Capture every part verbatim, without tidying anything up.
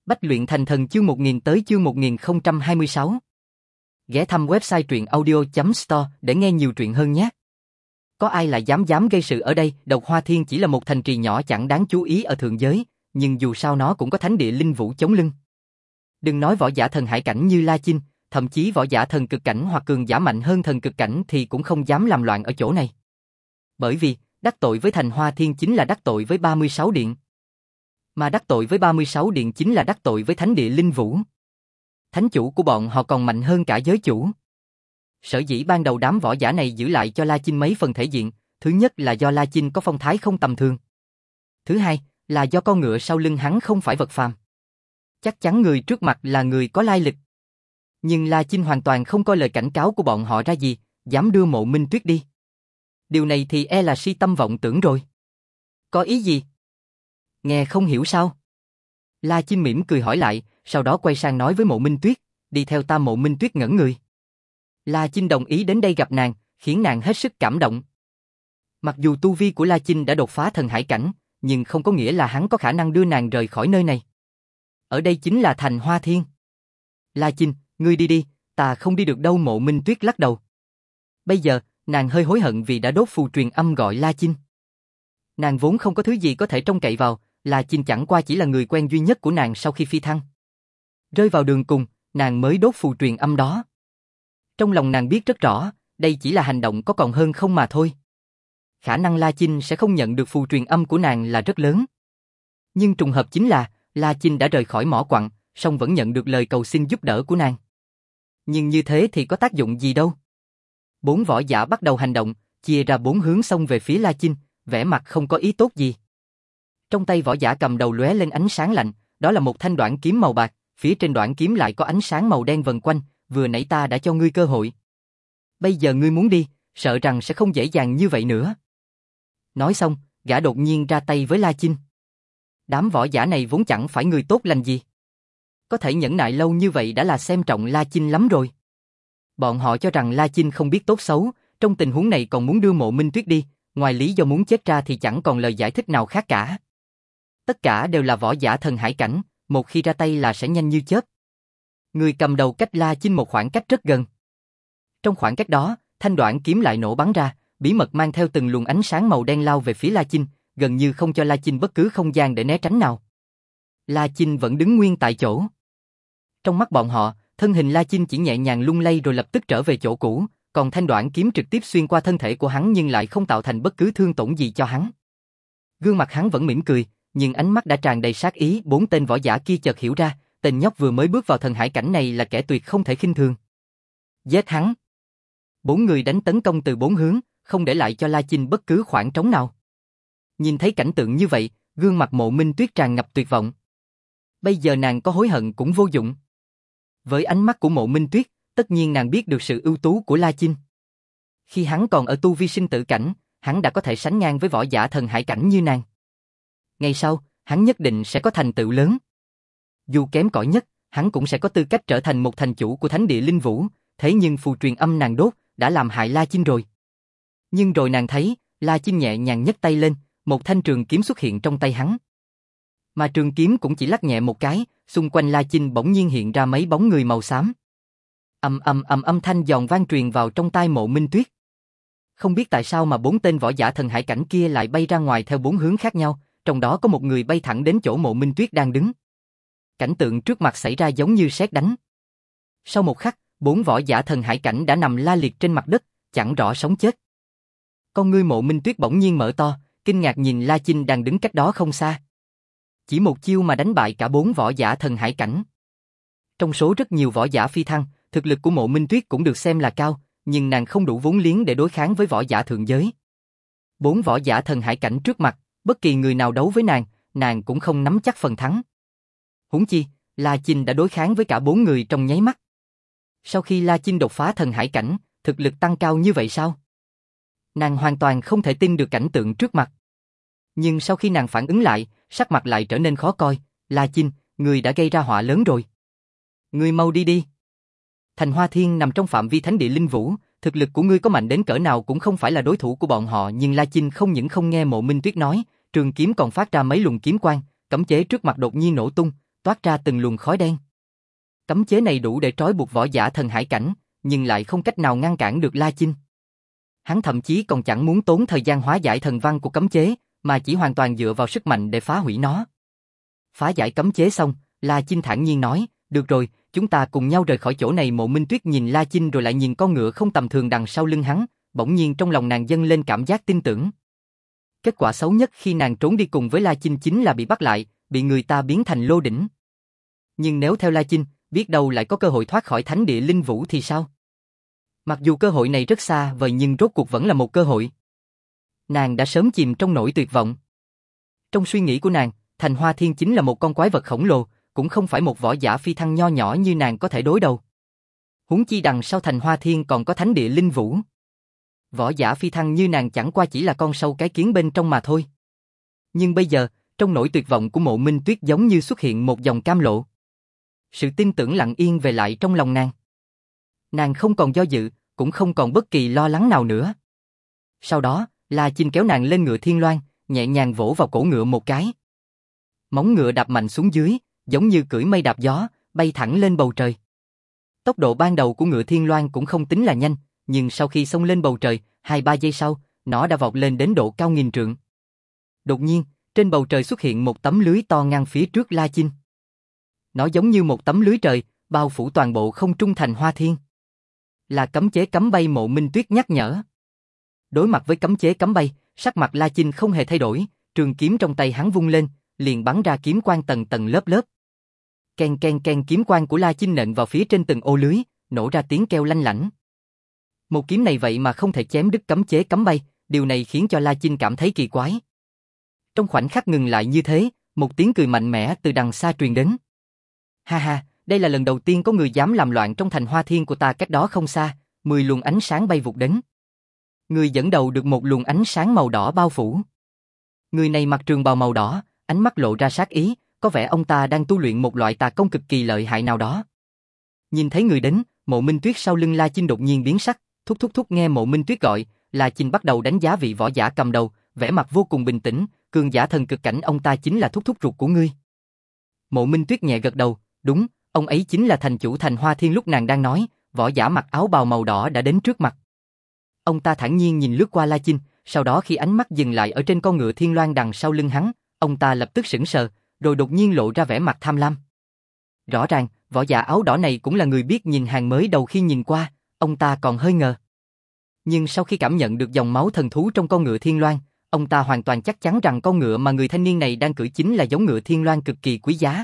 Bách luyện thành thần chương một nghìn tới chương một nghìn không trăm hai mươi sáu. Ghé thăm website truyện audio chấm store để nghe nhiều truyện hơn nhé. Có ai lại dám dám gây sự ở đây? Độc Hoa Thiên chỉ là một thành trì nhỏ chẳng đáng chú ý ở thượng giới, nhưng dù sao nó cũng có thánh địa linh vũ chống lưng. Đừng nói võ giả thần hải cảnh như La Chinh, thậm chí võ giả thần cực cảnh hoặc cường giả mạnh hơn thần cực cảnh thì cũng không dám làm loạn ở chỗ này. Bởi vì, đắc tội với thành Hoa Thiên chính là đắc tội với ba mươi sáu điện. Mà đắc tội với ba mươi sáu điện chính là đắc tội với thánh địa linh vũ. Thánh chủ của bọn họ còn mạnh hơn cả giới chủ. Sở dĩ ban đầu đám võ giả này giữ lại cho La Chinh mấy phần thể diện, thứ nhất là do La Chinh có phong thái không tầm thường. Thứ hai là do con ngựa sau lưng hắn không phải vật phàm. Chắc chắn người trước mặt là người có lai lịch. Nhưng La Chinh hoàn toàn không coi lời cảnh cáo của bọn họ ra gì, dám đưa Mộ Minh Tuyết đi. Điều này thì e là si tâm vọng tưởng rồi. Có ý gì? Nghe không hiểu sao? La Chinh mỉm cười hỏi lại, sau đó quay sang nói với Mộ Minh Tuyết, đi theo ta. Mộ Minh Tuyết ngẩn người. La Chinh đồng ý đến đây gặp nàng, khiến nàng hết sức cảm động. Mặc dù tu vi của La Chinh đã đột phá thần hải cảnh, nhưng không có nghĩa là hắn có khả năng đưa nàng rời khỏi nơi này. Ở đây chính là thành Hoa Thiên. La Chinh, ngươi đi đi, ta không đi được đâu. Mộ Minh Tuyết lắc đầu. Bây giờ, nàng hơi hối hận vì đã đốt phù truyền âm gọi La Chinh. Nàng vốn không có thứ gì có thể trông cậy vào, La Chinh chẳng qua chỉ là người quen duy nhất của nàng sau khi phi thăng. Rơi vào đường cùng, nàng mới đốt phù truyền âm đó. Trong lòng nàng biết rất rõ, đây chỉ là hành động có còn hơn không mà thôi. Khả năng La Chinh sẽ không nhận được phù truyền âm của nàng là rất lớn. Nhưng trùng hợp chính là, La Chinh đã rời khỏi mỏ quặng, song vẫn nhận được lời cầu xin giúp đỡ của nàng. Nhưng như thế thì có tác dụng gì đâu. Bốn võ giả bắt đầu hành động, chia ra bốn hướng xông về phía La Chinh, vẻ mặt không có ý tốt gì. Trong tay võ giả cầm đầu lóe lên ánh sáng lạnh, đó là một thanh đoản kiếm màu bạc, phía trên đoản kiếm lại có ánh sáng màu đen vần quanh, vừa nãy ta đã cho ngươi cơ hội. Bây giờ ngươi muốn đi, sợ rằng sẽ không dễ dàng như vậy nữa. Nói xong, gã đột nhiên ra tay với La Chinh. Đám võ giả này vốn chẳng phải người tốt lành gì. Có thể nhẫn nại lâu như vậy đã là xem trọng La Chinh lắm rồi. Bọn họ cho rằng La Chinh không biết tốt xấu, trong tình huống này còn muốn đưa Mộ Minh Tuyết đi, ngoài lý do muốn chết ra thì chẳng còn lời giải thích nào khác cả. Tất cả đều là võ giả thần hải cảnh, một khi ra tay là sẽ nhanh như chớp. Người cầm đầu cách La Chinh một khoảng cách rất gần. Trong khoảng cách đó, thanh đoản kiếm lại nổ bắn ra, bí mật mang theo từng luồng ánh sáng màu đen lao về phía La Chinh, gần như không cho La Chinh bất cứ không gian để né tránh nào. La Chinh vẫn đứng nguyên tại chỗ. Trong mắt bọn họ, thân hình La Chinh chỉ nhẹ nhàng lung lay rồi lập tức trở về chỗ cũ, còn thanh đoản kiếm trực tiếp xuyên qua thân thể của hắn nhưng lại không tạo thành bất cứ thương tổn gì cho hắn. Gương mặt hắn vẫn mỉm cười, nhưng ánh mắt đã tràn đầy sát ý. Bốn tên võ giả kia chợt hiểu ra, tên nhóc vừa mới bước vào thần hải cảnh này là kẻ tuyệt không thể khinh thường. Giết hắn! Bốn người đánh tấn công từ bốn hướng, không để lại cho La Chinh bất cứ khoảng trống nào. Nhìn thấy cảnh tượng như vậy, gương mặt Mộ Minh Tuyết tràn ngập tuyệt vọng. Bây giờ nàng có hối hận cũng vô dụng. Với ánh mắt của Mộ Minh Tuyết, tất nhiên nàng biết được sự ưu tú của La Chinh. Khi hắn còn ở tu vi sinh tử cảnh, hắn đã có thể sánh ngang với võ giả thần hải cảnh như nàng. Ngày sau, hắn nhất định sẽ có thành tựu lớn. Dù kém cỏi nhất, hắn cũng sẽ có tư cách trở thành một thành chủ của thánh địa linh vũ, thế nhưng phù truyền âm nàng đốt đã làm hại La Chinh rồi. Nhưng rồi nàng thấy, La Chinh nhẹ nhàng nhấc tay lên, một thanh trường kiếm xuất hiện trong tay hắn. Mà trường kiếm cũng chỉ lắc nhẹ một cái, xung quanh La Chinh bỗng nhiên hiện ra mấy bóng người màu xám. Ầm ầm ầm âm thanh giòn vang truyền vào trong tai Mộ Minh Tuyết. Không biết tại sao mà bốn tên võ giả thần hải cảnh kia lại bay ra ngoài theo bốn hướng khác nhau, trong đó có một người bay thẳng đến chỗ Mộ Minh Tuyết đang đứng. Cảnh tượng trước mặt xảy ra giống như sét đánh. Sau một khắc, bốn võ giả thần hải cảnh đã nằm la liệt trên mặt đất, chẳng rõ sống chết. Con ngươi Mộ Minh Tuyết bỗng nhiên mở to, kinh ngạc nhìn La Chinh đang đứng cách đó không xa. Chỉ một chiêu mà đánh bại cả bốn võ giả thần hải cảnh. Trong số rất nhiều võ giả phi thăng, thực lực của Mộ Minh Tuyết cũng được xem là cao, nhưng nàng không đủ vốn liếng để đối kháng với võ giả thượng giới. Bốn võ giả thần hải cảnh trước mặt, bất kỳ người nào đấu với nàng, nàng cũng không nắm chắc phần thắng. Huống chi, La Chinh đã đối kháng với cả bốn người trong nháy mắt. Sau khi La Chinh đột phá thần hải cảnh, thực lực tăng cao như vậy sao? Nàng hoàn toàn không thể tin được cảnh tượng trước mặt. Nhưng sau khi nàng phản ứng lại, sắc mặt lại trở nên khó coi. La Chinh, ngươi đã gây ra họa lớn rồi. Ngươi mau đi đi. Thành Hoa Thiên nằm trong phạm vi thánh địa linh vũ, thực lực của ngươi có mạnh đến cỡ nào cũng không phải là đối thủ của bọn họ. Nhưng La Chinh không những không nghe Mộ Minh Tuyết nói, trường kiếm còn phát ra mấy luồng kiếm quang, cấm chế trước mặt đột nhiên nổ tung, toát ra từng luồng khói đen. Cấm chế này đủ để trói buộc võ giả thần hải cảnh, nhưng lại không cách nào ngăn cản được La Chinh. Hắn thậm chí còn chẳng muốn tốn thời gian hóa giải thần văn của cấm chế, mà chỉ hoàn toàn dựa vào sức mạnh để phá hủy nó. Phá giải cấm chế xong, La Chinh thản nhiên nói, được rồi, chúng ta cùng nhau rời khỏi chỗ này. Mộ Minh Tuyết nhìn La Chinh rồi lại nhìn con ngựa không tầm thường đằng sau lưng hắn, bỗng nhiên trong lòng nàng dâng lên cảm giác tin tưởng. Kết quả xấu nhất khi nàng trốn đi cùng với La Chinh chính là bị bắt lại, bị người ta biến thành lô đỉnh. Nhưng nếu theo La Chinh, biết đâu lại có cơ hội thoát khỏi thánh địa linh vũ thì sao? Mặc dù cơ hội này rất xa vời nhưng rốt cuộc vẫn là một cơ hội. Nàng đã sớm chìm trong nỗi tuyệt vọng. Trong suy nghĩ của nàng, Thành Hoa Thiên chính là một con quái vật khổng lồ, cũng không phải một võ giả phi thăng nho nhỏ như nàng có thể đối đầu. Huống chi đằng sau Thành Hoa Thiên còn có thánh địa linh vũ. Võ giả phi thăng như nàng chẳng qua chỉ là con sâu cái kiến bên trong mà thôi. Nhưng bây giờ, trong nỗi tuyệt vọng của Mộ Minh Tuyết giống như xuất hiện một dòng cam lộ. Sự tin tưởng lặng yên về lại trong lòng nàng. Nàng không còn do dự, cũng không còn bất kỳ lo lắng nào nữa. Sau đó, La Chinh kéo nàng lên ngựa Thiên Loan, nhẹ nhàng vỗ vào cổ ngựa một cái. Móng ngựa đạp mạnh xuống dưới, giống như cưỡi mây đạp gió, bay thẳng lên bầu trời. Tốc độ ban đầu của ngựa Thiên Loan cũng không tính là nhanh, nhưng sau khi xông lên bầu trời, hai ba giây sau, nó đã vọt lên đến độ cao nghìn trượng. Đột nhiên, trên bầu trời xuất hiện một tấm lưới to ngang phía trước La Chinh. Nó giống như một tấm lưới trời, bao phủ toàn bộ không trung Thành Hoa Thiên. Là cấm chế cấm bay. Mộ Minh Tuyết nhắc nhở. Đối mặt với cấm chế cấm bay, sắc mặt La Chinh không hề thay đổi, trường kiếm trong tay hắn vung lên, liền bắn ra kiếm quang tầng tầng lớp lớp. Ken ken ken, kiếm quang của La Chinh nện vào phía trên từng ô lưới, nổ ra tiếng kêu lanh lảnh. Một kiếm này vậy mà không thể chém đứt cấm chế cấm bay, điều này khiến cho La Chinh cảm thấy kỳ quái. Trong khoảnh khắc ngừng lại như thế, một tiếng cười mạnh mẽ từ đằng xa truyền đến. Ha ha, đây là lần đầu tiên có người dám làm loạn trong Thành Hoa Thiên của ta. Cách đó không xa, mười luồng ánh sáng bay vụt đến. Người dẫn đầu được một luồng ánh sáng màu đỏ bao phủ. Người này mặc trường bào màu đỏ, ánh mắt lộ ra sát ý, có vẻ ông ta đang tu luyện một loại tà công cực kỳ lợi hại nào đó. Nhìn thấy người đến, Mộ Minh Tuyết sau lưng La Chinh đột nhiên biến sắc, thúc thúc thúc. Nghe Mộ Minh Tuyết gọi, La Chinh bắt đầu đánh giá vị võ giả cầm đầu, vẻ mặt vô cùng bình tĩnh, cường giả thần cực cảnh, ông ta chính là thúc thúc ruột của ngươi. Mộ Minh Tuyết nhẹ gật đầu, đúng, ông ấy chính là thành chủ Thành Hoa Thiên. Lúc nàng đang nói, võ giả mặc áo bào màu đỏ đã đến trước mặt. Ông ta thản nhiên nhìn lướt qua La Chinh, sau đó khi ánh mắt dừng lại ở trên con ngựa Thiên Loan đằng sau lưng hắn, ông ta lập tức sững sờ, rồi đột nhiên lộ ra vẻ mặt tham lam. Rõ ràng, võ giả áo đỏ này cũng là người biết nhìn hàng mới. Đầu khi nhìn qua, ông ta còn hơi ngờ. Nhưng sau khi cảm nhận được dòng máu thần thú trong con ngựa Thiên Loan, ông ta hoàn toàn chắc chắn rằng con ngựa mà người thanh niên này đang cưỡi chính là giống ngựa Thiên Loan cực kỳ quý giá.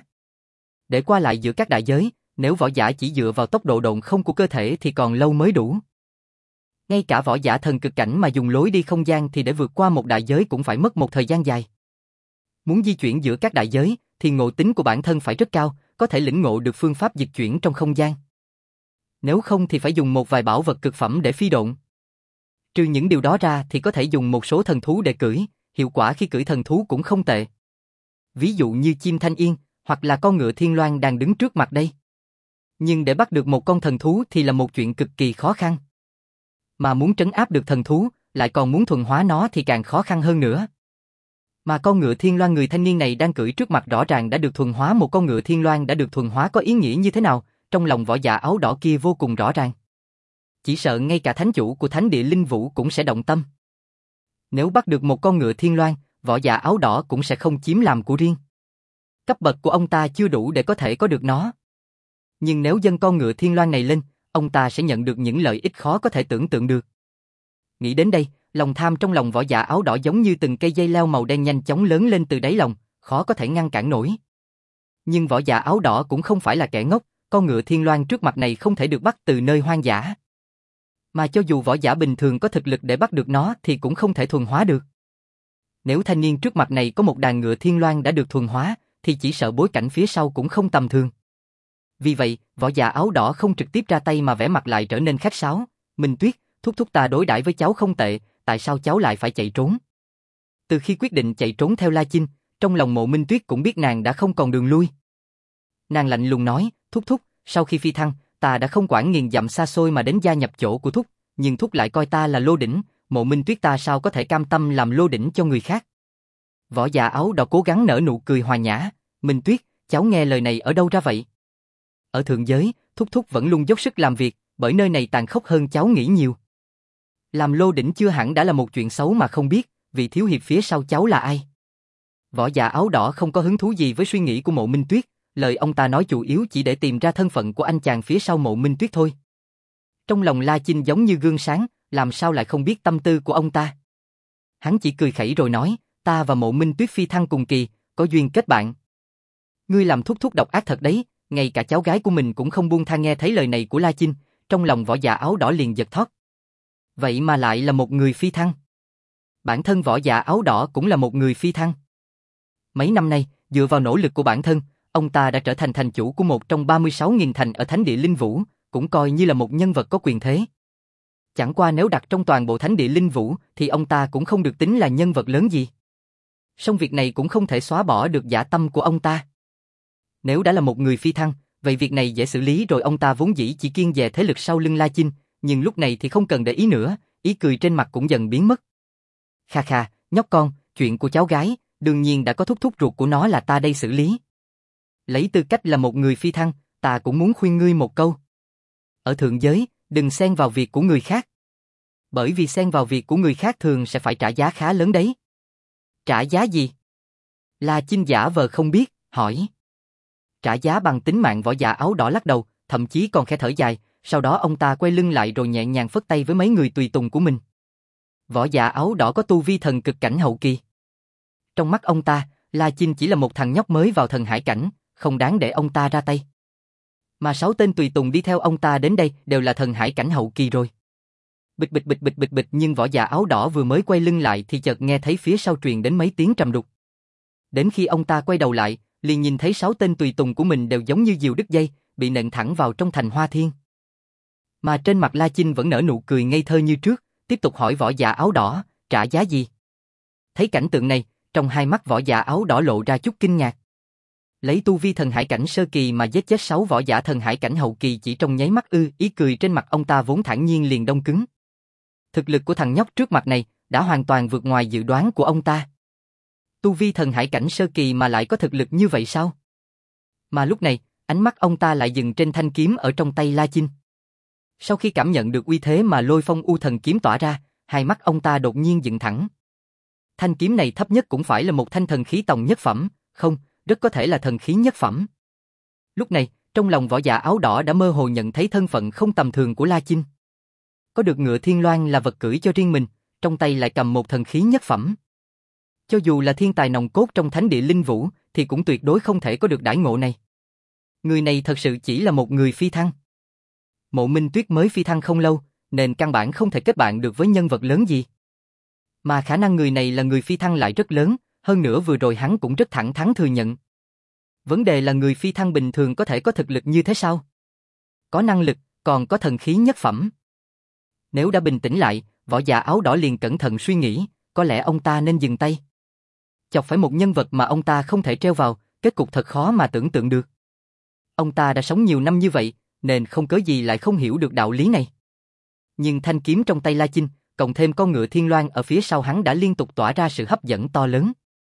Để qua lại giữa các đại giới, nếu võ giả chỉ dựa vào tốc độ độn không của cơ thể thì còn lâu mới đủ. Ngay cả võ giả thần cực cảnh mà dùng lối đi không gian thì để vượt qua một đại giới cũng phải mất một thời gian dài. Muốn di chuyển giữa các đại giới thì ngộ tính của bản thân phải rất cao, có thể lĩnh ngộ được phương pháp dịch chuyển trong không gian. Nếu không thì phải dùng một vài bảo vật cực phẩm để phi độn. Trừ những điều đó ra thì có thể dùng một số thần thú để cưỡi, hiệu quả khi cưỡi thần thú cũng không tệ. Ví dụ như chim thanh yên, hoặc là con ngựa Thiên Loan đang đứng trước mặt đây. Nhưng để bắt được một con thần thú thì là một chuyện cực kỳ khó khăn. Mà muốn trấn áp được thần thú, lại còn muốn thuần hóa nó thì càng khó khăn hơn nữa. Mà con ngựa Thiên Loan người thanh niên này đang cưỡi trước mặt rõ ràng đã được thuần hóa. Một con ngựa Thiên Loan đã được thuần hóa có ý nghĩa như thế nào, trong lòng võ giả áo đỏ kia vô cùng rõ ràng. Chỉ sợ ngay cả thánh chủ của thánh địa linh vũ cũng sẽ động tâm. Nếu bắt được một con ngựa Thiên Loan, võ giả áo đỏ cũng sẽ không chiếm làm của riêng. Cấp bậc của ông ta chưa đủ để có thể có được nó. Nhưng nếu dâng con ngựa Thiên Loan này lên, ông ta sẽ nhận được những lợi ích khó có thể tưởng tượng được. Nghĩ đến đây, lòng tham trong lòng võ giả áo đỏ giống như từng cây dây leo màu đen nhanh chóng lớn lên từ đáy lòng, khó có thể ngăn cản nổi. Nhưng võ giả áo đỏ cũng không phải là kẻ ngốc, con ngựa Thiên Loan trước mặt này không thể được bắt từ nơi hoang dã. Mà cho dù võ giả bình thường có thực lực để bắt được nó thì cũng không thể thuần hóa được. Nếu thanh niên trước mặt này có một đàn ngựa Thiên Loan đã được thuần hóa, thì chỉ sợ bối cảnh phía sau cũng không tầm thường. Vì vậy, võ giả áo đỏ không trực tiếp ra tay mà vẻ mặt lại trở nên khách sáo. Minh Tuyết, thúc thúc ta đối đãi với cháu không tệ, tại sao cháu lại phải chạy trốn? Từ khi quyết định chạy trốn theo La Chinh, trong lòng Mộ Minh Tuyết cũng biết nàng đã không còn đường lui. Nàng lạnh lùng nói, thúc thúc, sau khi phi thăng, ta đã không quản nghìn dặm xa xôi mà đến gia nhập chỗ của thúc, nhưng thúc lại coi ta là lô đỉnh, Mộ Minh Tuyết ta sao có thể cam tâm làm lô đỉnh cho người khác? Võ giả áo đỏ cố gắng nở nụ cười hòa nhã, Minh Tuyết, cháu nghe lời này ở đâu ra vậy? Ở thượng giới, thúc thúc vẫn luôn dốc sức làm việc, bởi nơi này tàn khốc hơn cháu nghĩ nhiều. Làm lô đỉnh chưa hẳn đã là một chuyện xấu mà không biết, vị thiếu hiệp phía sau cháu là ai? Võ giả áo đỏ không có hứng thú gì với suy nghĩ của Mộ Minh Tuyết, lời ông ta nói chủ yếu chỉ để tìm ra thân phận của anh chàng phía sau Mộ Minh Tuyết thôi. Trong lòng La Chinh giống như gương sáng, làm sao lại không biết tâm tư của ông ta. Hắn chỉ cười khẩy rồi nói, ta và Mộ Minh Tuyết phi thăng cùng kỳ, có duyên kết bạn. Ngươi làm thúc thúc độc ác thật đấy, ngay cả cháu gái của mình cũng không buông tha. Nghe thấy lời này của La Chinh, trong lòng võ giả áo đỏ liền giật thót. Vậy mà lại là một người phi thăng. Bản thân võ giả áo đỏ cũng là một người phi thăng. Mấy năm nay, dựa vào nỗ lực của bản thân, ông ta đã trở thành thành chủ của một trong ba mươi sáu nghìn thành ở Thánh địa Linh Vũ, cũng coi như là một nhân vật có quyền thế. Chẳng qua nếu đặt trong toàn bộ Thánh địa Linh Vũ thì ông ta cũng không được tính là nhân vật lớn gì. Song việc này cũng không thể xóa bỏ được dã tâm của ông ta. Nếu đã là một người phi thăng, vậy việc này dễ xử lý rồi. Ông ta vốn dĩ chỉ kiêng dè thế lực sau lưng La Chinh, nhưng lúc này thì không cần để ý nữa, ý cười trên mặt cũng dần biến mất. Kha kha, nhóc con, chuyện của cháu gái, đương nhiên đã có thúc thúc ruột của nó là ta đây xử lý. Lấy tư cách là một người phi thăng, ta cũng muốn khuyên ngươi một câu. Ở thượng giới, đừng xen vào việc của người khác. Bởi vì xen vào việc của người khác thường sẽ phải trả giá khá lớn đấy. Trả giá gì? La Chinh giả vờ không biết, hỏi. Trả giá bằng tính mạng. Võ giả áo đỏ lắc đầu, thậm chí còn khẽ thở dài, sau đó ông ta quay lưng lại rồi nhẹ nhàng phất tay với mấy người tùy tùng của mình. Võ giả áo đỏ có tu vi thần cực cảnh hậu kỳ. Trong mắt ông ta, La Chinh chỉ là một thằng nhóc mới vào thần hải cảnh, không đáng để ông ta ra tay. Mà sáu tên tùy tùng đi theo ông ta đến đây đều là thần hải cảnh hậu kỳ rồi. Bịch bịch bịch bịch bịch bịch, nhưng võ giả áo đỏ vừa mới quay lưng lại thì chợt nghe thấy phía sau truyền đến mấy tiếng trầm đục. Đến khi ông ta quay đầu lại, liền nhìn thấy sáu tên tùy tùng của mình đều giống như diều đứt dây, bị nện thẳng vào trong thành Hoa Thiên. Mà trên mặt La Chinh vẫn nở nụ cười ngây thơ như trước, tiếp tục hỏi võ giả áo đỏ, trả giá gì? Thấy cảnh tượng này, trong hai mắt võ giả áo đỏ lộ ra chút kinh ngạc. Lấy tu vi thần hải cảnh sơ kỳ mà giết chết sáu võ giả thần hải cảnh hậu kỳ chỉ trong nháy mắt ư? Ý cười trên mặt ông ta vốn thản nhiên liền đông cứng. Thực lực của thằng nhóc trước mặt này đã hoàn toàn vượt ngoài dự đoán của ông ta. Tu vi thần hải cảnh sơ kỳ mà lại có thực lực như vậy sao? Mà lúc này, ánh mắt ông ta lại dừng trên thanh kiếm ở trong tay La Chinh. Sau khi cảm nhận được uy thế mà Lôi Phong U Thần kiếm tỏa ra, hai mắt ông ta đột nhiên dựng thẳng. Thanh kiếm này thấp nhất cũng phải là một thanh thần khí tòng nhất phẩm, không, rất có thể là thần khí nhất phẩm. Lúc này, trong lòng võ giả áo đỏ đã mơ hồ nhận thấy thân phận không tầm thường của La Chinh. Có được ngựa thiên loan là vật cưỡi cho riêng mình, trong tay lại cầm một thần khí nhất phẩm. Cho dù là thiên tài nòng cốt trong Thánh địa Linh Vũ, thì cũng tuyệt đối không thể có được đãi ngộ này. Người này thật sự chỉ là một người phi thăng. Mộ Minh Tuyết mới phi thăng không lâu, nên căn bản không thể kết bạn được với nhân vật lớn gì. Mà khả năng người này là người phi thăng lại rất lớn, hơn nữa vừa rồi hắn cũng rất thẳng thắn thừa nhận. Vấn đề là người phi thăng bình thường có thể có thực lực như thế sao? Có năng lực, còn có thần khí nhất phẩm. Nếu đã bình tĩnh lại, võ giả áo đỏ liền cẩn thận suy nghĩ, có lẽ ông ta nên dừng tay. Chọc phải một nhân vật mà ông ta không thể treo vào, kết cục thật khó mà tưởng tượng được. Ông ta đã sống nhiều năm như vậy, nên không cớ gì lại không hiểu được đạo lý này. Nhưng thanh kiếm trong tay La Chinh, cộng thêm con ngựa thiên loan ở phía sau hắn đã liên tục tỏa ra sự hấp dẫn to lớn.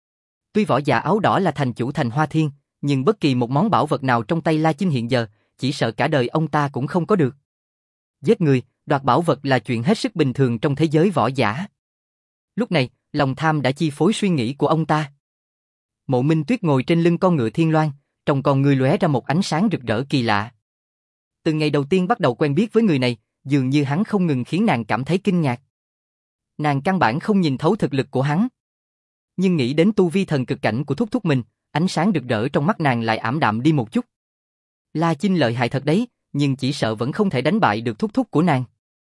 Tuy võ giả áo đỏ là thành chủ thành Hoa Thiên, nhưng bất kỳ một món bảo vật nào trong tay La Chinh hiện giờ, chỉ sợ cả đời ông ta cũng không có được. Giết người, đoạt bảo vật là chuyện hết sức bình thường trong thế giới võ giả. Lúc này, lòng tham đã chi phối suy nghĩ của ông ta. Mộ Minh Tuyết ngồi trên lưng con ngựa thiên loan, trong con người lóe ra một ánh sáng rực rỡ kỳ lạ. Từ ngày đầu tiên bắt đầu quen biết với người này, dường như hắn không ngừng khiến nàng cảm thấy kinh ngạc. Nàng căn bản không nhìn thấu thực lực của hắn. Nhưng nghĩ đến tu vi thần cực cảnh của thúc thúc mình, ánh sáng rực rỡ trong mắt nàng lại ảm đạm đi một chút. La Chinh lợi hại thật đấy, nhưng chỉ sợ vẫn không thể đánh bại được thúc thúc của nàng.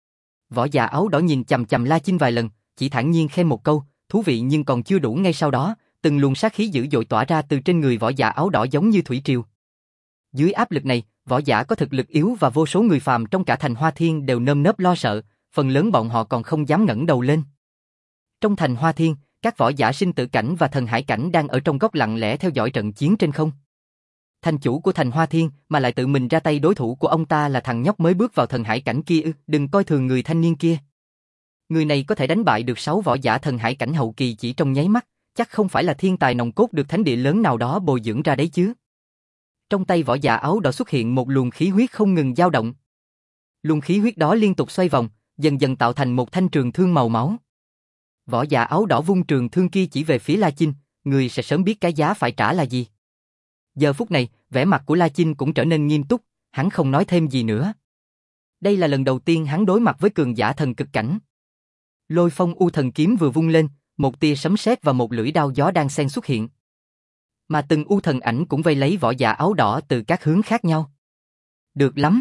Võ giả áo đỏ nhìn chằm chằm La Chinh vài lần, chỉ thản nhiên khen một câu, thú vị, nhưng còn chưa đủ. Ngay sau đó, từng luồng sát khí dữ dội tỏa ra từ trên người võ giả áo đỏ giống như thủy triều. Dưới áp lực này, võ giả có thực lực yếu và vô số người phàm trong cả thành Hoa Thiên đều nơm nớp lo sợ, phần lớn bọn họ còn không dám ngẩng đầu lên. Trong thành Hoa Thiên, các võ giả sinh tử cảnh và thần hải cảnh đang ở trong góc lặng lẽ theo dõi trận chiến trên không. Thành chủ của thành Hoa Thiên mà lại tự mình ra tay, đối thủ của ông ta là thằng nhóc mới bước vào thần hải cảnh kia ư? Đừng coi thường người thanh niên kia. Người này có thể đánh bại được sáu võ giả thần hải cảnh hậu kỳ chỉ trong nháy mắt, chắc không phải là thiên tài nòng cốt được thánh địa lớn nào đó bồi dưỡng ra đấy chứ. Trong tay võ giả áo đỏ xuất hiện một luồng khí huyết không ngừng dao động. Luồng khí huyết đó liên tục xoay vòng, dần dần tạo thành một thanh trường thương màu máu. Võ giả áo đỏ vung trường thương kia chỉ về phía La Chinh, người sẽ sớm biết cái giá phải trả là gì. Giờ phút này, vẻ mặt của La Chinh cũng trở nên nghiêm túc, hắn không nói thêm gì nữa. Đây là lần đầu tiên hắn đối mặt với cường giả thần cực cảnh. Lôi phong u thần kiếm vừa vung lên, một tia sấm sét và một lưỡi đao gió đang xen xuất hiện. Mà từng u thần ảnh cũng vây lấy võ giả áo đỏ từ các hướng khác nhau. Được lắm.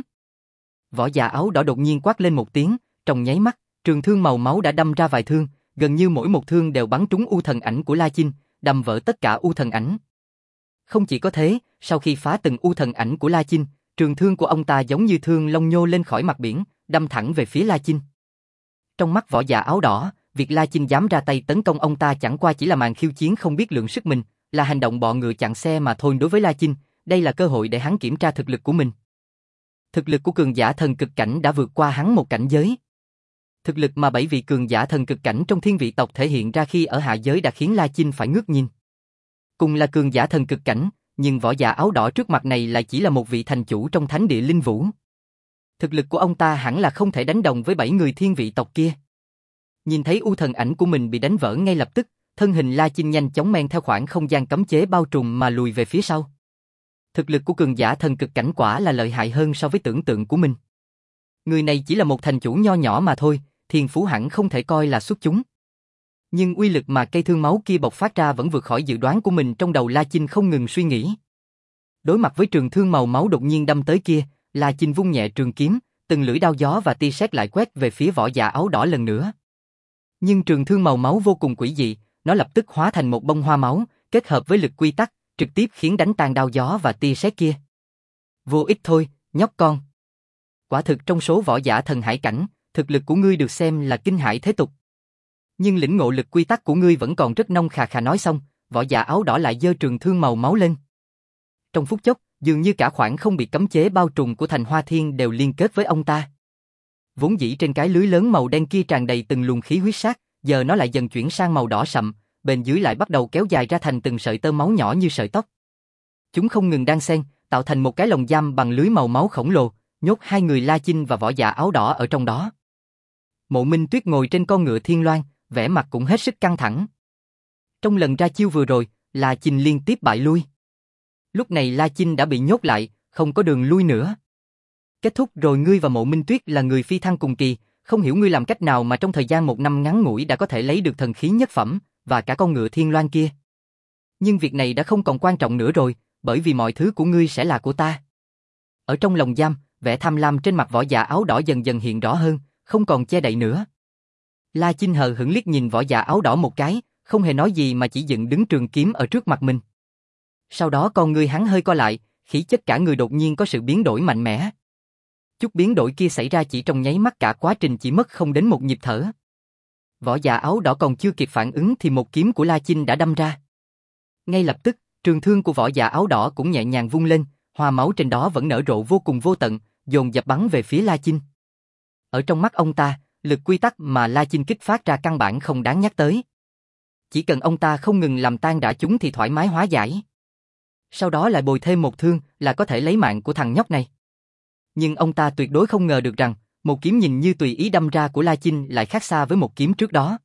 Võ giả áo đỏ đột nhiên quát lên một tiếng, trong nháy mắt, trường thương màu máu đã đâm ra vài thương, gần như mỗi một thương đều bắn trúng u thần ảnh của La Chinh, đâm vỡ tất cả u thần ảnh. Không chỉ có thế, sau khi phá từng u thần ảnh của La Chinh, trường thương của ông ta giống như thương long nhô lên khỏi mặt biển, đâm thẳng về phía La Chinh. Trong mắt võ giả áo đỏ, việc La Chinh dám ra tay tấn công ông ta chẳng qua chỉ là màn khiêu chiến không biết lượng sức mình, là hành động bọ ngựa chặn xe mà thôi. Đối với La Chinh, đây là cơ hội để hắn kiểm tra thực lực của mình. Thực lực của cường giả thần cực cảnh đã vượt qua hắn một cảnh giới. Thực lực mà bảy vị cường giả thần cực cảnh trong thiên vị tộc thể hiện ra khi ở hạ giới đã khiến La Chinh phải ngước nhìn. Cùng là cường giả thần cực cảnh, nhưng võ giả áo đỏ trước mặt này lại chỉ là một vị thành chủ trong thánh địa linh vũ. Thực lực của ông ta hẳn là không thể đánh đồng với bảy người thiên vị tộc kia. Nhìn thấy u thần ảnh của mình bị đánh vỡ ngay lập tức, thân hình La Chinh nhanh chóng men theo khoảng không gian cấm chế bao trùm mà lùi về phía sau. Thực lực của cường giả thần cực cảnh quả là lợi hại hơn so với tưởng tượng của mình. Người này chỉ là một thành chủ nho nhỏ mà thôi, thiên phú hẳn không thể coi là xuất chúng. Nhưng uy lực mà cây thương máu kia bộc phát ra vẫn vượt khỏi dự đoán của mình. Trong đầu La Chinh không ngừng suy nghĩ. Đối mặt với trường thương màu máu đột nhiên đâm tới kia, La Chinh vung nhẹ trường kiếm, từng lưỡi đao gió và tia sét lại quét về phía võ giả áo đỏ lần nữa. Nhưng trường thương màu máu vô cùng quỷ dị, nó lập tức hóa thành một bông hoa máu, kết hợp với lực quy tắc, trực tiếp khiến đánh tan đao gió và tia sét kia. Vô ích thôi, nhóc con. Quả thực trong số võ giả thần hải cảnh, thực lực của ngươi được xem là kinh hải thế tục. Nhưng lĩnh ngộ lực quy tắc của ngươi vẫn còn rất nông. Khà khà nói xong, võ giả áo đỏ lại giơ trường thương màu máu lên. Trong phút chốc, dường như cả khoảng không bị cấm chế bao trùm của thành Hoa Thiên đều liên kết với ông ta. Vốn dĩ trên cái lưới lớn màu đen kia tràn đầy từng luồng khí huyết sát, giờ nó lại dần chuyển sang màu đỏ sậm, bên dưới lại bắt đầu kéo dài ra thành từng sợi tơ máu nhỏ như sợi tóc. Chúng không ngừng đan xen, tạo thành một cái lồng giam bằng lưới màu máu khổng lồ, nhốt hai người La Chinh và võ giả áo đỏ ở trong đó. Mộ Minh Tuyết ngồi trên con ngựa thiên loan, vẻ mặt cũng hết sức căng thẳng. Trong lần ra chiêu vừa rồi, La Chinh liên tiếp bại lui. Lúc này La Chinh đã bị nhốt lại, không có đường lui nữa. Kết thúc rồi. Ngươi và Mộ Minh Tuyết là người phi thăng cùng kỳ, không hiểu ngươi làm cách nào mà trong thời gian một năm ngắn ngủi đã có thể lấy được thần khí nhất phẩm, và cả con ngựa thiên loan kia. Nhưng việc này đã không còn quan trọng nữa rồi, bởi vì mọi thứ của ngươi sẽ là của ta. Ở trong lồng giam, vẻ tham lam trên mặt võ giả áo đỏ dần dần hiện rõ hơn, không còn che đậy nữa. La Chinh hờ hững liếc nhìn võ giả áo đỏ một cái, không hề nói gì mà chỉ dựng đứng trường kiếm ở trước mặt mình. Sau đó con ngươi hắn hơi co lại, khí chất cả người đột nhiên có sự biến đổi mạnh mẽ. Chút biến đổi kia xảy ra chỉ trong nháy mắt, cả quá trình chỉ mất không đến một nhịp thở. Võ giả áo đỏ còn chưa kịp phản ứng thì một kiếm của La Chinh đã đâm ra. Ngay lập tức, trường thương của võ giả áo đỏ cũng nhẹ nhàng vung lên, hoa máu trên đó vẫn nở rộ vô cùng vô tận, dồn dập bắn về phía La Chinh. Ở trong mắt ông ta, lực quy tắc mà La Chinh kích phát ra căn bản không đáng nhắc tới. Chỉ cần ông ta không ngừng làm tan rã chúng thì thoải mái hóa giải. Sau đó lại bồi thêm một thương là có thể lấy mạng của thằng nhóc này. Nhưng ông ta tuyệt đối không ngờ được rằng, một kiếm nhìn như tùy ý đâm ra của La Chinh lại khác xa với một kiếm trước đó.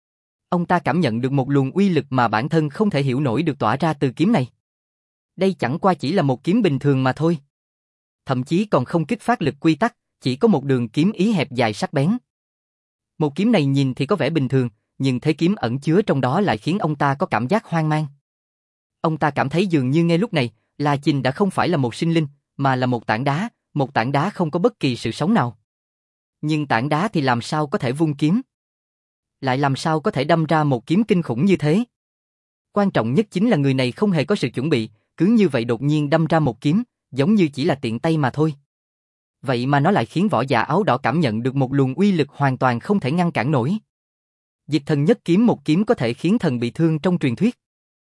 Ông ta cảm nhận được một luồng uy lực mà bản thân không thể hiểu nổi được tỏa ra từ kiếm này. Đây chẳng qua chỉ là một kiếm bình thường mà thôi. Thậm chí còn không kích phát lực quy tắc, chỉ có một đường kiếm ý hẹp dài sắc bén. Một kiếm này nhìn thì có vẻ bình thường, nhưng thế kiếm ẩn chứa trong đó lại khiến ông ta có cảm giác hoang mang. Ông ta cảm thấy dường như ngay lúc này, La Chinh đã không phải là một sinh linh, mà là một tảng đá, một tảng đá không có bất kỳ sự sống nào. Nhưng tảng đá thì làm sao có thể vung kiếm? Lại làm sao có thể đâm ra một kiếm kinh khủng như thế? Quan trọng nhất chính là người này không hề có sự chuẩn bị, cứ như vậy đột nhiên đâm ra một kiếm, giống như chỉ là tiện tay mà thôi. Vậy mà nó lại khiến võ giả áo đỏ cảm nhận được một luồng uy lực hoàn toàn không thể ngăn cản nổi. Dịch thần nhất kiếm, một kiếm có thể khiến thần bị thương trong truyền thuyết.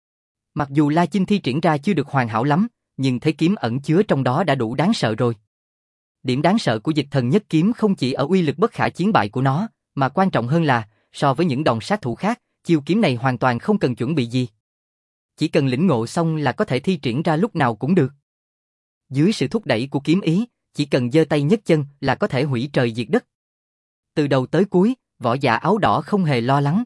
Mặc dù La Chinh thi triển ra chưa được hoàn hảo lắm, nhưng thế kiếm ẩn chứa trong đó đã đủ đáng sợ rồi. Điểm đáng sợ của dịch thần nhất kiếm không chỉ ở uy lực bất khả chiến bại của nó, mà quan trọng hơn là, so với những đòn sát thủ khác, chiêu kiếm này hoàn toàn không cần chuẩn bị gì. Chỉ cần lĩnh ngộ xong là có thể thi triển ra lúc nào cũng được. Dưới sự thúc đẩy của kiếm ý, chỉ cần giơ tay nhấc chân là có thể hủy trời diệt đất. Từ đầu tới cuối, Võ Giả áo đỏ không hề lo lắng.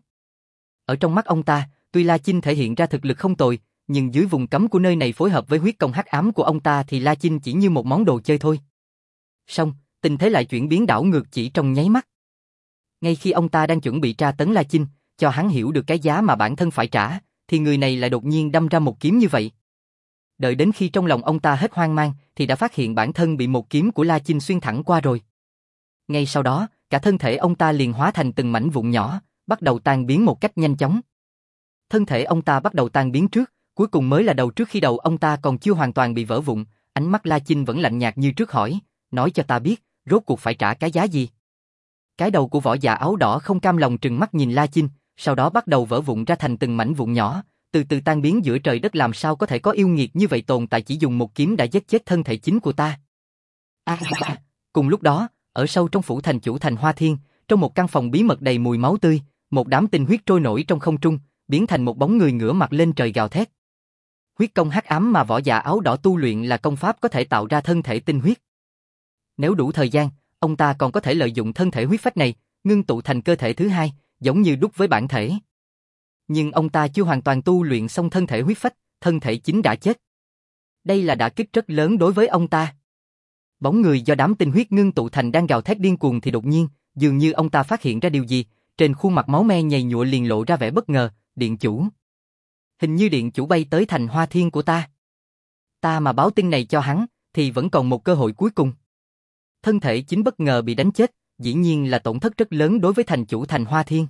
Ở trong mắt ông ta, tuy La Chinh thể hiện ra thực lực không tồi, nhưng dưới vùng cấm của nơi này phối hợp với huyết công hắc ám của ông ta thì La Chinh chỉ như một món đồ chơi thôi. Song, tình thế lại chuyển biến đảo ngược chỉ trong nháy mắt. Ngay khi ông ta đang chuẩn bị tra tấn La Chinh, cho hắn hiểu được cái giá mà bản thân phải trả, thì người này lại đột nhiên đâm ra một kiếm như vậy. Đợi đến khi trong lòng ông ta hết hoang mang, thì đã phát hiện bản thân bị một kiếm của La Chinh xuyên thẳng qua rồi. Ngay sau đó, cả thân thể ông ta liền hóa thành từng mảnh vụn nhỏ, bắt đầu tan biến một cách nhanh chóng. Thân thể ông ta bắt đầu tan biến trước, cuối cùng mới là đầu trước khi đầu ông ta còn chưa hoàn toàn bị vỡ vụn, ánh mắt La Chinh vẫn lạnh nhạt như trước hỏi, nói cho ta biết, rốt cuộc phải trả cái giá gì? Cái đầu của Võ Giả áo đỏ không cam lòng trừng mắt nhìn La Chinh, sau đó bắt đầu vỡ vụn ra thành từng mảnh vụn nhỏ, từ từ tan biến giữa trời đất. Làm sao có thể có yêu nghiệt như vậy tồn tại, chỉ dùng một kiếm đã giết chết thân thể chính của ta. À, à, cùng lúc đó, ở sâu trong phủ thành chủ thành Hoa Thiên, trong một căn phòng bí mật đầy mùi máu tươi, một đám tinh huyết trôi nổi trong không trung, biến thành một bóng người ngửa mặt lên trời gào thét. Huyết công hắc ám mà Võ Giả áo đỏ tu luyện là công pháp có thể tạo ra thân thể tinh huyết. Nếu đủ thời gian, ông ta còn có thể lợi dụng thân thể huyết phách này, ngưng tụ thành cơ thể thứ hai, giống như đúc với bản thể. Nhưng ông ta chưa hoàn toàn tu luyện xong thân thể huyết phách, thân thể chính đã chết. Đây là đả kích rất lớn đối với ông ta. Bóng người do đám tinh huyết ngưng tụ thành đang gào thét điên cuồng thì đột nhiên, dường như ông ta phát hiện ra điều gì, trên khuôn mặt máu me nhầy nhụa liền lộ ra vẻ bất ngờ, điện chủ. Hình như điện chủ bay tới thành Hoa Thiên của ta. Ta mà báo tin này cho hắn, thì vẫn còn một cơ hội cuối cùng. Thân thể chính bất ngờ bị đánh chết, dĩ nhiên là tổn thất rất lớn đối với thành chủ thành Hoa Thiên.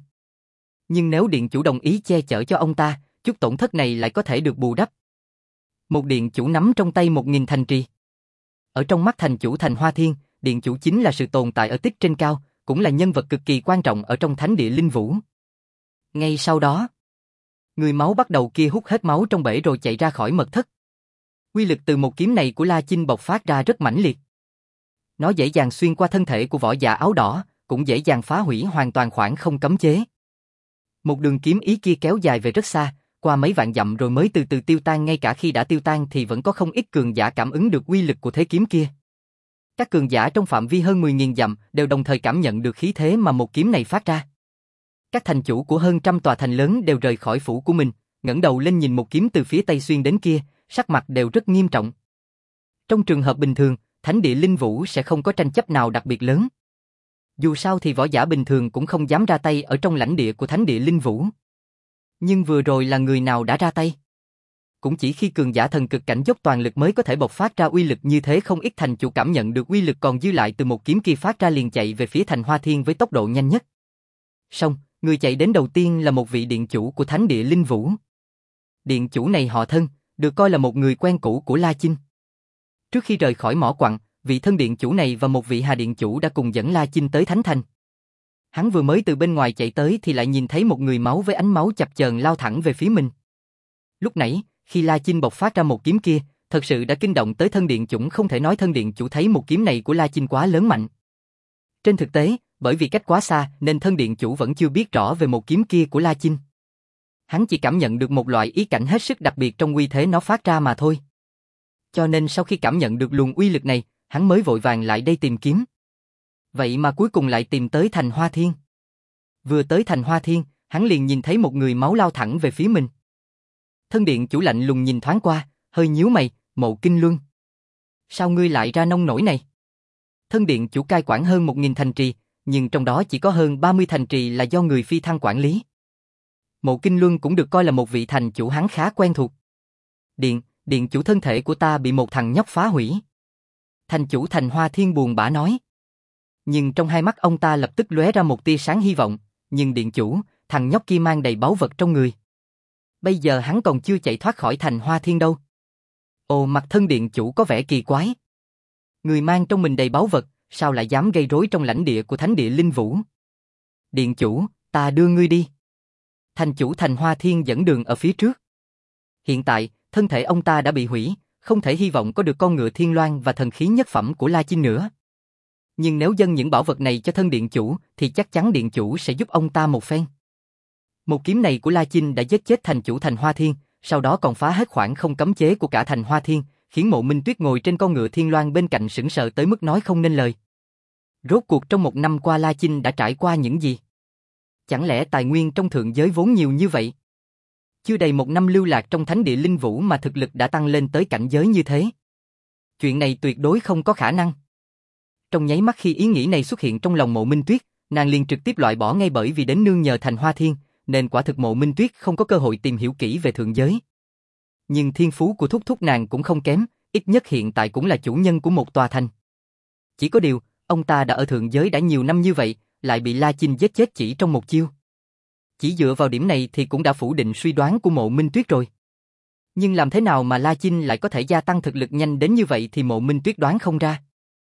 Nhưng nếu điện chủ đồng ý che chở cho ông ta, chút tổn thất này lại có thể được bù đắp. Một điện chủ nắm trong tay một nghìn thành trì. Ở trong mắt thành chủ thành Hoa Thiên, điện chủ chính là sự tồn tại ở tích trên cao, cũng là nhân vật cực kỳ quan trọng ở trong thánh địa linh vũ. Ngay sau đó, người máu bắt đầu kia hút hết máu trong bể rồi chạy ra khỏi mật thất. Quy lực từ một kiếm này của La Chinh bộc phát ra rất mãnh liệt. Nó dễ dàng xuyên qua thân thể của Võ Giả áo đỏ, cũng dễ dàng phá hủy hoàn toàn khoảng không cấm chế. Một đường kiếm ý kia kéo dài về rất xa, qua mấy vạn dặm rồi mới từ từ tiêu tan. Ngay cả khi đã tiêu tan thì vẫn có không ít cường giả cảm ứng được uy lực của thế kiếm kia. Các cường giả trong phạm vi hơn mười nghìn dặm đều đồng thời cảm nhận được khí thế mà một kiếm này phát ra. Các thành chủ của hơn trăm tòa thành lớn đều rời khỏi phủ của mình, ngẩng đầu lên nhìn một kiếm từ phía tây xuyên đến kia, sắc mặt đều rất nghiêm trọng. Trong trường hợp bình thường, thánh địa linh vũ sẽ không có tranh chấp nào đặc biệt lớn. Dù sao thì võ giả bình thường cũng không dám ra tay ở trong lãnh địa của thánh địa linh vũ. Nhưng vừa rồi là người nào đã ra tay? Cũng chỉ khi cường giả thần cực cảnh dốc toàn lực mới có thể bộc phát ra uy lực như thế. Không ít thành chủ cảm nhận được uy lực còn dư lại từ một kiếm kia phát ra liền chạy về phía thành Hoa Thiên với tốc độ nhanh nhất. Song, người chạy đến đầu tiên là một vị điện chủ của thánh địa linh vũ. Điện chủ này họ Thân, được coi là một người quen cũ của La Chinh. Trước khi rời khỏi mỏ quặng, vị thân điện chủ này và một vị hà điện chủ đã cùng dẫn La Chinh tới Thánh Thành. Hắn vừa mới từ bên ngoài chạy tới thì lại nhìn thấy một người máu với ánh máu chập chờn lao thẳng về phía mình. Lúc nãy, khi La Chinh bộc phát ra một kiếm kia, thật sự đã kinh động tới thân điện chủ. Không thể nói thân điện chủ thấy một kiếm này của La Chinh quá lớn mạnh. Trên thực tế, bởi vì cách quá xa nên thân điện chủ vẫn chưa biết rõ về một kiếm kia của La Chinh. Hắn chỉ cảm nhận được một loại ý cảnh hết sức đặc biệt trong uy thế nó phát ra mà thôi. Cho nên sau khi cảm nhận được luồng uy lực này, hắn mới vội vàng lại đây tìm kiếm. Vậy mà cuối cùng lại tìm tới thành Hoa Thiên. Vừa tới thành Hoa Thiên, hắn liền nhìn thấy một người máu lao thẳng về phía mình. Thân điện chủ lạnh lùng nhìn thoáng qua, hơi nhíu mày, Mộ Kinh Luân. Sao ngươi lại ra nông nổi này? Thân điện chủ cai quản hơn một nghìn thành trì, nhưng trong đó chỉ có hơn ba mươi thành trì là do người phi thăng quản lý. Mộ Kinh Luân cũng được coi là một vị thành chủ hắn khá quen thuộc. Điện, điện chủ, thân thể của ta bị một thằng nhóc phá hủy. Thành chủ thành Hoa Thiên buồn bã nói. Nhưng trong hai mắt ông ta lập tức lóe ra một tia sáng hy vọng, nhưng điện chủ, thằng nhóc kia mang đầy báu vật trong người. Bây giờ hắn còn chưa chạy thoát khỏi thành Hoa Thiên đâu. Ồ, mặt thân điện chủ có vẻ kỳ quái. Người mang trong mình đầy báu vật, sao lại dám gây rối trong lãnh địa của thánh địa linh vũ? Điện chủ, ta đưa ngươi đi. Thành chủ thành Hoa Thiên dẫn đường ở phía trước. Hiện tại, thân thể ông ta đã bị hủy, không thể hy vọng có được con ngựa thiên loan và thần khí nhất phẩm của La Chinh nữa. Nhưng nếu dâng những bảo vật này cho thân điện chủ, thì chắc chắn điện chủ sẽ giúp ông ta một phen. Một kiếm này của La Chinh đã giết chết thành chủ thành Hoa Thiên, sau đó còn phá hết khoảng không cấm chế của cả thành Hoa Thiên, khiến Mộ Minh Tuyết ngồi trên con ngựa thiên loan bên cạnh sững sờ tới mức nói không nên lời. Rốt cuộc trong một năm qua La Chinh đã trải qua những gì? Chẳng lẽ tài nguyên trong thượng giới vốn nhiều như vậy? Chưa đầy một năm lưu lạc trong thánh địa linh vũ mà thực lực đã tăng lên tới cảnh giới như thế. Chuyện này tuyệt đối không có khả năng. Trong nháy mắt khi ý nghĩ này xuất hiện trong lòng Mộ Minh Tuyết, nàng liền trực tiếp loại bỏ ngay bởi vì đến nương nhờ thành Hoa Thiên, nên quả thực Mộ Minh Tuyết không có cơ hội tìm hiểu kỹ về thượng giới. Nhưng thiên phú của thúc thúc nàng cũng không kém, ít nhất hiện tại cũng là chủ nhân của một tòa thành. Chỉ có điều, ông ta đã ở thượng giới đã nhiều năm như vậy, lại bị La Chinh giết chết chỉ trong một chiêu. Chỉ dựa vào điểm này thì cũng đã phủ định suy đoán của Mộ Minh Tuyết rồi. Nhưng làm thế nào mà La Chinh lại có thể gia tăng thực lực nhanh đến như vậy thì Mộ Minh Tuyết đoán không ra.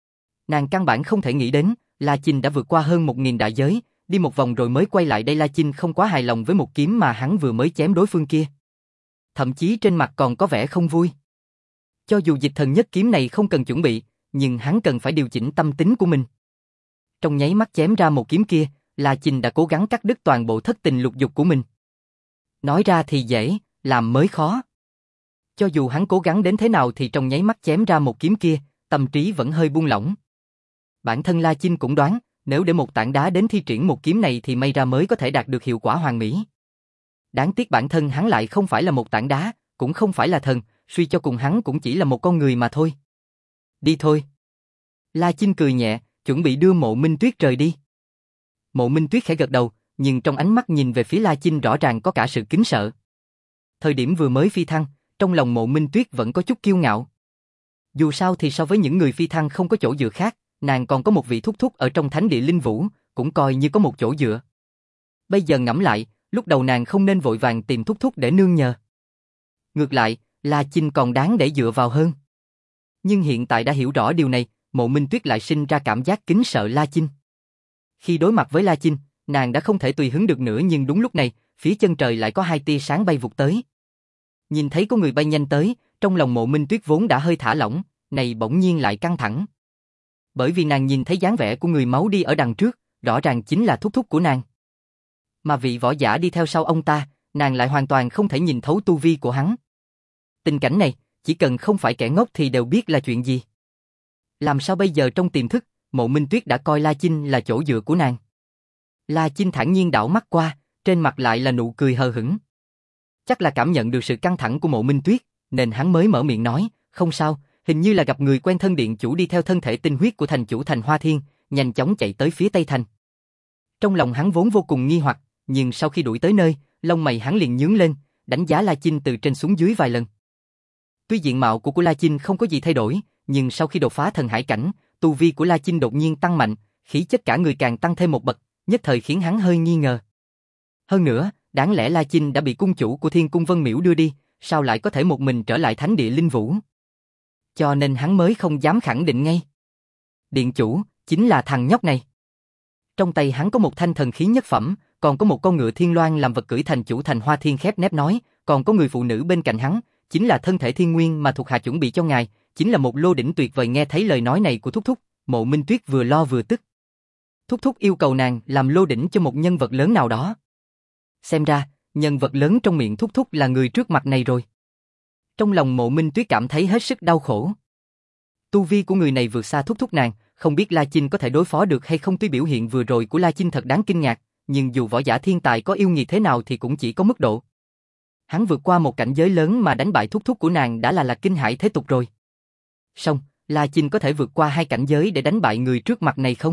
Nàng căn bản không thể nghĩ đến, La Chinh đã vượt qua hơn một nghìn đại giới, đi một vòng rồi mới quay lại đây. La Chinh không quá hài lòng với một kiếm mà hắn vừa mới chém đối phương kia. Thậm chí trên mặt còn có vẻ không vui. Cho dù dịch thần nhất kiếm này không cần chuẩn bị, nhưng hắn cần phải điều chỉnh tâm tính của mình. Trong nháy mắt chém ra một kiếm kia, La Chinh đã cố gắng cắt đứt toàn bộ thất tình lục dục của mình. Nói ra thì dễ, làm mới khó. Cho dù hắn cố gắng đến thế nào thì trong nháy mắt chém ra một kiếm kia, tâm trí vẫn hơi buông lỏng. Bản thân La Chinh cũng đoán, nếu để một tảng đá đến thi triển một kiếm này thì may ra mới có thể đạt được hiệu quả hoàn mỹ. Đáng tiếc bản thân hắn lại không phải là một tảng đá, cũng không phải là thần, suy cho cùng hắn cũng chỉ là một con người mà thôi. Đi thôi. La Chinh cười nhẹ, chuẩn bị đưa Mộ Minh Tuyết rời đi. Mộ Minh Tuyết khẽ gật đầu, nhưng trong ánh mắt nhìn về phía La Chinh rõ ràng có cả sự kính sợ. Thời điểm vừa mới phi thăng, trong lòng Mộ Minh Tuyết vẫn có chút kiêu ngạo. Dù sao thì so với những người phi thăng không có chỗ dựa khác, nàng còn có một vị thúc thúc ở trong thánh địa linh vũ, cũng coi như có một chỗ dựa. Bây giờ ngẫm lại, lúc đầu nàng không nên vội vàng tìm thúc thúc để nương nhờ. Ngược lại, La Chinh còn đáng để dựa vào hơn. Nhưng hiện tại đã hiểu rõ điều này, Mộ Minh Tuyết lại sinh ra cảm giác kính sợ La Chinh. Khi đối mặt với La Chinh, nàng đã không thể tùy hứng được nữa, nhưng đúng lúc này, phía chân trời lại có hai tia sáng bay vụt tới. Nhìn thấy có người bay nhanh tới, trong lòng Mộ Minh Tuyết vốn đã hơi thả lỏng, này bỗng nhiên lại căng thẳng. Bởi vì nàng nhìn thấy dáng vẻ của người máu đi ở đằng trước, rõ ràng chính là thúc thúc của nàng. Mà vị võ giả đi theo sau ông ta, nàng lại hoàn toàn không thể nhìn thấu tu vi của hắn. Tình cảnh này, chỉ cần không phải kẻ ngốc thì đều biết là chuyện gì. Làm sao bây giờ trong tiềm thức, Mộ Minh Tuyết đã coi La Chinh là chỗ dựa của nàng. La Chinh thản nhiên đảo mắt qua, trên mặt lại là nụ cười hờ hững. Chắc là cảm nhận được sự căng thẳng của Mộ Minh Tuyết, nên hắn mới mở miệng nói, không sao, hình như là gặp người quen. Thân điện chủ đi theo thân thể tinh huyết của thành chủ thành Hoa Thiên, nhanh chóng chạy tới phía Tây Thành. Trong lòng hắn vốn vô cùng nghi hoặc, nhưng sau khi đuổi tới nơi, lông mày hắn liền nhướng lên, đánh giá La Chinh từ trên xuống dưới vài lần. Tuy diện mạo của, của La Chinh không có gì thay đổi, nhưng sau khi đột phá thần hải cảnh, tu vi của La Chinh đột nhiên tăng mạnh, khí chất cả người càng tăng thêm một bậc, nhất thời khiến hắn hơi nghi ngờ. Hơn nữa, đáng lẽ La Chinh đã bị cung chủ của Thiên Cung Vân Miễu đưa đi, sao lại có thể một mình trở lại thánh địa linh vũ? Cho nên hắn mới không dám khẳng định ngay. Điện chủ, chính là thằng nhóc này. Trong tay hắn có một thanh thần khí nhất phẩm, còn có một con ngựa thiên loan làm vật cưỡi. Thành chủ thành Hoa Thiên khép nép nói, còn có người phụ nữ bên cạnh hắn, chính là thân thể thiên nguyên mà thuộc hạ chuẩn bị cho ngài, chính là một lô đỉnh tuyệt vời. Nghe thấy lời nói này của thúc thúc, Mộ Minh Tuyết vừa lo vừa tức. Thúc thúc yêu cầu nàng làm lô đỉnh cho một nhân vật lớn nào đó. Xem ra, nhân vật lớn trong miệng thúc thúc là người trước mặt này rồi. Trong lòng Mộ Minh Tuyết cảm thấy hết sức đau khổ. Tu vi của người này vượt xa thúc thúc nàng, không biết La Chinh có thể đối phó được hay không. Tuy biểu hiện vừa rồi của La Chinh thật đáng kinh ngạc, nhưng dù võ giả thiên tài có yêu nghiệt thế nào thì cũng chỉ có mức độ. Hắn vượt qua một cảnh giới lớn mà đánh bại thúc thúc của nàng đã là là kinh hãi thế tục rồi. Song, La Chinh có thể vượt qua hai cảnh giới để đánh bại người trước mặt này không?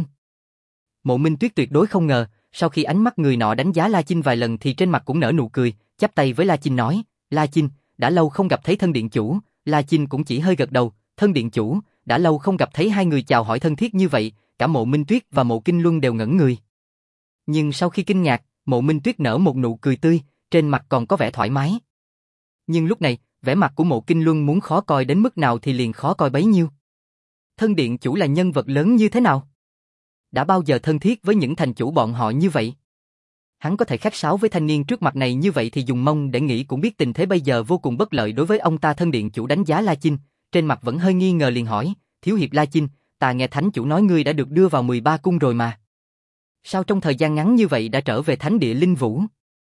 Mộ Minh Tuyết tuyệt đối không ngờ, sau khi ánh mắt người nọ đánh giá La Chinh vài lần thì trên mặt cũng nở nụ cười, chắp tay với La Chinh nói, La Chinh, đã lâu không gặp thấy thân điện chủ. La Chinh cũng chỉ hơi gật đầu, thân điện chủ, đã lâu không gặp thấy. Hai người chào hỏi thân thiết như vậy, cả Mộ Minh Tuyết và Mộ Kinh Luân đều ngẩn người. Nhưng sau khi kinh ngạc, Mộ Minh Tuyết nở một nụ cười tươi, trên mặt còn có vẻ thoải mái. Nhưng lúc này, vẻ mặt của Mộ Kinh Luân muốn khó coi đến mức nào thì liền khó coi bấy nhiêu. Thân điện chủ là nhân vật lớn như thế nào? Đã bao giờ thân thiết với những thành chủ bọn họ như vậy? Hắn có thể khách sáo với thanh niên trước mặt này như vậy thì dùng mông để nghĩ cũng biết tình thế bây giờ vô cùng bất lợi đối với ông ta. Thân điện chủ đánh giá La Chinh, trên mặt vẫn hơi nghi ngờ liền hỏi, thiếu hiệp La Chinh, ta nghe thánh chủ nói ngươi đã được đưa vào mười ba cung rồi mà. Sao trong thời gian ngắn như vậy đã trở về thánh địa linh vũ?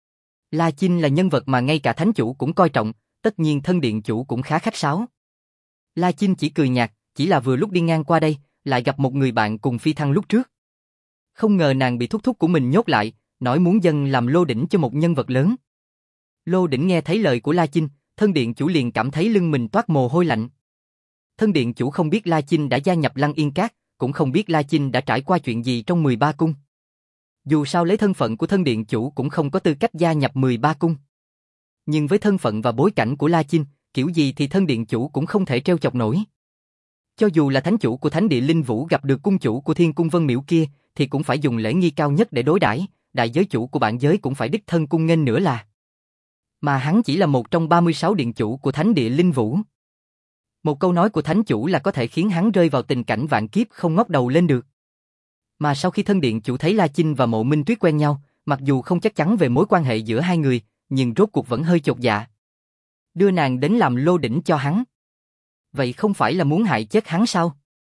La Chinh là nhân vật mà ngay cả thánh chủ cũng coi trọng, tất nhiên thân điện chủ cũng khá khách sáo. La Chinh chỉ cười nhạt, chỉ là vừa lúc đi ngang qua đây, lại gặp một người bạn cùng phi thăng lúc trước. Không ngờ nàng bị thúc thúc của mình nhốt lại, nói muốn dâng làm lô đỉnh cho một nhân vật lớn. Lô đỉnh nghe thấy lời của La Chinh, thân điện chủ liền cảm thấy lưng mình toát mồ hôi lạnh. Thân điện chủ không biết La Chinh đã gia nhập Lăng Yên Các, cũng không biết La Chinh đã trải qua chuyện gì trong mười ba cung. Dù sao lấy thân phận của thân điện chủ cũng không có tư cách gia nhập mười ba cung. Nhưng với thân phận và bối cảnh của La Chinh, kiểu gì thì thân điện chủ cũng không thể trêu chọc nổi. Cho dù là thánh chủ của Thánh Địa Linh Vũ gặp được cung chủ của Thiên Cung Vân Miểu kia, thì cũng phải dùng lễ nghi cao nhất để đối đãi, đại giới chủ của bản giới cũng phải đích thân cung nghênh nữa là. Mà hắn chỉ là một trong ba mươi sáu điện chủ của Thánh Địa Linh Vũ. Một câu nói của thánh chủ là có thể khiến hắn rơi vào tình cảnh vạn kiếp không ngóc đầu lên được. Mà sau khi thân điện chủ thấy La Chinh và Mộ Minh Tuyết quen nhau, mặc dù không chắc chắn về mối quan hệ giữa hai người, nhưng rốt cuộc vẫn hơi chột dạ. Đưa nàng đến làm lô đỉnh cho hắn. Vậy không phải là muốn hại chết hắn sao?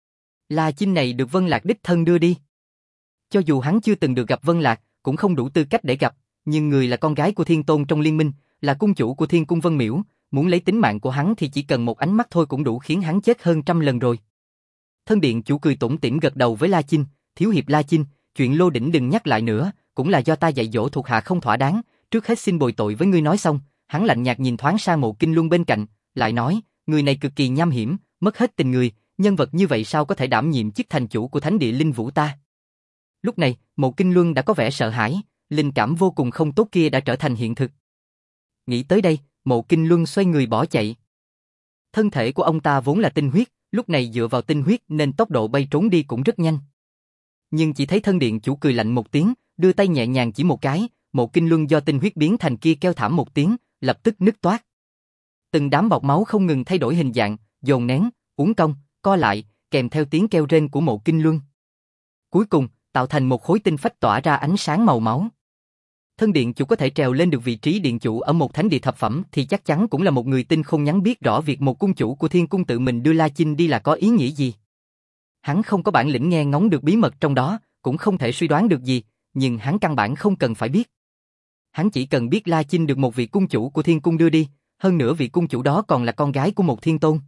La Chinh này được Vân Lạc đích thân đưa đi. Cho dù hắn chưa từng được gặp Vân Lạc, cũng không đủ tư cách để gặp, nhưng người là con gái của Thiên Tôn trong liên minh, là cung chủ của Thiên Cung Vân Miểu, muốn lấy tính mạng của hắn thì chỉ cần một ánh mắt thôi cũng đủ khiến hắn chết hơn trăm lần rồi. Thân điện chủ cười tủm tỉm gật đầu với La Chinh, thiếu hiệp La Chinh, chuyện lô đỉnh đừng nhắc lại nữa, cũng là do ta dạy dỗ thuộc hạ không thỏa đáng, trước hết xin bồi tội với ngươi. Nói xong, hắn lạnh nhạt nhìn thoáng sang Mộ Kinh Luân bên cạnh, lại nói, người này cực kỳ nham hiểm, mất hết tình người, nhân vật như vậy sao có thể đảm nhiệm chức thành chủ của Thánh Địa Linh Vũ ta. Lúc này, Mộ Kinh Luân đã có vẻ sợ hãi, linh cảm vô cùng không tốt kia đã trở thành hiện thực. Nghĩ tới đây, Mộ Kinh Luân xoay người bỏ chạy. Thân thể của ông ta vốn là tinh huyết, lúc này dựa vào tinh huyết nên tốc độ bay trốn đi cũng rất nhanh. Nhưng chỉ thấy thân điện chủ cười lạnh một tiếng, đưa tay nhẹ nhàng chỉ một cái, Mộ Kinh Luân do tinh huyết biến thành kia kêu thảm một tiếng, lập tức nứt toát. Từng đám bọt máu không ngừng thay đổi hình dạng, dồn nén, uốn cong, co lại, kèm theo tiếng kêu rên của Mộ Kinh Luân. Cuối cùng, tạo thành một khối tinh phách tỏa ra ánh sáng màu máu. Thân điện chủ có thể trèo lên được vị trí điện chủ ở một thánh địa thập phẩm thì chắc chắn cũng là một người tinh không nhắn biết rõ việc một cung chủ của Thiên Cung tự mình đưa La Chinh đi là có ý nghĩa gì. Hắn không có bản lĩnh nghe ngóng được bí mật trong đó, cũng không thể suy đoán được gì, nhưng hắn căn bản không cần phải biết. Hắn chỉ cần biết La Chinh được một vị cung chủ của Thiên Cung đưa đi, hơn nữa vị cung chủ đó còn là con gái của một thiên tôn.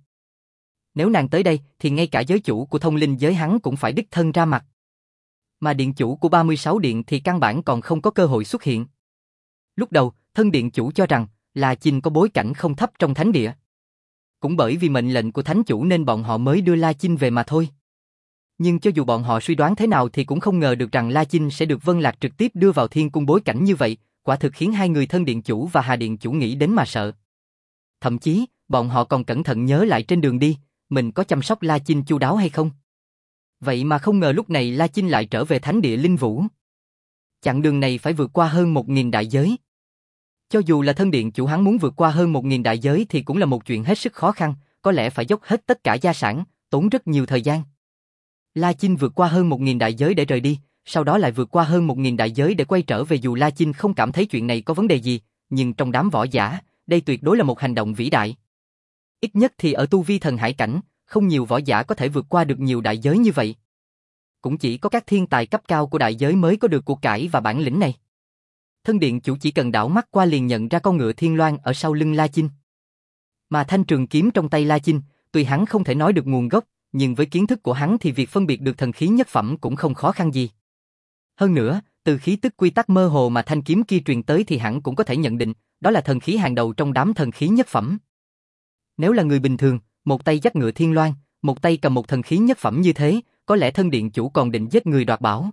Nếu nàng tới đây thì ngay cả giới chủ của thông linh giới hắn cũng phải đích thân ra mặt. Mà điện chủ của ba mươi sáu điện thì căn bản còn không có cơ hội xuất hiện. Lúc đầu, thân điện chủ cho rằng La Chinh có bối cảnh không thấp trong thánh địa. Cũng bởi vì mệnh lệnh của thánh chủ nên bọn họ mới đưa La Chinh về mà thôi. Nhưng cho dù bọn họ suy đoán thế nào thì cũng không ngờ được rằng La Chinh sẽ được Vân Lạc trực tiếp đưa vào thiên cung bối cảnh như vậy, quả thực khiến hai người thân điện chủ và Hà điện chủ nghĩ đến mà sợ. Thậm chí, bọn họ còn cẩn thận nhớ lại trên đường đi, mình có chăm sóc La Chinh chu đáo hay không. Vậy mà không ngờ lúc này La Chinh lại trở về Thánh Địa Linh Vũ. Chặng đường này phải vượt qua hơn một nghìn đại giới. Cho dù là thân điện chủ hắn muốn vượt qua hơn một nghìn đại giới thì cũng là một chuyện hết sức khó khăn, có lẽ phải dốc hết tất cả gia sản, tốn rất nhiều thời gian. La Chinh vượt qua hơn một nghìn đại giới để rời đi, sau đó lại vượt qua hơn một nghìn đại giới để quay trở về. Dù La Chinh không cảm thấy chuyện này có vấn đề gì, nhưng trong đám võ giả, đây tuyệt đối là một hành động vĩ đại. Ít nhất thì ở tu vi thần hải cảnh, không nhiều võ giả có thể vượt qua được nhiều đại giới như vậy. Cũng chỉ có các thiên tài cấp cao của đại giới mới có được cuộc cải và bản lĩnh này. Thân điện chủ chỉ cần đảo mắt qua liền nhận ra con ngựa thiên loan ở sau lưng La Chinh. Mà thanh trường kiếm trong tay La Chinh, tuy hắn không thể nói được nguồn gốc, nhưng với kiến thức của hắn thì việc phân biệt được thần khí nhất phẩm cũng không khó khăn gì. Hơn nữa, từ khí tức quy tắc mơ hồ mà thanh kiếm kia truyền tới thì hắn cũng có thể nhận định, đó là thần khí hàng đầu trong đám thần khí nhất phẩm. Nếu là người bình thường, một tay dắt ngựa thiên loan, một tay cầm một thần khí nhất phẩm như thế, có lẽ thân điện chủ còn định giết người đoạt bảo.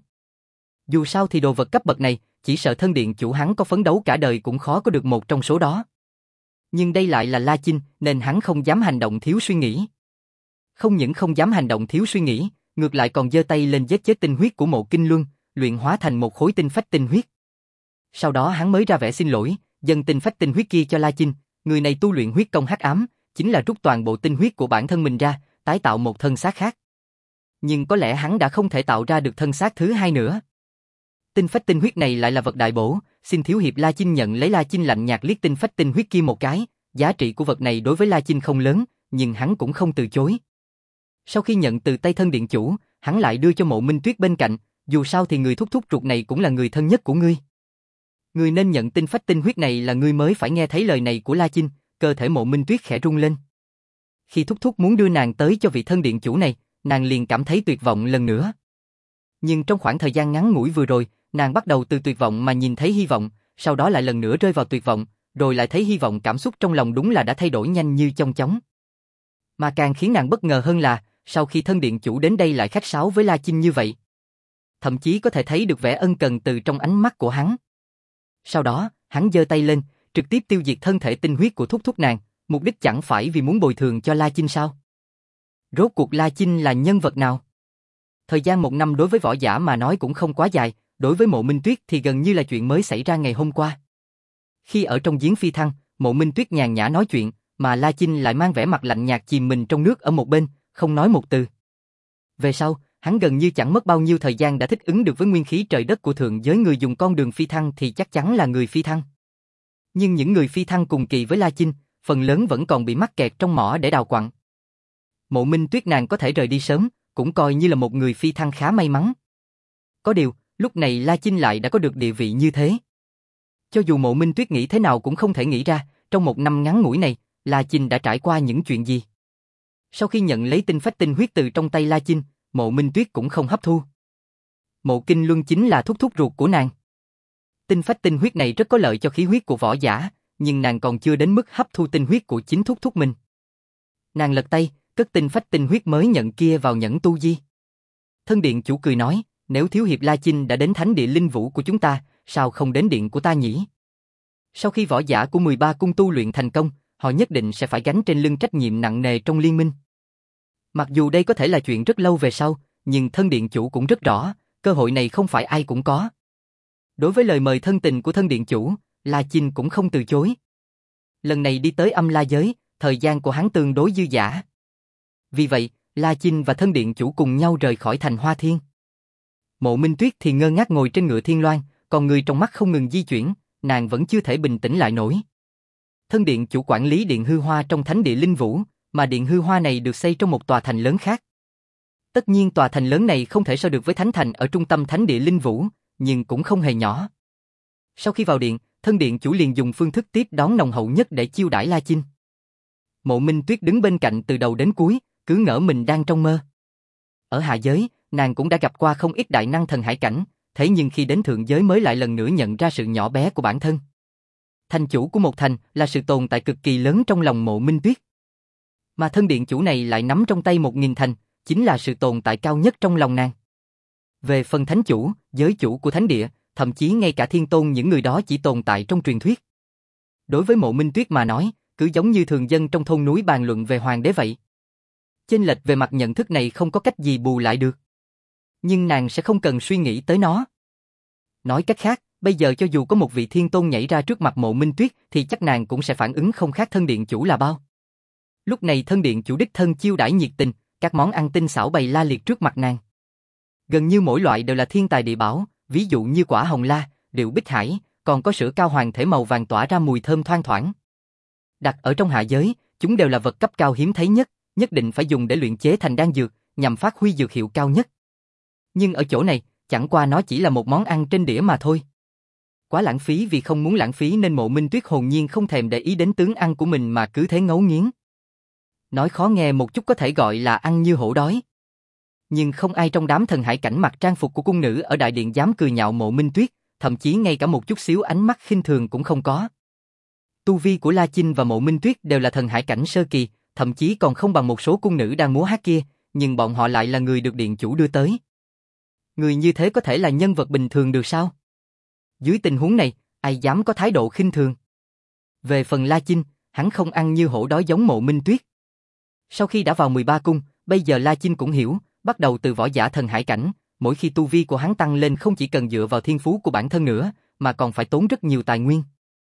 Dù sao thì đồ vật cấp bậc này, chỉ sợ thân điện chủ hắn có phấn đấu cả đời cũng khó có được một trong số đó. Nhưng đây lại là La Chinh, nên hắn không dám hành động thiếu suy nghĩ. Không những không dám hành động thiếu suy nghĩ, ngược lại còn giơ tay lên giết chết tinh huyết của Mộ Kinh Luân, luyện hóa thành một khối tinh phách tinh huyết. Sau đó hắn mới ra vẻ xin lỗi, dâng tinh phách tinh huyết kia cho La Chinh, người này tu luyện huyết công hắc ám, chính là rút toàn bộ tinh huyết của bản thân mình ra, tái tạo một thân xác khác. Nhưng có lẽ hắn đã không thể tạo ra được thân xác thứ hai nữa. Tinh phách tinh huyết này lại là vật đại bổ, xin thiếu hiệp. La Chinh nhận lấy. La Chinh lạnh nhạt liếc tinh phách tinh huyết kia một cái, giá trị của vật này đối với La Chinh không lớn, nhưng hắn cũng không từ chối. Sau khi nhận từ tay thân điện chủ, hắn lại đưa cho Mộ Minh Tuyết bên cạnh, dù sao thì người thúc thúc ruột này cũng là người thân nhất của ngươi. Ngươi nên nhận tinh phách tinh huyết này là ngươi mới phải. Nghe thấy lời này của La Chinh, cơ thể Mộ Minh Tuyết khẽ rung lên. Khi thúc thúc muốn đưa nàng tới cho vị thân điện chủ này, nàng liền cảm thấy tuyệt vọng lần nữa. Nhưng trong khoảng thời gian ngắn ngủi vừa rồi, nàng bắt đầu từ tuyệt vọng mà nhìn thấy hy vọng, sau đó lại lần nữa rơi vào tuyệt vọng, rồi lại thấy hy vọng. Cảm xúc trong lòng đúng là đã thay đổi nhanh như chong chóng. Mà càng khiến nàng bất ngờ hơn là, sau khi thân điện chủ đến đây lại khách sáo với La Chinh như vậy. Thậm chí có thể thấy được vẻ ân cần từ trong ánh mắt của hắn. Sau đó, hắn giơ tay lên, trực tiếp tiêu diệt thân thể tinh huyết của thúc thúc nàng, mục đích chẳng phải vì muốn bồi thường cho La Chinh sao? Rốt cuộc La Chinh là nhân vật nào? Thời gian một năm đối với võ giả mà nói cũng không quá dài, đối với Mộ Minh Tuyết thì gần như là chuyện mới xảy ra ngày hôm qua. Khi ở trong giếng phi thăng, Mộ Minh Tuyết nhàn nhã nói chuyện, mà La Chinh lại mang vẻ mặt lạnh nhạt chìm mình trong nước ở một bên, không nói một từ. Về sau, hắn gần như chẳng mất bao nhiêu thời gian đã thích ứng được với nguyên khí trời đất của thượng giới. Người dùng con đường phi thăng thì chắc chắn là người phi thăng. Nhưng những người phi thăng cùng kỳ với La Chinh, phần lớn vẫn còn bị mắc kẹt trong mỏ để đào quặng. Mộ Minh Tuyết nàng có thể rời đi sớm, cũng coi như là một người phi thăng khá may mắn. Có điều, lúc này La Chinh lại đã có được địa vị như thế. Cho dù Mộ Minh Tuyết nghĩ thế nào cũng không thể nghĩ ra, trong một năm ngắn ngủi này, La Chinh đã trải qua những chuyện gì. Sau khi nhận lấy tinh phách tinh huyết từ trong tay La Chinh, Mộ Minh Tuyết cũng không hấp thu. Mộ Kinh Luân chính là thúc thúc ruột của nàng. Tinh phách tinh huyết này rất có lợi cho khí huyết của võ giả, nhưng nàng còn chưa đến mức hấp thu tinh huyết của chính thúc thúc mình. Nàng lật tay, cất tinh phách tinh huyết mới nhận kia vào nhẫn tu di. Thân điện chủ cười nói, nếu thiếu hiệp La Chinh đã đến thánh địa linh vũ của chúng ta, sao không đến điện của ta nhỉ? Sau khi võ giả của mười ba cung tu luyện thành công, họ nhất định sẽ phải gánh trên lưng trách nhiệm nặng nề trong liên minh. Mặc dù đây có thể là chuyện rất lâu về sau, nhưng thân điện chủ cũng rất rõ, cơ hội này không phải ai cũng có. Đối với lời mời thân tình của thân điện chủ, La Chinh cũng không từ chối. Lần này đi tới Âm La giới, thời gian của hắn tương đối dư dả. Vì vậy, La Chinh và thân điện chủ cùng nhau rời khỏi thành Hoa Thiên. Mộ Minh Tuyết thì ngơ ngác ngồi trên ngựa thiên loan, còn người trong mắt không ngừng di chuyển, nàng vẫn chưa thể bình tĩnh lại nổi. Thân điện chủ quản lý điện hư hoa trong thánh địa linh vũ, mà điện hư hoa này được xây trong một tòa thành lớn khác. Tất nhiên tòa thành lớn này không thể so được với thánh thành ở trung tâm thánh địa linh vũ, nhưng cũng không hề nhỏ. Sau khi vào điện, thân điện chủ liền dùng phương thức tiếp đón nồng hậu nhất để chiêu đãi La Chinh. Mộ Minh Tuyết đứng bên cạnh từ đầu đến cuối, cứ ngỡ mình đang trong mơ. Ở hạ giới, nàng cũng đã gặp qua không ít đại năng thần hải cảnh, thế nhưng khi đến thượng giới mới lại lần nữa nhận ra sự nhỏ bé của bản thân. Thành chủ của một thành là sự tồn tại cực kỳ lớn trong lòng Mộ Minh Tuyết. Mà thân điện chủ này lại nắm trong tay một nghìn thành, chính là sự tồn tại cao nhất trong lòng nàng. Về phần thánh chủ, giới chủ của thánh địa, thậm chí ngay cả thiên tôn những người đó chỉ tồn tại trong truyền thuyết. Đối với Mộ Minh Tuyết mà nói, cứ giống như thường dân trong thôn núi bàn luận về hoàng đế vậy. Chênh lệch về mặt nhận thức này không có cách gì bù lại được. Nhưng nàng sẽ không cần suy nghĩ tới nó. Nói cách khác, bây giờ cho dù có một vị thiên tôn nhảy ra trước mặt Mộ Minh Tuyết thì chắc nàng cũng sẽ phản ứng không khác thân điện chủ là bao. Lúc này thân điện chủ đích thân chiêu đãi nhiệt tình, các món ăn tinh xảo bày la liệt trước mặt nàng. Gần như mỗi loại đều là thiên tài địa bảo, ví dụ như quả hồng la, rượu bích hải, còn có sữa cao hoàng thể màu vàng tỏa ra mùi thơm thoang thoảng. Đặt ở trong hạ giới, chúng đều là vật cấp cao hiếm thấy nhất, nhất định phải dùng để luyện chế thành đan dược, nhằm phát huy dược hiệu cao nhất. Nhưng ở chỗ này, chẳng qua nó chỉ là một món ăn trên đĩa mà thôi. Quá lãng phí, vì không muốn lãng phí nên Mộ Minh Tuyết hồn nhiên không thèm để ý đến tướng ăn của mình mà cứ thế ngấu nghiến. Nói khó nghe một chút có thể gọi là ăn như hổ đói. Nhưng không ai trong đám thần hải cảnh mặc trang phục của cung nữ ở đại điện dám cười nhạo Mộ Minh Tuyết, thậm chí ngay cả một chút xíu ánh mắt khinh thường cũng không có. Tu vi của La Chinh và Mộ Minh Tuyết đều là thần hải cảnh sơ kỳ, thậm chí còn không bằng một số cung nữ đang múa hát kia, nhưng bọn họ lại là người được điện chủ đưa tới. Người như thế có thể là nhân vật bình thường được sao? Dưới tình huống này, ai dám có thái độ khinh thường? Về phần La Chinh, hắn không ăn như hổ đói giống Mộ Minh Tuyết. Sau khi đã vào mười ba cung, bây giờ La Chinh cũng hiểu, bắt đầu từ võ giả thần hải cảnh, mỗi khi tu vi của hắn tăng lên không chỉ cần dựa vào thiên phú của bản thân nữa, mà còn phải tốn rất nhiều tài nguyên.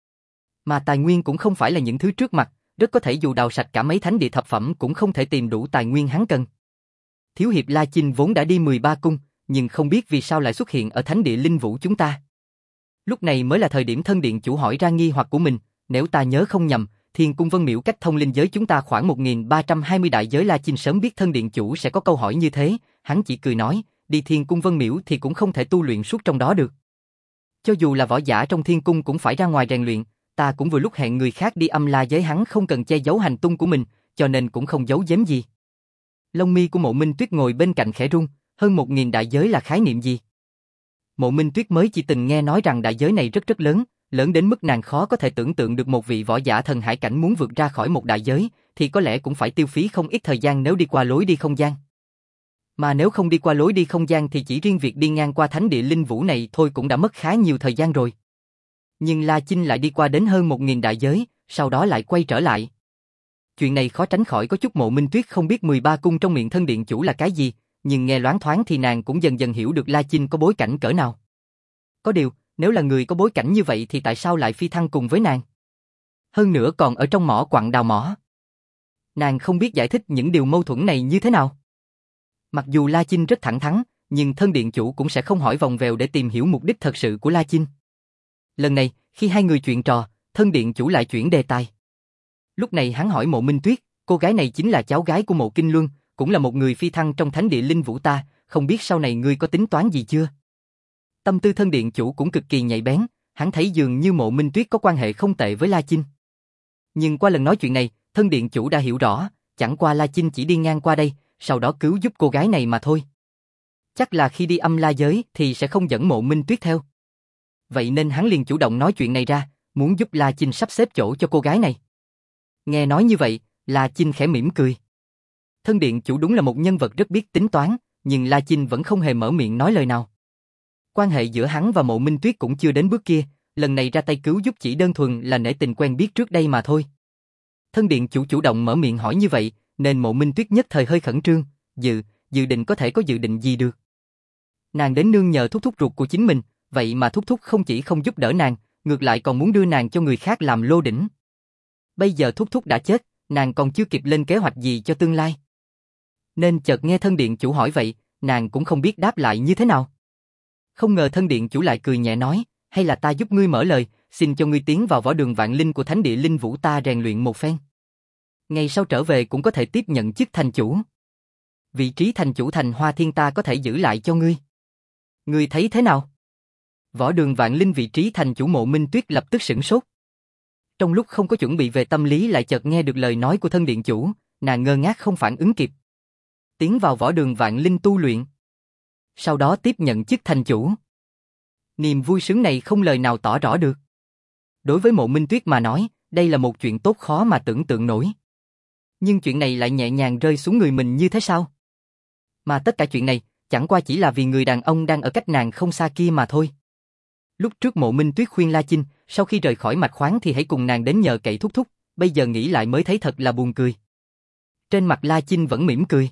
Mà tài nguyên cũng không phải là những thứ trước mặt, rất có thể dù đào sạch cả mấy thánh địa thập phẩm cũng không thể tìm đủ tài nguyên hắn cần. Thiếu hiệp La Chinh vốn đã đi mười ba cung, nhưng không biết vì sao lại xuất hiện ở thánh địa linh vũ chúng ta. Lúc này mới là thời điểm thân điện chủ hỏi ra nghi hoặc của mình, nếu ta nhớ không nhầm, Thiên Cung Vân Miễu cách thông linh giới chúng ta khoảng một nghìn ba trăm hai mươi đại giới. La Chinh sớm biết thân điện chủ sẽ có câu hỏi như thế, hắn chỉ cười nói, đi Thiên Cung Vân Miễu thì cũng không thể tu luyện suốt trong đó được. Cho dù là võ giả trong Thiên Cung cũng phải ra ngoài rèn luyện, ta cũng vừa lúc hẹn người khác đi Âm La giới, hắn không cần che giấu hành tung của mình, cho nên cũng không giấu giếm gì. Lông mi của Mộ Minh Tuyết ngồi bên cạnh khẽ run, hơn một nghìn đại giới là khái niệm gì? Mộ Minh Tuyết mới chỉ từng nghe nói rằng đại giới này rất rất lớn, lớn đến mức nàng khó có thể tưởng tượng được một vị võ giả thần hải cảnh muốn vượt ra khỏi một đại giới, thì có lẽ cũng phải tiêu phí không ít thời gian nếu đi qua lối đi không gian. Mà nếu không đi qua lối đi không gian thì chỉ riêng việc đi ngang qua thánh địa linh vũ này thôi cũng đã mất khá nhiều thời gian rồi. Nhưng La Chinh lại đi qua đến hơn một nghìn đại giới, sau đó lại quay trở lại. Chuyện này khó tránh khỏi có chút Mộ Minh Tuyết không biết mười ba cung trong miệng thân điện chủ là cái gì, nhưng nghe loáng thoáng thì nàng cũng dần dần hiểu được La Chinh có bối cảnh cỡ nào. Có điều, nếu là người có bối cảnh như vậy thì tại sao lại phi thăng cùng với nàng? Hơn nữa còn ở trong mỏ quặng đào mỏ. Nàng không biết giải thích những điều mâu thuẫn này như thế nào. Mặc dù La Chinh rất thẳng thắn, nhưng thân điện chủ cũng sẽ không hỏi vòng vèo để tìm hiểu mục đích thật sự của La Chinh. Lần này, khi hai người chuyện trò, thân điện chủ lại chuyển đề tài. Lúc này hắn hỏi Mộ Minh Tuyết, cô gái này chính là cháu gái của Mộ Kinh Luân, cũng là một người phi thăng trong thánh địa linh vũ ta, không biết sau này ngươi có tính toán gì chưa? Tâm tư thân điện chủ cũng cực kỳ nhạy bén, hắn thấy dường như Mộ Minh Tuyết có quan hệ không tệ với La Chinh. Nhưng qua lần nói chuyện này, thân điện chủ đã hiểu rõ, chẳng qua La Chinh chỉ đi ngang qua đây, sau đó cứu giúp cô gái này mà thôi. Chắc là khi đi âm la giới thì sẽ không dẫn Mộ Minh Tuyết theo. Vậy nên hắn liền chủ động nói chuyện này ra, muốn giúp La Chinh sắp xếp chỗ cho cô gái này. Nghe nói như vậy, La Chinh khẽ mỉm cười. Thân điện chủ đúng là một nhân vật rất biết tính toán, nhưng La Chinh vẫn không hề mở miệng nói lời nào. Quan hệ giữa hắn và Mộ Minh Tuyết cũng chưa đến bước kia, lần này ra tay cứu giúp chỉ đơn thuần là nể tình quen biết trước đây mà thôi. Thân điện chủ chủ động mở miệng hỏi như vậy, nên Mộ Minh Tuyết nhất thời hơi khẩn trương, dự, dự định có thể có dự định gì được. Nàng đến nương nhờ thúc thúc ruột của chính mình, vậy mà thúc thúc không chỉ không giúp đỡ nàng, ngược lại còn muốn đưa nàng cho người khác làm lô đỉnh. Bây giờ thúc thúc đã chết, nàng còn chưa kịp lên kế hoạch gì cho tương lai. Nên chợt nghe thân điện chủ hỏi vậy, nàng cũng không biết đáp lại như thế nào. Không ngờ thân điện chủ lại cười nhẹ nói, hay là ta giúp ngươi mở lời, xin cho ngươi tiến vào võ đường vạn linh của thánh địa linh vũ ta rèn luyện một phen. Ngày sau trở về cũng có thể tiếp nhận chức thành chủ. Vị trí thành chủ thành Hoa Thiên ta có thể giữ lại cho ngươi. Ngươi thấy thế nào? Võ đường vạn linh vị trí thành chủ Mộ Minh Tuyết lập tức sửng sốt. Trong lúc không có chuẩn bị về tâm lý lại chợt nghe được lời nói của thân điện chủ, nàng ngơ ngác không phản ứng kịp. Tiến vào võ đường vạn linh tu luyện. Sau đó tiếp nhận chức thành chủ. Niềm vui sướng này không lời nào tỏ rõ được. Đối với Mộ Minh Tuyết mà nói, đây là một chuyện tốt khó mà tưởng tượng nổi. Nhưng chuyện này lại nhẹ nhàng rơi xuống người mình như thế sao? Mà tất cả chuyện này, chẳng qua chỉ là vì người đàn ông đang ở cách nàng không xa kia mà thôi. Lúc trước Mộ Minh Tuyết khuyên La Chinh, sau khi rời khỏi mạch khoáng thì hãy cùng nàng đến nhờ cậy thúc thúc, bây giờ nghĩ lại mới thấy thật là buồn cười. Trên mặt La Chinh vẫn mỉm cười.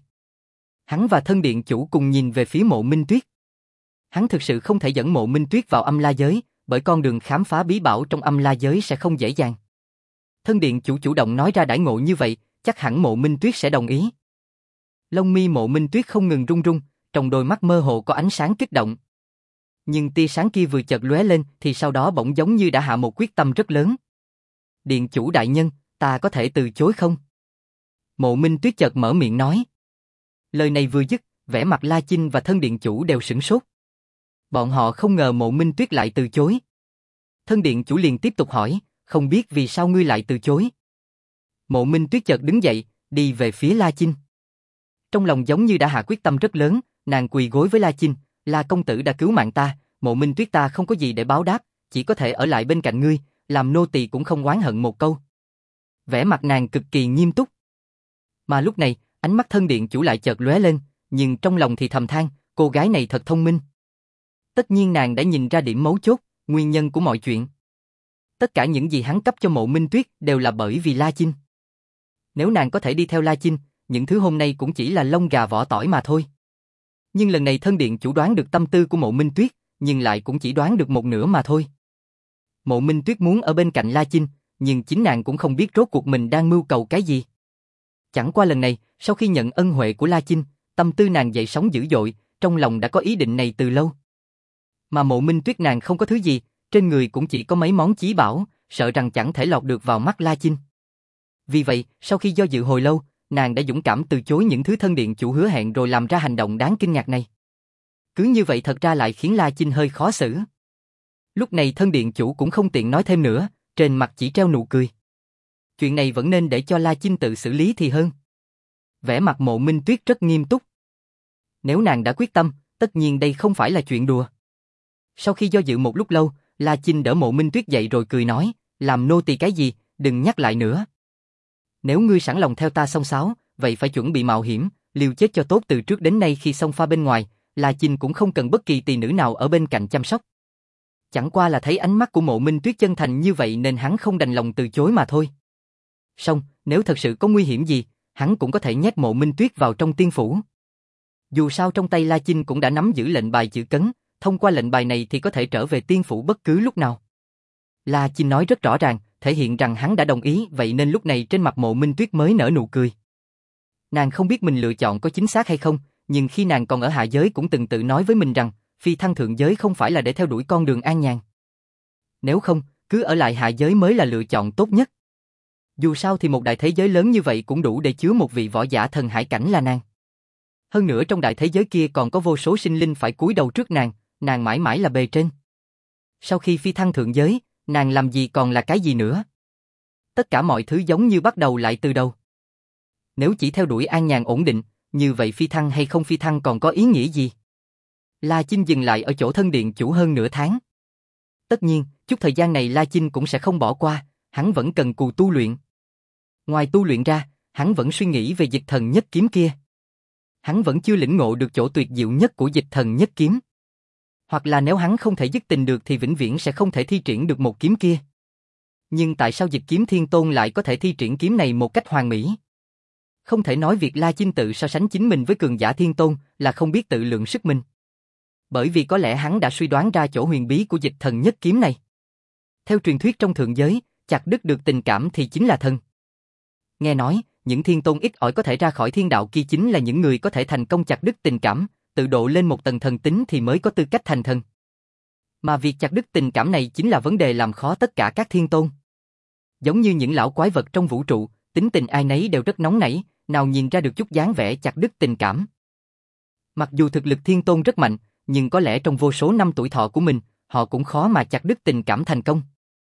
Hắn và thân điện chủ cùng nhìn về phía Mộ Minh Tuyết. Hắn thực sự không thể dẫn Mộ Minh Tuyết vào âm la giới, bởi con đường khám phá bí bảo trong âm la giới sẽ không dễ dàng. Thân điện chủ chủ động nói ra đãi ngộ như vậy, chắc hẳn Mộ Minh Tuyết sẽ đồng ý. Lông mi Mộ Minh Tuyết không ngừng rung rung, trong đôi mắt mơ hồ có ánh sáng kích động. Nhưng tia sáng kia vừa chợt lóe lên thì sau đó bỗng giống như đã hạ một quyết tâm rất lớn. Điện chủ đại nhân, ta có thể từ chối không? Mộ Minh Tuyết chợt mở miệng nói. Lời này vừa dứt, vẻ mặt La Chinh và thân điện chủ đều sửng sốt. Bọn họ không ngờ Mộ Minh Tuyết lại từ chối. Thân điện chủ liền tiếp tục hỏi, không biết vì sao ngươi lại từ chối? Mộ Minh Tuyết chợt đứng dậy, đi về phía La Chinh. Trong lòng giống như đã hạ quyết tâm rất lớn, nàng quỳ gối với La Chinh, La công tử đã cứu mạng ta, Mộ Minh Tuyết ta không có gì để báo đáp, chỉ có thể ở lại bên cạnh ngươi, làm nô tỳ cũng không oán hận một câu. Vẻ mặt nàng cực kỳ nghiêm túc. Mà lúc này, ánh mắt thân điện chủ lại chợt lóe lên, nhưng trong lòng thì thầm than, cô gái này thật thông minh. Tất nhiên nàng đã nhìn ra điểm mấu chốt, nguyên nhân của mọi chuyện. Tất cả những gì hắn cấp cho Mộ Minh Tuyết đều là bởi vì La Chinh. Nếu nàng có thể đi theo La Chinh, những thứ hôm nay cũng chỉ là lông gà vỏ tỏi mà thôi. Nhưng lần này thân điện chủ đoán được tâm tư của Mộ Minh Tuyết, nhưng lại cũng chỉ đoán được một nửa mà thôi. Mộ Minh Tuyết muốn ở bên cạnh La Chinh, nhưng chính nàng cũng không biết rốt cuộc mình đang mưu cầu cái gì. Chẳng qua lần này, sau khi nhận ân huệ của La Chinh, tâm tư nàng dậy sóng dữ dội, trong lòng đã có ý định này từ lâu. Mà Mộ Minh Tuyết nàng không có thứ gì, trên người cũng chỉ có mấy món chí bảo, sợ rằng chẳng thể lọt được vào mắt La Chinh. Vì vậy, sau khi do dự hồi lâu, nàng đã dũng cảm từ chối những thứ thân điện chủ hứa hẹn rồi làm ra hành động đáng kinh ngạc này. Cứ như vậy thật ra lại khiến La Chinh hơi khó xử. Lúc này thân điện chủ cũng không tiện nói thêm nữa, trên mặt chỉ treo nụ cười. chuyện này vẫn nên để cho La Chinh tự xử lý thì hơn. Vẻ mặt Mộ Minh Tuyết rất nghiêm túc. Nếu nàng đã quyết tâm, tất nhiên đây không phải là chuyện đùa. Sau khi do dự một lúc lâu, La Chinh đỡ Mộ Minh Tuyết dậy rồi cười nói, làm nô tỳ cái gì, đừng nhắc lại nữa. Nếu ngươi sẵn lòng theo ta xông xáo, vậy phải chuẩn bị mạo hiểm, liều chết cho tốt. Từ trước đến nay khi xông pha bên ngoài, La Chinh cũng không cần bất kỳ tỳ nữ nào ở bên cạnh chăm sóc. Chẳng qua là thấy ánh mắt của Mộ Minh Tuyết chân thành như vậy nên hắn không đành lòng từ chối mà thôi. Song, nếu thật sự có nguy hiểm gì, hắn cũng có thể nhét Mộ Minh Tuyết vào trong tiên phủ. Dù sao trong tay La Chinh cũng đã nắm giữ lệnh bài chữ cấn, thông qua lệnh bài này thì có thể trở về tiên phủ bất cứ lúc nào. La Chinh nói rất rõ ràng, thể hiện rằng hắn đã đồng ý, vậy nên lúc này trên mặt Mộ Minh Tuyết mới nở nụ cười. Nàng không biết mình lựa chọn có chính xác hay không, nhưng khi nàng còn ở hạ giới cũng từng tự nói với mình rằng, phi thăng thượng giới không phải là để theo đuổi con đường an nhàn. Nếu không, cứ ở lại hạ giới mới là lựa chọn tốt nhất. Dù sao thì một đại thế giới lớn như vậy cũng đủ để chứa một vị võ giả thần hải cảnh là nàng. Hơn nữa trong đại thế giới kia còn có vô số sinh linh phải cúi đầu trước nàng, nàng mãi mãi là bề trên. Sau khi phi thăng thượng giới, nàng làm gì còn là cái gì nữa? Tất cả mọi thứ giống như bắt đầu lại từ đầu. Nếu chỉ theo đuổi an nhàn ổn định, như vậy phi thăng hay không phi thăng còn có ý nghĩa gì? La Chinh dừng lại ở chỗ thân điện chủ hơn nửa tháng. Tất nhiên, chút thời gian này La Chinh cũng sẽ không bỏ qua, hắn vẫn cần cù tu luyện. Ngoài tu luyện ra, hắn vẫn suy nghĩ về dịch thần nhất kiếm kia. Hắn vẫn chưa lĩnh ngộ được chỗ tuyệt diệu nhất của dịch thần nhất kiếm. Hoặc là nếu hắn không thể dứt tình được thì vĩnh viễn sẽ không thể thi triển được một kiếm kia. Nhưng tại sao Dịch Kiếm Thiên Tôn lại có thể thi triển kiếm này một cách hoàn mỹ? Không thể nói việc La Chinh tự so sánh chính mình với cường giả Thiên Tôn là không biết tự lượng sức mình. Bởi vì có lẽ hắn đã suy đoán ra chỗ huyền bí của dịch thần nhất kiếm này. Theo truyền thuyết trong thượng giới, chặt đứt được tình cảm thì chính là thần. Nghe nói, những Thiên Tôn ít ỏi có thể ra khỏi thiên đạo kia chính là những người có thể thành công chặt đứt tình cảm, tự độ lên một tầng thần tính thì mới có tư cách thành thần. Mà việc chặt đứt tình cảm này chính là vấn đề làm khó tất cả các Thiên Tôn. Giống như những lão quái vật trong vũ trụ, tính tình ai nấy đều rất nóng nảy, nào nhìn ra được chút dáng vẻ chặt đứt tình cảm. Mặc dù thực lực Thiên Tôn rất mạnh, nhưng có lẽ trong vô số năm tuổi thọ của mình, họ cũng khó mà chặt đứt tình cảm thành công.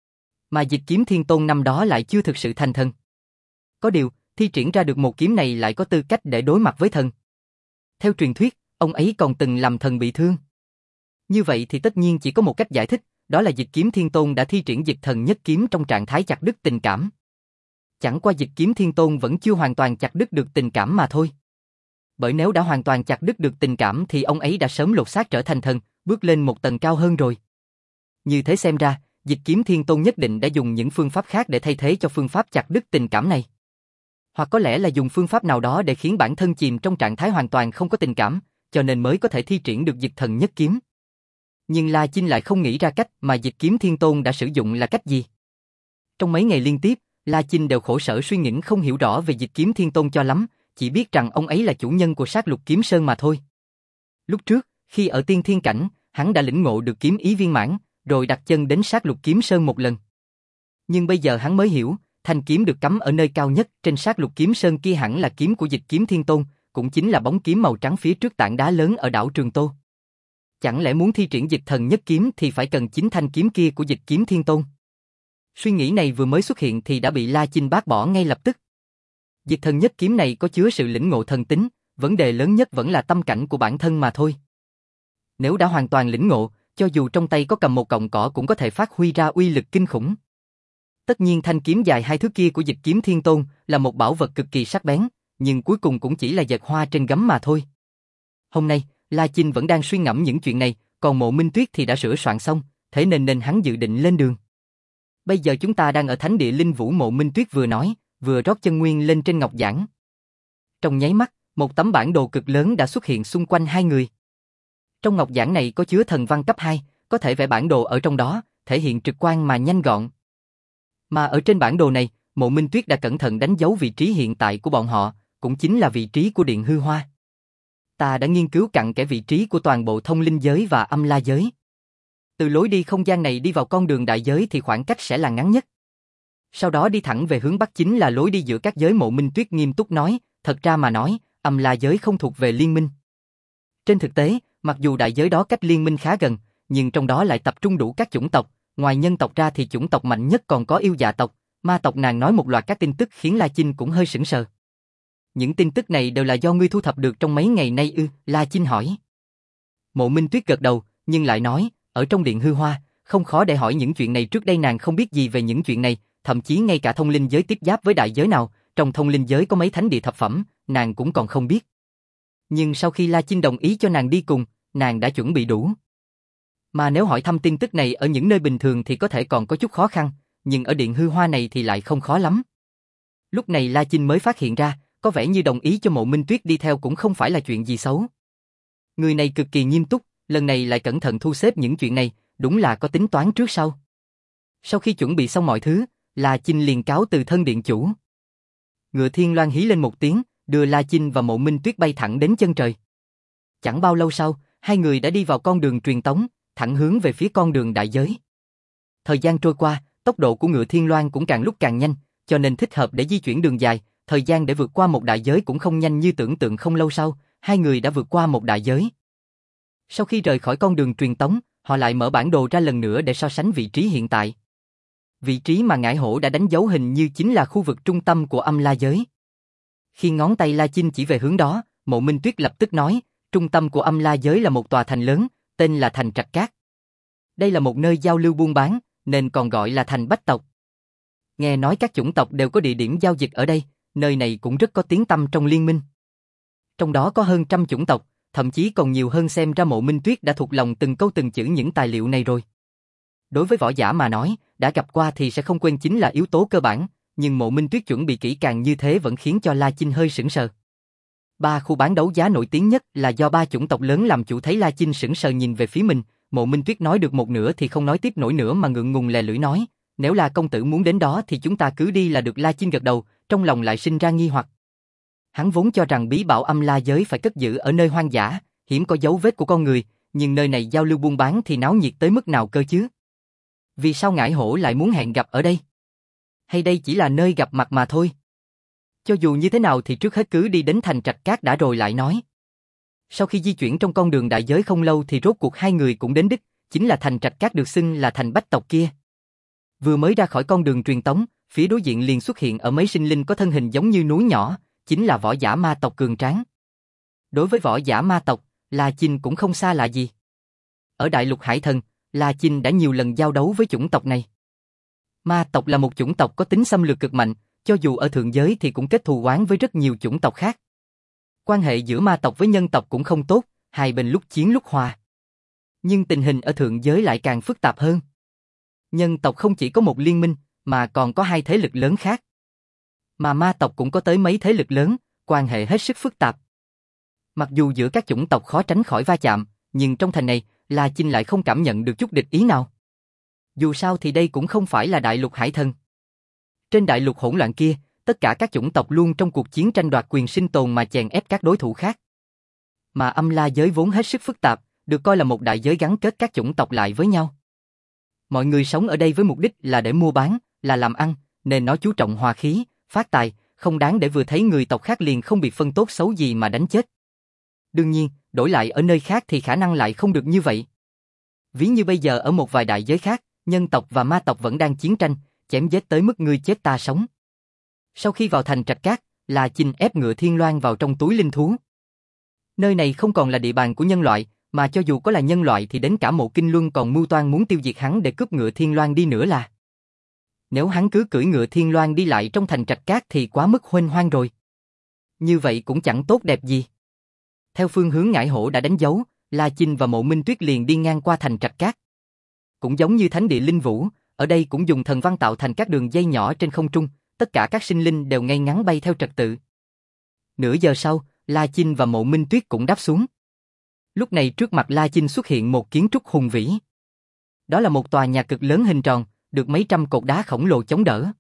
Mà Dịch Kiếm Thiên Tôn năm đó lại chưa thực sự thành thần. Có điều, thi triển ra được một kiếm này lại có tư cách để đối mặt với thần. Theo truyền thuyết, ông ấy còn từng làm thần bị thương. Như vậy thì tất nhiên chỉ có một cách giải thích, đó là Dịch Kiếm Thiên Tôn đã thi triển dịch thần nhất kiếm trong trạng thái chặt đứt tình cảm. Chẳng qua Dịch Kiếm Thiên Tôn vẫn chưa hoàn toàn chặt đứt được tình cảm mà thôi. Bởi nếu đã hoàn toàn chặt đứt được tình cảm thì ông ấy đã sớm lột xác trở thành thần, bước lên một tầng cao hơn rồi. Như thế xem ra, Dịch Kiếm Thiên Tôn nhất định đã dùng những phương pháp khác để thay thế cho phương pháp chặt đứt tình cảm này. Hoặc có lẽ là dùng phương pháp nào đó để khiến bản thân chìm trong trạng thái hoàn toàn không có tình cảm, cho nên mới có thể thi triển được dịch thần nhất kiếm. Nhưng La Chinh lại không nghĩ ra cách mà Dịch Kiếm Thiên Tôn đã sử dụng là cách gì. Trong mấy ngày liên tiếp, La Chinh đều khổ sở suy nghĩ không hiểu rõ về Dịch Kiếm Thiên Tôn cho lắm, chỉ biết rằng ông ấy là chủ nhân của Sát Lục Kiếm Sơn mà thôi. Lúc trước, khi ở Tiên Thiên Cảnh, hắn đã lĩnh ngộ được kiếm ý viên mãn, rồi đặt chân đến Sát Lục Kiếm Sơn một lần. Nhưng bây giờ hắn mới hiểu, thanh kiếm được cắm ở nơi cao nhất trên Sát Lục Kiếm Sơn kia hẳn là kiếm của Dịch Kiếm Thiên Tôn, cũng chính là bóng kiếm màu trắng phía trước tảng đá lớn ở đảo Trường Tô. Chẳng lẽ muốn thi triển dịch thần nhất kiếm thì phải cần chính thanh kiếm kia của Dịch Kiếm Thiên Tôn? Suy nghĩ này vừa mới xuất hiện thì đã bị La Chinh bác bỏ ngay lập tức. Dịch thần nhất kiếm này có chứa sự lĩnh ngộ thần tính, vấn đề lớn nhất vẫn là tâm cảnh của bản thân mà thôi. Nếu đã hoàn toàn lĩnh ngộ, cho dù trong tay có cầm một cọng cỏ cũng có thể phát huy ra uy lực kinh khủng. Tất nhiên thanh kiếm dài hai thước kia của Dịch Kiếm Thiên Tôn là một bảo vật cực kỳ sắc bén, nhưng cuối cùng cũng chỉ là dệt hoa trên gấm mà thôi. Hôm nay, La Chinh vẫn đang suy ngẫm những chuyện này, còn Mộ Minh Tuyết thì đã sửa soạn xong, thế nên nên hắn dự định lên đường. Bây giờ chúng ta đang ở thánh địa linh vũ. Mộ Minh Tuyết vừa nói, vừa rót chân nguyên lên trên ngọc giản. Trong nháy mắt, một tấm bản đồ cực lớn đã xuất hiện xung quanh hai người. Trong ngọc giản này có chứa thần văn cấp hai, có thể vẽ bản đồ ở trong đó, thể hiện trực quan mà nhanh gọn. Mà ở trên bản đồ này, Mộ Minh Tuyết đã cẩn thận đánh dấu vị trí hiện tại của bọn họ, cũng chính là vị trí của Điện Hư Hoa. Ta đã nghiên cứu cặn kẽ vị trí của toàn bộ thông linh giới và âm la giới. Từ lối đi không gian này đi vào con đường đại giới thì khoảng cách sẽ là ngắn nhất. Sau đó đi thẳng về hướng bắc chính là lối đi giữa các giới. Mộ Minh Tuyết nghiêm túc nói, thật ra mà nói, âm la giới không thuộc về liên minh. Trên thực tế, mặc dù đại giới đó cách liên minh khá gần, nhưng trong đó lại tập trung đủ các chủng tộc, ngoài nhân tộc ra thì chủng tộc mạnh nhất còn có yêu dạ tộc, Ma tộc nàng nói một loạt các tin tức khiến La Chinh cũng hơi sững sờ. Những tin tức này đều là do ngươi thu thập được trong mấy ngày nay ư? La Chinh hỏi. Mộ Minh Tuyết gật đầu, nhưng lại nói, ở trong điện hư hoa, không khó để hỏi những chuyện này, trước đây nàng không biết gì về những chuyện này, thậm chí ngay cả thông linh giới tiếp giáp với đại giới nào, trong thông linh giới có mấy thánh địa thập phẩm, nàng cũng còn không biết. Nhưng sau khi La Chinh đồng ý cho nàng đi cùng, nàng đã chuẩn bị đủ. Mà nếu hỏi thăm tin tức này ở những nơi bình thường thì có thể còn có chút khó khăn, nhưng ở điện hư hoa này thì lại không khó lắm. Lúc này La Chinh mới phát hiện ra, có vẻ như đồng ý cho Mộ Minh Tuyết đi theo cũng không phải là chuyện gì xấu. Người này cực kỳ nghiêm túc, lần này lại cẩn thận thu xếp những chuyện này, đúng là có tính toán trước sau. Sau khi chuẩn bị xong mọi thứ, La Chinh liền cáo từ thân điện chủ. Ngựa Thiên Loan hí lên một tiếng, đưa La Chinh và Mộ Minh Tuyết bay thẳng đến chân trời. Chẳng bao lâu sau, hai người đã đi vào con đường truyền tống, thẳng hướng về phía con đường đại giới. Thời gian trôi qua, tốc độ của Ngựa Thiên Loan cũng càng lúc càng nhanh, cho nên thích hợp để di chuyển đường dài, thời gian để vượt qua một đại giới cũng không nhanh như tưởng tượng. Không lâu sau, hai người đã vượt qua một đại giới. Sau khi rời khỏi con đường truyền tống, họ lại mở bản đồ ra lần nữa để so sánh vị trí hiện tại. Vị trí mà Ngải Hổ đã đánh dấu hình như chính là khu vực trung tâm của âm la giới. Khi ngón tay La Chinh chỉ về hướng đó, Mộ Minh Tuyết lập tức nói, trung tâm của âm la giới là một tòa thành lớn, tên là thành Trạch Cát. Đây là một nơi giao lưu buôn bán, nên còn gọi là thành Bách tộc. Nghe nói các chủng tộc đều có địa điểm giao dịch ở đây, nơi này cũng rất có tiếng tăm trong liên minh. Trong đó có hơn trăm chủng tộc, thậm chí còn nhiều hơn, xem ra Mộ Minh Tuyết đã thuộc lòng từng câu từng chữ những tài liệu này rồi. Đối với võ giả mà nói, đã gặp qua thì sẽ không quên chính là yếu tố cơ bản, nhưng Mộ Minh Tuyết chuẩn bị kỹ càng như thế vẫn khiến cho La Chinh hơi sững sờ. Ba khu bán đấu giá nổi tiếng nhất là do ba chủng tộc lớn làm chủ. Thấy La Chinh sững sờ nhìn về phía mình, Mộ Minh Tuyết nói được một nửa thì không nói tiếp nổi nữa mà ngượng ngùng lè lưỡi nói, nếu là công tử muốn đến đó thì chúng ta cứ đi là được. La Chinh gật đầu, trong lòng lại sinh ra nghi hoặc. Hắn vốn cho rằng bí bảo âm la giới phải cất giữ ở nơi hoang dã, hiếm có dấu vết của con người, nhưng nơi này giao lưu buôn bán thì náo nhiệt tới mức nào cơ chứ? Vì sao Ngải Hổ lại muốn hẹn gặp ở đây? Hay đây chỉ là nơi gặp mặt mà thôi? Cho dù như thế nào thì trước hết cứ đi đến thành Trạch Cát đã rồi lại nói. Sau khi di chuyển trong con đường đại giới không lâu thì rốt cuộc hai người cũng đến đích, chính là thành Trạch Cát được xưng là thành Bách tộc kia. Vừa mới ra khỏi con đường truyền tống, phía đối diện liền xuất hiện ở mấy sinh linh có thân hình giống như núi nhỏ, chính là võ giả ma tộc cường tráng. Đối với võ giả ma tộc, La Chinh cũng không xa lạ gì. Ở Đại Lục Hải Thần, La Chinh đã nhiều lần giao đấu với chủng tộc này. Ma tộc là một chủng tộc có tính xâm lược cực mạnh, cho dù ở thượng giới thì cũng kết thù oán với rất nhiều chủng tộc khác. Quan hệ giữa ma tộc với nhân tộc cũng không tốt, hai bên lúc chiến lúc hòa. Nhưng tình hình ở thượng giới lại càng phức tạp hơn. Nhân tộc không chỉ có một liên minh, mà còn có hai thế lực lớn khác. Mà ma tộc cũng có tới mấy thế lực lớn, quan hệ hết sức phức tạp. Mặc dù giữa các chủng tộc khó tránh khỏi va chạm, nhưng trong thành này, La Chinh lại không cảm nhận được chút địch ý nào. Dù sao thì đây cũng không phải là Đại Lục Hải Thần. Trên đại lục hỗn loạn kia, tất cả các chủng tộc luôn trong cuộc chiến tranh đoạt quyền sinh tồn mà chèn ép các đối thủ khác. Mà âm la giới vốn hết sức phức tạp, được coi là một đại giới gắn kết các chủng tộc lại với nhau. Mọi người sống ở đây với mục đích là để mua bán, là làm ăn, nên nó chú trọng hòa khí, phát tài, không đáng để vừa thấy người tộc khác liền không biệt phân tốt xấu gì mà đánh chết. Đương nhiên, đổi lại ở nơi khác thì khả năng lại không được như vậy. Ví như bây giờ ở một vài đại giới khác, nhân tộc và ma tộc vẫn đang chiến tranh, chém giết tới mức ngươi chết ta sống. Sau khi vào thành Trạch Cát, La Chinh ép Ngựa Thiên Loan vào trong túi linh thú. Nơi này không còn là địa bàn của nhân loại, mà cho dù có là nhân loại thì đến cả Mộ Kinh Luân còn mưu toan muốn tiêu diệt hắn để cướp Ngựa Thiên Loan đi nữa là. Nếu hắn cứ cưỡi Ngựa Thiên Loan đi lại trong thành Trạch Cát thì quá mức huênh hoang rồi. Như vậy cũng chẳng tốt đẹp gì. Theo phương hướng Ngải Hổ đã đánh dấu, La Chinh và Mộ Minh Tuyết liền đi ngang qua thành Trạch Cát. Cũng giống như thánh địa Linh Vũ, ở đây cũng dùng thần văn tạo thành các đường dây nhỏ trên không trung, tất cả các sinh linh đều ngay ngắn bay theo trật tự. Nửa giờ sau, La Chinh và Mộ Minh Tuyết cũng đáp xuống. Lúc này trước mặt La Chinh xuất hiện một kiến trúc hùng vĩ. Đó là một tòa nhà cực lớn hình tròn, được mấy trăm cột đá khổng lồ chống đỡ.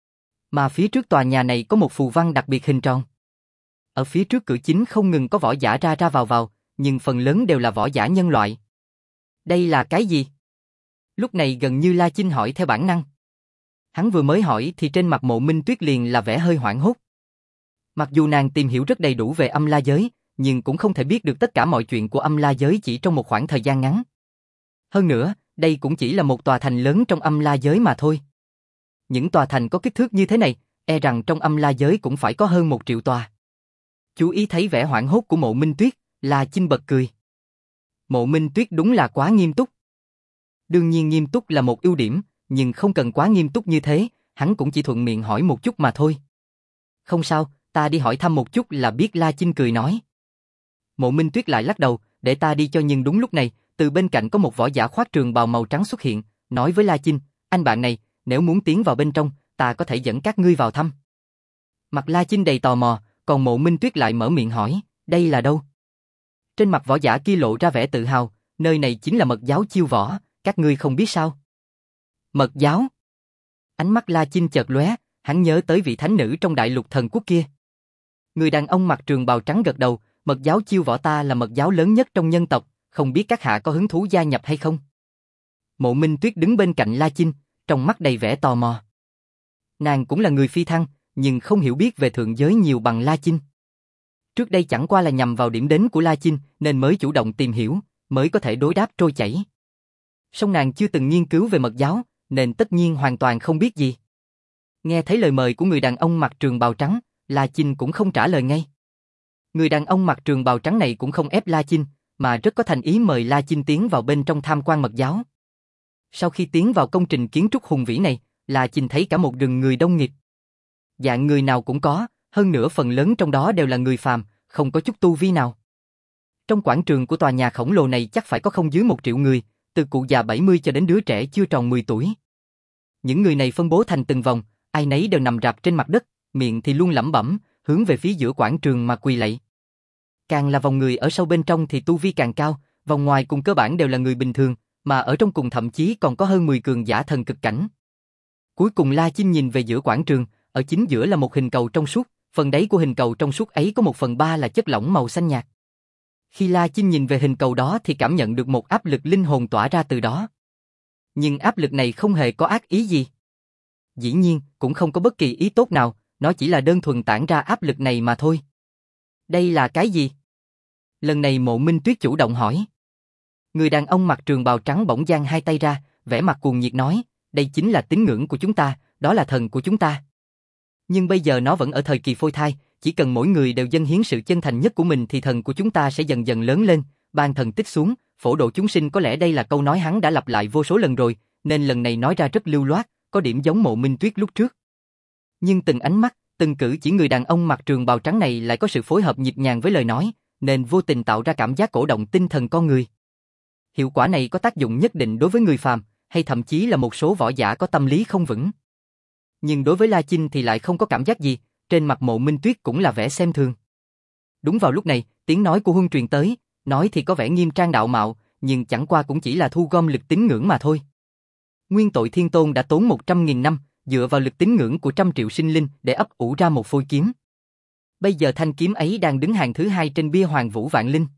Mà phía trước tòa nhà này có một phù văn đặc biệt hình tròn. Ở phía trước cửa chính không ngừng có võ giả ra ra vào vào, nhưng phần lớn đều là võ giả nhân loại. Đây là cái gì? Lúc này gần như La Chinh hỏi theo bản năng. Hắn vừa mới hỏi thì trên mặt Mộ Minh Tuyết liền là vẻ hơi hoảng hốt. Mặc dù nàng tìm hiểu rất đầy đủ về âm la giới, nhưng cũng không thể biết được tất cả mọi chuyện của âm la giới chỉ trong một khoảng thời gian ngắn. Hơn nữa, đây cũng chỉ là một tòa thành lớn trong âm la giới mà thôi. Những tòa thành có kích thước như thế này, e rằng trong âm la giới cũng phải có hơn một triệu tòa. Chú ý thấy vẻ hoảng hốt của Mộ Minh Tuyết, La Chinh bật cười. Mộ Minh Tuyết đúng là quá nghiêm túc. Đương nhiên nghiêm túc là một ưu điểm, nhưng không cần quá nghiêm túc như thế, hắn cũng chỉ thuận miệng hỏi một chút mà thôi. Không sao, ta đi hỏi thăm một chút là biết, La Chinh cười nói. Mộ Minh Tuyết lại lắc đầu, để ta đi cho, nhưng đúng lúc này, từ bên cạnh có một võ giả khoác trường bào màu trắng xuất hiện, nói với La Chinh, anh bạn này, nếu muốn tiến vào bên trong, ta có thể dẫn các ngươi vào thăm. Mặt La Chinh đầy tò mò, còn Mộ Minh Tuyết lại mở miệng hỏi, đây là đâu? Trên mặt võ giả kia lộ ra vẻ tự hào, nơi này chính là mật giáo Chiêu Võ, các ngươi không biết sao? Mật giáo? Ánh mắt La Chinh chợt lóe, hắn nhớ tới vị thánh nữ trong đại lục thần quốc kia. Người đàn ông mặc trường bào trắng gật đầu, mật giáo Chiêu Võ ta là mật giáo lớn nhất trong nhân tộc, không biết các hạ có hứng thú gia nhập hay không? Mộ Minh Tuyết đứng bên cạnh La Chinh, trong mắt đầy vẻ tò mò. Nàng cũng là người phi thăng, nhưng không hiểu biết về thượng giới nhiều bằng La Chinh. Trước đây chẳng qua là nhằm vào điểm đến của La Chinh nên mới chủ động tìm hiểu, mới có thể đối đáp trôi chảy. Song nàng chưa từng nghiên cứu về mật giáo, nên tất nhiên hoàn toàn không biết gì. Nghe thấy lời mời của người đàn ông mặc trường bào trắng, La Chinh cũng không trả lời ngay. Người đàn ông mặc trường bào trắng này cũng không ép La Chinh, mà rất có thành ý mời La Chinh tiến vào bên trong tham quan mật giáo. Sau khi tiến vào công trình kiến trúc hùng vĩ này, La Chinh thấy cả một rừng người đông nghịt. Dạng người nào cũng có, hơn nữa phần lớn trong đó đều là người phàm, không có chút tu vi nào. Trong quảng trường của tòa nhà khổng lồ này chắc phải có không dưới một triệu người, từ cụ già bảy mươi cho đến đứa trẻ chưa tròn mười tuổi. Những người này phân bố thành từng vòng, ai nấy đều nằm rạp trên mặt đất, miệng thì luôn lẩm bẩm, hướng về phía giữa quảng trường mà quỳ lạy. Càng là vòng người ở sâu bên trong thì tu vi càng cao, vòng ngoài cùng cơ bản đều là người bình thường, mà ở trong cùng thậm chí còn có hơn mười cường giả thần cực cảnh. Cuối cùng La Chinh nhìn về giữa quảng trường, ở chính giữa là một hình cầu trong suốt, phần đáy của hình cầu trong suốt ấy có một phần ba là chất lỏng màu xanh nhạt. Khi La Chinh nhìn về hình cầu đó thì cảm nhận được một áp lực linh hồn tỏa ra từ đó. Nhưng áp lực này không hề có ác ý gì. Dĩ nhiên, cũng không có bất kỳ ý tốt nào, nó chỉ là đơn thuần tản ra áp lực này mà thôi. Đây là cái gì? Lần này Mộ Minh Tuyết chủ động hỏi. Người đàn ông mặc trường bào trắng bỗng dang hai tay ra, vẻ mặt cuồng nhiệt nói, đây chính là tín ngưỡng của chúng ta, đó là thần của chúng ta. Nhưng bây giờ nó vẫn ở thời kỳ phôi thai, chỉ cần mỗi người đều dâng hiến sự chân thành nhất của mình thì thần của chúng ta sẽ dần dần lớn lên, ban thần tích xuống, phổ độ chúng sinh. Có lẽ đây là câu nói hắn đã lặp lại vô số lần rồi, nên lần này nói ra rất lưu loát, có điểm giống Mộ Minh Tuyết lúc trước. Nhưng từng ánh mắt, từng cử chỉ người đàn ông mặc trường bào trắng này lại có sự phối hợp nhịp nhàng với lời nói, nên vô tình tạo ra cảm giác cổ động tinh thần con người. Hiệu quả này có tác dụng nhất định đối với người phàm, hay thậm chí là một số võ giả có tâm lý không vững. Nhưng đối với La Chinh thì lại không có cảm giác gì, trên mặt Mộ Minh Tuyết cũng là vẻ xem thường. Đúng vào lúc này, tiếng nói của Huân truyền tới, nói thì có vẻ nghiêm trang đạo mạo, nhưng chẳng qua cũng chỉ là thu gom lực tín ngưỡng mà thôi. Nguyên Tội Thiên Tôn đã tốn một trăm nghìn năm, dựa vào lực tín ngưỡng của trăm triệu sinh linh để ấp ủ ra một phôi kiếm. Bây giờ thanh kiếm ấy đang đứng hàng thứ hai trên bia Hoàng Vũ Vạn Linh.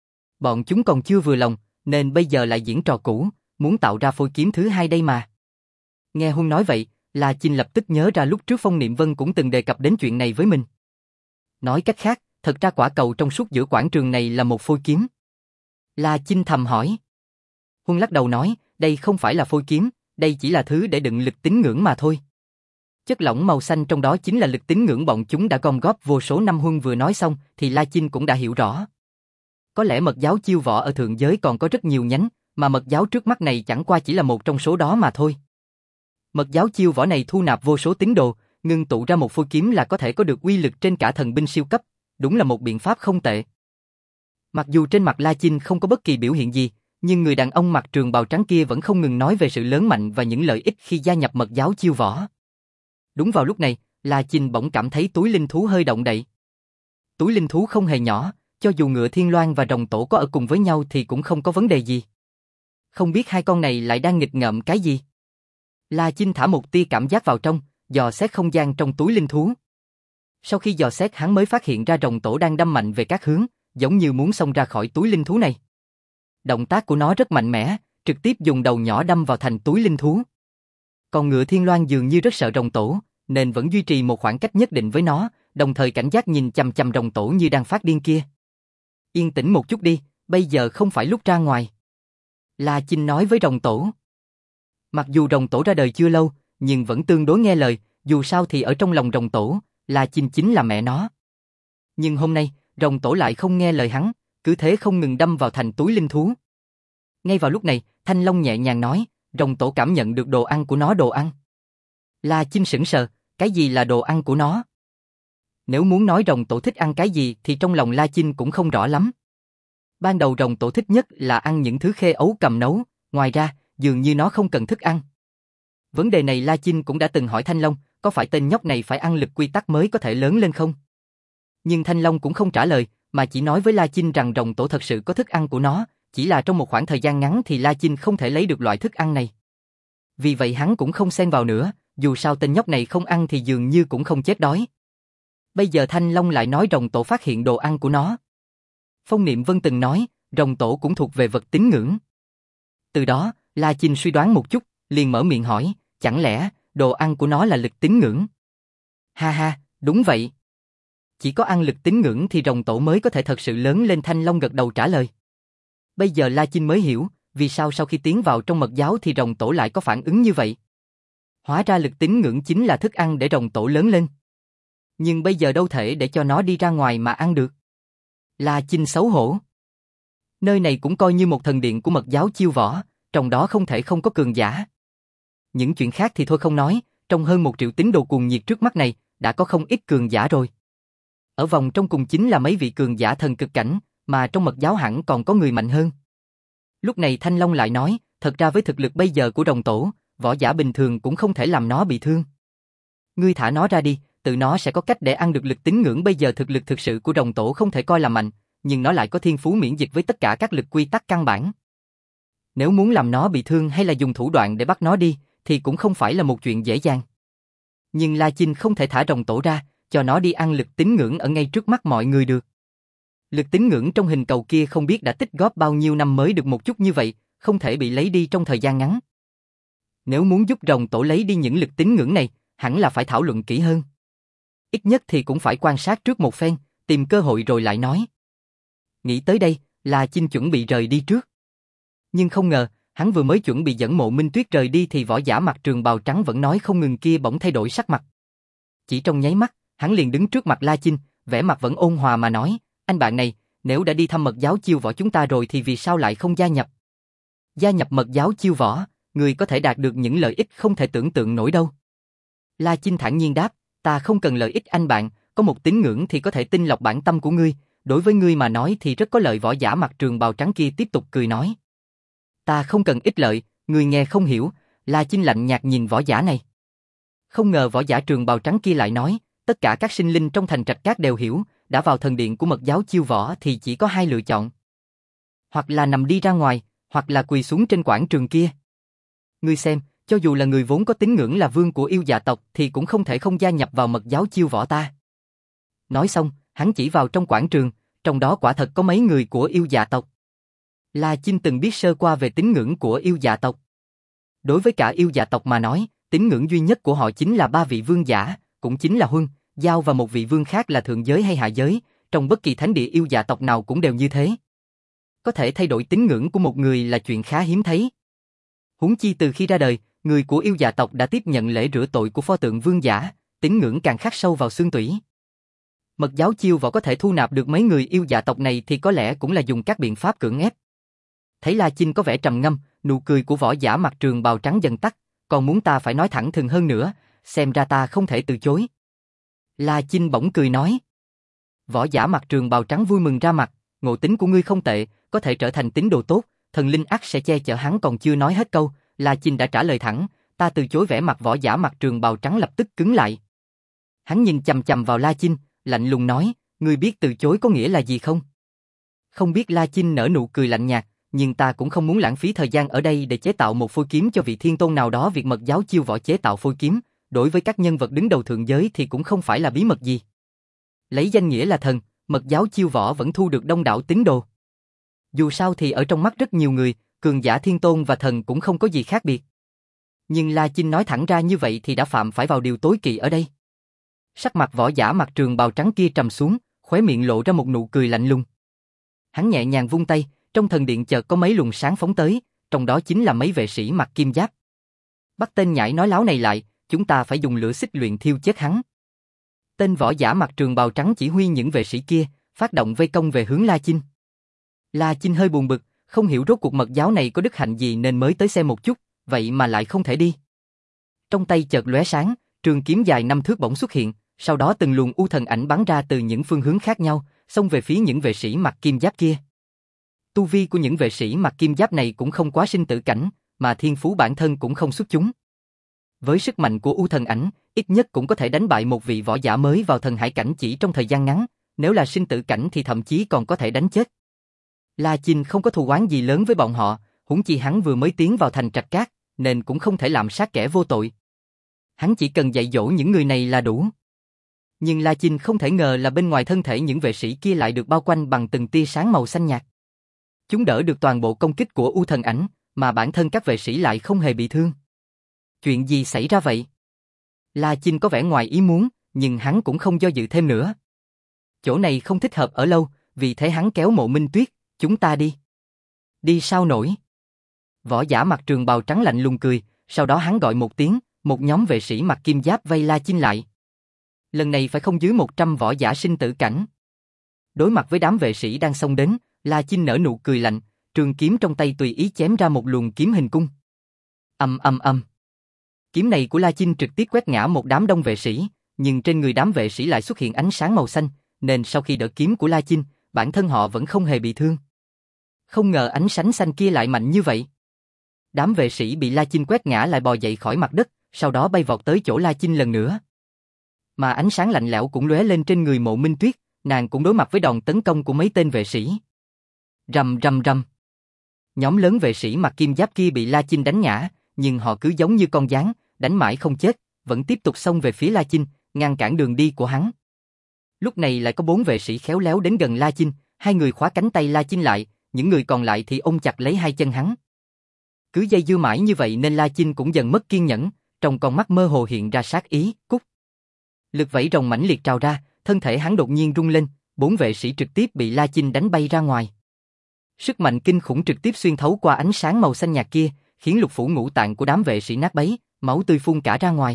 Bọn chúng còn chưa vừa lòng, nên bây giờ lại diễn trò cũ, muốn tạo ra phôi kiếm thứ hai đây mà. Nghe Huân nói vậy, La Chinh lập tức nhớ ra lúc trước Phong Niệm Vân cũng từng đề cập đến chuyện này với mình. Nói cách khác, thật ra quả cầu trong suốt giữa quảng trường này là một phôi kiếm. La Chinh thầm hỏi. Huân lắc đầu nói, đây không phải là phôi kiếm, đây chỉ là thứ để đựng lực tín ngưỡng mà thôi. Chất lỏng màu xanh trong đó chính là lực tín ngưỡng bọn chúng đã gom góp vô số năm. Huân vừa nói xong thì La Chinh cũng đã hiểu rõ. Có lẽ mật giáo Chiêu Võ ở thượng giới còn có rất nhiều nhánh, mà mật giáo trước mắt này chẳng qua chỉ là một trong số đó mà thôi. Mật giáo Chiêu Võ này thu nạp vô số tín đồ, ngưng tụ ra một phôi kiếm là có thể có được uy lực trên cả thần binh siêu cấp, đúng là một biện pháp không tệ. Mặc dù trên mặt La Chinh không có bất kỳ biểu hiện gì, nhưng người đàn ông mặc trường bào trắng kia vẫn không ngừng nói về sự lớn mạnh và những lợi ích khi gia nhập mật giáo Chiêu Võ. Đúng vào lúc này, La Chinh bỗng cảm thấy túi linh thú hơi động đậy. Túi linh thú không hề nhỏ, cho dù ngựa Thiên Loan và rồng tổ có ở cùng với nhau thì cũng không có vấn đề gì. Không biết hai con này lại đang nghịch ngợm cái gì? La Chinh thả một tia cảm giác vào trong, dò xét không gian trong túi linh thú. Sau khi dò xét hắn mới phát hiện ra rồng tổ đang đâm mạnh về các hướng, giống như muốn xông ra khỏi túi linh thú này. Động tác của nó rất mạnh mẽ, trực tiếp dùng đầu nhỏ đâm vào thành túi linh thú. Còn ngựa Thiên Loan dường như rất sợ rồng tổ, nên vẫn duy trì một khoảng cách nhất định với nó, đồng thời cảnh giác nhìn chằm chằm rồng tổ như đang phát điên kia. Yên tĩnh một chút đi, bây giờ không phải lúc ra ngoài. La Chinh nói với rồng tổ. Mặc dù rồng tổ ra đời chưa lâu, nhưng vẫn tương đối nghe lời, dù sao thì ở trong lòng rồng tổ, La Chinh chính là mẹ nó. Nhưng hôm nay, rồng tổ lại không nghe lời hắn, cứ thế không ngừng đâm vào thành túi linh thú. Ngay vào lúc này, Thanh Long nhẹ nhàng nói, rồng tổ cảm nhận được đồ ăn của nó đồ ăn. La Chinh sững sờ, cái gì là đồ ăn của nó? Nếu muốn nói rồng tổ thích ăn cái gì thì trong lòng La Chinh cũng không rõ lắm. Ban đầu rồng tổ thích nhất là ăn những thứ khê ấu cầm nấu, ngoài ra, dường như nó không cần thức ăn. Vấn đề này La Chinh cũng đã từng hỏi Thanh Long, có phải tên nhóc này phải ăn lực quy tắc mới có thể lớn lên không? Nhưng Thanh Long cũng không trả lời, mà chỉ nói với La Chinh rằng rồng tổ thật sự có thức ăn của nó, chỉ là trong một khoảng thời gian ngắn thì La Chinh không thể lấy được loại thức ăn này. Vì vậy hắn cũng không xen vào nữa, dù sao tên nhóc này không ăn thì dường như cũng không chết đói. Bây giờ Thanh Long lại nói rồng tổ phát hiện đồ ăn của nó. Phong Niệm Vân từng nói, rồng tổ cũng thuộc về vật tín ngưỡng. Từ đó, La Chinh suy đoán một chút, liền mở miệng hỏi, chẳng lẽ đồ ăn của nó là lực tín ngưỡng? Ha ha, đúng vậy. Chỉ có ăn lực tín ngưỡng thì rồng tổ mới có thể thật sự lớn lên. Thanh Long gật đầu trả lời. Bây giờ La Chinh mới hiểu, vì sao sau khi tiến vào trong mật giáo thì rồng tổ lại có phản ứng như vậy. Hóa ra lực tín ngưỡng chính là thức ăn để rồng tổ lớn lên. Nhưng bây giờ đâu thể để cho nó đi ra ngoài mà ăn được. La Chinh xấu hổ. Nơi này cũng coi như một thần điện của mật giáo Chiêu Võ, trong đó không thể không có cường giả. Những chuyện khác thì thôi không nói, trong hơn một triệu tín đồ cuồng nhiệt trước mắt này, đã có không ít cường giả rồi. Ở vòng trong cùng chính là mấy vị cường giả thần cực cảnh, mà trong mật giáo hẳn còn có người mạnh hơn. Lúc này Thanh Long lại nói, thật ra với thực lực bây giờ của rồng tổ, võ giả bình thường cũng không thể làm nó bị thương. Ngươi thả nó ra đi, tự nó sẽ có cách để ăn được lực tín ngưỡng. Bây giờ thực lực thực sự của rồng tổ không thể coi là mạnh, nhưng nó lại có thiên phú miễn dịch với tất cả các lực quy tắc căn bản. Nếu muốn làm nó bị thương hay là dùng thủ đoạn để bắt nó đi, thì cũng không phải là một chuyện dễ dàng. Nhưng La Chinh không thể thả rồng tổ ra, cho nó đi ăn lực tín ngưỡng ở ngay trước mắt mọi người được. Lực tín ngưỡng trong hình cầu kia không biết đã tích góp bao nhiêu năm mới được một chút như vậy, không thể bị lấy đi trong thời gian ngắn. Nếu muốn giúp rồng tổ lấy đi những lực tín ngưỡng này, hẳn là phải thảo luận kỹ hơn. Ít nhất thì cũng phải quan sát trước một phen, tìm cơ hội rồi lại nói. Nghĩ tới đây, La Chinh chuẩn bị rời đi trước. Nhưng không ngờ, hắn vừa mới chuẩn bị dẫn Mộ Minh Tuyết rời đi thì võ giả mặc trường bào trắng vẫn nói không ngừng kia bỗng thay đổi sắc mặt. Chỉ trong nháy mắt, hắn liền đứng trước mặt La Chinh, vẻ mặt vẫn ôn hòa mà nói, anh bạn này, nếu đã đi thăm mật giáo Chiêu Võ chúng ta rồi thì vì sao lại không gia nhập? Gia nhập mật giáo Chiêu Võ, người có thể đạt được những lợi ích không thể tưởng tượng nổi đâu. La Chinh thản nhiên đáp, ta không cần lợi ích anh bạn, có một tín ngưỡng thì có thể tinh lọc bản tâm của ngươi, đối với ngươi mà nói thì rất có lợi. Võ giả mặc trường bào trắng kia tiếp tục cười nói. Ta không cần ích lợi, ngươi nghe không hiểu. La Chinh lạnh nhạt nhìn võ giả này. Không ngờ võ giả trường bào trắng kia lại nói, tất cả các sinh linh trong thành Trạch Cát đều hiểu, đã vào thần điện của mật giáo Chiêu Võ thì chỉ có hai lựa chọn. Hoặc là nằm đi ra ngoài, hoặc là quỳ xuống trên quảng trường kia. Ngươi xem, cho dù là người vốn có tín ngưỡng là vương của yêu dạ tộc thì cũng không thể không gia nhập vào mật giáo Chiêu Võ ta. Nói xong, hắn chỉ vào trong quảng trường, trong đó quả thật có mấy người của yêu dạ tộc. La Chinh từng biết sơ qua về tín ngưỡng của yêu dạ tộc. Đối với cả yêu dạ tộc mà nói, tín ngưỡng duy nhất của họ chính là ba vị vương giả, cũng chính là Huân, Giao và một vị vương khác là thượng giới hay hạ giới, trong bất kỳ thánh địa yêu dạ tộc nào cũng đều như thế. Có thể thay đổi tín ngưỡng của một người là chuyện khá hiếm thấy. Huống chi từ khi ra đời, người của yêu dạ tộc đã tiếp nhận lễ rửa tội của pho tượng vương giả, tín ngưỡng càng khắc sâu vào xương tủy. Mật giáo Chiêu Võ có thể thu nạp được mấy người yêu dạ tộc này thì có lẽ cũng là dùng các biện pháp cưỡng ép. Thấy La Chinh có vẻ trầm ngâm, nụ cười của võ giả mặc trường bào trắng dần tắt, còn muốn ta phải nói thẳng thừng hơn nữa, xem ra ta không thể từ chối. La Chinh bỗng cười nói. Võ giả mặc trường bào trắng vui mừng ra mặt, ngộ tính của ngươi không tệ, có thể trở thành tín đồ tốt, thần linh ắt sẽ che chở. Hắn còn chưa nói hết câu, La Chinh đã trả lời thẳng, ta từ chối. Vẻ mặt võ giả mặc trường bào trắng lập tức cứng lại. Hắn nhìn chằm chằm vào La Chinh, lạnh lùng nói, ngươi biết từ chối có nghĩa là gì không? Không biết. La Chinh nở nụ cười lạnh nhạt, nhưng ta cũng không muốn lãng phí thời gian ở đây để chế tạo một phôi kiếm cho vị thiên tôn nào đó. Việc mật giáo Chiêu Võ chế tạo phôi kiếm, đối với các nhân vật đứng đầu thượng giới thì cũng không phải là bí mật gì. Lấy danh nghĩa là thần, mật giáo Chiêu Võ vẫn thu được đông đảo tín đồ. Dù sao thì ở trong mắt rất nhiều người, cường giả thiên tôn và thần cũng không có gì khác biệt. Nhưng La Chinh nói thẳng ra như vậy thì đã phạm phải vào điều tối kỵ ở đây. Sắc mặt võ giả mặc trường bào trắng kia trầm xuống, khóe miệng lộ ra một nụ cười lạnh lùng. Hắn nhẹ nhàng vung tay, trong thần điện chợt có mấy luồng sáng phóng tới, trong đó chính là mấy vệ sĩ mặc kim giáp. Bắt tên nhãi nói láo này lại, chúng ta phải dùng lửa xích luyện thiêu chết hắn. Tên võ giả mặc trường bào trắng chỉ huy những vệ sĩ kia, phát động vây công về hướng La Chinh. La Chinh hơi buồn bực, không hiểu rốt cuộc mật giáo này có đức hạnh gì nên mới tới xem một chút, vậy mà lại không thể đi. Trong tay chợt lóe sáng, trường kiếm dài năm thước bỗng xuất hiện, sau đó từng luồng u thần ảnh bắn ra từ những phương hướng khác nhau, xông về phía những vệ sĩ mặc kim giáp kia. Tu vi của những vệ sĩ mặc kim giáp này cũng không quá sinh tử cảnh, mà thiên phú bản thân cũng không xuất chúng. Với sức mạnh của u thần ảnh, ít nhất cũng có thể đánh bại một vị võ giả mới vào thần hải cảnh chỉ trong thời gian ngắn, nếu là sinh tử cảnh thì thậm chí còn có thể đánh chết. La Chinh không có thù oán gì lớn với bọn họ, huống chi hắn vừa mới tiến vào thành Trạch Cát, nên cũng không thể làm sát kẻ vô tội. Hắn chỉ cần dạy dỗ những người này là đủ. Nhưng La Chinh không thể ngờ là bên ngoài thân thể những vệ sĩ kia lại được bao quanh bằng từng tia sáng màu xanh nhạt. Chúng đỡ được toàn bộ công kích của u thần ảnh, mà bản thân các vệ sĩ lại không hề bị thương. Chuyện gì xảy ra vậy? La Chinh có vẻ ngoài ý muốn, nhưng hắn cũng không do dự thêm nữa. Chỗ này không thích hợp ở lâu, vì thế hắn kéo Mộ Minh Tuyết, chúng ta đi. Đi sao nổi? Võ giả mặc trường bào trắng lạnh lùng cười, sau đó hắn gọi một tiếng, một nhóm vệ sĩ mặc kim giáp vây La Chinh lại. Lần này phải không dưới một trăm võ giả sinh tử cảnh. Đối mặt với đám vệ sĩ đang xông đến, La Chinh nở nụ cười lạnh, trường kiếm trong tay tùy ý chém ra một luồng kiếm hình cung. Ầm ầm ầm. Kiếm này của La Chinh trực tiếp quét ngã một đám đông vệ sĩ, nhưng trên người đám vệ sĩ lại xuất hiện ánh sáng màu xanh, nên sau khi đỡ kiếm của La Chinh, bản thân họ vẫn không hề bị thương. Không ngờ ánh sáng xanh kia lại mạnh như vậy. Đám vệ sĩ bị La Chinh quét ngã lại bò dậy khỏi mặt đất, sau đó bay vọt tới chỗ La Chinh lần nữa. Mà ánh sáng lạnh lẽo cũng lóe lên trên người Mộ Minh Tuyết, nàng cũng đối mặt với đòn tấn công của mấy tên vệ sĩ. Rầm rầm rầm. Nhóm lớn vệ sĩ mặc kim giáp kia bị La Chinh đánh ngã, nhưng họ cứ giống như con gián, đánh mãi không chết, vẫn tiếp tục xông về phía La Chinh, ngăn cản đường đi của hắn. Lúc này lại có bốn vệ sĩ khéo léo đến gần La Chinh, hai người khóa cánh tay La Chinh lại, những người còn lại thì ôm chặt lấy hai chân hắn. Cứ dây dưa mãi như vậy nên La Chinh cũng dần mất kiên nhẫn, trong con mắt mơ hồ hiện ra sát ý, cút. Lực vẫy rồng mãnh liệt trào ra, thân thể hắn đột nhiên rung lên, bốn vệ sĩ trực tiếp bị La Chinh đánh bay ra ngoài. Sức mạnh kinh khủng trực tiếp xuyên thấu qua ánh sáng màu xanh nhạt kia, khiến lục phủ ngũ tạng của đám vệ sĩ nát bấy, máu tươi phun cả ra ngoài.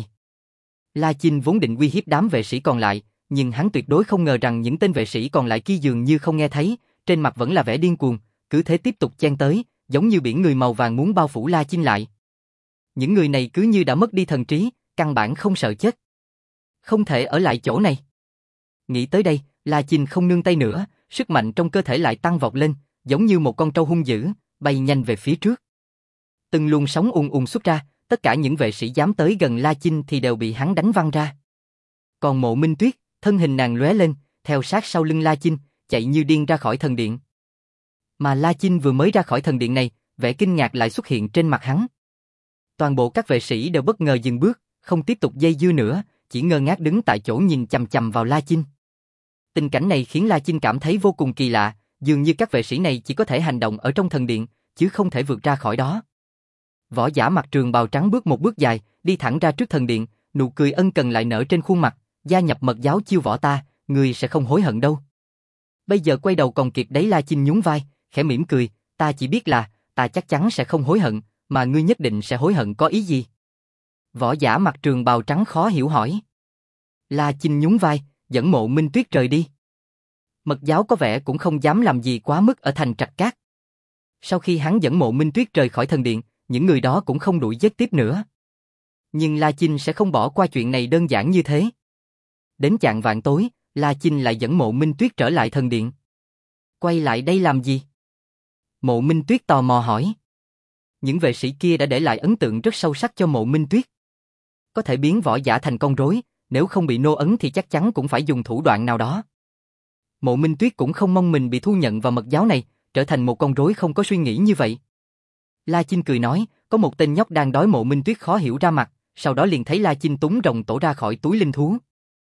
La Chinh vốn định uy hiếp đám vệ sĩ còn lại, nhưng hắn tuyệt đối không ngờ rằng những tên vệ sĩ còn lại kia dường như không nghe thấy, trên mặt vẫn là vẻ điên cuồng, cứ thế tiếp tục chen tới, giống như biển người màu vàng muốn bao phủ La Chinh lại. Những người này cứ như đã mất đi thần trí, căn bản không sợ chết. Không thể ở lại chỗ này. Nghĩ tới đây, La Chinh không nương tay nữa, sức mạnh trong cơ thể lại tăng vọt lên, giống như một con trâu hung dữ, bay nhanh về phía trước. Từng luồng sóng ùn ùn xuất ra, tất cả những vệ sĩ dám tới gần La Chinh thì đều bị hắn đánh văng ra. Còn Mộ Minh Tuyết, thân hình nàng lóe lên, theo sát sau lưng La Chinh, chạy như điên ra khỏi thần điện. Mà La Chinh vừa mới ra khỏi thần điện này, vẻ kinh ngạc lại xuất hiện trên mặt hắn. Toàn bộ các vệ sĩ đều bất ngờ dừng bước, không tiếp tục dây dưa nữa, chỉ ngơ ngác đứng tại chỗ nhìn chằm chằm vào La Chinh. Tình cảnh này khiến La Chinh cảm thấy vô cùng kỳ lạ, dường như các vệ sĩ này chỉ có thể hành động ở trong thần điện, chứ không thể vượt ra khỏi đó. Võ giả mặc trường bào trắng bước một bước dài, đi thẳng ra trước thần điện, nụ cười ân cần lại nở trên khuôn mặt, gia nhập mật giáo chiêu võ ta, ngươi sẽ không hối hận đâu. Bây giờ quay đầu còn kịp đấy. La Chinh nhún vai, khẽ mỉm cười, ta chỉ biết là, ta chắc chắn sẽ không hối hận, mà ngươi nhất định sẽ hối hận có ý gì? Võ giả mặc trường bào trắng khó hiểu hỏi. La Chinh nhún vai, dẫn Mộ Minh Tuyết rời đi. Mật giáo có vẻ cũng không dám làm gì quá mức ở thành Trạch Cát. Sau khi hắn dẫn Mộ Minh Tuyết rời khỏi thần điện, những người đó cũng không đuổi giết tiếp nữa. Nhưng La Chinh sẽ không bỏ qua chuyện này đơn giản như thế. Đến chạng vạng tối, La Chinh lại dẫn Mộ Minh Tuyết trở lại thần điện. Quay lại đây làm gì? Mộ Minh Tuyết tò mò hỏi. Những vệ sĩ kia đã để lại ấn tượng rất sâu sắc cho Mộ Minh Tuyết. Có thể biến võ giả thành con rối, nếu không bị nô ấn thì chắc chắn cũng phải dùng thủ đoạn nào đó. Mộ Minh Tuyết cũng không mong mình bị thu nhận vào mật giáo này, trở thành một con rối không có suy nghĩ như vậy. La Chinh cười nói, có một tên nhóc đang đói. Mộ Minh Tuyết khó hiểu ra mặt, sau đó liền thấy La Chinh túng rồng tổ ra khỏi túi linh thú.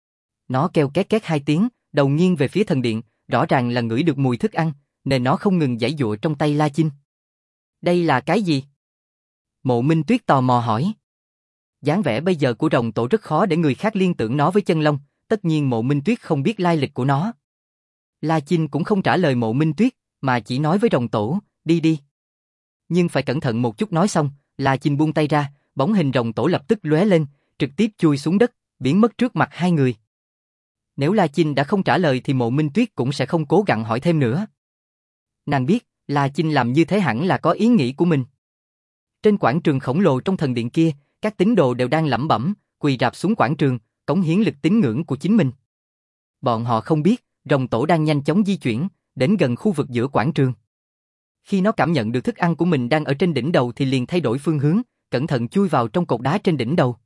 Nó kêu két két hai tiếng, đầu nghiêng về phía thần điện, rõ ràng là ngửi được mùi thức ăn, nên nó không ngừng giãy giụa trong tay La Chinh. Đây là cái gì? Mộ Minh Tuyết tò mò hỏi. Dáng vẻ bây giờ của rồng tổ rất khó để người khác liên tưởng nó với chân long, tất nhiên Mộ Minh Tuyết không biết lai lịch của nó. La Chinh cũng không trả lời Mộ Minh Tuyết, mà chỉ nói với rồng tổ, đi đi. Nhưng phải cẩn thận một chút. Nói xong, La Chinh buông tay ra, bóng hình rồng tổ lập tức lóe lên, trực tiếp chui xuống đất, biến mất trước mặt hai người. Nếu La Chinh đã không trả lời thì Mộ Minh Tuyết cũng sẽ không cố gắng hỏi thêm nữa. Nàng biết, La Chinh làm như thế hẳn là có ý nghĩ của mình. Trên quảng trường khổng lồ trong thần điện kia, các tín đồ đều đang lẩm bẩm, quỳ rạp xuống quảng trường, cống hiến lực tín ngưỡng của chính mình. Bọn họ không biết, rồng tổ đang nhanh chóng di chuyển, đến gần khu vực giữa quảng trường. Khi nó cảm nhận được thức ăn của mình đang ở trên đỉnh đầu thì liền thay đổi phương hướng, cẩn thận chui vào trong cột đá trên đỉnh đầu.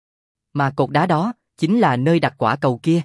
Mà cột đá đó, chính là nơi đặt quả cầu kia.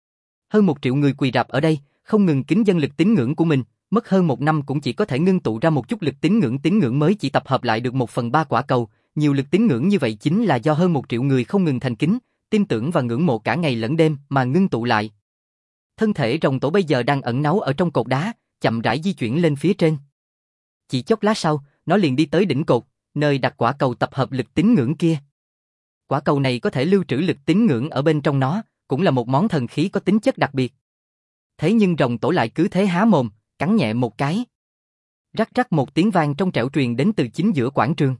Hơn một triệu người quỳ rạp ở đây, không ngừng kính dâng lực tín ngưỡng của mình, mất hơn một năm cũng chỉ có thể ngưng tụ ra một chút lực tín ngưỡng tín ngưỡng mới chỉ tập hợp lại được một phần ba quả cầu, nhiều lực tín ngưỡng như vậy chính là do hơn một triệu người không ngừng thành kính, tin tưởng và ngưỡng mộ cả ngày lẫn đêm mà ngưng tụ lại. Thân thể rồng tổ bây giờ đang ẩn náu ở trong cột đá, chậm rãi di chuyển lên phía trên. Chỉ chốc lát sau, nó liền đi tới đỉnh cột, nơi đặt quả cầu tập hợp lực tín ngưỡng kia. Quả cầu này có thể lưu trữ lực tín ngưỡng ở bên trong nó, cũng là một món thần khí có tính chất đặc biệt. Thế nhưng rồng tổ lại cứ thế há mồm, cắn nhẹ một cái. Rắc rắc một tiếng vang trong trẻo truyền đến từ chính giữa quảng trường.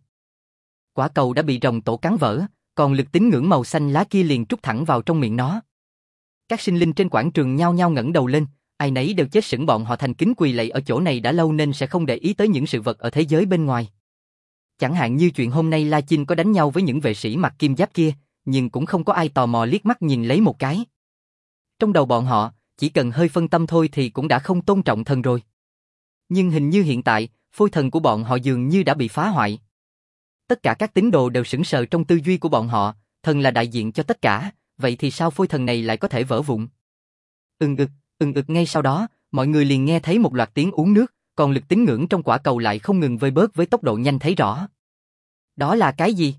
Quả cầu đã bị rồng tổ cắn vỡ, còn lực tín ngưỡng màu xanh lá kia liền trút thẳng vào trong miệng nó. Các sinh linh trên quảng trường nhao nhao ngẩng đầu lên, ai nấy đều chết sững, bọn họ thành kính quỳ lạy ở chỗ này đã lâu nên sẽ không để ý tới những sự vật ở thế giới bên ngoài. Chẳng hạn như chuyện hôm nay La Chinh có đánh nhau với những vệ sĩ mặc kim giáp kia, nhưng cũng không có ai tò mò liếc mắt nhìn lấy một cái. Trong đầu bọn họ, chỉ cần hơi phân tâm thôi thì cũng đã không tôn trọng thần rồi. Nhưng hình như hiện tại, phôi thần của bọn họ dường như đã bị phá hoại. Tất cả các tín đồ đều sững sờ trong tư duy của bọn họ, thần là đại diện cho tất cả, vậy thì sao phôi thần này lại có thể vỡ vụn? Ừng ực, ừng ực ngay sau đó, mọi người liền nghe thấy một loạt tiếng uống nước, còn lực tín ngưỡng trong quả cầu lại không ngừng vơi bớt với tốc độ nhanh thấy rõ. Đó là cái gì?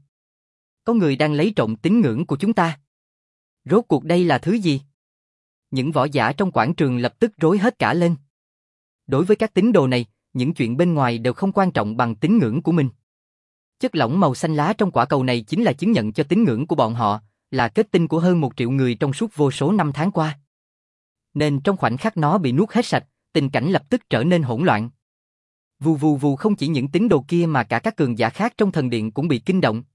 Có người đang lấy trộm tín ngưỡng của chúng ta. Rốt cuộc đây là thứ gì? Những võ giả trong quảng trường lập tức rối hết cả lên. Đối với các tín đồ này, những chuyện bên ngoài đều không quan trọng bằng tín ngưỡng của mình. Chất lỏng màu xanh lá trong quả cầu này chính là chứng nhận cho tín ngưỡng của bọn họ, là kết tinh của hơn một triệu người trong suốt vô số năm tháng qua. Nên trong khoảnh khắc nó bị nuốt hết sạch, tình cảnh lập tức trở nên hỗn loạn. Vù vù vù, không chỉ những tín đồ kia mà cả các cường giả khác trong thần điện cũng bị kinh động.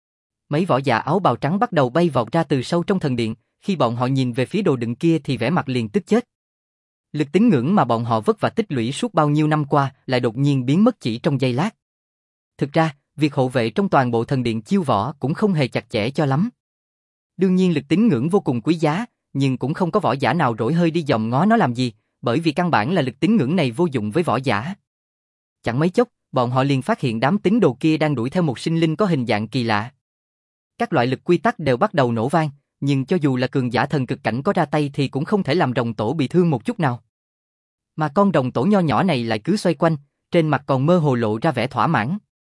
Mấy võ giả áo bào trắng bắt đầu bay vọt ra từ sâu trong thần điện, khi bọn họ nhìn về phía đồ đựng kia thì vẻ mặt liền tức chết. Lực tín ngưỡng mà bọn họ vất vả tích lũy suốt bao nhiêu năm qua lại đột nhiên biến mất chỉ trong giây lát. Thực ra, việc hộ vệ trong toàn bộ thần điện chiêu võ cũng không hề chặt chẽ cho lắm. Đương nhiên lực tín ngưỡng vô cùng quý giá, nhưng cũng không có võ giả nào rỗi hơi đi dòm ngó nó làm gì, bởi vì căn bản là lực tín ngưỡng này vô dụng với võ giả. Chẳng mấy chốc, bọn họ liền phát hiện đám tín đồ kia đang đuổi theo một sinh linh có hình dạng kỳ lạ. Các loại lực quy tắc đều bắt đầu nổ vang, nhưng cho dù là cường giả thần cực cảnh có ra tay thì cũng không thể làm rồng tổ bị thương một chút nào. Mà con rồng tổ nho nhỏ này lại cứ xoay quanh, trên mặt còn mơ hồ lộ ra vẻ thỏa mãn.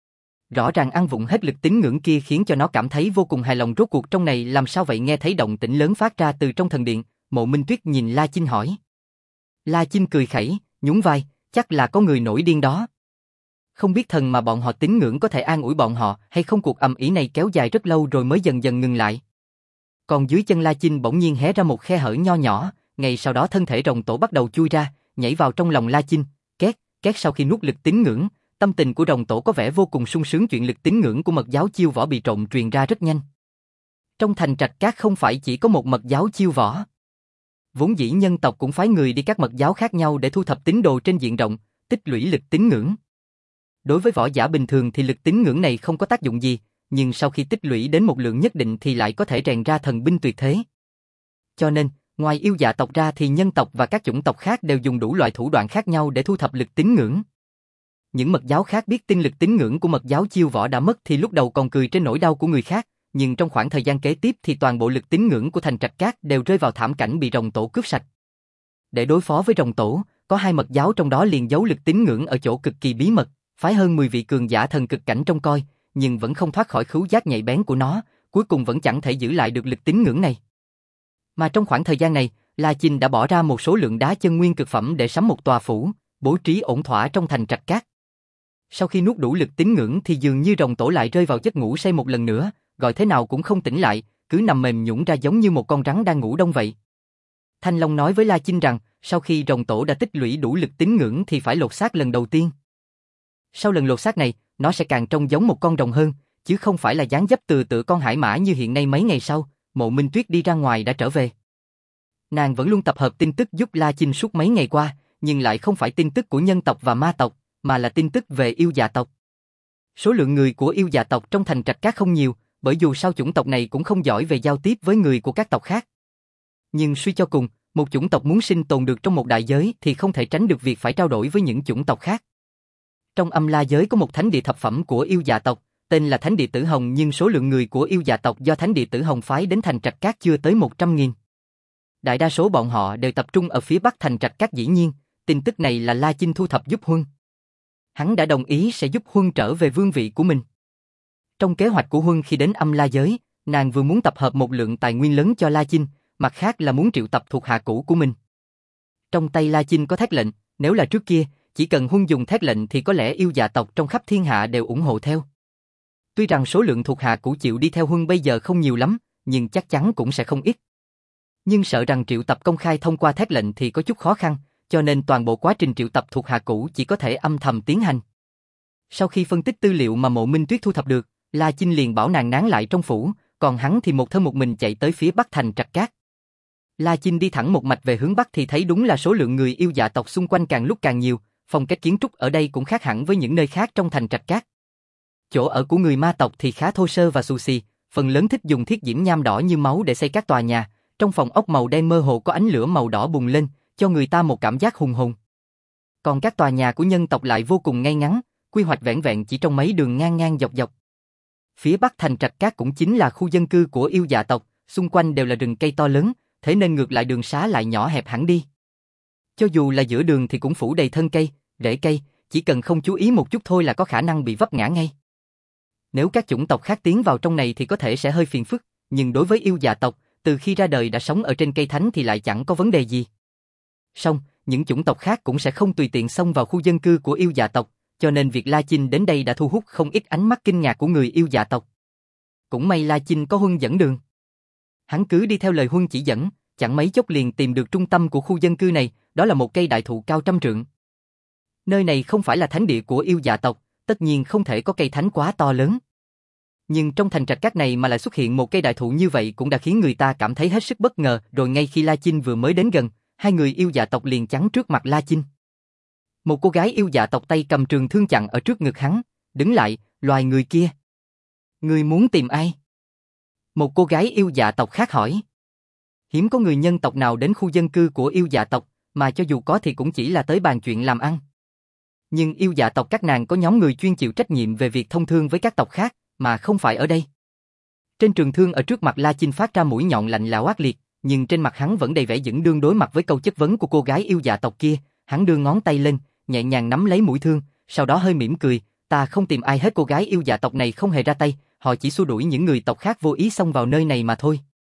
Rõ ràng ăn vụng hết lực tín ngưỡng kia khiến cho nó cảm thấy vô cùng hài lòng. Rốt cuộc trong này làm sao vậy? Nghe thấy động tĩnh lớn phát ra từ trong thần điện, Mộ Minh Tuyết nhìn La Chinh hỏi. La Chinh cười khẩy, nhún vai, chắc là có người nổi điên đó. Không biết thần mà bọn họ tín ngưỡng có thể an ủi bọn họ hay không? Cuộc ầm ĩ này kéo dài rất lâu rồi mới dần dần ngừng lại. Còn dưới chân La Chinh bỗng nhiên hé ra một khe hở nho nhỏ, ngay sau đó thân thể rồng tổ bắt đầu chui ra, nhảy vào trong lòng La Chinh, két, két. Sau khi nuốt lực tín ngưỡng, tâm tình của rồng tổ có vẻ vô cùng sung sướng. Chuyện lực tín ngưỡng của mật giáo chiêu võ bị trộn truyền ra rất nhanh. Trong thành Trạch Cát không phải chỉ có một mật giáo chiêu võ. Vốn dĩ nhân tộc cũng phái người đi các mật giáo khác nhau để thu thập tín đồ trên diện rộng, tích lũy lực tín ngưỡng. Đối với võ giả bình thường thì lực tín ngưỡng này không có tác dụng gì, nhưng sau khi tích lũy đến một lượng nhất định thì lại có thể rèn ra thần binh tuyệt thế. Cho nên, ngoài yêu dạ tộc ra thì nhân tộc và các chủng tộc khác đều dùng đủ loại thủ đoạn khác nhau để thu thập lực tín ngưỡng. Những mật giáo khác biết tin lực tín ngưỡng của mật giáo chiêu võ đã mất thì lúc đầu còn cười trên nỗi đau của người khác, nhưng trong khoảng thời gian kế tiếp thì toàn bộ lực tín ngưỡng của thành Trạch Cát đều rơi vào thảm cảnh bị rồng tổ cướp sạch. Để đối phó với rồng tổ, có hai mật giáo trong đó liền giấu lực tín ngưỡng ở chỗ cực kỳ bí mật, phái hơn mười vị cường giả thần cực cảnh trông coi, nhưng vẫn không thoát khỏi khứu giác nhạy bén của nó, cuối cùng vẫn chẳng thể giữ lại được lực tín ngưỡng này. Mà trong khoảng thời gian này, La Chinh đã bỏ ra một số lượng đá chân nguyên cực phẩm để sắm một tòa phủ, bố trí ổn thỏa trong thành Trạch Cát. Sau khi nuốt đủ lực tín ngưỡng thì dường như rồng tổ lại rơi vào giấc ngủ say một lần nữa, gọi thế nào cũng không tỉnh lại, cứ nằm mềm nhũn ra giống như một con rắn đang ngủ đông vậy. Thanh Long nói với La Chinh rằng, sau khi rồng tổ đã tích lũy đủ lực tín ngưỡng thì phải lột xác lần đầu tiên. Sau lần lột xác này, nó sẽ càng trông giống một con rồng hơn, chứ không phải là dáng dấp từ tự con hải mã như hiện nay. Mấy ngày sau, Mộ Minh Tuyết đi ra ngoài đã trở về. Nàng vẫn luôn tập hợp tin tức giúp La Chinh suốt mấy ngày qua, nhưng lại không phải tin tức của nhân tộc và ma tộc, mà là tin tức về yêu dạ tộc. Số lượng người của yêu dạ tộc trong thành Trạch Cát không nhiều, bởi dù sao chủng tộc này cũng không giỏi về giao tiếp với người của các tộc khác. Nhưng suy cho cùng, một chủng tộc muốn sinh tồn được trong một đại giới thì không thể tránh được việc phải trao đổi với những chủng tộc khác. Trong Âm La giới có một thánh địa thập phẩm của yêu dạ tộc, tên là Thánh địa Tử Hồng, nhưng số lượng người của yêu dạ tộc do Thánh địa Tử Hồng phái đến thành Trạch Cát chưa tới một trăm nghìn. Đại đa số bọn họ đều tập trung ở phía bắc thành Trạch Cát. Dĩ nhiên, tin tức này là La Chinh thu thập giúp Huân. Hắn đã đồng ý sẽ giúp Huân trở về vương vị của mình. Trong kế hoạch của Huân khi đến Âm La giới, nàng vừa muốn tập hợp một lượng tài nguyên lớn cho La Chinh, mặt khác là muốn triệu tập thuộc hạ cũ của mình. Trong tay La Chinh có thét lệnh, nếu là trước kia, chỉ cần Huân dùng thét lệnh thì có lẽ yêu dạ tộc trong khắp thiên hạ đều ủng hộ theo. Tuy rằng số lượng thuộc hạ cũ chịu đi theo Huân bây giờ không nhiều lắm, nhưng chắc chắn cũng sẽ không ít. Nhưng sợ rằng triệu tập công khai thông qua thét lệnh thì có chút khó khăn, cho nên toàn bộ quá trình triệu tập thuộc hạ cũ chỉ có thể âm thầm tiến hành. Sau khi phân tích tư liệu mà Mộ Minh Tuyết thu thập được, La Chinh liền bảo nàng nán lại trong phủ, còn hắn thì một thân một mình chạy tới phía bắc thành Trạch Cát. La Chinh đi thẳng một mạch về hướng bắc thì thấy đúng là số lượng người yêu dạ tộc xung quanh càng lúc càng nhiều, phong cách kiến trúc ở đây cũng khác hẳn với những nơi khác trong thành Trạch Cát. Chỗ ở của người ma tộc thì khá thô sơ và xù xì, phần lớn thích dùng thiết diễm nham đỏ như máu để xây các tòa nhà, trong phòng ốc màu đen mơ hồ có ánh lửa màu đỏ bùng lên, cho người ta một cảm giác hùng hồn. Còn các tòa nhà của nhân tộc lại vô cùng ngay ngắn, quy hoạch vẻn vẹn chỉ trong mấy đường ngang ngang dọc dọc. Phía bắc thành Trạch Cát cũng chính là khu dân cư của yêu dạ tộc, xung quanh đều là rừng cây to lớn, thế nên ngược lại đường xá lại nhỏ hẹp hẳn đi. Cho dù là giữa đường thì cũng phủ đầy thân cây, rễ cây, chỉ cần không chú ý một chút thôi là có khả năng bị vấp ngã ngay. Nếu các chủng tộc khác tiến vào trong này thì có thể sẽ hơi phiền phức, nhưng đối với yêu dạ tộc, từ khi ra đời đã sống ở trên cây thánh thì lại chẳng có vấn đề gì. Song, những chủng tộc khác cũng sẽ không tùy tiện xông vào khu dân cư của yêu dạ tộc, cho nên việc La Chinh đến đây đã thu hút không ít ánh mắt kinh ngạc của người yêu dạ tộc. Cũng may La Chinh có Huân dẫn đường. Hắn cứ đi theo lời Huân chỉ dẫn, chẳng mấy chốc liền tìm được trung tâm của khu dân cư này, đó là một cây đại thụ cao trăm trượng. Nơi này không phải là thánh địa của yêu dạ tộc, tất nhiên không thể có cây thánh quá to lớn. Nhưng trong thành Trạch Cát này mà lại xuất hiện một cây đại thụ như vậy cũng đã khiến người ta cảm thấy hết sức bất ngờ, rồi ngay khi La Chinh vừa mới đến gần, hai người yêu dạ tộc liền chắn trước mặt La Chinh. Một cô gái yêu dạ tộc tay cầm trường thương chặn ở trước ngực hắn, đứng lại, loài người kia. Ngươi muốn tìm ai? Một cô gái yêu dạ tộc khác hỏi. Hiếm có người nhân tộc nào đến khu dân cư của yêu dạ tộc, mà cho dù có thì cũng chỉ là tới bàn chuyện làm ăn. Nhưng yêu dạ tộc các nàng có nhóm người chuyên chịu trách nhiệm về việc thông thương với các tộc khác, mà không phải ở đây. Trên trường thương ở trước mặt La Chinh phát ra mũi nhọn lạnh lẽo ác liệt, nhưng trên mặt hắn vẫn đầy vẻ dững đương. Đối mặt với câu chất vấn của cô gái yêu dạ tộc kia, hắn đưa ngón tay lên, nhẹ nhàng nắm lấy mũi thương, sau đó hơi mỉm cười, ta không tìm ai hết. Cô gái yêu dạ tộc này không hề ra tay, họ chỉ xua đuổi những người tộc khác vô ý xông vào nơi này mà thôi.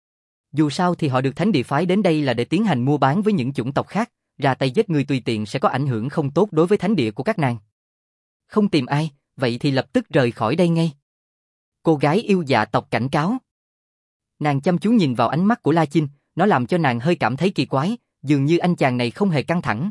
Dù sao thì họ được thánh địa phái đến đây là để tiến hành mua bán với những chủng tộc khác, ra tay giết người tùy tiện sẽ có ảnh hưởng không tốt đối với thánh địa của các nàng. Không tìm ai, vậy thì lập tức rời khỏi đây ngay. Cô gái yêu dạ tộc cảnh cáo. Nàng chăm chú nhìn vào ánh mắt của La Chinh, nó làm cho nàng hơi cảm thấy kỳ quái, dường như anh chàng này không hề căng thẳng.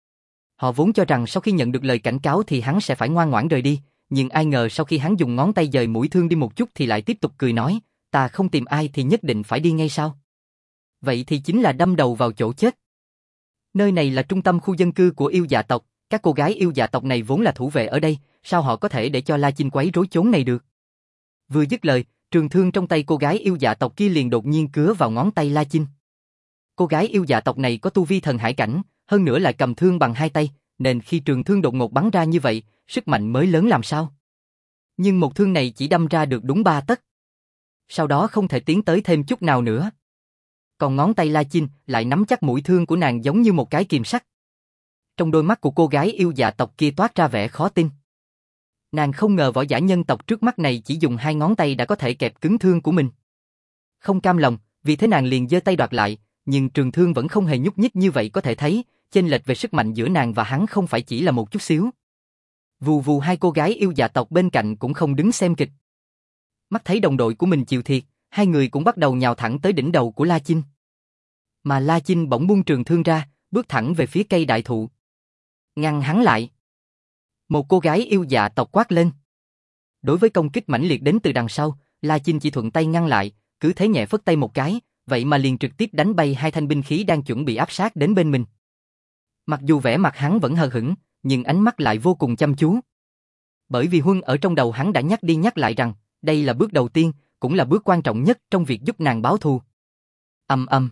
Họ vốn cho rằng sau khi nhận được lời cảnh cáo thì hắn sẽ phải ngoan ngoãn rời đi, nhưng ai ngờ sau khi hắn dùng ngón tay dời mũi thương đi một chút thì lại tiếp tục cười nói, ta không tìm ai thì nhất định phải đi ngay sao? Vậy thì chính là đâm đầu vào chỗ chết. Nơi này là trung tâm khu dân cư của yêu dạ tộc, các cô gái yêu dạ tộc này vốn là thủ vệ ở đây, sao họ có thể để cho La Chinh quấy rối chốn này được? Vừa dứt lời, trường thương trong tay cô gái yêu dạ tộc kia liền đột nhiên cứa vào ngón tay La Chinh. Cô gái yêu dạ tộc này có tu vi thần hải cảnh, hơn nữa lại cầm thương bằng hai tay, nên khi trường thương đột ngột bắn ra như vậy, sức mạnh mới lớn làm sao? Nhưng một thương này chỉ đâm ra được đúng ba tấc. Sau đó không thể tiến tới thêm chút nào nữa. Còn ngón tay La Chinh lại nắm chắc mũi thương của nàng giống như một cái kìm sắt. Trong đôi mắt của cô gái yêu dạ tộc kia toát ra vẻ khó tin. Nàng không ngờ võ giả nhân tộc trước mắt này chỉ dùng hai ngón tay đã có thể kẹp cứng thương của mình. Không cam lòng, vì thế nàng liền giơ tay đoạt lại, nhưng trường thương vẫn không hề nhúc nhích. Như vậy có thể thấy, chênh lệch về sức mạnh giữa nàng và hắn không phải chỉ là một chút xíu. Vù vù hai cô gái yêu dạ tộc bên cạnh cũng không đứng xem kịch. Mắt thấy đồng đội của mình chịu thiệt, hai người cũng bắt đầu nhào thẳng tới đỉnh đầu của La Chinh. Mà La Chinh bỗng buông trường thương ra, bước thẳng về phía cây đại thụ. Ngăn hắn lại. Một cô gái yêu dạ tộc quát lên. Đối với công kích mãnh liệt đến từ đằng sau, La Chinh chỉ thuận tay ngăn lại, cứ thế nhẹ phất tay một cái, vậy mà liền trực tiếp đánh bay hai thanh binh khí đang chuẩn bị áp sát đến bên mình. Mặc dù vẻ mặt hắn vẫn hờ hững, nhưng ánh mắt lại vô cùng chăm chú. Bởi vì Huân ở trong đầu hắn đã nhắc đi nhắc lại rằng, đây là bước đầu tiên, cũng là bước quan trọng nhất trong việc giúp nàng báo thù. Ầm ầm.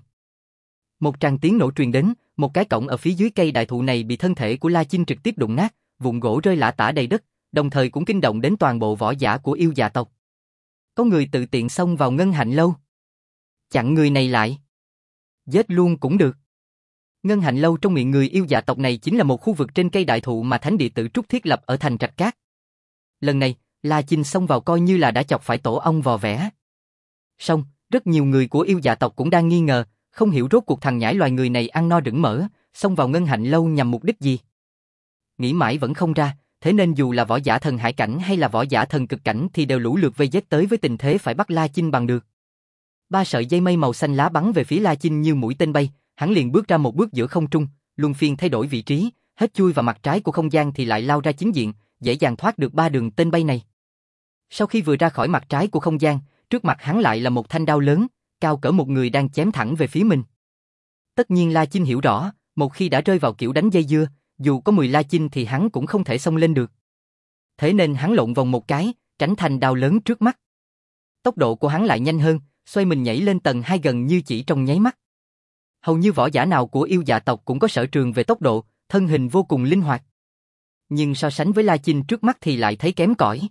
Một tràng tiếng nổ truyền đến, một cái cổng ở phía dưới cây đại thụ này bị thân thể của La Chinh trực tiếp đụng nát, vụn gỗ rơi lả tả đầy đất, đồng thời cũng kinh động đến toàn bộ võ giả của yêu dạ tộc. Có người tự tiện xông vào Ngân Hạnh Lâu. Chặn người này lại. Giết luôn cũng được. Ngân Hạnh Lâu trong miệng người yêu dạ tộc này chính là một khu vực trên cây đại thụ mà thánh địa Tử Trúc thiết lập ở thành Trạch Cát. Lần này, La Chinh xông vào coi như là đã chọc phải tổ ong vò vẽ. Song, rất nhiều người của yêu dạ tộc cũng đang nghi ngờ, không hiểu rốt cuộc thằng nhãi loài người này ăn no rửng mỡ, xông vào Ngân Hạnh Lâu nhằm mục đích gì. Nghĩ mãi vẫn không ra, thế nên dù là võ giả thần hải cảnh hay là võ giả thần cực cảnh thì đều lũ lượt vây giết tới với tình thế phải bắt La Chinh bằng được. Ba sợi dây mây màu xanh lá bắn về phía La Chinh như mũi tên bay, hắn liền bước ra một bước giữa không trung, luân phiên thay đổi vị trí, hết chui vào mặt trái của không gian thì lại lao ra chính diện, dễ dàng thoát được ba đường tên bay này. Sau khi vừa ra khỏi mặt trái của không gian, trước mặt hắn lại là một thanh đao lớn, cao cỡ một người đang chém thẳng về phía mình. Tất nhiên La Chinh hiểu rõ, một khi đã rơi vào kiểu đánh dây dưa, dù có mười La Chinh thì hắn cũng không thể xông lên được. Thế nên hắn lộn vòng một cái, tránh thanh đao lớn trước mắt. Tốc độ của hắn lại nhanh hơn, xoay mình nhảy lên tầng hai gần như chỉ trong nháy mắt. Hầu như võ giả nào của yêu dạ tộc cũng có sở trường về tốc độ, thân hình vô cùng linh hoạt. Nhưng so sánh với La Chinh trước mắt thì lại thấy kém cỏi.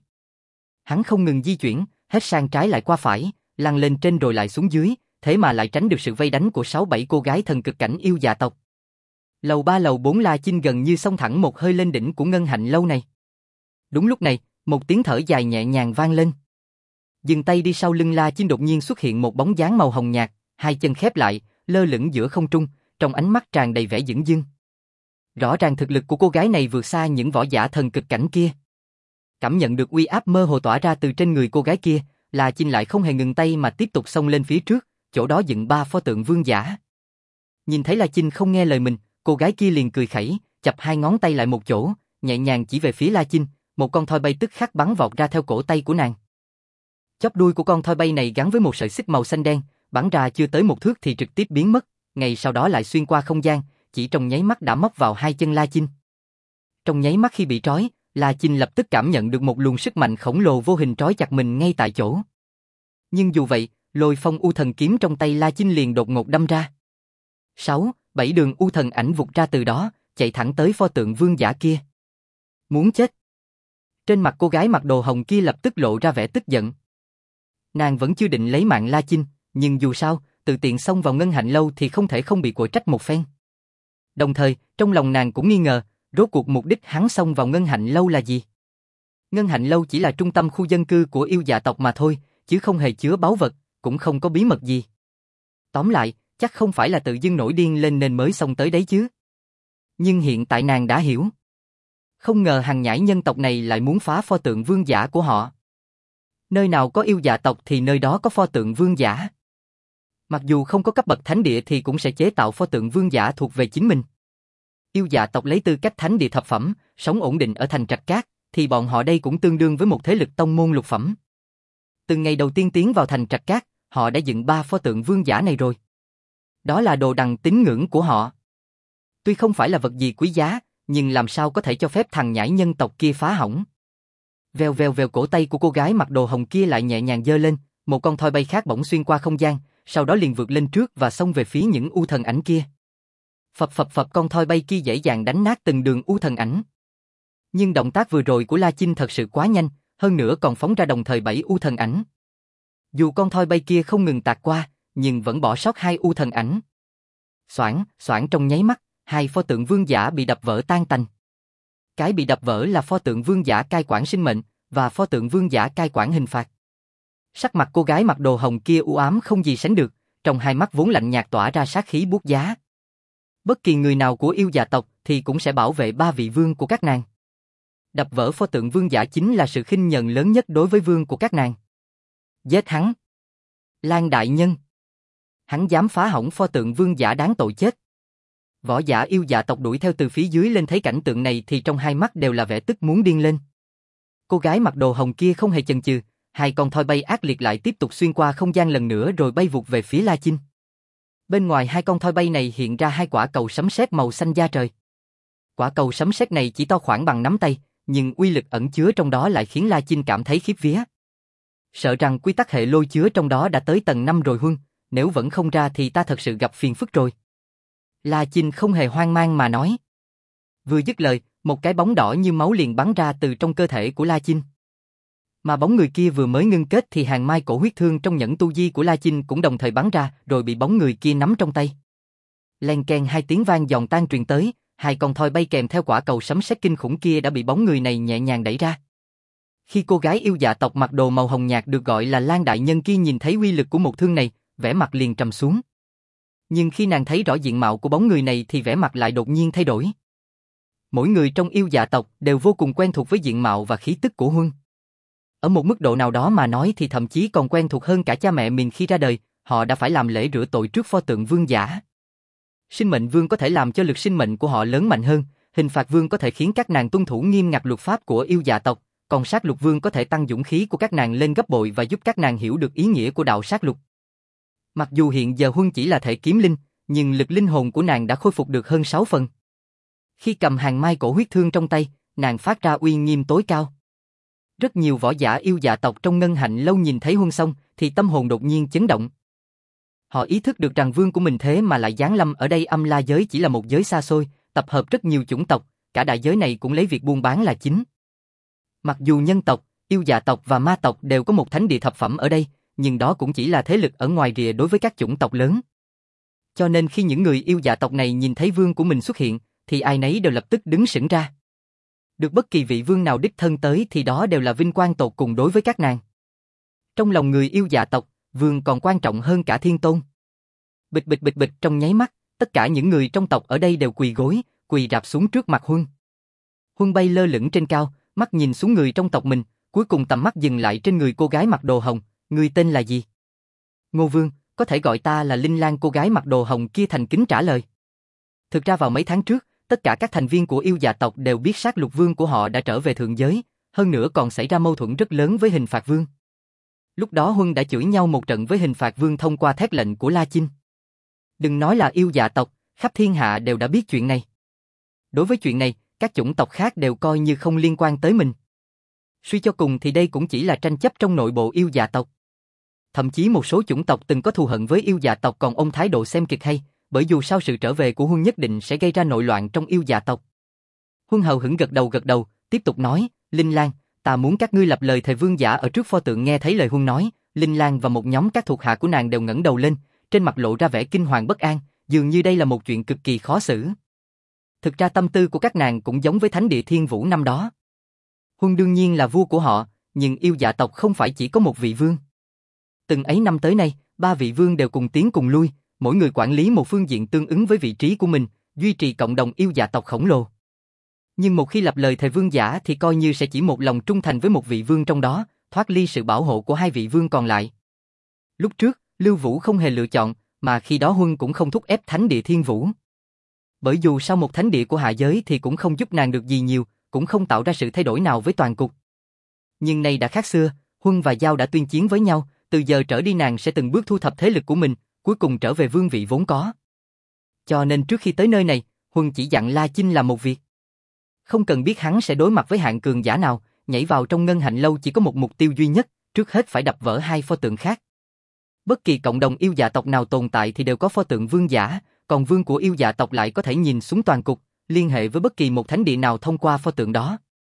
Hắn không ngừng di chuyển, hết sang trái lại qua phải, lăn lên trên rồi lại xuống dưới, thế mà lại tránh được sự vây đánh của sáu bảy cô gái thần cực cảnh yêu dạ tộc. Lầu ba lầu bốn La Chinh gần như xông thẳng một hơi lên đỉnh của Ngân Hạnh Lâu này. Đúng lúc này, một tiếng thở dài nhẹ nhàng vang lên. Dừng tay đi, sau lưng La Chinh đột nhiên xuất hiện một bóng dáng màu hồng nhạt, hai chân khép lại, lơ lửng giữa không trung, trong ánh mắt tràn đầy vẻ dửng dưng. Rõ ràng thực lực của cô gái này vượt xa những võ giả thần cực cảnh kia. Cảm nhận được uy áp mơ hồ tỏa ra từ trên người cô gái kia, La Chinh lại không hề ngừng tay mà tiếp tục xông lên phía trước, chỗ đó dựng ba pho tượng vương giả. Nhìn thấy La Chinh không nghe lời mình, cô gái kia liền cười khẩy, chập hai ngón tay lại một chỗ, nhẹ nhàng chỉ về phía La Chinh, một con thoi bay tức khắc bắn vọt ra theo cổ tay của nàng. Chóp đuôi của con thoi bay này gắn với một sợi xích màu xanh đen, bắn ra chưa tới một thước thì trực tiếp biến mất, ngay sau đó lại xuyên qua không gian, chỉ trong nháy mắt đã móc vào hai chân La Chinh. Trong nháy mắt khi bị trói, La Chinh lập tức cảm nhận được một luồng sức mạnh khổng lồ vô hình trói chặt mình ngay tại chỗ. Nhưng dù vậy, Lôi Phong U Thần kiếm trong tay La Chinh liền đột ngột đâm ra. Sáu, bảy đường U Thần ảnh vụt ra từ đó, chạy thẳng tới pho tượng vương giả kia. Muốn chết. Trên mặt cô gái mặc đồ hồng kia lập tức lộ ra vẻ tức giận. Nàng vẫn chưa định lấy mạng La Chinh, nhưng dù sao, tự tiện xông vào Ngân Hạnh Lâu thì không thể không bị quở trách một phen. Đồng thời, trong lòng nàng cũng nghi ngờ, rốt cuộc mục đích hắn xông vào Ngân Hạnh Lâu là gì? Ngân Hạnh Lâu chỉ là trung tâm khu dân cư của yêu dạ tộc mà thôi, chứ không hề chứa báu vật, cũng không có bí mật gì. Tóm lại, chắc không phải là tự dưng nổi điên lên nên mới xông tới đấy chứ. Nhưng hiện tại nàng đã hiểu. Không ngờ hàng nhãi nhân tộc này lại muốn phá pho tượng vương giả của họ. Nơi nào có yêu dạ tộc thì nơi đó có pho tượng vương giả. Mặc dù không có cấp bậc thánh địa thì cũng sẽ chế tạo pho tượng vương giả thuộc về chính mình. Yêu dạ tộc lấy tư cách thánh địa thập phẩm, sống ổn định ở thành Trạch Cát, thì bọn họ đây cũng tương đương với một thế lực tông môn lục phẩm. Từ ngày đầu tiên tiến vào thành Trạch Cát, họ đã dựng ba pho tượng vương giả này rồi. Đó là đồ đằng tín ngưỡng của họ. Tuy không phải là vật gì quý giá, nhưng làm sao có thể cho phép thằng nhãi nhân tộc kia phá hỏng. Vèo vèo vèo, cổ tay của cô gái mặc đồ hồng kia lại nhẹ nhàng giơ lên, một con thoi bay khác bỗng xuyên qua không gian, sau đó liền vượt lên trước và xông về phía những u thần ảnh kia. Phập phập phập, con thoi bay kia dễ dàng đánh nát từng đường u thần ảnh. Nhưng động tác vừa rồi của La Chinh thật sự quá nhanh, hơn nữa còn phóng ra đồng thời bảy u thần ảnh. Dù con thoi bay kia không ngừng tạt qua, nhưng vẫn bỏ sót hai u thần ảnh. Xoảng, xoảng, trong nháy mắt, hai pho tượng vương giả bị đập vỡ tan tành. Cái bị đập vỡ là pho tượng vương giả cai quản sinh mệnh và pho tượng vương giả cai quản hình phạt. Sắc mặt cô gái mặc đồ hồng kia u ám không gì sánh được, trong hai mắt vốn lạnh nhạt tỏa ra sát khí buốt giá. Bất kỳ người nào của yêu dạ tộc thì cũng sẽ bảo vệ ba vị vương của các nàng. Đập vỡ pho tượng vương giả chính là sự khinh nhờn lớn nhất đối với vương của các nàng. Giết hắn. Lan đại nhân. Hắn dám phá hỏng pho tượng vương giả đáng tội chết. Võ giả yêu dạ tộc đuổi theo từ phía dưới lên thấy cảnh tượng này thì trong hai mắt đều là vẻ tức muốn điên lên. Cô gái mặc đồ hồng kia không hề chần chừ, hai con thoi bay ác liệt lại tiếp tục xuyên qua không gian lần nữa rồi bay vụt về phía La Chinh. Bên ngoài hai con thoi bay này hiện ra hai quả cầu sấm sét màu xanh da trời. Quả cầu sấm sét này chỉ to khoảng bằng nắm tay, nhưng uy lực ẩn chứa trong đó lại khiến La Chinh cảm thấy khiếp vía. Sợ rằng quy tắc hệ lôi chứa trong đó đã tới tầng năm rồi Huân, nếu vẫn không ra thì ta thật sự gặp phiền phức rồi. La Chinh không hề hoang mang mà nói. Vừa dứt lời, một cái bóng đỏ như máu liền bắn ra từ trong cơ thể của La Chinh. Mà bóng người kia vừa mới ngưng kết thì hàng mai cổ huyết thương trong nhẫn tu di của La Chinh cũng đồng thời bắn ra rồi bị bóng người kia nắm trong tay. Len keng hai tiếng vang giòn tan truyền tới, hai con thoi bay kèm theo quả cầu sấm sét kinh khủng kia đã bị bóng người này nhẹ nhàng đẩy ra. Khi cô gái yêu dạ tộc mặc đồ màu hồng nhạt được gọi là Lan đại nhân kia nhìn thấy uy lực của một thương này, vẻ mặt liền trầm xuống. Nhưng khi nàng thấy rõ diện mạo của bóng người này thì vẻ mặt lại đột nhiên thay đổi. Mỗi người trong yêu dạ tộc đều vô cùng quen thuộc với diện mạo và khí tức của Huân. Ở một mức độ nào đó mà nói thì thậm chí còn quen thuộc hơn cả cha mẹ mình khi ra đời, họ đã phải làm lễ rửa tội trước pho tượng vương giả. Sinh mệnh vương có thể làm cho lực sinh mệnh của họ lớn mạnh hơn, hình phạt vương có thể khiến các nàng tuân thủ nghiêm ngặt luật pháp của yêu dạ tộc, còn sát lục vương có thể tăng dũng khí của các nàng lên gấp bội và giúp các nàng hiểu được ý nghĩa của đạo sát lục. Mặc dù hiện giờ Huân chỉ là thể kiếm linh, nhưng lực linh hồn của nàng đã khôi phục được hơn sáu phần. Khi cầm hàng mai cổ huyết thương trong tay, nàng phát ra uy nghiêm tối cao. Rất nhiều võ giả yêu dạ tộc trong ngân hạnh lâu nhìn thấy Huân xong thì tâm hồn đột nhiên chấn động. Họ ý thức được rằng vương của mình thế mà lại giáng lâm ở đây. Âm La giới chỉ là một giới xa xôi, tập hợp rất nhiều chủng tộc, cả đại giới này cũng lấy việc buôn bán là chính. Mặc dù nhân tộc, yêu dạ tộc và ma tộc đều có một thánh địa thập phẩm ở đây, nhưng đó cũng chỉ là thế lực ở ngoài rìa đối với các chủng tộc lớn. Cho nên khi những người yêu dạ tộc này nhìn thấy vương của mình xuất hiện, thì ai nấy đều lập tức đứng sững ra. Được bất kỳ vị vương nào đích thân tới thì đó đều là vinh quang tột cùng đối với các nàng. Trong lòng người yêu dạ tộc, vương còn quan trọng hơn cả thiên tôn. Bịch bịch bịch bịch trong nháy mắt, tất cả những người trong tộc ở đây đều quỳ gối, quỳ rạp xuống trước mặt Huân. Huân bay lơ lửng trên cao, mắt nhìn xuống người trong tộc mình, cuối cùng tầm mắt dừng lại trên người cô gái mặc đồ hồng. Người tên là gì? Ngô Vương, có thể gọi ta là Linh Lan. Cô gái mặc đồ hồng kia thành kính trả lời. Thực ra vào mấy tháng trước, tất cả các thành viên của yêu dạ tộc đều biết sát lục vương của họ đã trở về thượng giới, hơn nữa còn xảy ra mâu thuẫn rất lớn với hình phạt vương. Lúc đó Huân đã chửi nhau một trận với hình phạt vương thông qua thét lệnh của La Chinh. Đừng nói là yêu dạ tộc, khắp thiên hạ đều đã biết chuyện này. Đối với chuyện này, các chủng tộc khác đều coi như không liên quan tới mình. Suy cho cùng thì đây cũng chỉ là tranh chấp trong nội bộ yêu dạ tộc. Thậm chí một số chủng tộc từng có thù hận với yêu dạ tộc còn ôm thái độ xem kịch hay, bởi dù sao sự trở về của Huân nhất định sẽ gây ra nội loạn trong yêu dạ tộc. Huân hờ hững gật đầu gật đầu, tiếp tục nói, Linh Lan, ta muốn các ngươi lập lời thề vương giả ở trước pho tượng. Nghe thấy lời Huân nói, Linh Lan và một nhóm các thuộc hạ của nàng đều ngẩng đầu lên, trên mặt lộ ra vẻ kinh hoàng bất an, dường như đây là một chuyện cực kỳ khó xử. Thực ra tâm tư của các nàng cũng giống với thánh địa Thiên Vũ năm đó. Huân đương nhiên là vua của họ, nhưng yêu dạ tộc không phải chỉ có một vị vương. Từng ấy năm tới nay, ba vị vương đều cùng tiến cùng lui, mỗi người quản lý một phương diện tương ứng với vị trí của mình, duy trì cộng đồng yêu dạ tộc khổng lồ. Nhưng một khi lập lời thề vương giả thì coi như sẽ chỉ một lòng trung thành với một vị vương trong đó, thoát ly sự bảo hộ của hai vị vương còn lại. Lúc trước, Lưu Vũ không hề lựa chọn, mà khi đó Huân cũng không thúc ép thánh địa Thiên Vũ. Bởi dù sau một thánh địa của hạ giới thì cũng không giúp nàng được gì nhiều, cũng không tạo ra sự thay đổi nào với toàn cục. Nhưng nay đã khác xưa, Huân và Giao đã tuyên chiến với nhau, từ giờ trở đi nàng sẽ từng bước thu thập thế lực của mình, cuối cùng trở về vương vị vốn có. Cho nên trước khi tới nơi này, Huân chỉ dặn La Chinh làm một việc. Không cần biết hắn sẽ đối mặt với hạng cường giả nào, nhảy vào trong ngân hạnh lâu chỉ có một mục tiêu duy nhất, trước hết phải đập vỡ hai pho tượng khác. Bất kỳ cộng đồng yêu dạ tộc nào tồn tại thì đều có pho tượng vương giả, còn vương của yêu dạ tộc lại có thể nhìn xuống toàn cục, liên hệ với bất kỳ một thánh địa nào thông qua pho tượng đó.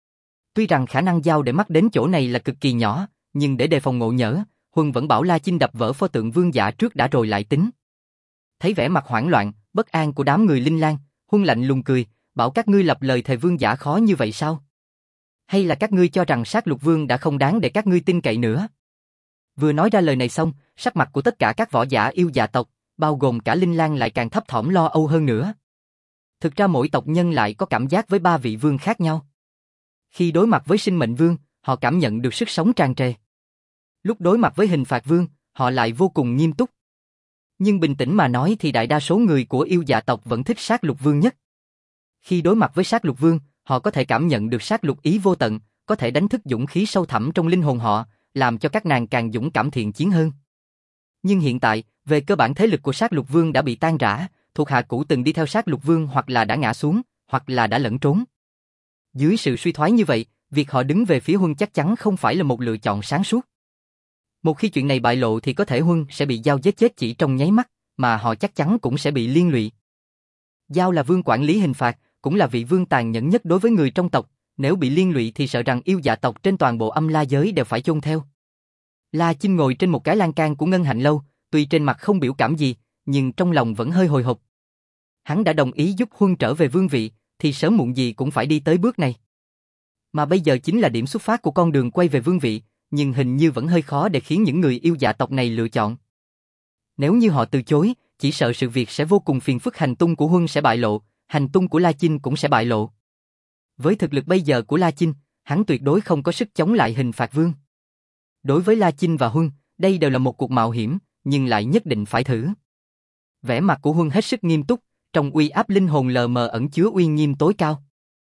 Tuy rằng khả năng Giao để mắt đến chỗ này là cực kỳ nhỏ, nhưng để đề phòng ngộ nhỡ, Huân vẫn bảo La Chinh đập vỡ pho tượng vương giả trước đã rồi lại tính. Thấy vẻ mặt hoảng loạn, bất an của đám người Linh Lan, Huân lạnh lùng cười, bảo các ngươi lập lời thề vương giả khó như vậy sao? Hay là các ngươi cho rằng sát lục vương đã không đáng để các ngươi tin cậy nữa? Vừa nói ra lời này xong, sắc mặt của tất cả các võ giả yêu dạ tộc, bao gồm cả Linh Lan lại càng thấp thỏm lo âu hơn nữa. Thực ra mỗi tộc nhân lại có cảm giác với ba vị vương khác nhau. Khi đối mặt với sinh mệnh vương, họ cảm nhận được sức sống tràn trề. Lúc đối mặt với hình phạt vương, họ lại vô cùng nghiêm túc. Nhưng bình tĩnh mà nói thì đại đa số người của yêu dạ tộc vẫn thích sát lục vương nhất. Khi đối mặt với sát lục vương, họ có thể cảm nhận được sát lục ý vô tận, có thể đánh thức dũng khí sâu thẳm trong linh hồn họ, làm cho các nàng càng dũng cảm thiện chiến hơn. Nhưng hiện tại, về cơ bản thế lực của Sát Lục Vương đã bị tan rã, thuộc hạ cũ từng đi theo Sát Lục Vương hoặc là đã ngã xuống, hoặc là đã lẫn trốn. Dưới sự suy thoái như vậy, việc họ đứng về phía Huân chắc chắn không phải là một lựa chọn sáng suốt. Một khi chuyện này bại lộ thì có thể Huân sẽ bị Giao giết chết chỉ trong nháy mắt, mà họ chắc chắn cũng sẽ bị liên lụy. Giao là vương quản lý hình phạt, cũng là vị vương tàn nhẫn nhất đối với người trong tộc, nếu bị liên lụy thì sợ rằng yêu dạ tộc trên toàn bộ Âm La giới đều phải chôn theo. La Chinh ngồi trên một cái lan can của Ngân Hạnh Lâu, tuy trên mặt không biểu cảm gì, nhưng trong lòng vẫn hơi hồi hộp. Hắn đã đồng ý giúp Huân trở về vương vị, thì sớm muộn gì cũng phải đi tới bước này. Mà bây giờ chính là điểm xuất phát của con đường quay về vương vị, nhưng hình như vẫn hơi khó để khiến những người yêu dạ tộc này lựa chọn. Nếu như họ từ chối, chỉ sợ sự việc sẽ vô cùng phiền phức, hành tung của Huân sẽ bại lộ, hành tung của La Chinh cũng sẽ bại lộ. Với thực lực bây giờ của La Chinh, hắn tuyệt đối không có sức chống lại hình phạt vương. Đối với La Chinh và Huân, đây đều là một cuộc mạo hiểm, nhưng lại nhất định phải thử. Vẻ mặt của Huân hết sức nghiêm túc, trong uy áp linh hồn lờ mờ ẩn chứa uy nghiêm tối cao.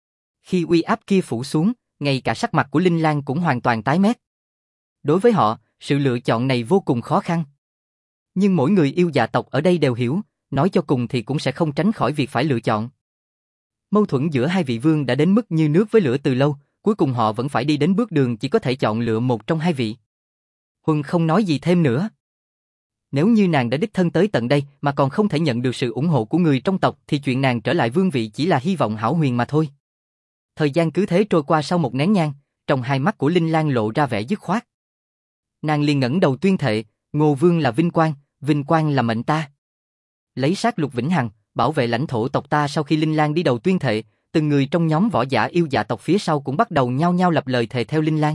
Khi uy áp kia phủ xuống, ngay cả sắc mặt của Linh Lang cũng hoàn toàn tái mét. Đối với họ, sự lựa chọn này vô cùng khó khăn. Nhưng mỗi người yêu dạ tộc ở đây đều hiểu, nói cho cùng thì cũng sẽ không tránh khỏi việc phải lựa chọn. Mâu thuẫn giữa hai vị vương đã đến mức như nước với lửa từ lâu, cuối cùng họ vẫn phải đi đến bước đường chỉ có thể chọn lựa một trong hai vị. Huân không nói gì thêm nữa. Nếu như nàng đã đích thân tới tận đây mà còn không thể nhận được sự ủng hộ của người trong tộc thì chuyện nàng trở lại vương vị chỉ là hy vọng hão huyền mà thôi. Thời gian cứ thế trôi qua, sau một nén nhang, trong hai mắt của Linh Lang lộ ra vẻ dứt khoát. Nàng liền ngẩng đầu tuyên thệ, Ngô Vương là vinh quang, vinh quang là mệnh ta. Lấy sát lục vĩnh hằng, bảo vệ lãnh thổ tộc ta. Sau khi Linh Lang đi đầu tuyên thệ, từng người trong nhóm võ giả yêu dạ tộc phía sau cũng bắt đầu nhao nhao lập lời thề theo Linh Lang.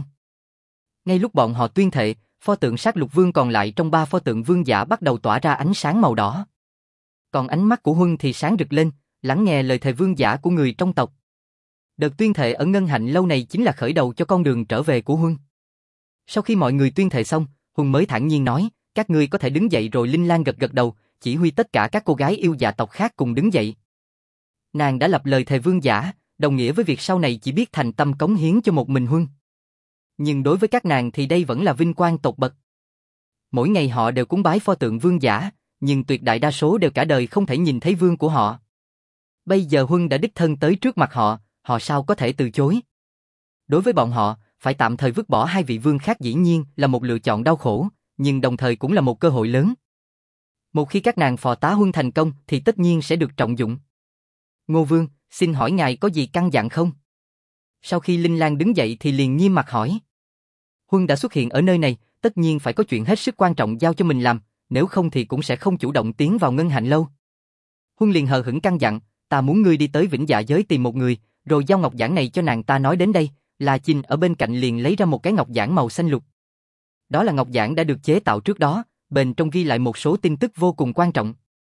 Ngay lúc bọn họ tuyên thệ, pho tượng sát lục vương còn lại trong ba pho tượng vương giả bắt đầu tỏa ra ánh sáng màu đỏ. Còn ánh mắt của Huân thì sáng rực lên, lắng nghe lời thề vương giả của người trong tộc. Đợt tuyên thệ ở Ngân Hạnh Lâu này chính là khởi đầu cho con đường trở về của Huân. Sau khi mọi người tuyên thệ xong, Huân mới thản nhiên nói, các ngươi có thể đứng dậy rồi. Linh Lang gật gật đầu, chỉ huy tất cả các cô gái yêu dạ tộc khác cùng đứng dậy. Nàng đã lập lời thề vương giả, đồng nghĩa với việc sau này chỉ biết thành tâm cống hiến cho một mình Huân. Nhưng đối với các nàng thì đây vẫn là vinh quang tột bậc. Mỗi ngày họ đều cúng bái pho tượng vương giả, nhưng tuyệt đại đa số đều cả đời không thể nhìn thấy vương của họ. Bây giờ Huân đã đích thân tới trước mặt họ, họ sao có thể từ chối. Đối với bọn họ, phải tạm thời vứt bỏ hai vị vương khác dĩ nhiên là một lựa chọn đau khổ, nhưng đồng thời cũng là một cơ hội lớn. Một khi các nàng phò tá Huân thành công thì tất nhiên sẽ được trọng dụng. Ngô Vương, xin hỏi ngài có gì căn dặn không? Sau khi Linh Lang đứng dậy thì liền nghiêm mặt hỏi. Huân đã xuất hiện ở nơi này, tất nhiên phải có chuyện hết sức quan trọng giao cho mình làm, nếu không thì cũng sẽ không chủ động tiến vào Ngân Hạnh Lâu. Huân liền hờ hững căn dặn, ta muốn ngươi đi tới Vĩnh Dạ giới tìm một người, rồi giao ngọc giản này cho nàng ta. Nói đến đây, La Chinh ở bên cạnh liền lấy ra một cái ngọc giản màu xanh lục. Đó là ngọc giản đã được chế tạo trước đó, bên trong ghi lại một số tin tức vô cùng quan trọng.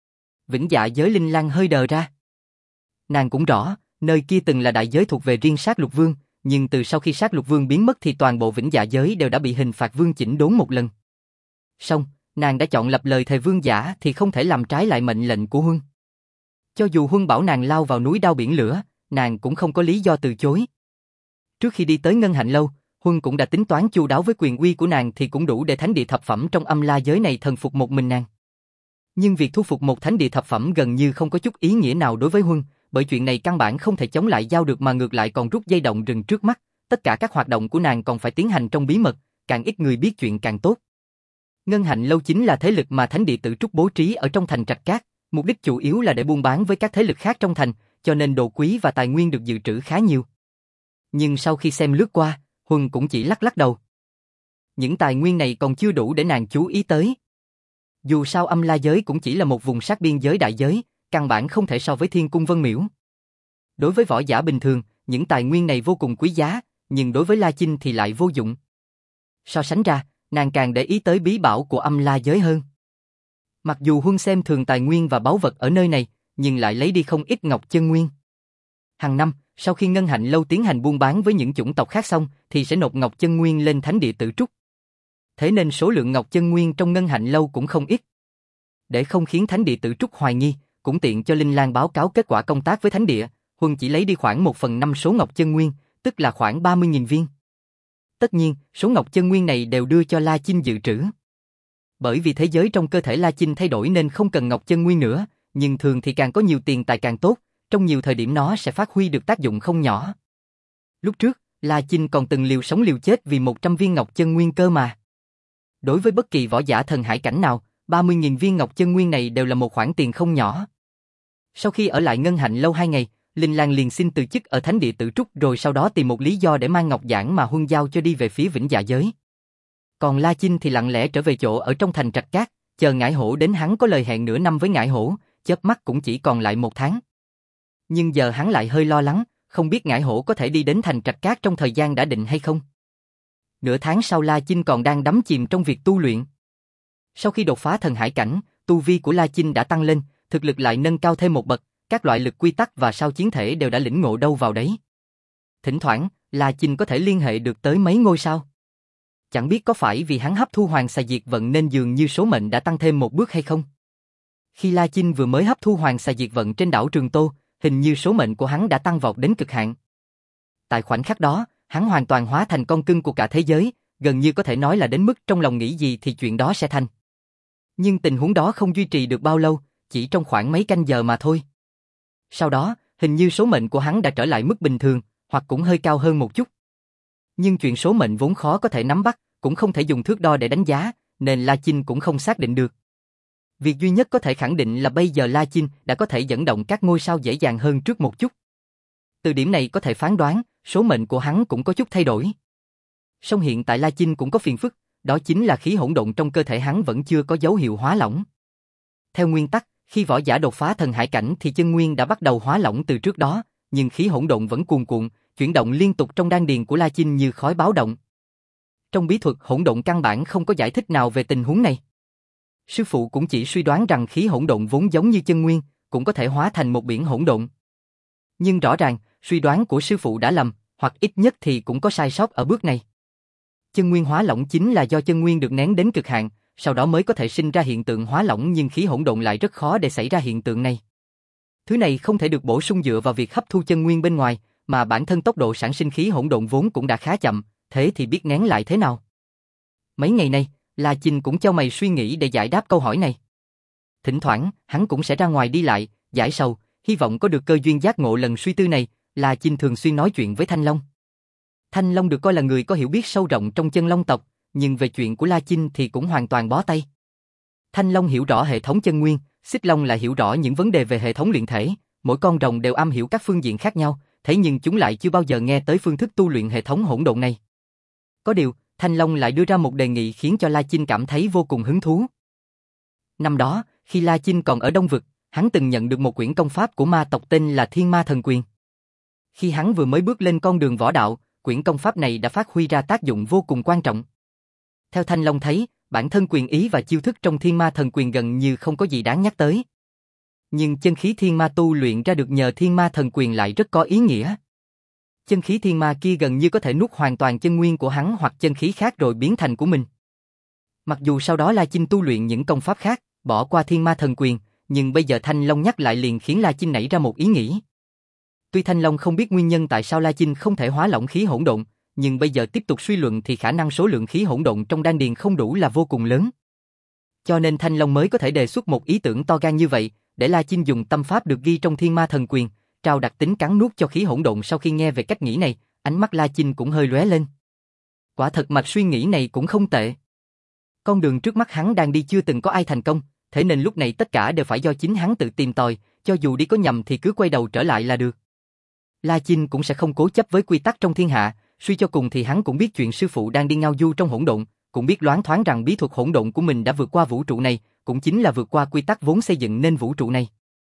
Vĩnh Dạ giới. Linh Lang hơi đờ ra. Nàng cũng rõ, nơi kia từng là đại giới thuộc về riêng Sát Lục Vương, nhưng từ sau khi Sát Lục Vương biến mất thì toàn bộ Vĩnh Dạ giới đều đã bị hình phạt vương chỉnh đốn một lần. Song, nàng đã chọn lập lời thề vương giả thì không thể làm trái lại mệnh lệnh của Huân. Cho dù Huân bảo nàng lao vào núi đao biển lửa, nàng cũng không có lý do từ chối. Trước khi đi tới Ngân Hạnh Lâu, Huân cũng đã tính toán chu đáo, với quyền uy của nàng thì cũng đủ để thánh địa thập phẩm trong Âm La giới này thần phục một mình nàng. Nhưng việc thu phục một thánh địa thập phẩm gần như không có chút ý nghĩa nào đối với Huân, bởi chuyện này căn bản không thể chống lại Giao được mà ngược lại còn rút dây động rừng trước mắt, tất cả các hoạt động của nàng còn phải tiến hành trong bí mật, càng ít người biết chuyện càng tốt. Ngân Hạnh Lâu chính là thế lực mà thánh địa Tử Trúc bố trí ở trong thành Trạch Cát, mục đích chủ yếu là để buôn bán với các thế lực khác trong thành, cho nên đồ quý và tài nguyên được dự trữ khá nhiều. Nhưng sau khi xem lướt qua, Huân cũng chỉ lắc lắc đầu. Những tài nguyên này còn chưa đủ để nàng chú ý tới. Dù sao Âm La giới cũng chỉ là một vùng sát biên giới đại giới, căn bản không thể so với Thiên Cung Vân Miểu. Đối với võ giả bình thường, những tài nguyên này vô cùng quý giá, nhưng đối với La Chinh thì lại vô dụng. So sánh ra, nàng càng để ý tới bí bảo của Âm La giới hơn. Mặc dù Huân xem thường tài nguyên và báu vật ở nơi này, nhưng lại lấy đi không ít ngọc chân nguyên. Hàng năm, sau khi Ngân Hạnh Lâu tiến hành buôn bán với những chủng tộc khác xong, thì sẽ nộp ngọc chân nguyên lên thánh địa Tử Trúc. Thế nên số lượng ngọc chân nguyên trong Ngân Hạnh Lâu cũng không ít. Để không khiến thánh địa Tử Trúc hoài nghi, cũng tiện cho Linh Lang báo cáo kết quả công tác với thánh địa, Huân chỉ lấy đi khoảng một phần năm số ngọc chân nguyên, tức là khoảng ba mươi nghìn viên. Tất nhiên, số ngọc chân nguyên này đều đưa cho La Chinh dự trữ. Bởi vì thế giới trong cơ thể La Chinh thay đổi nên không cần ngọc chân nguyên nữa, nhưng thường thì càng có nhiều tiền tài càng tốt, trong nhiều thời điểm nó sẽ phát huy được tác dụng không nhỏ. Lúc trước, La Chinh còn từng liều sống liều chết vì một trăm viên ngọc chân nguyên cơ mà. Đối với bất kỳ võ giả thần hải cảnh nào, ba mươi nghìn viên ngọc chân nguyên này đều là một khoản tiền không nhỏ. Sau khi ở lại Ngân Hạnh lâu hai ngày, Linh Lan liền xin từ chức ở Thánh địa Tử Trúc rồi sau đó tìm một lý do để mang ngọc giản mà huân giao cho đi về phía Vĩnh Dạ Giới. Còn La Chinh thì lặng lẽ trở về chỗ ở trong thành Trạch Cát, chờ Ngải Hổ đến. Hắn có lời hẹn nửa năm với Ngải Hổ, chớp mắt cũng chỉ còn lại một tháng. Nhưng giờ hắn lại hơi lo lắng, không biết Ngải Hổ có thể đi đến thành Trạch Cát trong thời gian đã định hay không. Nửa tháng sau La Chinh còn đang đắm chìm trong việc tu luyện. Sau khi đột phá thần hải cảnh, tu vi của La Chinh đã tăng lên, thực lực lại nâng cao thêm một bậc, các loại lực quy tắc và sao chiến thể đều đã lĩnh ngộ đâu vào đấy. Thỉnh thoảng, La Chinh có thể liên hệ được tới mấy ngôi sao. Chẳng biết có phải vì hắn hấp thu Hoàng Xà Diệt Vận nên dường như số mệnh đã tăng thêm một bước hay không? Khi La Chinh vừa mới hấp thu Hoàng Xà Diệt Vận trên đảo Trường Tô, hình như số mệnh của hắn đã tăng vọt đến cực hạn. Tại khoảnh khắc đó, hắn hoàn toàn hóa thành con cưng của cả thế giới, gần như có thể nói là đến mức trong lòng nghĩ gì thì chuyện đó sẽ thành. Nhưng tình huống đó không duy trì được bao lâu, chỉ trong khoảng mấy canh giờ mà thôi. Sau đó, hình như số mệnh của hắn đã trở lại mức bình thường, hoặc cũng hơi cao hơn một chút. Nhưng chuyện số mệnh vốn khó có thể nắm bắt, cũng không thể dùng thước đo để đánh giá, nên La Chinh cũng không xác định được. Việc duy nhất có thể khẳng định là bây giờ La Chinh đã có thể dẫn động các ngôi sao dễ dàng hơn trước một chút. Từ điểm này có thể phán đoán, số mệnh của hắn cũng có chút thay đổi. Song hiện tại La Chinh cũng có phiền phức, đó chính là khí hỗn độn trong cơ thể hắn vẫn chưa có dấu hiệu hóa lỏng. Theo nguyên tắc, khi võ giả đột phá thần hải cảnh thì chân nguyên đã bắt đầu hóa lỏng từ trước đó, nhưng khí hỗn độn vẫn cuồn cuộn, chuyển động liên tục trong đan điền của La Chinh như khói báo động. Trong bí thuật hỗn độn căn bản không có giải thích nào về tình huống này. Sư phụ cũng chỉ suy đoán rằng khí hỗn độn vốn giống như chân nguyên, cũng có thể hóa thành một biển hỗn độn. Nhưng rõ ràng, suy đoán của sư phụ đã lầm, hoặc ít nhất thì cũng có sai sót ở bước này. Chân nguyên hóa lỏng chính là do chân nguyên được nén đến cực hạn, sau đó mới có thể sinh ra hiện tượng hóa lỏng, nhưng khí hỗn độn lại rất khó để xảy ra hiện tượng này. Thứ này không thể được bổ sung dựa vào việc hấp thu chân nguyên bên ngoài, mà bản thân tốc độ sản sinh khí hỗn độn vốn cũng đã khá chậm, thế thì biết nén lại thế nào? Mấy ngày nay, La Chinh cũng chau mày suy nghĩ để giải đáp câu hỏi này. Thỉnh thoảng, hắn cũng sẽ ra ngoài đi lại, giải sầu, hy vọng có được cơ duyên giác ngộ lần suy tư này. La Chinh thường xuyên nói chuyện với Thanh Long. Thanh Long được coi là người có hiểu biết sâu rộng trong chân long tộc, nhưng về chuyện của La Chinh thì cũng hoàn toàn bó tay. Thanh Long hiểu rõ hệ thống chân nguyên, Xích Long lại hiểu rõ những vấn đề về hệ thống luyện thể, mỗi con rồng đều am hiểu các phương diện khác nhau, thế nhưng chúng lại chưa bao giờ nghe tới phương thức tu luyện hệ thống hỗn độn này. Có điều, Thanh Long lại đưa ra một đề nghị khiến cho La Chinh cảm thấy vô cùng hứng thú. Năm đó, khi La Chinh còn ở Đông Vực, hắn từng nhận được một quyển công pháp của ma tộc tên là Thiên Ma Thần Quyền. Khi hắn vừa mới bước lên con đường võ đạo, quyển công pháp này đã phát huy ra tác dụng vô cùng quan trọng. Theo Thanh Long thấy, bản thân quyền ý và chiêu thức trong Thiên Ma Thần Quyền gần như không có gì đáng nhắc tới. Nhưng chân khí thiên ma tu luyện ra được nhờ Thiên Ma Thần Quyền lại rất có ý nghĩa. Chân khí thiên ma kia gần như có thể nuốt hoàn toàn chân nguyên của hắn hoặc chân khí khác rồi biến thành của mình. Mặc dù sau đó La Chinh tu luyện những công pháp khác, bỏ qua Thiên Ma Thần Quyền, nhưng bây giờ Thanh Long nhắc lại liền khiến La Chinh nảy ra một ý nghĩ. Tuy Thanh Long không biết nguyên nhân tại sao La Chinh không thể hóa lỏng khí hỗn độn, nhưng bây giờ tiếp tục suy luận thì khả năng số lượng khí hỗn độn trong đan điền không đủ là vô cùng lớn. Cho nên Thanh Long mới có thể đề xuất một ý tưởng to gan như vậy, để La Chinh dùng tâm pháp được ghi trong Thiên Ma Thần Quyền, trao đặc tính cắn nuốt cho khí hỗn độn. Sau khi nghe về cách nghĩ này, ánh mắt La Chinh cũng hơi lóe lên. Quả thật mạch suy nghĩ này cũng không tệ. Con đường trước mắt hắn đang đi chưa từng có ai thành công, thế nên lúc này tất cả đều phải do chính hắn tự tìm tòi, cho dù đi có nhầm thì cứ quay đầu trở lại là được. La Chinh cũng sẽ không cố chấp với quy tắc trong thiên hạ, suy cho cùng thì hắn cũng biết chuyện sư phụ đang đi ngao du trong hỗn độn, cũng biết loáng thoáng rằng bí thuật hỗn độn của mình đã vượt qua vũ trụ này, cũng chính là vượt qua quy tắc vốn xây dựng nên vũ trụ này.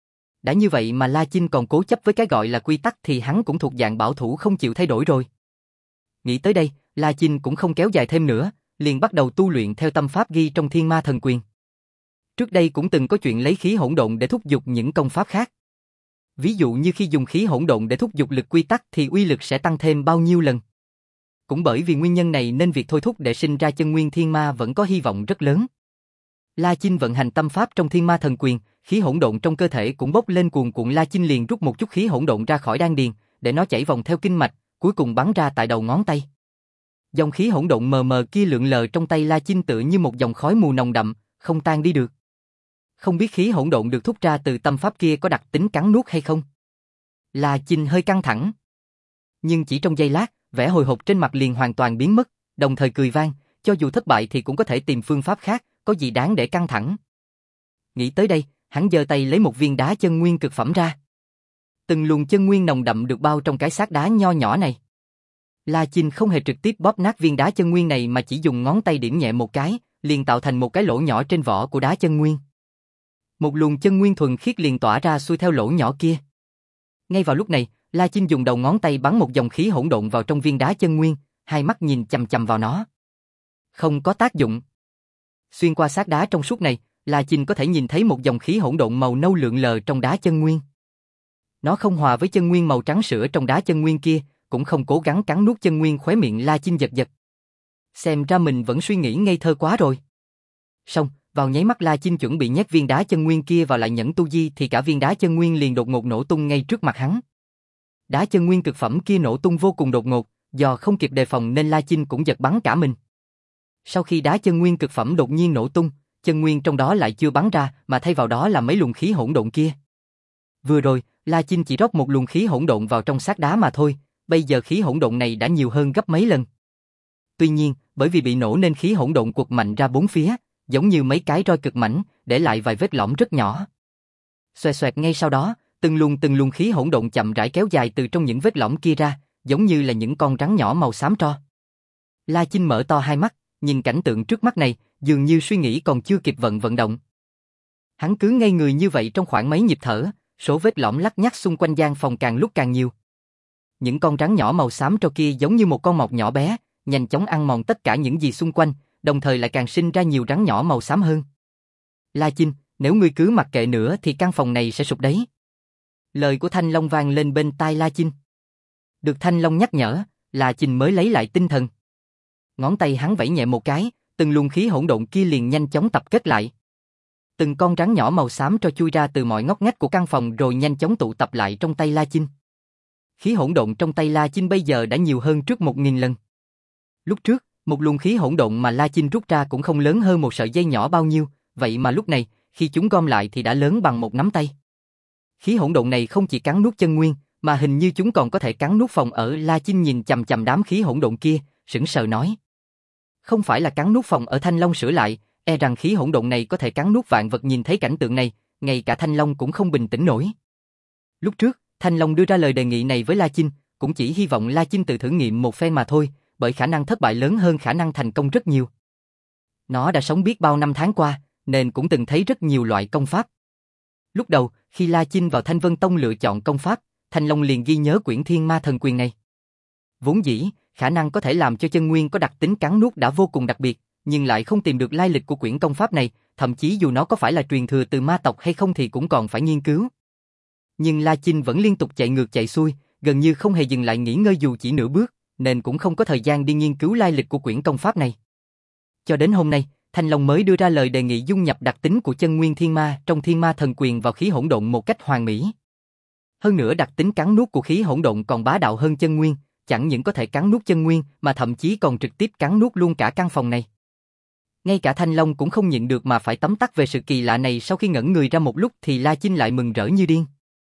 Đã như vậy mà La Chinh còn cố chấp với cái gọi là quy tắc thì hắn cũng thuộc dạng bảo thủ không chịu thay đổi rồi. Nghĩ tới đây, La Chinh cũng không kéo dài thêm nữa, liền bắt đầu tu luyện theo tâm pháp ghi trong Thiên Ma Thần Quyền. Trước đây cũng từng có chuyện lấy khí hỗn độn để thúc giục những công pháp khác. Ví dụ như khi dùng khí hỗn độn để thúc giục lực quy tắc thì uy lực sẽ tăng thêm bao nhiêu lần. Cũng bởi vì nguyên nhân này nên việc thôi thúc để sinh ra chân nguyên thiên ma vẫn có hy vọng rất lớn. La Chinh vận hành tâm pháp trong Thiên Ma Thần Quyền, khí hỗn độn trong cơ thể cũng bốc lên cuồn cuộn. La Chinh liền rút một chút khí hỗn độn ra khỏi đan điền, để nó chảy vòng theo kinh mạch, cuối cùng bắn ra tại đầu ngón tay. Dòng khí hỗn độn mờ mờ kia lượn lờ trong tay La Chinh tựa như một dòng khói mù nồng đậm, không tan đi được. Không biết khí hỗn độn được thúc ra từ tâm pháp kia có đặc tính cắn nuốt hay không? La Chinh hơi căng thẳng. Nhưng chỉ trong giây lát, vẻ hồi hộp trên mặt liền hoàn toàn biến mất, đồng thời cười vang, cho dù thất bại thì cũng có thể tìm phương pháp khác, có gì đáng để căng thẳng. Nghĩ tới đây, hắn giơ tay lấy một viên đá chân nguyên cực phẩm ra. Từng luồng chân nguyên nồng đậm được bao trong cái xác đá nho nhỏ này. La Chinh không hề trực tiếp bóp nát viên đá chân nguyên này mà chỉ dùng ngón tay điểm nhẹ một cái, liền tạo thành một cái lỗ nhỏ trên vỏ của đá chân nguyên. Một luồng chân nguyên thuần khiết liền tỏa ra xuôi theo lỗ nhỏ kia. Ngay vào lúc này, La Chinh dùng đầu ngón tay bắn một dòng khí hỗn độn vào trong viên đá chân nguyên, hai mắt nhìn chằm chằm vào nó. Không có tác dụng. Xuyên qua xác đá trong suốt này, La Chinh có thể nhìn thấy một dòng khí hỗn độn màu nâu lượn lờ trong đá chân nguyên. Nó không hòa với chân nguyên màu trắng sữa trong đá chân nguyên kia, cũng không cố gắng cắn nuốt chân nguyên. Khóe miệng La Chinh giật giật. Xem ra mình vẫn suy nghĩ ngây thơ quá rồi. Xong, vào nháy mắt La Chinh chuẩn bị nhét viên đá chân nguyên kia vào lại nhẫn tu di thì cả viên đá chân nguyên liền đột ngột nổ tung ngay trước mặt hắn. Đá chân nguyên cực phẩm kia nổ tung vô cùng đột ngột, do không kịp đề phòng nên La Chinh cũng giật bắn cả mình. Sau khi đá chân nguyên cực phẩm đột nhiên nổ tung, chân nguyên trong đó lại chưa bắn ra mà thay vào đó là mấy luồng khí hỗn độn kia. Vừa rồi, La Chinh chỉ rót một luồng khí hỗn độn vào trong xác đá mà thôi, bây giờ khí hỗn độn này đã nhiều hơn gấp mấy lần. Tuy nhiên, bởi vì bị nổ nên khí hỗn độn quật mạnh ra bốn phía, giống như mấy cái roi cực mảnh, để lại vài vết lõm rất nhỏ. Xoẹt xoẹt ngay sau đó, từng luồng từng luồng khí hỗn độn chậm rãi kéo dài từ trong những vết lõm kia ra, giống như là những con rắn nhỏ màu xám tro. La Chinh mở to hai mắt, nhìn cảnh tượng trước mắt này, dường như suy nghĩ còn chưa kịp vận vận động. Hắn cứ ngây người như vậy trong khoảng mấy nhịp thở, số vết lõm lắt nhắt xung quanh gian phòng càng lúc càng nhiều. Những con rắn nhỏ màu xám tro kia giống như một con mọt nhỏ bé, nhanh chóng ăn mòn tất cả những gì xung quanh, đồng thời lại càng sinh ra nhiều rắn nhỏ màu xám hơn. La Chinh, nếu ngươi cứ mặc kệ nữa thì căn phòng này sẽ sụp đấy. Lời của Thanh Long vang lên bên tai La Chinh. Được Thanh Long nhắc nhở, La Chinh mới lấy lại tinh thần. Ngón tay hắn vẫy nhẹ một cái, từng luồng khí hỗn độn kia liền nhanh chóng tập kết lại. Từng con rắn nhỏ màu xám tro chui ra từ mọi ngóc ngách của căn phòng rồi nhanh chóng tụ tập lại trong tay La Chinh. Khí hỗn độn trong tay La Chinh bây giờ đã nhiều hơn trước một nghìn lần. Lúc trước, một luồng khí hỗn độn mà La Chinh rút ra cũng không lớn hơn một sợi dây nhỏ bao nhiêu, vậy mà lúc này, khi chúng gom lại thì đã lớn bằng một nắm tay. Khí hỗn độn này không chỉ cắn nuốt chân nguyên, mà hình như chúng còn có thể cắn nuốt phòng ở. La Chinh nhìn chằm chằm đám khí hỗn độn kia, sững sờ nói. Không phải là cắn nuốt phòng ở. Thanh Long sửa lại, e rằng khí hỗn độn này có thể cắn nuốt vạn vật. Nhìn thấy cảnh tượng này, ngay cả Thanh Long cũng không bình tĩnh nổi. Lúc trước, Thanh Long đưa ra lời đề nghị này với La Chinh, cũng chỉ hy vọng La Chinh tự thử nghiệm một phen mà thôi, bởi khả năng thất bại lớn hơn khả năng thành công rất nhiều. Nó đã sống biết bao năm tháng qua, nên cũng từng thấy rất nhiều loại công pháp. Lúc đầu, khi La Chinh vào Thanh Vân Tông lựa chọn công pháp, Thanh Long liền ghi nhớ quyển Thiên Ma Thần Quyền này. Vốn dĩ, khả năng có thể làm cho chân nguyên có đặc tính cắn nuốt đã vô cùng đặc biệt, nhưng lại không tìm được lai lịch của quyển công pháp này, thậm chí dù nó có phải là truyền thừa từ ma tộc hay không thì cũng còn phải nghiên cứu. Nhưng La Chinh vẫn liên tục chạy ngược chạy xuôi, gần như không hề dừng lại nghỉ ngơi dù chỉ nửa bước, nên cũng không có thời gian đi nghiên cứu lai lịch của quyển công pháp này. Cho đến hôm nay, Thanh Long mới đưa ra lời đề nghị dung nhập đặc tính của chân nguyên thiên ma trong Thiên Ma Thần Quyền vào khí hỗn độn một cách hoàn mỹ. Hơn nữa đặc tính cắn nuốt của khí hỗn độn còn bá đạo hơn chân nguyên, chẳng những có thể cắn nuốt chân nguyên mà thậm chí còn trực tiếp cắn nuốt luôn cả căn phòng này. Ngay cả Thanh Long cũng không nhịn được mà phải tấm tắc về sự kỳ lạ này. Sau khi ngẩn người ra một lúc thì La Chinh lại mừng rỡ như điên.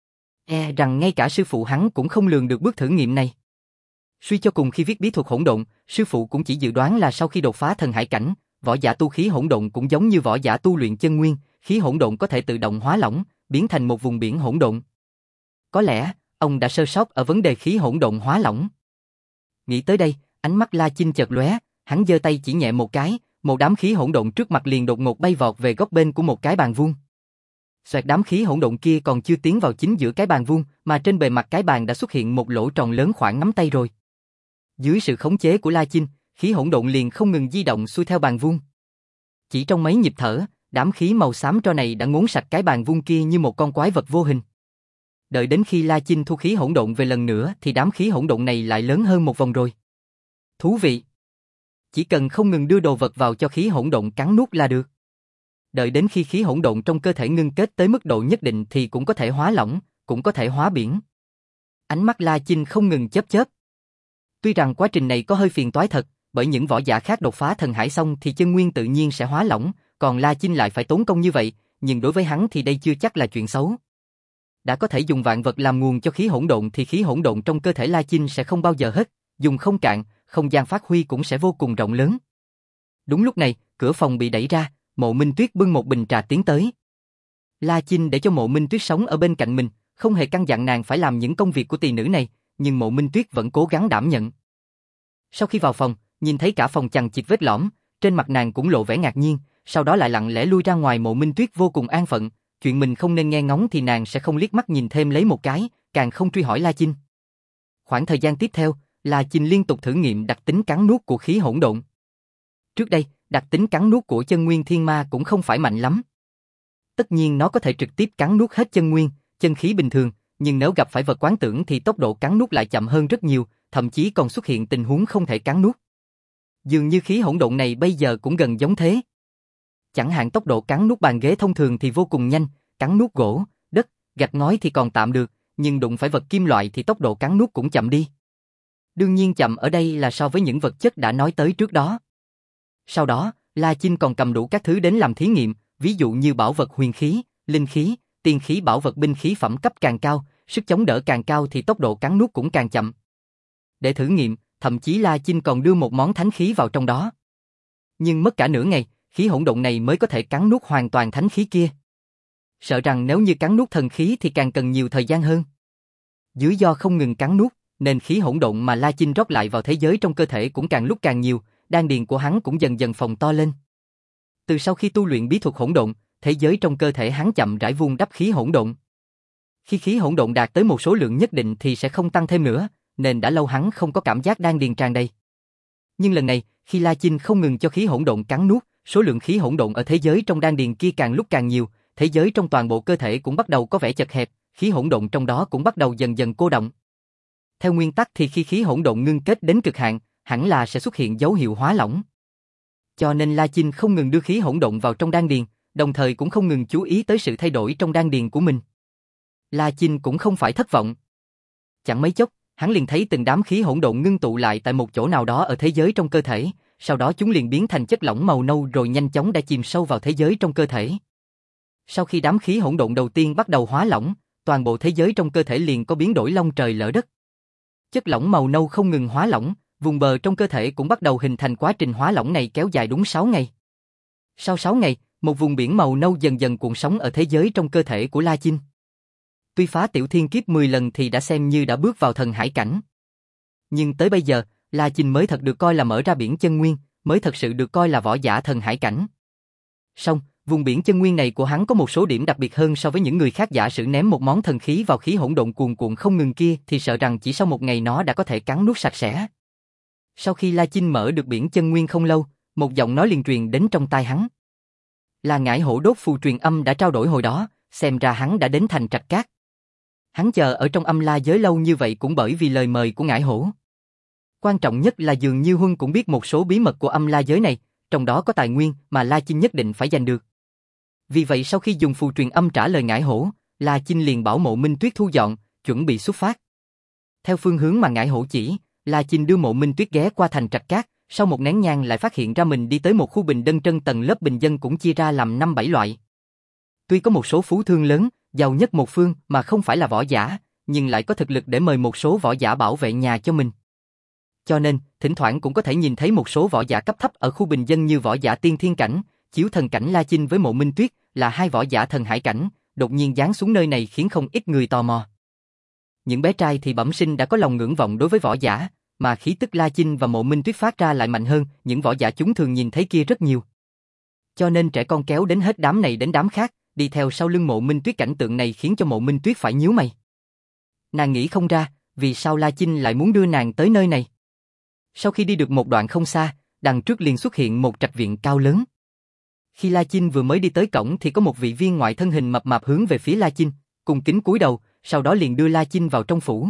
E rằng ngay cả sư phụ hắn cũng không lường được bước thử nghiệm này. Suy cho cùng khi viết bí thuật hỗn độn, sư phụ cũng chỉ dự đoán là sau khi đột phá thần hải cảnh, võ giả tu khí hỗn độn cũng giống như võ giả tu luyện chân nguyên, khí hỗn độn có thể tự động hóa lỏng, biến thành một vùng biển hỗn độn. Có lẽ, ông đã sơ sót ở vấn đề khí hỗn độn hóa lỏng. Nghĩ tới đây, ánh mắt La Chinh chợt lóe, hắn giơ tay chỉ nhẹ một cái, một đám khí hỗn độn trước mặt liền đột ngột bay vọt về góc bên của một cái bàn vuông. Xoẹt, đám khí hỗn độn kia còn chưa tiến vào chính giữa cái bàn vuông, mà trên bề mặt cái bàn đã xuất hiện một lỗ tròn lớn khoảng nắm tay rồi. Dưới sự khống chế của La Chinh, khí hỗn độn liền không ngừng di động xuôi theo bàn vuông. Chỉ trong mấy nhịp thở, đám khí màu xám tro này đã ngốn sạch cái bàn vuông kia như một con quái vật vô hình. Đợi đến khi La Chinh thu khí hỗn độn về lần nữa thì đám khí hỗn độn này lại lớn hơn một vòng rồi. Thú vị. Chỉ cần không ngừng đưa đồ vật vào cho khí hỗn độn cắn nuốt là được. Đợi đến khi khí hỗn độn trong cơ thể ngưng kết tới mức độ nhất định thì cũng có thể hóa lỏng, cũng có thể hóa biển. Ánh mắt La Chinh không ngừng chớp chớp. Tuy rằng quá trình này có hơi phiền toái thật, bởi những võ giả khác đột phá thần hải xong thì chân nguyên tự nhiên sẽ hóa lỏng, còn La Chinh lại phải tốn công như vậy, nhưng đối với hắn thì đây chưa chắc là chuyện xấu. Đã có thể dùng vạn vật làm nguồn cho khí hỗn độn thì khí hỗn độn trong cơ thể La Chinh sẽ không bao giờ hết, dùng không cạn, không gian phát huy cũng sẽ vô cùng rộng lớn. Đúng lúc này, cửa phòng bị đẩy ra, Mộ Minh Tuyết bưng một bình trà tiến tới. La Chinh để cho Mộ Minh Tuyết sống ở bên cạnh mình, không hề căn dặn nàng phải làm những công việc của tỳ nữ này, nhưng Mộ Minh Tuyết vẫn cố gắng đảm nhận. Sau khi vào phòng, nhìn thấy cả phòng chằng chịt vết lõm, trên mặt nàng cũng lộ vẻ ngạc nhiên, sau đó lại lặng lẽ lui ra ngoài. Mộ Minh Tuyết vô cùng an phận, chuyện mình không nên nghe ngóng thì nàng sẽ không liếc mắt nhìn thêm lấy một cái, càng không truy hỏi La Chinh. Khoảng thời gian tiếp theo, La Chinh liên tục thử nghiệm đặc tính cắn nuốt của khí hỗn độn. Trước đây, đặc tính cắn nuốt của chân nguyên thiên ma cũng không phải mạnh lắm. Tất nhiên nó có thể trực tiếp cắn nuốt hết chân nguyên, chân khí bình thường, nhưng nếu gặp phải vật quán tưởng thì tốc độ cắn nuốt lại chậm hơn rất nhiều, thậm chí còn xuất hiện tình huống không thể cắn nuốt. Dường như khí hỗn độn này bây giờ cũng gần giống thế. Chẳng hạn tốc độ cắn nuốt bàn ghế thông thường thì vô cùng nhanh, cắn nuốt gỗ, đất, gạch ngói thì còn tạm được, nhưng đụng phải vật kim loại thì tốc độ cắn nuốt cũng chậm đi. Đương nhiên chậm ở đây là so với những vật chất đã nói tới trước đó. Sau đó, La Chinh còn cầm đủ các thứ đến làm thí nghiệm, ví dụ như bảo vật huyền khí, linh khí, tiên khí, bảo vật binh khí phẩm cấp càng cao, sức chống đỡ càng cao thì tốc độ cắn nuốt cũng càng chậm. Để thử nghiệm, thậm chí La Chinh còn đưa một món thánh khí vào trong đó. Nhưng mất cả nửa ngày, khí hỗn độn này mới có thể cắn nuốt hoàn toàn thánh khí kia. Sợ rằng nếu như cắn nuốt thần khí thì càng cần nhiều thời gian hơn. Dưới do không ngừng cắn nuốt, nên khí hỗn độn mà La Chinh rót lại vào thế giới trong cơ thể cũng càng lúc càng nhiều, đan điền của hắn cũng dần dần phồng to lên. Từ sau khi tu luyện bí thuật hỗn độn, thế giới trong cơ thể hắn chậm rãi vun đắp khí hỗn độn. Khi khí hỗn độn đạt tới một số lượng nhất định thì sẽ không tăng thêm nữa, nên đã lâu hắn không có cảm giác đan điền tràn đầy. Nhưng lần này, khi La Chinh không ngừng cho khí hỗn độn cắn nuốt, số lượng khí hỗn độn ở thế giới trong đan điền kia càng lúc càng nhiều, thế giới trong toàn bộ cơ thể cũng bắt đầu có vẻ chật hẹp, khí hỗn độn trong đó cũng bắt đầu dần dần cô đọng. Theo nguyên tắc thì khi khí hỗn độn ngưng kết đến cực hạn, hẳn là sẽ xuất hiện dấu hiệu hóa lỏng. Cho nên La Chinh không ngừng đưa khí hỗn độn vào trong đan điền, đồng thời cũng không ngừng chú ý tới sự thay đổi trong đan điền của mình. La Chinh cũng không phải thất vọng. Chẳng mấy chốc, hắn liền thấy từng đám khí hỗn độn ngưng tụ lại tại một chỗ nào đó ở thế giới trong cơ thể, sau đó chúng liền biến thành chất lỏng màu nâu rồi nhanh chóng đã chìm sâu vào thế giới trong cơ thể. Sau khi đám khí hỗn độn đầu tiên bắt đầu hóa lỏng, toàn bộ thế giới trong cơ thể liền có biến đổi long trời lở đất. Chất lỏng màu nâu không ngừng hóa lỏng, vùng bờ trong cơ thể cũng bắt đầu hình thành. Quá trình hóa lỏng này kéo dài đúng sáu ngày. Sau sáu ngày, một vùng biển màu nâu dần dần cuộn sóng ở thế giới trong cơ thể của La Chinh. Tuy phá tiểu thiên kiếp mười lần thì đã xem như đã bước vào thần hải cảnh. Nhưng tới bây giờ, La Chinh mới thật được coi là mở ra biển chân nguyên, mới thật sự được coi là võ giả thần hải cảnh. Song, vùng biển chân nguyên này của hắn có một số điểm đặc biệt hơn so với những người khác. Giả sử ném một món thần khí vào khí hỗn độn cuồn cuộn không ngừng kia thì sợ rằng chỉ sau một ngày nó đã có thể cắn nuốt sạch sẽ. Sau khi La Chinh mở được biển chân nguyên không lâu, một giọng nói liền truyền đến trong tai hắn. Là Ngải Hổ đốt phù truyền âm đã trao đổi hồi đó, xem ra hắn đã đến thành Trạch Cát. Hắn chờ ở trong âm la giới lâu như vậy cũng bởi vì lời mời của Ngải Hổ. Quan trọng nhất là dường như Huân cũng biết một số bí mật của âm la giới này, trong đó có tài nguyên mà La Chinh nhất định phải giành được. Vì vậy sau khi dùng phù truyền âm trả lời Ngải Hổ, La Chinh liền bảo Mộ Minh Tuyết thu dọn, chuẩn bị xuất phát. Theo phương hướng mà Ngải Hổ chỉ, La Chinh đưa Mộ Minh Tuyết ghé qua thành Trạch Cát, sau một nén nhang lại phát hiện ra mình đi tới một khu bình dân trân tầng lớp bình dân cũng chia ra làm năm bảy loại. Tuy có một số phú thương lớn, giàu nhất một phương mà không phải là võ giả, nhưng lại có thực lực để mời một số võ giả bảo vệ nhà cho mình. Cho nên, thỉnh thoảng cũng có thể nhìn thấy một số võ giả cấp thấp ở khu bình dân như võ giả tiên thiên cảnh, chiếu thần cảnh. La Chinh với Mộ Minh Tuyết là hai võ giả thần hải cảnh, đột nhiên giáng xuống nơi này khiến không ít người tò mò. Những bé trai thì bẩm sinh đã có lòng ngưỡng vọng đối với võ giả, mà khí tức La Chinh và Mộ Minh Tuyết phát ra lại mạnh hơn những võ giả chúng thường nhìn thấy kia rất nhiều. Cho nên trẻ con kéo đến hết đám này đến đám khác, đi theo sau lưng Mộ Minh Tuyết. Cảnh tượng này khiến cho Mộ Minh Tuyết phải nhíu mày. Nàng nghĩ không ra, vì sao La Chinh lại muốn đưa nàng tới nơi này. Sau khi đi được một đoạn không xa, đằng trước liền xuất hiện một trạch viện cao lớn. Khi La Chinh vừa mới đi tới cổng thì có một vị viên ngoại thân hình mập mạp hướng về phía La Chinh, cung kính cúi đầu, sau đó liền đưa La Chinh vào trong phủ.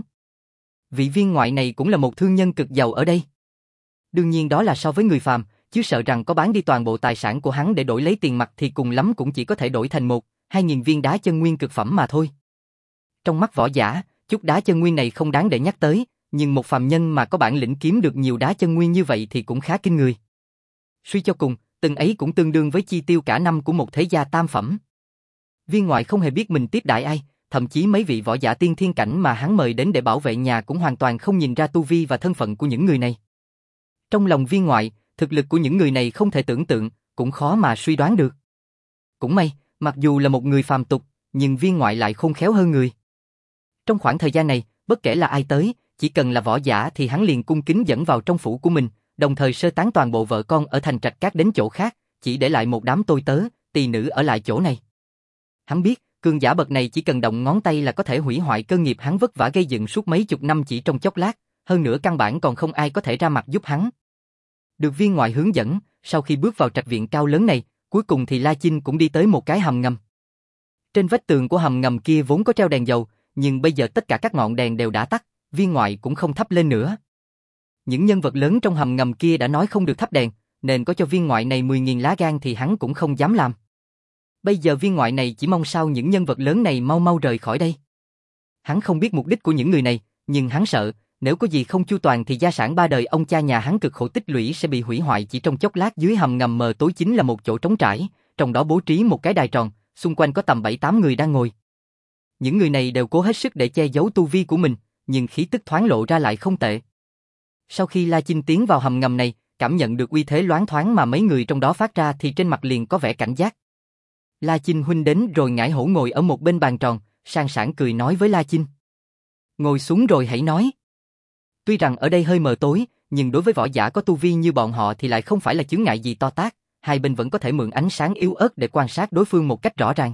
Vị viên ngoại này cũng là một thương nhân cực giàu ở đây. Đương nhiên đó là so với người phàm, chứ sợ rằng có bán đi toàn bộ tài sản của hắn để đổi lấy tiền mặt thì cùng lắm cũng chỉ có thể đổi thành một, hai nghìn viên đá chân nguyên cực phẩm mà thôi. Trong mắt võ giả, chút đá chân nguyên này không đáng để nhắc tới, nhưng một phàm nhân mà có bản lĩnh kiếm được nhiều đá chân nguyên như vậy thì cũng khá kinh người. Suy cho cùng, từng ấy cũng tương đương với chi tiêu cả năm của một thế gia tam phẩm. Viên ngoại không hề biết mình tiếp đãi ai, thậm chí mấy vị võ giả tiên thiên cảnh mà hắn mời đến để bảo vệ nhà cũng hoàn toàn không nhìn ra tu vi và thân phận của những người này. Trong lòng viên ngoại, thực lực của những người này không thể tưởng tượng, cũng khó mà suy đoán được. Cũng may, mặc dù là một người phàm tục, nhưng viên ngoại lại khôn khéo hơn người. Trong khoảng thời gian này, bất kể là ai tới, chỉ cần là võ giả thì hắn liền cung kính dẫn vào trong phủ của mình, đồng thời sơ tán toàn bộ vợ con ở thành Trạch Cát đến chỗ khác, chỉ để lại một đám tôi tớ, tỳ nữ ở lại chỗ này. Hắn biết, cường giả bậc này chỉ cần động ngón tay là có thể hủy hoại cơ nghiệp hắn vất vả gây dựng suốt mấy chục năm chỉ trong chốc lát, hơn nữa căn bản còn không ai có thể ra mặt giúp hắn. Được viên ngoại hướng dẫn, sau khi bước vào trạch viện cao lớn này, cuối cùng thì La Chinh cũng đi tới một cái hầm ngầm. Trên vách tường của hầm ngầm kia vốn có treo đèn dầu, nhưng bây giờ tất cả các ngọn đèn đều đã tắt, viên ngoại cũng không thắp lên nữa. Những nhân vật lớn trong hầm ngầm kia đã nói không được thắp đèn, nên có cho viên ngoại này mười nghìn lá gan thì hắn cũng không dám làm. Bây giờ viên ngoại này chỉ mong sao những nhân vật lớn này mau mau rời khỏi đây. Hắn không biết mục đích của những người này, nhưng hắn sợ, nếu có gì không chu toàn thì gia sản ba đời ông cha nhà hắn cực khổ tích lũy sẽ bị hủy hoại chỉ trong chốc lát. Dưới hầm ngầm mờ tối chính là một chỗ trống trải, trong đó bố trí một cái đài tròn, xung quanh có tầm bảy tám người đang ngồi. Những người này đều cố hết sức để che giấu tu vi của mình, nhưng khí tức thoáng lộ ra lại không tệ. Sau khi La Chinh tiến vào hầm ngầm này, cảm nhận được uy thế loáng thoáng mà mấy người trong đó phát ra thì trên mặt liền có vẻ cảnh giác. La Chinh huynh đến rồi. Ngải Hổ ngồi ở một bên bàn tròn, sang sảng cười nói với La Chinh. Ngồi xuống rồi hãy nói. Tuy rằng ở đây hơi mờ tối, nhưng đối với võ giả có tu vi như bọn họ thì lại không phải là chướng ngại gì to tát, hai bên vẫn có thể mượn ánh sáng yếu ớt để quan sát đối phương một cách rõ ràng.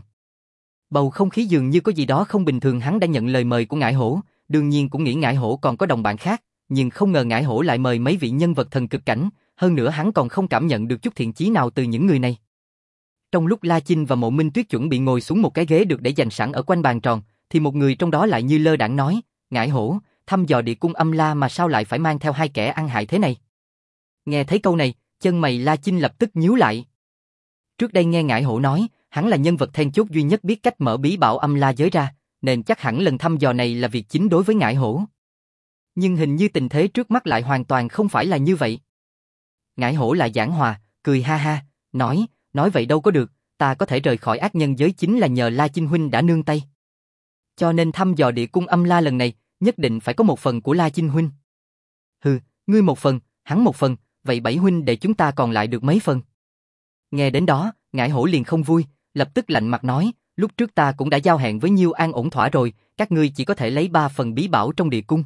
Bầu không khí dường như có gì đó không bình thường. Hắn đã nhận lời mời của Ngải Hổ, đương nhiên cũng nghĩ Ngải Hổ còn có đồng bạn khác, nhưng không ngờ Ngải Hổ lại mời mấy vị nhân vật thần cực cảnh, hơn nữa hắn còn không cảm nhận được chút thiện chí nào từ những người này. Trong lúc La Chinh và Mộ Minh Tuyết chuẩn bị ngồi xuống một cái ghế được để dành sẵn ở quanh bàn tròn, thì một người trong đó lại như lơ đãng nói, Ngải Hổ, thăm dò địa cung Âm La mà sao lại phải mang theo hai kẻ ăn hại thế này? Nghe thấy câu này, chân mày La Chinh lập tức nhíu lại. Trước đây nghe Ngải Hổ nói, hắn là nhân vật then chốt duy nhất biết cách mở bí bảo Âm La giới ra, nên chắc hẳn lần thăm dò này là việc chính đối với Ngải Hổ. Nhưng hình như tình thế trước mắt lại hoàn toàn không phải là như vậy. Ngải Hổ lại giảng hòa, cười ha ha, nói, nói vậy đâu có được, ta có thể rời khỏi ác nhân giới chính là nhờ La Chinh huynh đã nương tay. Cho nên thăm dò địa cung Âm La lần này, nhất định phải có một phần của La Chinh huynh. Hừ, ngươi một phần, hắn một phần, vậy bảy huynh để chúng ta còn lại được mấy phần? Nghe đến đó, Ngải Hổ liền không vui, lập tức lạnh mặt nói, lúc trước ta cũng đã giao hẹn với Nhiêu An ổn thỏa rồi, các ngươi chỉ có thể lấy ba phần bí bảo trong địa cung.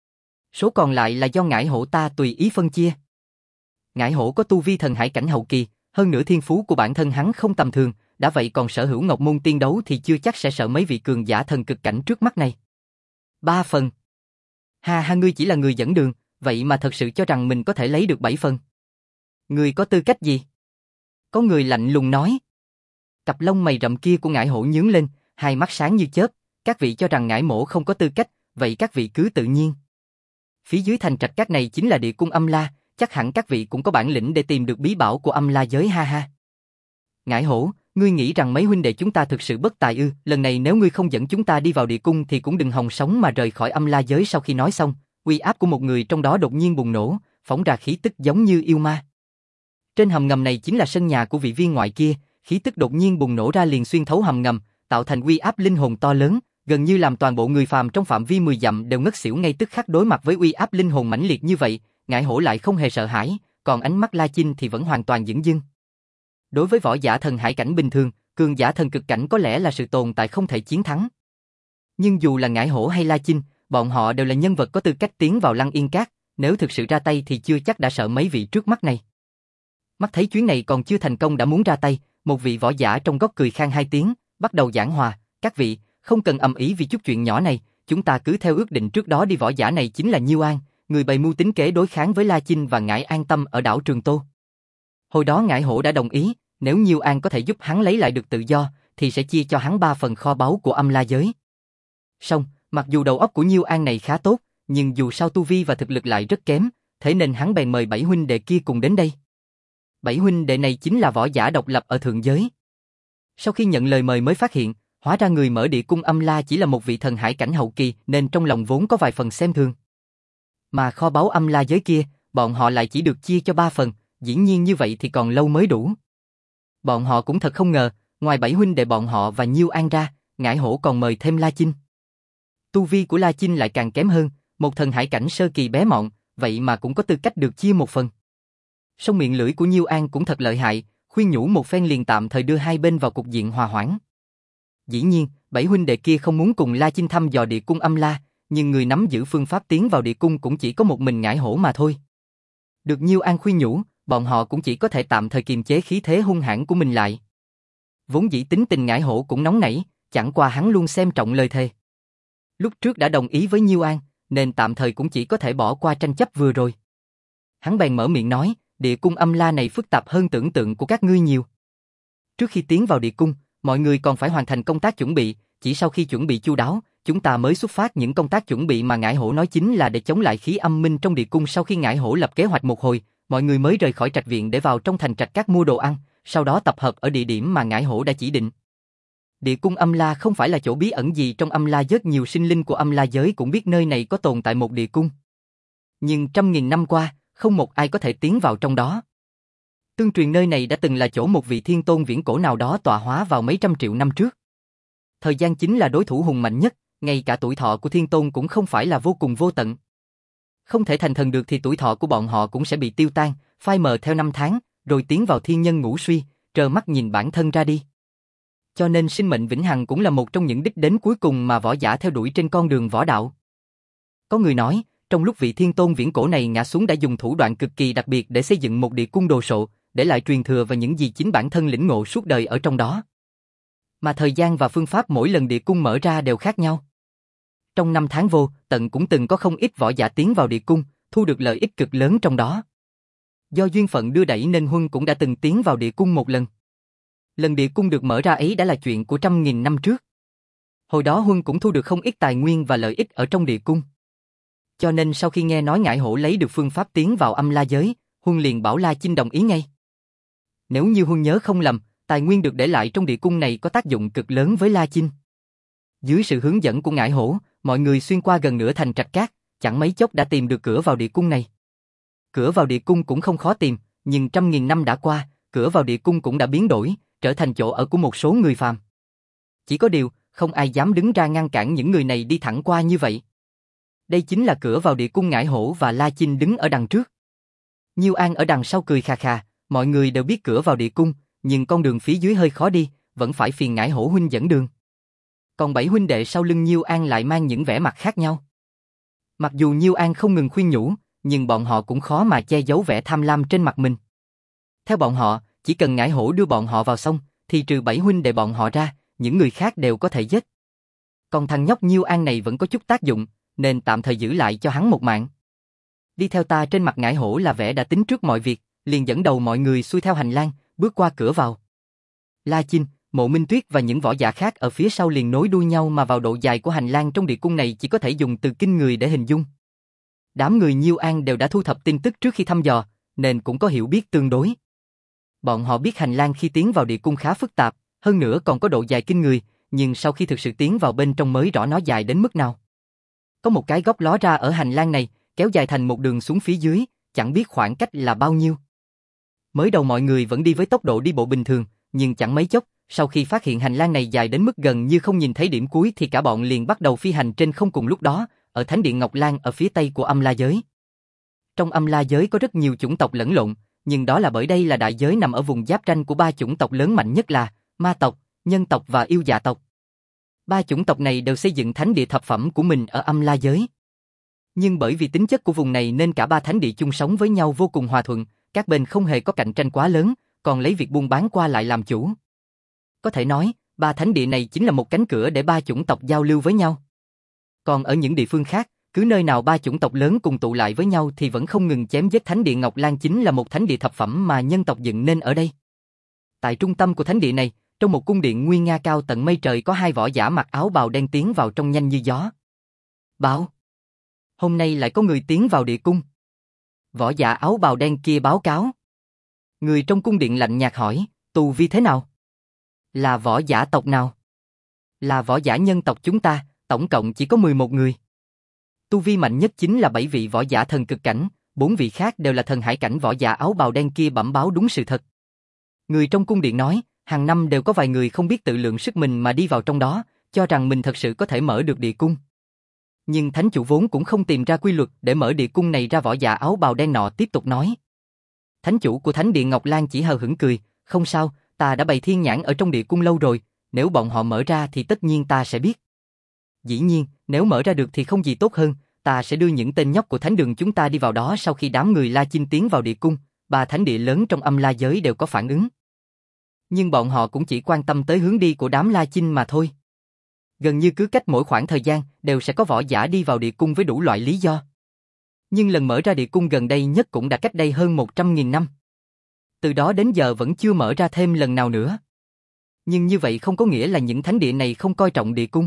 Số còn lại là do Ngải Hổ ta tùy ý phân chia. Ngải Hổ có tu vi thần hải cảnh hậu kỳ, hơn nữa thiên phú của bản thân hắn không tầm thường, đã vậy còn sở hữu Ngọc Môn tiên đấu thì chưa chắc sẽ sợ mấy vị cường giả thần cực cảnh trước mắt này. Ba phần. Ha ha, ngươi chỉ là người dẫn đường, vậy mà thật sự cho rằng mình có thể lấy được bảy phần. Ngươi có tư cách gì? Có người lạnh lùng nói. Cặp lông mày rậm kia của Ngải Hổ nhướng lên, hai mắt sáng như chớp, các vị cho rằng Ngải Mỗ không có tư cách, vậy các vị cứ tự nhiên. Phía dưới thành Trạch Cát này chính là địa cung Âm La, chắc hẳn các vị cũng có bản lĩnh để tìm được bí bảo của Âm La giới ha ha. Ngải Hổ, ngươi nghĩ rằng mấy huynh đệ chúng ta thực sự bất tài ư? Lần này nếu ngươi không dẫn chúng ta đi vào địa cung thì cũng đừng hòng sống mà rời khỏi Âm La giới. Sau khi nói xong, uy áp của một người trong đó đột nhiên bùng nổ, phóng ra khí tức giống như yêu ma. Trên hầm ngầm này chính là sân nhà của vị viên ngoại kia, khí tức đột nhiên bùng nổ ra liền xuyên thấu hầm ngầm, tạo thành uy áp linh hồn to lớn, gần như làm toàn bộ người phàm trong phạm vi mười dặm đều ngất xỉu ngay tức khắc. Đối mặt với uy áp linh hồn mãnh liệt như vậy, Ngải Hổ lại không hề sợ hãi, còn ánh mắt La Chinh thì vẫn hoàn toàn dửng dưng. Đối với võ giả thần hải cảnh bình thường, cường giả thần cực cảnh có lẽ là sự tồn tại không thể chiến thắng. Nhưng dù là Ngải Hổ hay La Chinh, bọn họ đều là nhân vật có tư cách tiến vào Lăng Yên Các, nếu thực sự ra tay thì chưa chắc đã sợ mấy vị trước mắt này. Mắt thấy chuyến này còn chưa thành công đã muốn ra tay, một vị võ giả trong góc cười khang hai tiếng, bắt đầu giảng hòa, các vị, không cần ầm ĩ vì chút chuyện nhỏ này, chúng ta cứ theo ước định trước đó đi. Võ giả này chính là Nhiêu An, người bày mưu tính kế đối kháng với La Chinh và Ngải An Tâm ở đảo Trường Tô. Hồi đó Ngải Hổ đã đồng ý, nếu Nhiêu An có thể giúp hắn lấy lại được tự do, thì sẽ chia cho hắn ba phần kho báu của Âm La giới. Song, mặc dù đầu óc của Nhiêu An này khá tốt, nhưng dù sao tu vi và thực lực lại rất kém, thế nên hắn bèn mời bảy huynh đệ kia cùng đến đây. Bảy huynh đệ này chính là võ giả độc lập ở thượng giới. Sau khi nhận lời mời mới phát hiện, hóa ra người mở địa cung Âm La chỉ là một vị thần hải cảnh hậu kỳ, nên trong lòng vốn có vài phần xem thường. Mà kho báu âm la giới kia, bọn họ lại chỉ được chia cho ba phần, dĩ nhiên như vậy thì còn lâu mới đủ. Bọn họ cũng thật không ngờ, ngoài bảy huynh đệ bọn họ và Nhiêu An ra, Ngải Hổ còn mời thêm La Chinh. Tu vi của La Chinh lại càng kém hơn, một thần hải cảnh sơ kỳ bé mọn, vậy mà cũng có tư cách được chia một phần. Song miệng lưỡi của Nhiêu An cũng thật lợi hại, khuyên nhủ một phen liền tạm thời đưa hai bên vào cục diện hòa hoãn. Dĩ nhiên, bảy huynh đệ kia không muốn cùng La Chinh thăm dò địa cung âm la, nhưng người nắm giữ phương pháp tiến vào địa cung cũng chỉ có một mình Ngải Hổ mà thôi. Được Nhiêu An khuyên nhủ, bọn họ cũng chỉ có thể tạm thời kiềm chế khí thế hung hãn của mình lại. Vốn dĩ tính tình Ngải Hổ cũng nóng nảy, chẳng qua hắn luôn xem trọng lời thề. Lúc trước đã đồng ý với Nhiêu An, nên tạm thời cũng chỉ có thể bỏ qua tranh chấp vừa rồi. Hắn bèn mở miệng nói, địa cung âm la này phức tạp hơn tưởng tượng của các ngươi nhiều. Trước khi tiến vào địa cung, mọi người còn phải hoàn thành công tác chuẩn bị, chỉ sau khi chuẩn bị chu đáo, chúng ta mới xuất phát. Những công tác chuẩn bị mà Ngải Hổ nói chính là để chống lại khí âm minh trong địa cung. Sau khi Ngải Hổ lập kế hoạch một hồi, mọi người mới rời khỏi trạch viện để vào trong thành trạch các mua đồ ăn, sau đó tập hợp ở địa điểm mà Ngải Hổ đã chỉ định. Địa cung âm la không phải là chỗ bí ẩn gì trong âm la, rất nhiều sinh linh của âm la giới cũng biết nơi này có tồn tại một địa cung. Nhưng trăm nghìn năm qua, không một ai có thể tiến vào trong đó. Tương truyền nơi này đã từng là chỗ một vị thiên tôn viễn cổ nào đó tọa hóa vào mấy trăm triệu năm trước. Thời gian chính là đối thủ hùng mạnh nhất, ngay cả tuổi thọ của thiên tôn cũng không phải là vô cùng vô tận. Không thể thành thần được thì tuổi thọ của bọn họ cũng sẽ bị tiêu tan, phai mờ theo năm tháng, rồi tiến vào thiên nhân ngũ suy, trơ mắt nhìn bản thân ra đi. Cho nên sinh mệnh vĩnh hằng cũng là một trong những đích đến cuối cùng mà võ giả theo đuổi trên con đường võ đạo. Có người nói, trong lúc vị thiên tôn viễn cổ này ngã xuống đã dùng thủ đoạn cực kỳ đặc biệt để xây dựng một địa cung đồ sộ, để lại truyền thừa và những gì chính bản thân lĩnh ngộ suốt đời ở trong đó. Mà thời gian và phương pháp mỗi lần địa cung mở ra đều khác nhau. Trong năm tháng vô tận cũng từng có không ít võ giả tiến vào địa cung, thu được lợi ích cực lớn trong đó. Do duyên phận đưa đẩy nên Huân cũng đã từng tiến vào địa cung một lần. Lần địa cung được mở ra ấy đã là chuyện của trăm nghìn năm trước. Hồi đó Huân cũng thu được không ít tài nguyên và lợi ích ở trong địa cung. Cho nên sau khi nghe nói Ngải Hổ lấy được phương pháp tiến vào âm la giới, Huân liền bảo La Chinh đồng ý ngay. Nếu như Huân nhớ không lầm, tài nguyên được để lại trong địa cung này có tác dụng cực lớn với La Chinh. Dưới sự hướng dẫn của Ngải Hổ, mọi người xuyên qua gần nửa thành trạch cát, chẳng mấy chốc đã tìm được cửa vào địa cung này. Cửa vào địa cung cũng không khó tìm, nhưng trăm nghìn năm đã qua, cửa vào địa cung cũng đã biến đổi, trở thành chỗ ở của một số người phàm. Chỉ có điều, không ai dám đứng ra ngăn cản những người này đi thẳng qua như vậy. Đây chính là cửa vào địa cung. Ngải Hổ và La Chinh đứng ở đằng trước. Nhiêu An ở đằng sau cười khà khà, mọi người đều biết cửa vào địa cung, nhưng con đường phía dưới hơi khó đi, vẫn phải phiền Ngải Hổ huynh dẫn đường. Còn bảy huynh đệ sau lưng Nhiêu An lại mang những vẻ mặt khác nhau. Mặc dù Nhiêu An không ngừng khuyên nhủ, nhưng bọn họ cũng khó mà che giấu vẻ tham lam trên mặt mình. Theo bọn họ, chỉ cần Ngải Hổ đưa bọn họ vào xong, thì trừ bảy huynh đệ bọn họ ra, những người khác đều có thể giết. Còn thằng nhóc Nhiêu An này vẫn có chút tác dụng, nên tạm thời giữ lại cho hắn một mạng. Đi theo ta. Trên mặt Ngải Hổ là vẻ đã tính trước mọi việc, liền dẫn đầu mọi người xuôi theo hành lang, bước qua cửa vào. La Chinh, Mộ Minh Tuyết và những võ giả khác ở phía sau liền nối đuôi nhau mà vào. Độ dài của hành lang trong địa cung này chỉ có thể dùng từ kinh người để hình dung. Đám người Nhiêu An đều đã thu thập tin tức trước khi thăm dò, nên cũng có hiểu biết tương đối. Bọn họ biết hành lang khi tiến vào địa cung khá phức tạp, hơn nữa còn có độ dài kinh người, nhưng sau khi thực sự tiến vào bên trong mới rõ nó dài đến mức nào. Có một cái góc ló ra ở hành lang này, kéo dài thành một đường xuống phía dưới, chẳng biết khoảng cách là bao nhiêu. Mới đầu mọi người vẫn đi với tốc độ đi bộ bình thường, nhưng chẳng mấy chốc, sau khi phát hiện hành lang này dài đến mức gần như không nhìn thấy điểm cuối thì cả bọn liền bắt đầu phi hành trên không. Cùng lúc đó, ở Thánh điện Ngọc Lan ở phía tây của âm la giới. Trong âm la giới có rất nhiều chủng tộc lẫn lộn, nhưng đó là bởi đây là đại giới nằm ở vùng giáp ranh của ba chủng tộc lớn mạnh nhất là ma tộc, nhân tộc và yêu dạ tộc. Ba chủng tộc này đều xây dựng thánh địa thập phẩm của mình ở âm la giới. Nhưng bởi vì tính chất của vùng này nên cả ba thánh địa chung sống với nhau vô cùng hòa thuận, các bên không hề có cạnh tranh quá lớn, còn lấy việc buôn bán qua lại làm chủ. Có thể nói, ba thánh địa này chính là một cánh cửa để ba chủng tộc giao lưu với nhau. Còn ở những địa phương khác, cứ nơi nào ba chủng tộc lớn cùng tụ lại với nhau thì vẫn không ngừng chém giết. Thánh địa Ngọc Lan chính là một thánh địa thập phẩm mà nhân tộc dựng nên ở đây. Tại trung tâm của thánh địa này, trong một cung điện nguy nga cao tận mây trời có hai võ giả mặc áo bào đen tiến vào trong nhanh như gió. Báo! Hôm nay lại có người tiến vào địa cung. Võ giả áo bào đen kia báo cáo. Người trong cung điện lạnh nhạt hỏi, tu vi thế nào? Là võ giả tộc nào? Là võ giả nhân tộc chúng ta, tổng cộng chỉ có mười một người. Tu vi mạnh nhất chính là bảy vị võ giả thần cực cảnh, bốn vị khác đều là thần hải cảnh võ giả áo bào đen kia bẩm báo đúng sự thật. Người trong cung điện nói, hàng năm đều có vài người không biết tự lượng sức mình mà đi vào trong đó, cho rằng mình thật sự có thể mở được địa cung. Nhưng thánh chủ vốn cũng không tìm ra quy luật để mở địa cung này ra, võ giả áo bào đen nọ tiếp tục nói. Thánh chủ của Thánh điện Ngọc Lan chỉ hờ hững cười, không sao, ta đã bày thiên nhãn ở trong địa cung lâu rồi, nếu bọn họ mở ra thì tất nhiên ta sẽ biết. Dĩ nhiên, nếu mở ra được thì không gì tốt hơn, ta sẽ đưa những tên nhóc của thánh đường chúng ta đi vào đó. Sau khi đám người La Chinh tiến vào địa cung, ba thánh địa lớn trong âm la giới đều có phản ứng. Nhưng bọn họ cũng chỉ quan tâm tới hướng đi của đám La Chinh mà thôi. Gần như cứ cách mỗi khoảng thời gian đều sẽ có võ giả đi vào địa cung với đủ loại lý do. Nhưng lần mở ra địa cung gần đây nhất cũng đã cách đây hơn một trăm nghìn năm. Từ đó đến giờ vẫn chưa mở ra thêm lần nào nữa. Nhưng như vậy không có nghĩa là những thánh địa này không coi trọng địa cung.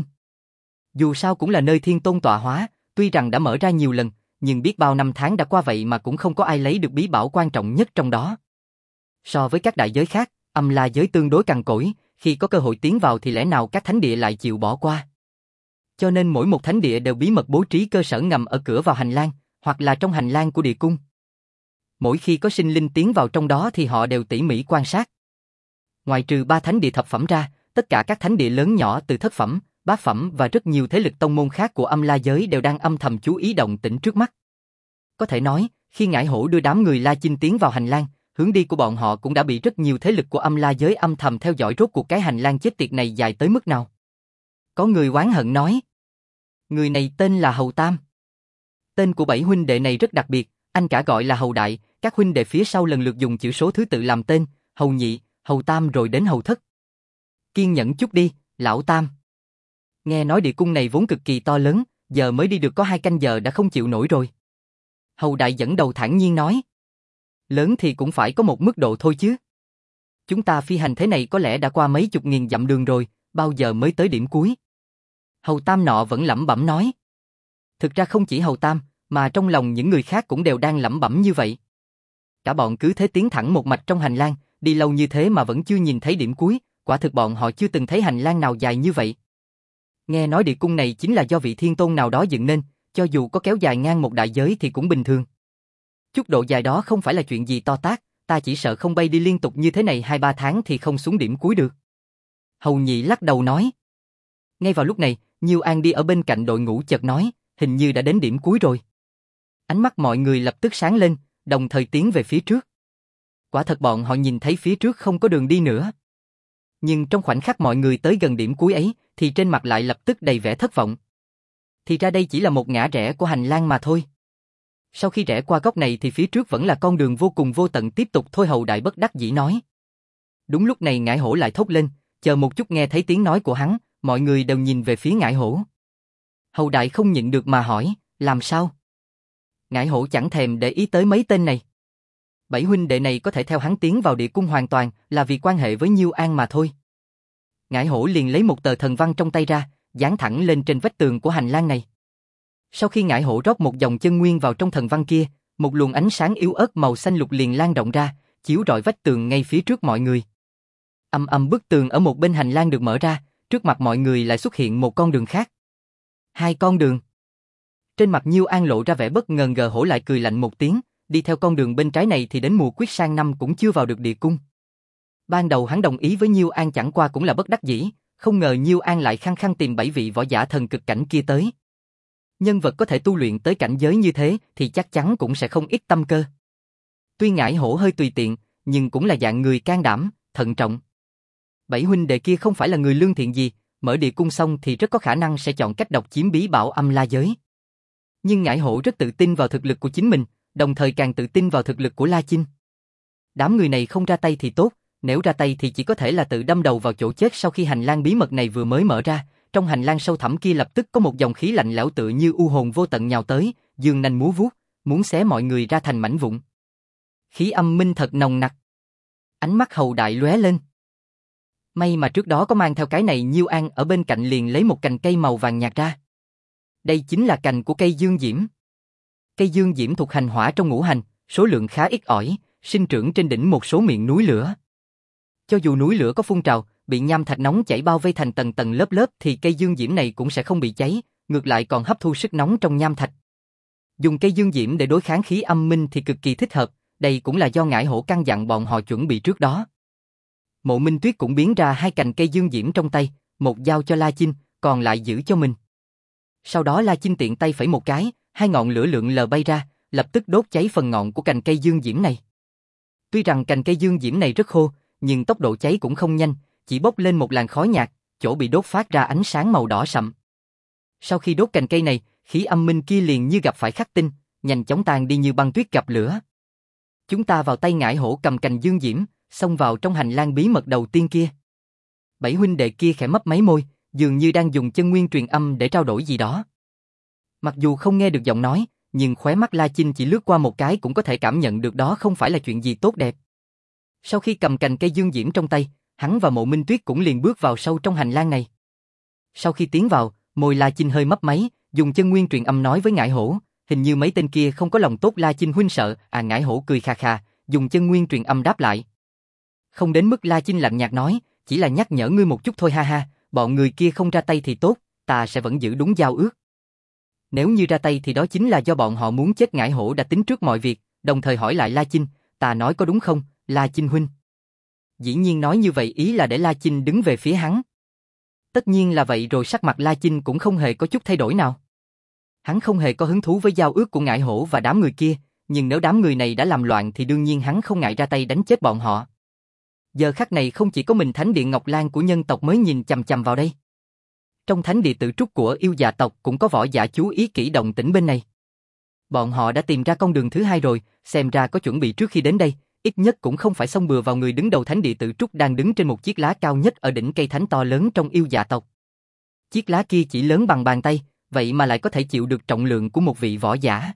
Dù sao cũng là nơi thiên tôn tọa hóa, tuy rằng đã mở ra nhiều lần, nhưng biết bao năm tháng đã qua vậy mà cũng không có ai lấy được bí bảo quan trọng nhất trong đó. So với các đại giới khác, âm la giới tương đối cằn cỗi, khi có cơ hội tiến vào thì lẽ nào các thánh địa lại chịu bỏ qua. Cho nên mỗi một thánh địa đều bí mật bố trí cơ sở ngầm ở cửa vào hành lang, hoặc là trong hành lang của địa cung. Mỗi khi có sinh linh tiến vào trong đó thì họ đều tỉ mỉ quan sát. Ngoài trừ ba thánh địa thập phẩm ra, tất cả các thánh địa lớn nhỏ từ thất phẩm, bát phẩm và rất nhiều thế lực tông môn khác của âm la giới đều đang âm thầm chú ý động tĩnh trước mắt. Có thể nói, khi Ngải Hổ đưa đám người La Chinh tiến vào hành lang, hướng đi của bọn họ cũng đã bị rất nhiều thế lực của âm la giới âm thầm theo dõi rốt cuộc cái hành lang chết tiệt này dài tới mức nào. Có người oán hận nói, người này tên là Hầu Tam. Tên của bảy huynh đệ này rất đặc biệt, anh cả gọi là Hầu Đại, các huynh đệ phía sau lần lượt dùng chữ số thứ tự làm tên, Hầu Nhị, Hầu Tam rồi đến Hầu Thất. Kiên nhẫn chút đi, lão Tam. Nghe nói địa cung này vốn cực kỳ to lớn, giờ mới đi được có hai canh giờ đã không chịu nổi rồi. Hầu Đại dẫn đầu thản nhiên nói. Lớn thì cũng phải có một mức độ thôi chứ. Chúng ta phi hành thế này có lẽ đã qua mấy chục nghìn dặm đường rồi, bao giờ mới tới điểm cuối. Hầu Tam nọ vẫn lẩm bẩm nói. Thực ra không chỉ Hầu Tam, mà trong lòng những người khác cũng đều đang lẩm bẩm như vậy. Cả bọn cứ thế tiến thẳng một mạch trong hành lang, đi lâu như thế mà vẫn chưa nhìn thấy điểm cuối, quả thực bọn họ chưa từng thấy hành lang nào dài như vậy. Nghe nói địa cung này chính là do vị thiên tôn nào đó dựng nên, cho dù có kéo dài ngang một đại giới thì cũng bình thường. Chút độ dài đó không phải là chuyện gì to tát, ta chỉ sợ không bay đi liên tục như thế này hai ba tháng thì không xuống điểm cuối được. Hầu Nhị lắc đầu nói. Ngay vào lúc này, Nhiêu An đi ở bên cạnh đội ngũ chợt nói, hình như đã đến điểm cuối rồi. Ánh mắt mọi người lập tức sáng lên, đồng thời tiến về phía trước. Quả thật bọn họ nhìn thấy phía trước không có đường đi nữa. Nhưng trong khoảnh khắc mọi người tới gần điểm cuối ấy, thì trên mặt lại lập tức đầy vẻ thất vọng. Thì ra đây chỉ là một ngã rẽ của hành lang mà thôi. Sau khi rẽ qua góc này thì phía trước vẫn là con đường vô cùng vô tận tiếp tục thôi. Hầu Đại bất đắc dĩ nói. Đúng lúc này Ngải Hổ lại thốt lên, chờ một chút. Nghe thấy tiếng nói của hắn, mọi người đều nhìn về phía Ngải Hổ. Hầu Đại không nhịn được mà hỏi, làm sao? Ngải Hổ chẳng thèm để ý tới mấy tên này. Bảy huynh đệ này có thể theo hắn tiến vào địa cung hoàn toàn là vì quan hệ với Nhiêu An mà thôi. Ngải Hổ liền lấy một tờ thần văn trong tay ra, dán thẳng lên trên vách tường của hành lang này. Sau khi Ngải Hổ rót một dòng chân nguyên vào trong thần văn kia, một luồng ánh sáng yếu ớt màu xanh lục liền lan rộng ra, chiếu rọi vách tường ngay phía trước mọi người. Ầm ầm, bức tường ở một bên hành lang được mở ra, trước mặt mọi người lại xuất hiện một con đường khác. Hai con đường. Trên mặt Nhiêu An lộ ra vẻ bất ngờ. Gờ Hổ lại cười lạnh một tiếng, đi theo con đường bên trái này thì đến mùa quyết sang năm cũng chưa vào được địa cung. Ban đầu hắn đồng ý với Nhiêu An chẳng qua cũng là bất đắc dĩ, không ngờ Nhiêu An lại khăng khăng tìm bảy vị võ giả thần cực cảnh kia tới. Nhân vật có thể tu luyện tới cảnh giới như thế thì chắc chắn cũng sẽ không ít tâm cơ. Tuy Ngải Hổ hơi tùy tiện, nhưng cũng là dạng người can đảm, thận trọng. Bảy huynh đệ kia không phải là người lương thiện gì, mở địa cung xong thì rất có khả năng sẽ chọn cách độc chiếm bí bảo âm la giới. Nhưng Ngải Hổ rất tự tin vào thực lực của chính mình, đồng thời càng tự tin vào thực lực của La Chinh. Đám người này không ra tay thì tốt, nếu ra tay thì chỉ có thể là tự đâm đầu vào chỗ chết. Sau khi hành lang bí mật này vừa mới mở ra, trong hành lang sâu thẳm kia lập tức có một dòng khí lạnh lẽo tựa như u hồn vô tận nhào tới, giương nanh múa vuốt, muốn xé mọi người ra thành mảnh vụn. Khí âm minh thật nồng nặc. Ánh mắt Hầu Đại lóe lên. May mà trước đó có mang theo cái này. Nhiêu An ở bên cạnh liền lấy một cành cây màu vàng nhạt ra. Đây chính là cành của cây dương diễm. Cây dương diễm thuộc hành hỏa trong ngũ hành, số lượng khá ít ỏi, sinh trưởng trên đỉnh một số miệng núi lửa. Cho dù núi lửa có phun trào, bị nham thạch nóng chảy bao vây thành tầng tầng lớp lớp thì cây dương diễm này cũng sẽ không bị cháy, ngược lại còn hấp thu sức nóng trong nham thạch. Dùng cây dương diễm để đối kháng khí âm minh thì cực kỳ thích hợp, đây cũng là do Ngải Hổ căn dặn bọn họ chuẩn bị trước đó. Mộ Minh Tuyết cũng biến ra hai cành cây dương diễm trong tay, một giao cho La Chinh, còn lại giữ cho mình. Sau đó La Chinh tiện tay phẩy một cái, hai ngọn lửa lượn lờ bay ra, lập tức đốt cháy phần ngọn của cành cây dương diễm này. Tuy rằng cành cây dương diễm này rất khô, nhưng tốc độ cháy cũng không nhanh, chỉ bốc lên một làn khói nhạt, chỗ bị đốt phát ra ánh sáng màu đỏ sậm. Sau khi đốt cành cây này, khí âm minh kia liền như gặp phải khắc tinh, nhanh chóng tan đi như băng tuyết gặp lửa. Chúng ta vào tay Ngải Hổ cầm cành dương diễm, xông vào trong hành lang bí mật đầu tiên kia. Bảy huynh đệ kia khẽ mấp máy môi, dường như đang dùng chân nguyên truyền âm để trao đổi gì đó. Mặc dù không nghe được giọng nói, nhưng khóe mắt La Chinh chỉ lướt qua một cái cũng có thể cảm nhận được đó không phải là chuyện gì tốt đẹp. Sau khi cầm cành cây dương diễm trong tay, hắn và Mộ Minh Tuyết cũng liền bước vào sâu trong hành lang này. Sau khi tiến vào, môi La Chinh hơi mấp máy, dùng chân nguyên truyền âm nói với Ngải Hổ, hình như mấy tên kia không có lòng tốt. La Chinh huynh sợ, à Ngải Hổ cười khà khà, dùng chân nguyên truyền âm đáp lại. Không đến mức La Chinh lạnh nhạt nói, chỉ là nhắc nhở ngươi một chút thôi ha ha, bọn người kia không ra tay thì tốt, ta sẽ vẫn giữ đúng giao ước. Nếu như ra tay thì đó chính là do bọn họ muốn chết. Ngải Hổ đã tính trước mọi việc, đồng thời hỏi lại La Chinh, ta nói có đúng không, La Chinh huynh? Dĩ nhiên nói như vậy ý là để La Chinh đứng về phía hắn. Tất nhiên là vậy rồi, sắc mặt La Chinh cũng không hề có chút thay đổi nào. Hắn không hề có hứng thú với giao ước của Ngải Hổ và đám người kia, nhưng nếu đám người này đã làm loạn thì đương nhiên hắn không ngại ra tay đánh chết bọn họ. Giờ khắc này không chỉ có mình thánh địa Ngọc Lan của nhân tộc mới nhìn chằm chằm vào đây. Trong thánh địa Tự Trúc của yêu dạ tộc cũng có võ giả chú ý kỹ động tĩnh bên này. Bọn họ đã tìm ra con đường thứ hai rồi, xem ra có chuẩn bị trước khi đến đây, ít nhất cũng không phải xông bừa vào người đứng đầu thánh địa Tự Trúc đang đứng trên một chiếc lá cao nhất ở đỉnh cây thánh to lớn trong yêu dạ tộc. Chiếc lá kia chỉ lớn bằng bàn tay, vậy mà lại có thể chịu được trọng lượng của một vị võ giả.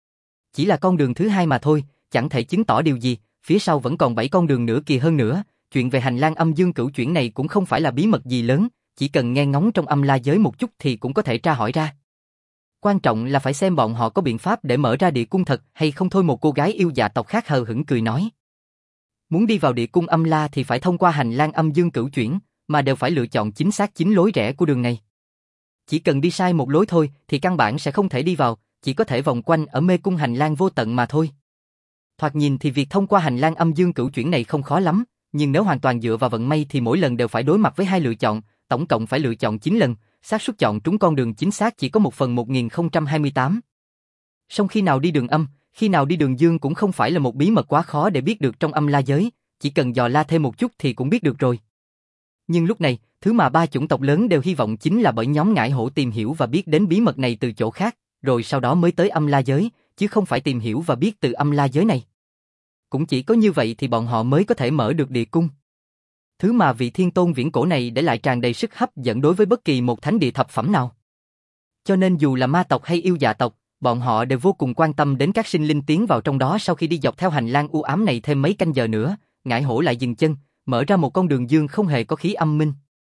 Chỉ là con đường thứ hai mà thôi, chẳng thể chứng tỏ điều gì, phía sau vẫn còn bảy con đường nữa kìa. Hơn nữa, chuyện về hành lang âm dương cửu chuyển này cũng không phải là bí mật gì lớn, chỉ cần nghe ngóng trong âm la giới một chút thì cũng có thể tra hỏi ra. Quan trọng là phải xem bọn họ có biện pháp để mở ra địa cung thật hay không thôi. Một cô gái yêu dạ tộc khác hờ hững cười nói. Muốn đi vào địa cung âm la thì phải thông qua hành lang âm dương cửu chuyển, mà đều phải lựa chọn chính xác chính lối rẽ của đường này. Chỉ cần đi sai một lối thôi thì căn bản sẽ không thể đi vào, chỉ có thể vòng quanh ở mê cung hành lang vô tận mà thôi. Thoạt nhìn thì việc thông qua hành lang âm dương cửu chuyển này không khó lắm, nhưng nếu hoàn toàn dựa vào vận may thì mỗi lần đều phải đối mặt với hai lựa chọn, tổng cộng phải lựa chọn chín lần, xác suất chọn trúng con đường chính xác chỉ có một phần một nghìn không trăm hai mươi tám. Song khi nào đi đường âm, khi nào đi đường dương cũng không phải là một bí mật quá khó để biết được trong âm la giới, chỉ cần dò la thêm một chút thì cũng biết được rồi. Nhưng lúc này, thứ mà ba chủng tộc lớn đều hy vọng chính là bởi nhóm Ngải Hổ tìm hiểu và biết đến bí mật này từ chỗ khác, rồi sau đó mới tới âm la giới, chứ không phải tìm hiểu và biết từ âm la giới này. Cũng chỉ có như vậy thì bọn họ mới có thể mở được địa cung. Thứ mà vị thiên tôn viễn cổ này để lại tràn đầy sức hấp dẫn đối với bất kỳ một thánh địa thập phẩm nào. Cho nên dù là ma tộc hay yêu dạ tộc, bọn họ đều vô cùng quan tâm đến các sinh linh tiến vào trong đó. Sau khi đi dọc theo hành lang u ám này thêm mấy canh giờ nữa, Ngải Hổ lại dừng chân, mở ra một con đường dương không hề có khí âm minh.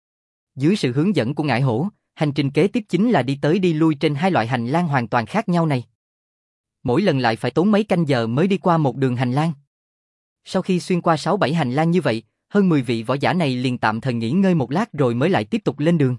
Dưới sự hướng dẫn của Ngải Hổ, hành trình kế tiếp chính là đi tới đi lui trên hai loại hành lang hoàn toàn khác nhau này. Mỗi lần lại phải tốn mấy canh giờ mới đi qua một đường hành lang. Sau khi xuyên qua sáu bảy hành lang như vậy, hơn mười vị võ giả này liền tạm thời nghỉ ngơi một lát rồi mới lại tiếp tục lên đường.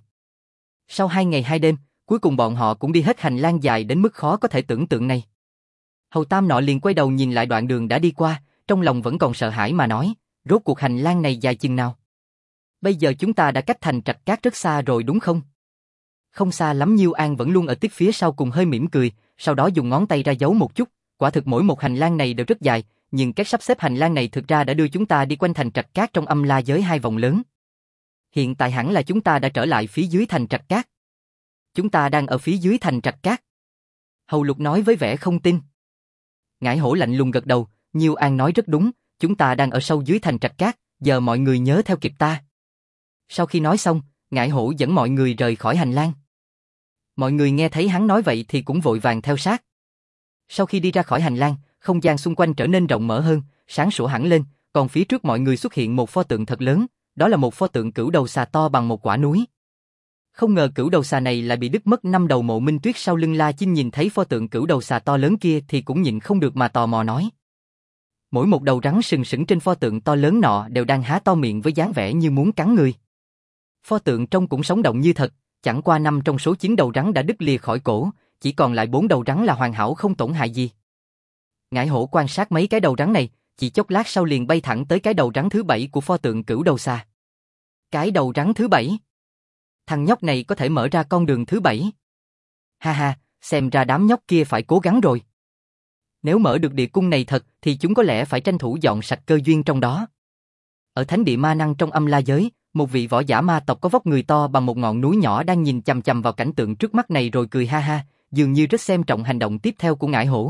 Sau hai ngày hai đêm, cuối cùng bọn họ cũng đi hết hành lang dài đến mức khó có thể tưởng tượng này. Hầu Tam nọ liền quay đầu nhìn lại đoạn đường đã đi qua, trong lòng vẫn còn sợ hãi mà nói, rốt cuộc hành lang này dài chừng nào? Bây giờ chúng ta đã cách thành Trạch Cát rất xa rồi đúng không? Không xa lắm. Nhiêu An vẫn luôn ở tiếp phía sau cùng hơi mỉm cười, sau đó dùng ngón tay ra dấu một chút, quả thực mỗi một hành lang này đều rất dài, nhưng cách sắp xếp hành lang này thực ra đã đưa chúng ta đi quanh thành Trạch Cát trong âm la giới hai vòng lớn. Hiện tại hẳn là chúng ta đã trở lại phía dưới thành Trạch Cát. Chúng ta đang ở phía dưới thành Trạch Cát. Hầu Lục nói với vẻ không tin. Ngải Hổ lạnh lùng gật đầu, Nhiêu An nói rất đúng, chúng ta đang ở sâu dưới thành Trạch Cát, giờ mọi người nhớ theo kịp ta. Sau khi nói xong, Ngải Hổ dẫn mọi người rời khỏi hành lang. Mọi người nghe thấy hắn nói vậy thì cũng vội vàng theo sát. Sau khi đi ra khỏi hành lang, không gian xung quanh trở nên rộng mở hơn, sáng sủa hẳn lên, còn phía trước mọi người xuất hiện một pho tượng thật lớn, đó là một pho tượng cửu đầu xà to bằng một quả núi. Không ngờ cửu đầu xà này lại bị đứt mất năm đầu. Mộ Minh Tuyết sau lưng La Chinh nhìn thấy pho tượng cửu đầu xà to lớn kia thì cũng nhịn không được mà tò mò nói. Mỗi một đầu rắn sừng sững trên pho tượng to lớn nọ đều đang há to miệng với dáng vẻ như muốn cắn người. Pho tượng trông cũng sống động như thật, chẳng qua năm trong số chín đầu rắn đã đứt lìa khỏi cổ, chỉ còn lại bốn đầu rắn là hoàn hảo không tổn hại gì. Ngải hổ quan sát mấy cái đầu rắn này, chỉ chốc lát sau liền bay thẳng tới cái đầu rắn thứ bảy của pho tượng cửu đầu xà. Cái đầu rắn thứ bảy? Thằng nhóc này có thể mở ra con đường thứ bảy. Ha ha, xem ra đám nhóc kia phải cố gắng rồi. Nếu mở được địa cung này thật thì chúng có lẽ phải tranh thủ dọn sạch cơ duyên trong đó. Ở thánh địa ma năng trong âm la giới, một vị võ giả ma tộc có vóc người to bằng một ngọn núi nhỏ đang nhìn chằm chằm vào cảnh tượng trước mắt này rồi cười ha ha, dường như rất xem trọng hành động tiếp theo của ngải hổ.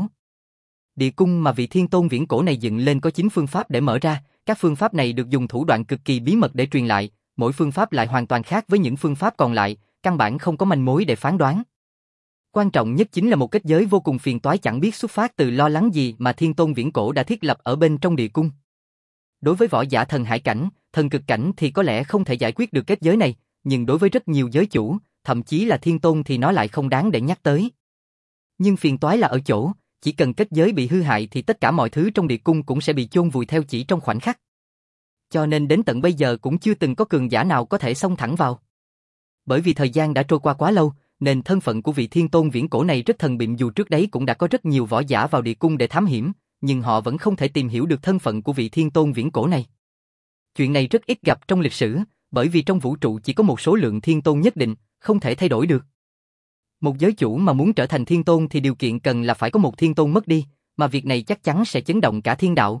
Địa cung mà vị thiên tôn viễn cổ này dựng lên có chín phương pháp để mở ra, các phương pháp này được dùng thủ đoạn cực kỳ bí mật để truyền lại, mỗi phương pháp lại hoàn toàn khác với những phương pháp còn lại, căn bản không có manh mối để phán đoán. Quan trọng nhất chính là một kết giới vô cùng phiền toái chẳng biết xuất phát từ lo lắng gì mà thiên tôn viễn cổ đã thiết lập ở bên trong địa cung. Đối với võ giả thần hải cảnh, thần cực cảnh thì có lẽ không thể giải quyết được kết giới này, nhưng đối với rất nhiều giới chủ, thậm chí là thiên tôn thì nó lại không đáng để nhắc tới. Nhưng phiền toái là ở chỗ, chỉ cần kết giới bị hư hại thì tất cả mọi thứ trong địa cung cũng sẽ bị chôn vùi theo chỉ trong khoảnh khắc. Cho nên đến tận bây giờ cũng chưa từng có cường giả nào có thể xông thẳng vào. Bởi vì thời gian đã trôi qua quá lâu, nên thân phận của vị thiên tôn viễn cổ này rất thần bịm, dù trước đấy cũng đã có rất nhiều võ giả vào địa cung để thám hiểm, nhưng họ vẫn không thể tìm hiểu được thân phận của vị thiên tôn viễn cổ này. Chuyện này rất ít gặp trong lịch sử, bởi vì trong vũ trụ chỉ có một số lượng thiên tôn nhất định, không thể thay đổi được. Một giới chủ mà muốn trở thành thiên tôn thì điều kiện cần là phải có một thiên tôn mất đi, mà việc này chắc chắn sẽ chấn động cả thiên đạo.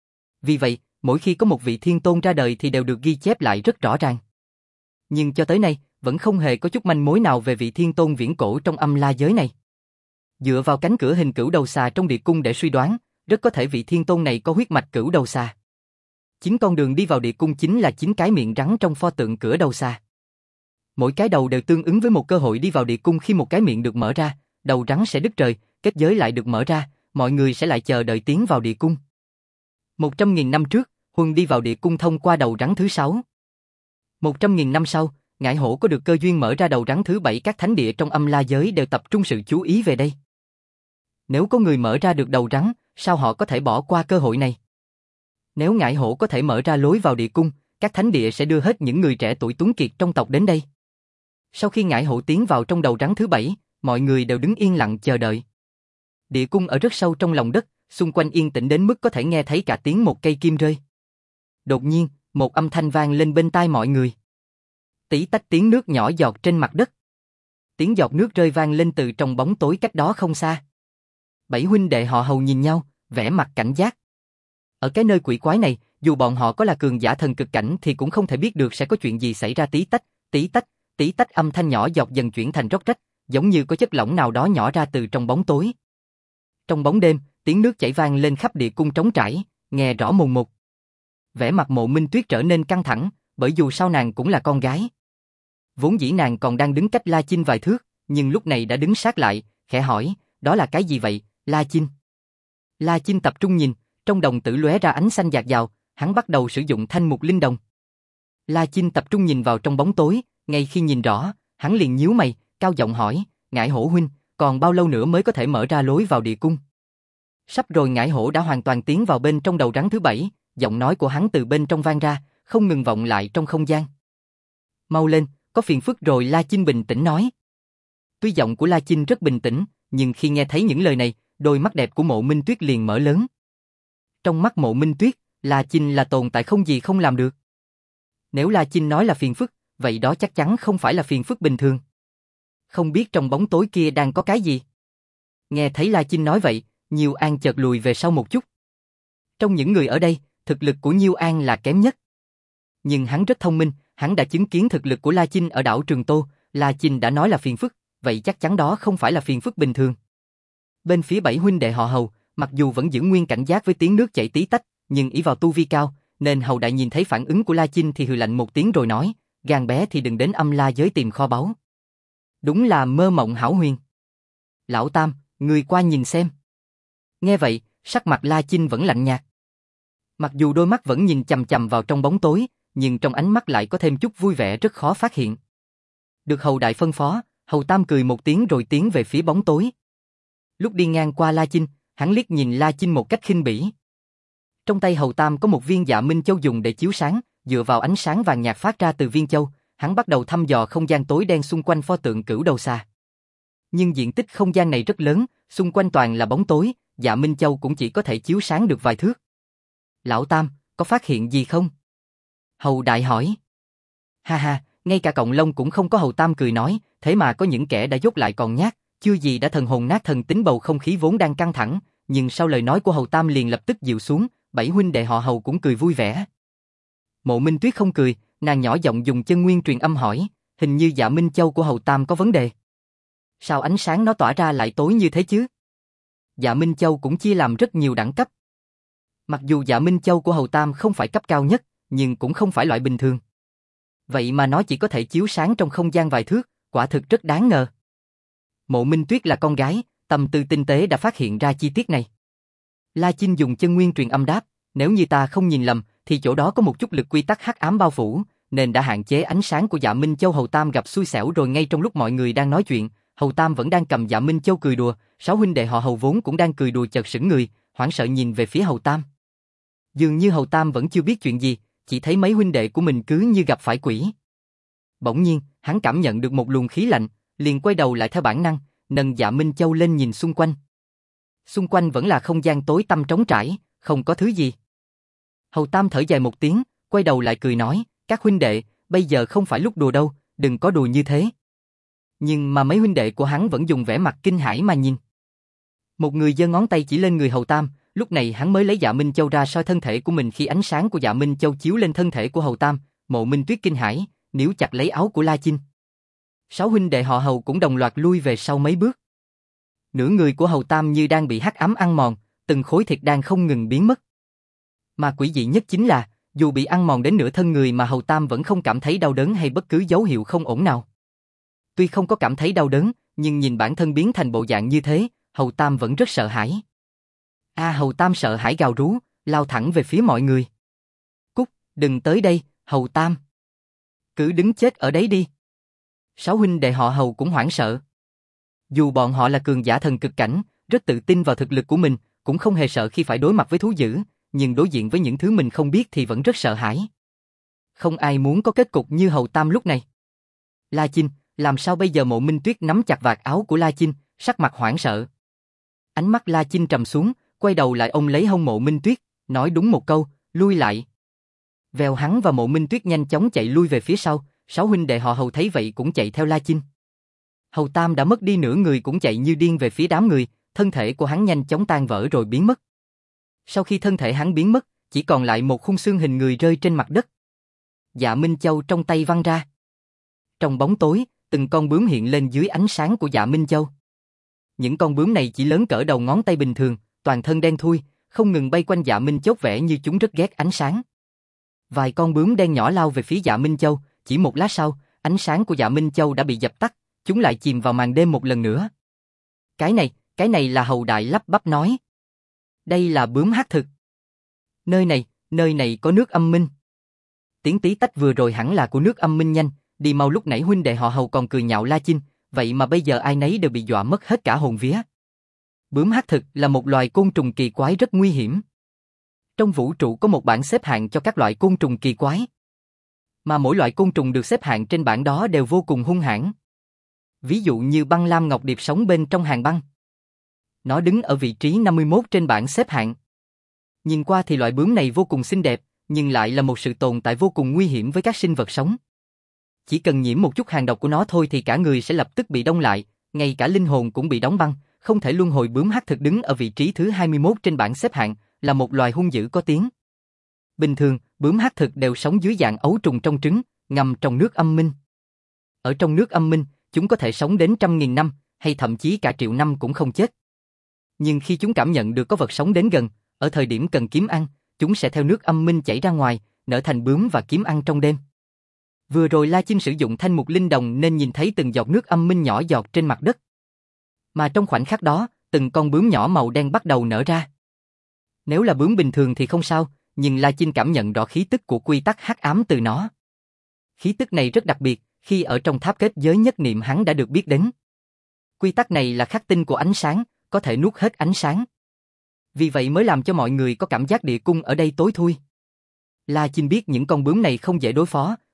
Vì vậy, mỗi khi có một vị thiên tôn ra đời thì đều được ghi chép lại rất rõ ràng. Nhưng cho tới nay, vẫn không hề có chút manh mối nào về vị thiên tôn viễn cổ trong âm la giới này. Dựa vào cánh cửa hình cửu đầu xà trong địa cung để suy đoán, rất có thể vị thiên tôn này có huyết mạch cửu đầu xà. Chính con đường đi vào địa cung chính là chín cái miệng rắn trong pho tượng cửa đầu xà. Mỗi cái đầu đều tương ứng với một cơ hội đi vào địa cung. Khi một cái miệng được mở ra, đầu rắn sẽ đứt rời, kết giới lại được mở ra, mọi người sẽ lại chờ đợi tiến vào địa cung. Một trăm nghìn năm trước, Huân đi vào địa cung thông qua đầu rắn thứ sáu. Một trăm nghìn năm sau, ngải hổ có được cơ duyên mở ra đầu rắn thứ bảy. Các thánh địa trong âm la giới đều tập trung sự chú ý về đây. Nếu có người mở ra được đầu rắn, sao họ có thể bỏ qua cơ hội này? Nếu ngải hổ có thể mở ra lối vào địa cung, các thánh địa sẽ đưa hết những người trẻ tuổi tuấn kiệt trong tộc đến đây. Sau khi ngải hổ tiến vào trong đầu rắn thứ bảy, mọi người đều đứng yên lặng chờ đợi. Địa cung ở rất sâu trong lòng đất, xung quanh yên tĩnh đến mức có thể nghe thấy cả tiếng một cây kim rơi. Đột nhiên, một âm thanh vang lên bên tai mọi người. Tí tách tiếng nước nhỏ giọt trên mặt đất. Tiếng giọt nước rơi vang lên từ trong bóng tối cách đó không xa. Bảy huynh đệ họ Hầu nhìn nhau, vẻ mặt cảnh giác. Ở cái nơi quỷ quái này, dù bọn họ có là cường giả thần cực cảnh thì cũng không thể biết được sẽ có chuyện gì xảy ra. Tí tách, tí tách, tí tách, âm thanh nhỏ giọt dần chuyển thành róc rách, giống như có chất lỏng nào đó nhỏ ra từ trong bóng tối. Trong bóng đêm, tiếng nước chảy vang lên khắp địa cung trống trải, nghe rõ mồn một. Vẻ mặt Mộ Minh Tuyết trở nên căng thẳng, bởi dù sao nàng cũng là con gái. Vốn dĩ nàng còn đang đứng cách La Chinh vài thước, nhưng lúc này đã đứng sát lại, khẽ hỏi, đó là cái gì vậy, La Chinh? La Chinh tập trung nhìn, trong đồng tử lóe ra ánh xanh dạt dào, hắn bắt đầu sử dụng thanh mục linh đồng. La Chinh tập trung nhìn vào trong bóng tối, ngay khi nhìn rõ, hắn liền nhíu mày, cao giọng hỏi, ngải hổ huynh, còn bao lâu nữa mới có thể mở ra lối vào địa cung? Sắp rồi. Ngải hổ đã hoàn toàn tiến vào bên trong đầu rắn thứ bảy, giọng nói của hắn từ bên trong vang ra, không ngừng vọng lại trong không gian. Mau lên, có phiền phức rồi, La Chinh bình tĩnh nói. Tuy giọng của La Chinh rất bình tĩnh, nhưng khi nghe thấy những lời này, đôi mắt đẹp của Mộ Minh Tuyết liền mở lớn. Trong mắt Mộ Minh Tuyết, La Chinh là tồn tại không gì không làm được. Nếu La Chinh nói là phiền phức, vậy đó chắc chắn không phải là phiền phức bình thường. Không biết trong bóng tối kia đang có cái gì? Nghe thấy La Chinh nói vậy, Nhiêu An chợt lùi về sau một chút. Trong những người ở đây, thực lực của Nhiêu An là kém nhất. Nhưng hắn rất thông minh, hắn đã chứng kiến thực lực của La Chinh ở đảo Trường Tô, La Chinh đã nói là phiền phức, vậy chắc chắn đó không phải là phiền phức bình thường. Bên phía bảy huynh đệ họ Hầu, mặc dù vẫn giữ nguyên cảnh giác với tiếng nước chảy tí tách, nhưng ỷ vào tu vi cao, nên Hầu đại nhìn thấy phản ứng của La Chinh thì hừ lạnh một tiếng rồi nói, gan bé thì đừng đến âm la giới tìm kho báu. Đúng là mơ mộng hão huyền. Lão Tam, người qua nhìn xem. Nghe vậy, sắc mặt La Chinh vẫn lạnh nhạt. Mặc dù đôi mắt vẫn nhìn chằm chằm vào trong bóng tối, nhưng trong ánh mắt lại có thêm chút vui vẻ rất khó phát hiện. Được Hầu đại phân phó, Hầu Tam cười một tiếng rồi tiến về phía bóng tối. Lúc đi ngang qua La Chinh, hắn liếc nhìn La Chinh một cách khinh bỉ. Trong tay Hầu Tam có một viên Dạ Minh Châu dùng để chiếu sáng, dựa vào ánh sáng vàng nhạt phát ra từ viên châu, hắn bắt đầu thăm dò không gian tối đen xung quanh pho tượng Cửu Đầu Xà. Nhưng diện tích không gian này rất lớn, xung quanh toàn là bóng tối, Dạ Minh Châu cũng chỉ có thể chiếu sáng được vài thước. Lão Tam, có phát hiện gì không? Hầu Đại hỏi. Ha ha, ngay cả cọng lông cũng không có. Hầu Tam cười nói, thế mà có những kẻ đã dốt lại còn nhát, chưa gì đã thần hồn nát thần tính. Bầu không khí vốn đang căng thẳng, nhưng sau lời nói của Hầu Tam liền lập tức dịu xuống, bảy huynh đệ họ Hầu cũng cười vui vẻ. Mộ Minh Tuyết không cười, nàng nhỏ giọng dùng chân nguyên truyền âm hỏi, hình như Dạ Minh Châu của Hầu Tam có vấn đề. Sao ánh sáng nó tỏa ra lại tối như thế chứ? Dạ Minh Châu cũng chia làm rất nhiều đẳng cấp. Mặc dù Dạ Minh Châu của Hầu Tam không phải cấp cao nhất, nhưng cũng không phải loại bình thường. Vậy mà nó chỉ có thể chiếu sáng trong không gian vài thước, quả thực rất đáng ngờ. Mộ Minh Tuyết là con gái, tâm tư tinh tế đã phát hiện ra chi tiết này. La Chinh dùng chân nguyên truyền âm đáp, nếu như ta không nhìn lầm, thì chỗ đó có một chút lực quy tắc hắc ám bao phủ, nên đã hạn chế ánh sáng của Dạ Minh Châu. Hầu Tam gặp xui xẻo rồi. Ngay trong lúc mọi người đang nói chuyện, Hầu Tam vẫn đang cầm Dạ Minh Châu cười đùa, sáu huynh đệ họ Hầu vốn cũng đang cười đùa chợt sững người, hoảng sợ nhìn về phía Hầu Tam. Dường như Hầu Tam vẫn chưa biết chuyện gì, chỉ thấy mấy huynh đệ của mình cứ như gặp phải quỷ. Bỗng nhiên, hắn cảm nhận được một luồng khí lạnh, liền quay đầu lại theo bản năng, nâng Dạ Minh Châu lên nhìn xung quanh. Xung quanh vẫn là không gian tối tăm trống trải, không có thứ gì. Hầu Tam thở dài một tiếng, quay đầu lại cười nói, các huynh đệ, bây giờ không phải lúc đùa đâu, đừng có đùa như thế. Nhưng mà mấy huynh đệ của hắn vẫn dùng vẻ mặt kinh hãi mà nhìn. Một người giơ ngón tay chỉ lên người Hầu Tam, lúc này hắn mới lấy Dạ Minh Châu ra soi thân thể của mình. Khi ánh sáng của Dạ Minh Châu chiếu lên thân thể của Hầu Tam, Mộ Minh Tuyết kinh hãi, níu chặt lấy áo của La Chinh. Sáu huynh đệ họ Hầu cũng đồng loạt lui về sau mấy bước. Nửa người của Hầu Tam như đang bị hắc ám ăn mòn, từng khối thịt đang không ngừng biến mất. Mà quỷ dị nhất chính là, dù bị ăn mòn đến nửa thân người mà Hầu Tam vẫn không cảm thấy đau đớn hay bất cứ dấu hiệu không ổn nào. Tuy không có cảm thấy đau đớn, nhưng nhìn bản thân biến thành bộ dạng như thế, Hầu Tam vẫn rất sợ hãi. A à, Hầu Tam sợ hãi gào rú, lao thẳng về phía mọi người. Cút, đừng tới đây, Hầu Tam. Cứ đứng chết ở đấy đi. Sáu huynh đệ họ Hầu cũng hoảng sợ. Dù bọn họ là cường giả thần cực cảnh, rất tự tin vào thực lực của mình, cũng không hề sợ khi phải đối mặt với thú dữ, nhưng đối diện với những thứ mình không biết thì vẫn rất sợ hãi. Không ai muốn có kết cục như Hầu Tam lúc này. La Chinh, làm sao bây giờ? Mộ Minh Tuyết nắm chặt vạt áo của La Chinh, sắc mặt hoảng sợ. Ánh mắt La Chinh trầm xuống, quay đầu lại ôm lấy hông Mộ Minh Tuyết, nói đúng một câu, lui lại. Vèo, hắn và Mộ Minh Tuyết nhanh chóng chạy lui về phía sau, sáu huynh đệ họ Hầu thấy vậy cũng chạy theo La Chinh. Hầu Tam đã mất đi nửa người cũng chạy như điên về phía đám người, thân thể của hắn nhanh chóng tan vỡ rồi biến mất. Sau khi thân thể hắn biến mất, chỉ còn lại một khung xương hình người rơi trên mặt đất. Dạ Minh Châu trong tay văng ra. Trong bóng tối, từng con bướm hiện lên dưới ánh sáng của Dạ Minh Châu. Những con bướm này chỉ lớn cỡ đầu ngón tay bình thường, toàn thân đen thui, không ngừng bay quanh Dạ Minh Châu, vẻ như chúng rất ghét ánh sáng. Vài con bướm đen nhỏ lao về phía Dạ Minh Châu, chỉ một lát sau, ánh sáng của Dạ Minh Châu đã bị dập tắt, chúng lại chìm vào màn đêm một lần nữa. Cái này, cái này là Hầu Đại lắp bắp nói. Đây là bướm hắc thực. Nơi này, nơi này có nước âm minh. Tiếng tí tách vừa rồi hẳn là của nước âm minh. Nhanh, đi mau. Lúc nãy huynh đệ họ Hầu còn cười nhạo La Chinh, vậy mà bây giờ ai nấy đều bị dọa mất hết cả hồn vía. Bướm hắc thực là một loài côn trùng kỳ quái rất nguy hiểm. Trong vũ trụ có một bảng xếp hạng cho các loại côn trùng kỳ quái. Mà mỗi loại côn trùng được xếp hạng trên bảng đó đều vô cùng hung hãn. Ví dụ như băng lam ngọc điệp sống bên trong hàng băng. Nó đứng ở vị trí năm mươi mốt trên bảng xếp hạng. Nhìn qua thì loại bướm này vô cùng xinh đẹp, nhưng lại là một sự tồn tại vô cùng nguy hiểm với các sinh vật sống. Chỉ cần nhiễm một chút hàng độc của nó thôi thì cả người sẽ lập tức bị đông lại, ngay cả linh hồn cũng bị đóng băng, không thể luân hồi. Bướm hắc thực đứng ở vị trí thứ hai mươi mốt trên bảng xếp hạng, là một loài hung dữ có tiếng. Bình thường, bướm hắc thực đều sống dưới dạng ấu trùng trong trứng, ngầm trong nước âm minh. Ở trong nước âm minh, chúng có thể sống đến trăm nghìn năm, hay thậm chí cả triệu năm cũng không chết. Nhưng khi chúng cảm nhận được có vật sống đến gần, ở thời điểm cần kiếm ăn, chúng sẽ theo nước âm minh chảy ra ngoài, nở thành bướm và kiếm ăn trong đêm. Vừa rồi La Chinh sử dụng thanh mục linh đồng nên nhìn thấy từng giọt nước âm minh nhỏ giọt trên mặt đất. Mà trong khoảnh khắc đó, từng con bướm nhỏ màu đen bắt đầu nở ra. Nếu là bướm bình thường thì không sao, nhưng La Chinh cảm nhận rõ khí tức của quy tắc hắc ám từ nó. Khí tức này rất đặc biệt, khi ở trong tháp kết giới nhất niệm hắn đã được biết đến. Quy tắc này là khắc tinh của ánh sáng, có thể nuốt hết ánh sáng. Vì vậy mới làm cho mọi người có cảm giác địa cung ở đây tối thui. La Chinh biết những con bướm này không dễ đối phó,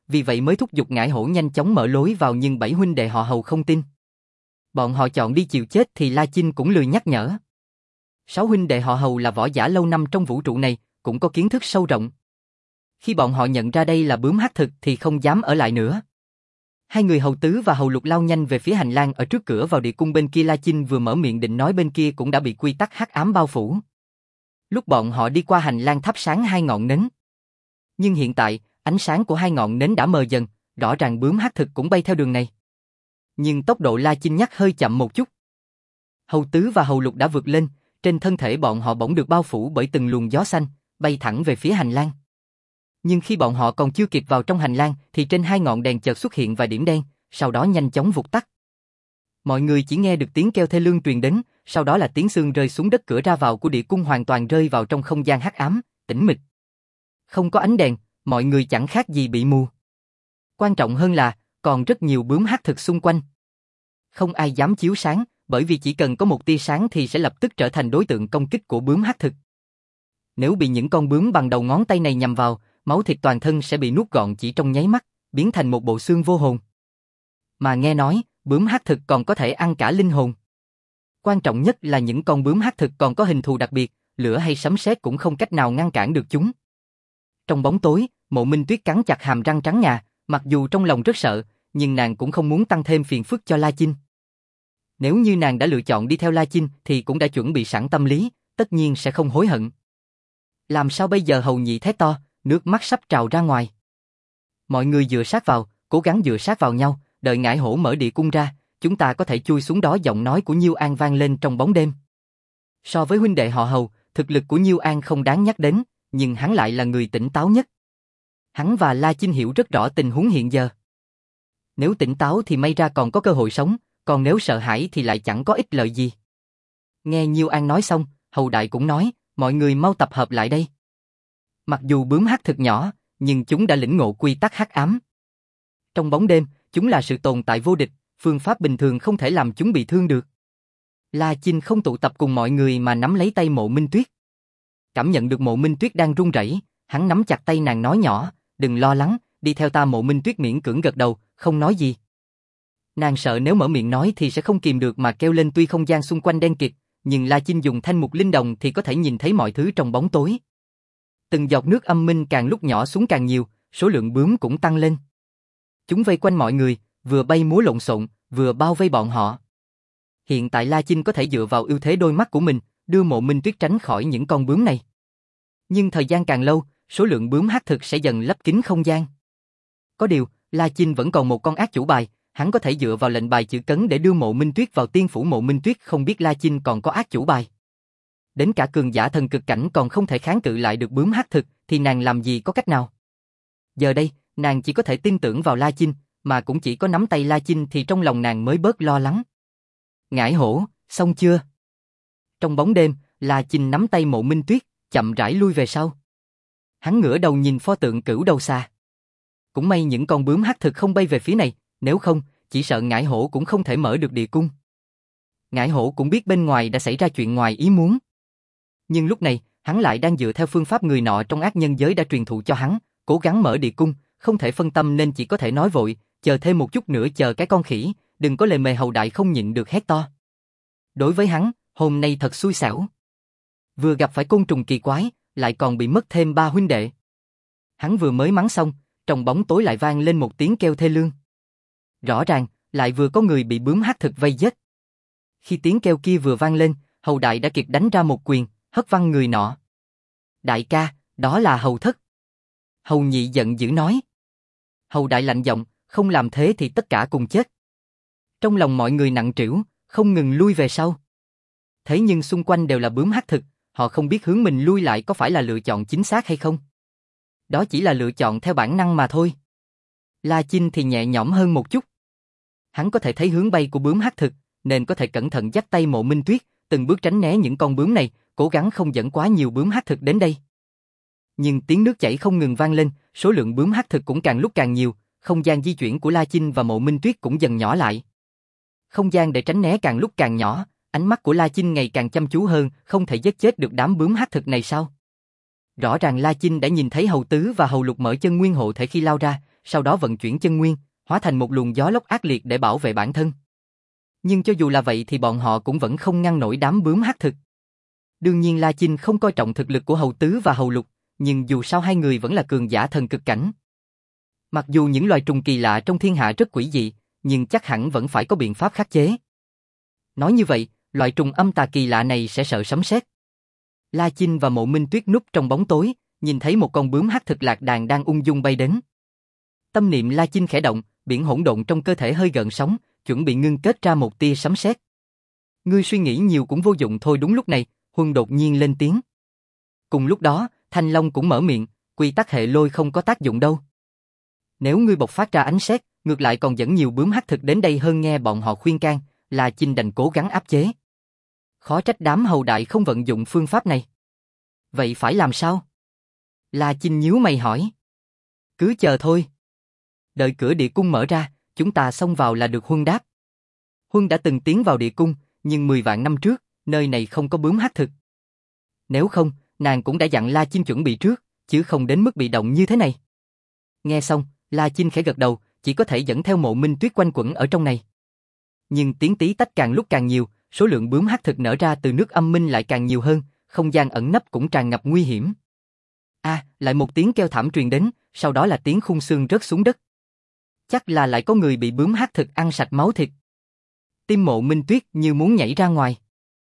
vì vậy mới thúc giục Ngải Hổ nhanh chóng mở lối vào, nhưng bảy huynh đệ họ Hầu không tin. Bọn họ chọn đi chịu chết thì La Chinh cũng lười nhắc nhở. Sáu huynh đệ họ Hầu là võ giả lâu năm trong vũ trụ này, cũng có kiến thức sâu rộng. Khi bọn họ nhận ra đây là bướm hắc thực thì không dám ở lại nữa. Hai người Hầu Tứ và Hầu Lục lao nhanh về phía hành lang ở trước cửa vào địa cung bên kia. La Chinh vừa mở miệng định nói bên kia cũng đã bị quy tắc hắc ám bao phủ. Lúc bọn họ đi qua hành lang thắp sáng hai ngọn nến. Nhưng hiện tại, ánh sáng của hai ngọn nến đã mờ dần, rõ ràng bướm hắc thực cũng bay theo đường này. Nhưng tốc độ La Chinh nhắc hơi chậm một chút. Hầu Tứ và Hầu Lục đã vượt lên, trên thân thể bọn họ bỗng được bao phủ bởi từng luồng gió xanh, bay thẳng về phía hành lang. Nhưng khi bọn họ còn chưa kịp vào trong hành lang thì trên hai ngọn đèn chợt xuất hiện vài điểm đen, sau đó nhanh chóng vụt tắt. Mọi người chỉ nghe được tiếng kêu thê lương truyền đến, sau đó là tiếng xương rơi xuống đất. Cửa ra vào của địa cung hoàn toàn rơi vào trong không gian hắc ám, tĩnh mịch. Không có ánh đèn, mọi người chẳng khác gì bị mù. Quan trọng hơn là, còn rất nhiều bướm hắc thực xung quanh. Không ai dám chiếu sáng, bởi vì chỉ cần có một tia sáng thì sẽ lập tức trở thành đối tượng công kích của bướm hắc thực. Nếu bị những con bướm bằng đầu ngón tay này nhằm vào, máu thịt toàn thân sẽ bị nuốt gọn chỉ trong nháy mắt, biến thành một bộ xương vô hồn. Mà nghe nói, bướm hắc thực còn có thể ăn cả linh hồn. Quan trọng nhất là những con bướm hắc thực còn có hình thù đặc biệt, lửa hay sấm sét cũng không cách nào ngăn cản được chúng. Trong bóng tối, Mộ Minh Tuyết cắn chặt hàm răng trắng ngà, mặc dù trong lòng rất sợ, nhưng nàng cũng không muốn tăng thêm phiền phức cho La Chinh. Nếu như nàng đã lựa chọn đi theo La Chinh thì cũng đã chuẩn bị sẵn tâm lý, tất nhiên sẽ không hối hận. Làm sao bây giờ? Hầu Nhị thét to, nước mắt sắp trào ra ngoài. Mọi người dựa sát vào, cố gắng dựa sát vào nhau, đợi Ngải Hổ mở địa cung ra, chúng ta có thể chui xuống đó. Giọng nói của Nhiêu An vang lên trong bóng đêm. So với huynh đệ họ Hầu, thực lực của Nhiêu An không đáng nhắc đến, nhưng hắn lại là người tỉnh táo nhất. Hắn và La Chinh hiểu rất rõ tình huống hiện giờ. Nếu tỉnh táo thì may ra còn có cơ hội sống, còn nếu sợ hãi thì lại chẳng có ích lợi gì. Nghe Nhiêu An nói xong, Hầu Đại cũng nói, mọi người mau tập hợp lại đây. Mặc dù bướm hắc thực nhỏ, nhưng chúng đã lĩnh ngộ quy tắc hắc ám. Trong bóng đêm, chúng là sự tồn tại vô địch, phương pháp bình thường không thể làm chúng bị thương được. La Chinh không tụ tập cùng mọi người mà nắm lấy tay Mộ Minh Tuyết. Cảm nhận được Mộ Minh Tuyết đang run rẩy, hắn nắm chặt tay nàng nói nhỏ, đừng lo lắng, đi theo ta. Mộ Minh Tuyết miễn cưỡng gật đầu, không nói gì. Nàng sợ nếu mở miệng nói thì sẽ không kìm được mà kêu lên. Tuy không gian xung quanh đen kịt, nhưng La Chinh dùng thanh mục linh đồng thì có thể nhìn thấy mọi thứ trong bóng tối. Từng giọt nước âm minh càng lúc nhỏ xuống càng nhiều, số lượng bướm cũng tăng lên. Chúng vây quanh mọi người, vừa bay múa lộn xộn, vừa bao vây bọn họ. Hiện tại La Chinh có thể dựa vào ưu thế đôi mắt của mình, đưa Mộ Minh Tuyết tránh khỏi những con bướm này. Nhưng thời gian càng lâu, số lượng bướm hắc thực sẽ dần lấp kín không gian. Có điều, La Chinh vẫn còn một con ác chủ bài, hắn có thể dựa vào lệnh bài chữ cấn để đưa Mộ Minh Tuyết vào tiên phủ. Mộ Minh Tuyết không biết La Chinh còn có ác chủ bài. Đến cả cường giả thần cực cảnh còn không thể kháng cự lại được bướm hắc thực, thì nàng làm gì có cách nào? Giờ đây, nàng chỉ có thể tin tưởng vào La Chinh, mà cũng chỉ có nắm tay La Chinh thì trong lòng nàng mới bớt lo lắng. Ngải Hổ, xong chưa? Trong bóng đêm, La Chinh nắm tay Mộ Minh Tuyết, chậm rãi lui về sau. Hắn ngửa đầu nhìn pho tượng cửu đầu xà. Cũng may những con bướm hắc thực không bay về phía này, nếu không, chỉ sợ Ngải Hổ cũng không thể mở được địa cung. Ngải Hổ cũng biết bên ngoài đã xảy ra chuyện ngoài ý muốn. Nhưng lúc này, hắn lại đang dựa theo phương pháp người nọ trong ác nhân giới đã truyền thụ cho hắn, cố gắng mở địa cung, không thể phân tâm nên chỉ có thể nói vội, chờ thêm một chút nữa. Chờ cái con khỉ, đừng có lề mề. Hầu Đại không nhịn được hét to. Đối với hắn, hôm nay thật xui xẻo. Vừa gặp phải côn trùng kỳ quái, lại còn bị mất thêm ba huynh đệ. Hắn vừa mới mắng xong, trong bóng tối lại vang lên một tiếng kêu thê lương. Rõ ràng, lại vừa có người bị bướm hắc thực vây giết. Khi tiếng kêu kia vừa vang lên, Hầu Đại đã kịp đánh ra một quyền, hất văng người nọ. Đại ca, đó là Hầu Thất. Hầu Nhị giận dữ nói. Hầu Đại lạnh giọng, không làm thế thì tất cả cùng chết. Trong lòng mọi người nặng trĩu, không ngừng lui về sau. Thế nhưng xung quanh đều là bướm hắc thực, họ không biết hướng mình lui lại có phải là lựa chọn chính xác hay không. Đó chỉ là lựa chọn theo bản năng mà thôi. La Chinh thì nhẹ nhõm hơn một chút. Hắn có thể thấy hướng bay của bướm hắc thực, nên có thể cẩn thận dắt tay Mộ Minh Tuyết, từng bước tránh né những con bướm này, cố gắng không dẫn quá nhiều bướm hắc thực đến đây. Nhưng tiếng nước chảy không ngừng vang lên, số lượng bướm hắc thực cũng càng lúc càng nhiều, không gian di chuyển của La Chinh và Mộ Minh Tuyết cũng dần nhỏ lại. Không gian để tránh né càng lúc càng nhỏ, ánh mắt của La Chinh ngày càng chăm chú hơn, không thể giết chết được đám bướm hắc thực này sao? Rõ ràng La Chinh đã nhìn thấy Hầu Tứ và Hầu Lục mở chân nguyên hộ thể khi lao ra, sau đó vận chuyển chân nguyên, hóa thành một luồng gió lốc ác liệt để bảo vệ bản thân. Nhưng cho dù là vậy thì bọn họ cũng vẫn không ngăn nổi đám bướm hắc thực. Đương nhiên La Chinh không coi trọng thực lực của Hầu Tứ và Hầu Lục, nhưng dù sao hai người vẫn là cường giả thần cực cảnh. Mặc dù những loài trùng kỳ lạ trong thiên hạ rất quỷ dị, nhưng chắc hẳn vẫn phải có biện pháp khắc chế. Nói như vậy, loại trùng âm tà kỳ lạ này sẽ sợ sấm sét. La Chinh và Mộ Minh Tuyết núp trong bóng tối, nhìn thấy một con bướm hắc thực lạc đàn đang ung dung bay đến. Tâm niệm La Chinh khẽ động, biển hỗn độn trong cơ thể hơi gợn sóng, chuẩn bị ngưng kết ra một tia sấm sét. Ngươi suy nghĩ nhiều cũng vô dụng thôi. Đúng lúc này, Huân đột nhiên lên tiếng. Cùng lúc đó, Thanh Long cũng mở miệng, quy tắc hệ lôi không có tác dụng đâu. Nếu ngươi bộc phát ra ánh sét, ngược lại còn dẫn nhiều bướm hắc thực đến đây hơn. Nghe bọn họ khuyên can, La Chinh đành cố gắng áp chế. Khó trách đám hầu đại không vận dụng phương pháp này. Vậy phải làm sao? La Chinh nhíu mày hỏi. Cứ chờ thôi. Đợi cửa địa cung mở ra, chúng ta xông vào là được. Huân đáp. Huân đã từng tiến vào địa cung, nhưng mười vạn năm trước, nơi này không có bướm hắc thực. Nếu không, nàng cũng đã dặn La Chinh chuẩn bị trước, chứ không đến mức bị động như thế này. Nghe xong, La Chinh khẽ gật đầu, chỉ có thể dẫn theo Mộ Minh Tuyết quanh quẩn ở trong này. Nhưng tiếng tí tách càng lúc càng nhiều, số lượng bướm hắc thực nở ra từ nước âm minh lại càng nhiều hơn, không gian ẩn nấp cũng tràn ngập nguy hiểm. A, à, lại một tiếng kêu thảm truyền đến, sau đó là tiếng khung xương rớt xuống đất. Chắc là lại có người bị bướm hắc thực ăn sạch máu thịt. Tim Mộ Minh Tuyết như muốn nhảy ra ngoài.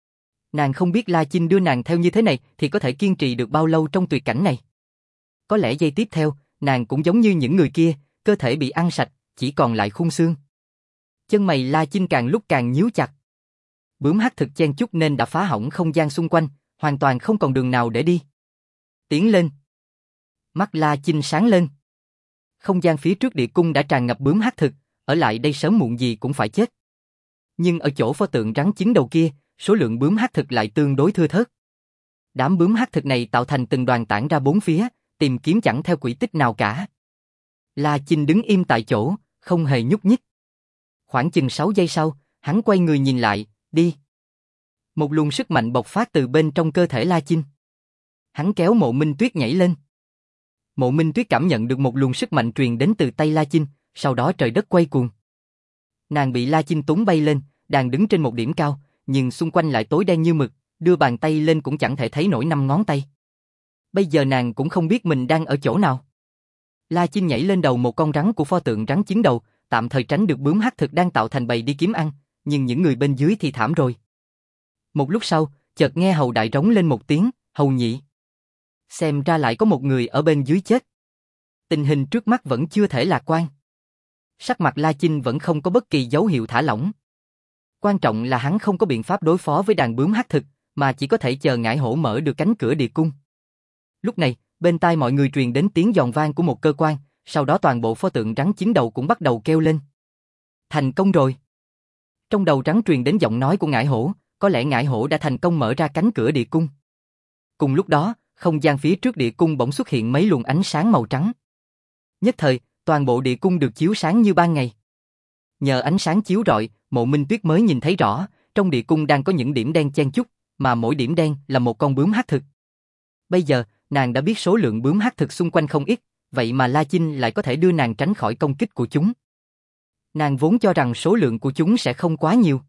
Nàng không biết La Chinh đưa nàng theo như thế này thì có thể kiên trì được bao lâu trong tuyệt cảnh này. Có lẽ giây tiếp theo, nàng cũng giống như những người kia, cơ thể bị ăn sạch, chỉ còn lại khung xương. Chân mày La Chinh càng lúc càng nhíu chặt. Bướm hắc thực chen chúc nên đã phá hỏng không gian xung quanh, hoàn toàn không còn đường nào để đi. Tiến lên. Mắt La Chinh sáng lên. Không gian phía trước địa cung đã tràn ngập bướm hắc thực, ở lại đây sớm muộn gì cũng phải chết. Nhưng ở chỗ pho tượng rắn chín đầu kia, số lượng bướm hắc thực lại tương đối thưa thớt. Đám bướm hắc thực này tạo thành từng đoàn tản ra bốn phía, tìm kiếm chẳng theo quỹ tích nào cả. La Chinh đứng im tại chỗ, không hề nhúc nhích. Khoảng chừng sáu giây sau, hắn quay người nhìn lại, đi. Một luồng sức mạnh bộc phát từ bên trong cơ thể La Chinh. Hắn kéo Mộ Minh Tuyết nhảy lên. Mộ Minh Tuyết cảm nhận được một luồng sức mạnh truyền đến từ tay La Chinh, sau đó trời đất quay cuồng. Nàng bị La Chinh túng bay lên, đang đứng trên một điểm cao, nhưng xung quanh lại tối đen như mực, đưa bàn tay lên cũng chẳng thể thấy nổi năm ngón tay. Bây giờ nàng cũng không biết mình đang ở chỗ nào. La Chinh nhảy lên đầu một con rắn của pho tượng rắn chín đầu, tạm thời tránh được bướm hắc thực đang tạo thành bầy đi kiếm ăn, nhưng những người bên dưới thì thảm rồi. Một lúc sau, chợt nghe Hầu đại rống lên một tiếng, Hầu nhị. Xem ra lại có một người ở bên dưới chết. Tình hình trước mắt vẫn chưa thể lạc quan. Sắc mặt La Chinh vẫn không có bất kỳ dấu hiệu thả lỏng. Quan trọng là hắn không có biện pháp đối phó với đàn bướm hắc thực, mà chỉ có thể chờ ngải hổ mở được cánh cửa địa cung. Lúc này, bên tai mọi người truyền đến tiếng giòn vang của một cơ quan, sau đó toàn bộ pho tượng rắn chín đầu cũng bắt đầu kêu lên. Thành công rồi. Trong đầu rắn truyền đến giọng nói của ngải hổ, có lẽ ngải hổ đã thành công mở ra cánh cửa địa cung. Cùng lúc đó, không gian phía trước địa cung bỗng xuất hiện mấy luồng ánh sáng màu trắng. Nhất thời, toàn bộ địa cung được chiếu sáng như ban ngày. Nhờ ánh sáng chiếu rọi, Mộ Minh Tuyết mới nhìn thấy rõ, trong địa cung đang có những điểm đen chen chúc, mà mỗi điểm đen là một con bướm hắc thực. Bây giờ, nàng đã biết số lượng bướm hắc thực xung quanh không ít, vậy mà La Chinh lại có thể đưa nàng tránh khỏi công kích của chúng. Nàng vốn cho rằng số lượng của chúng sẽ không quá nhiều.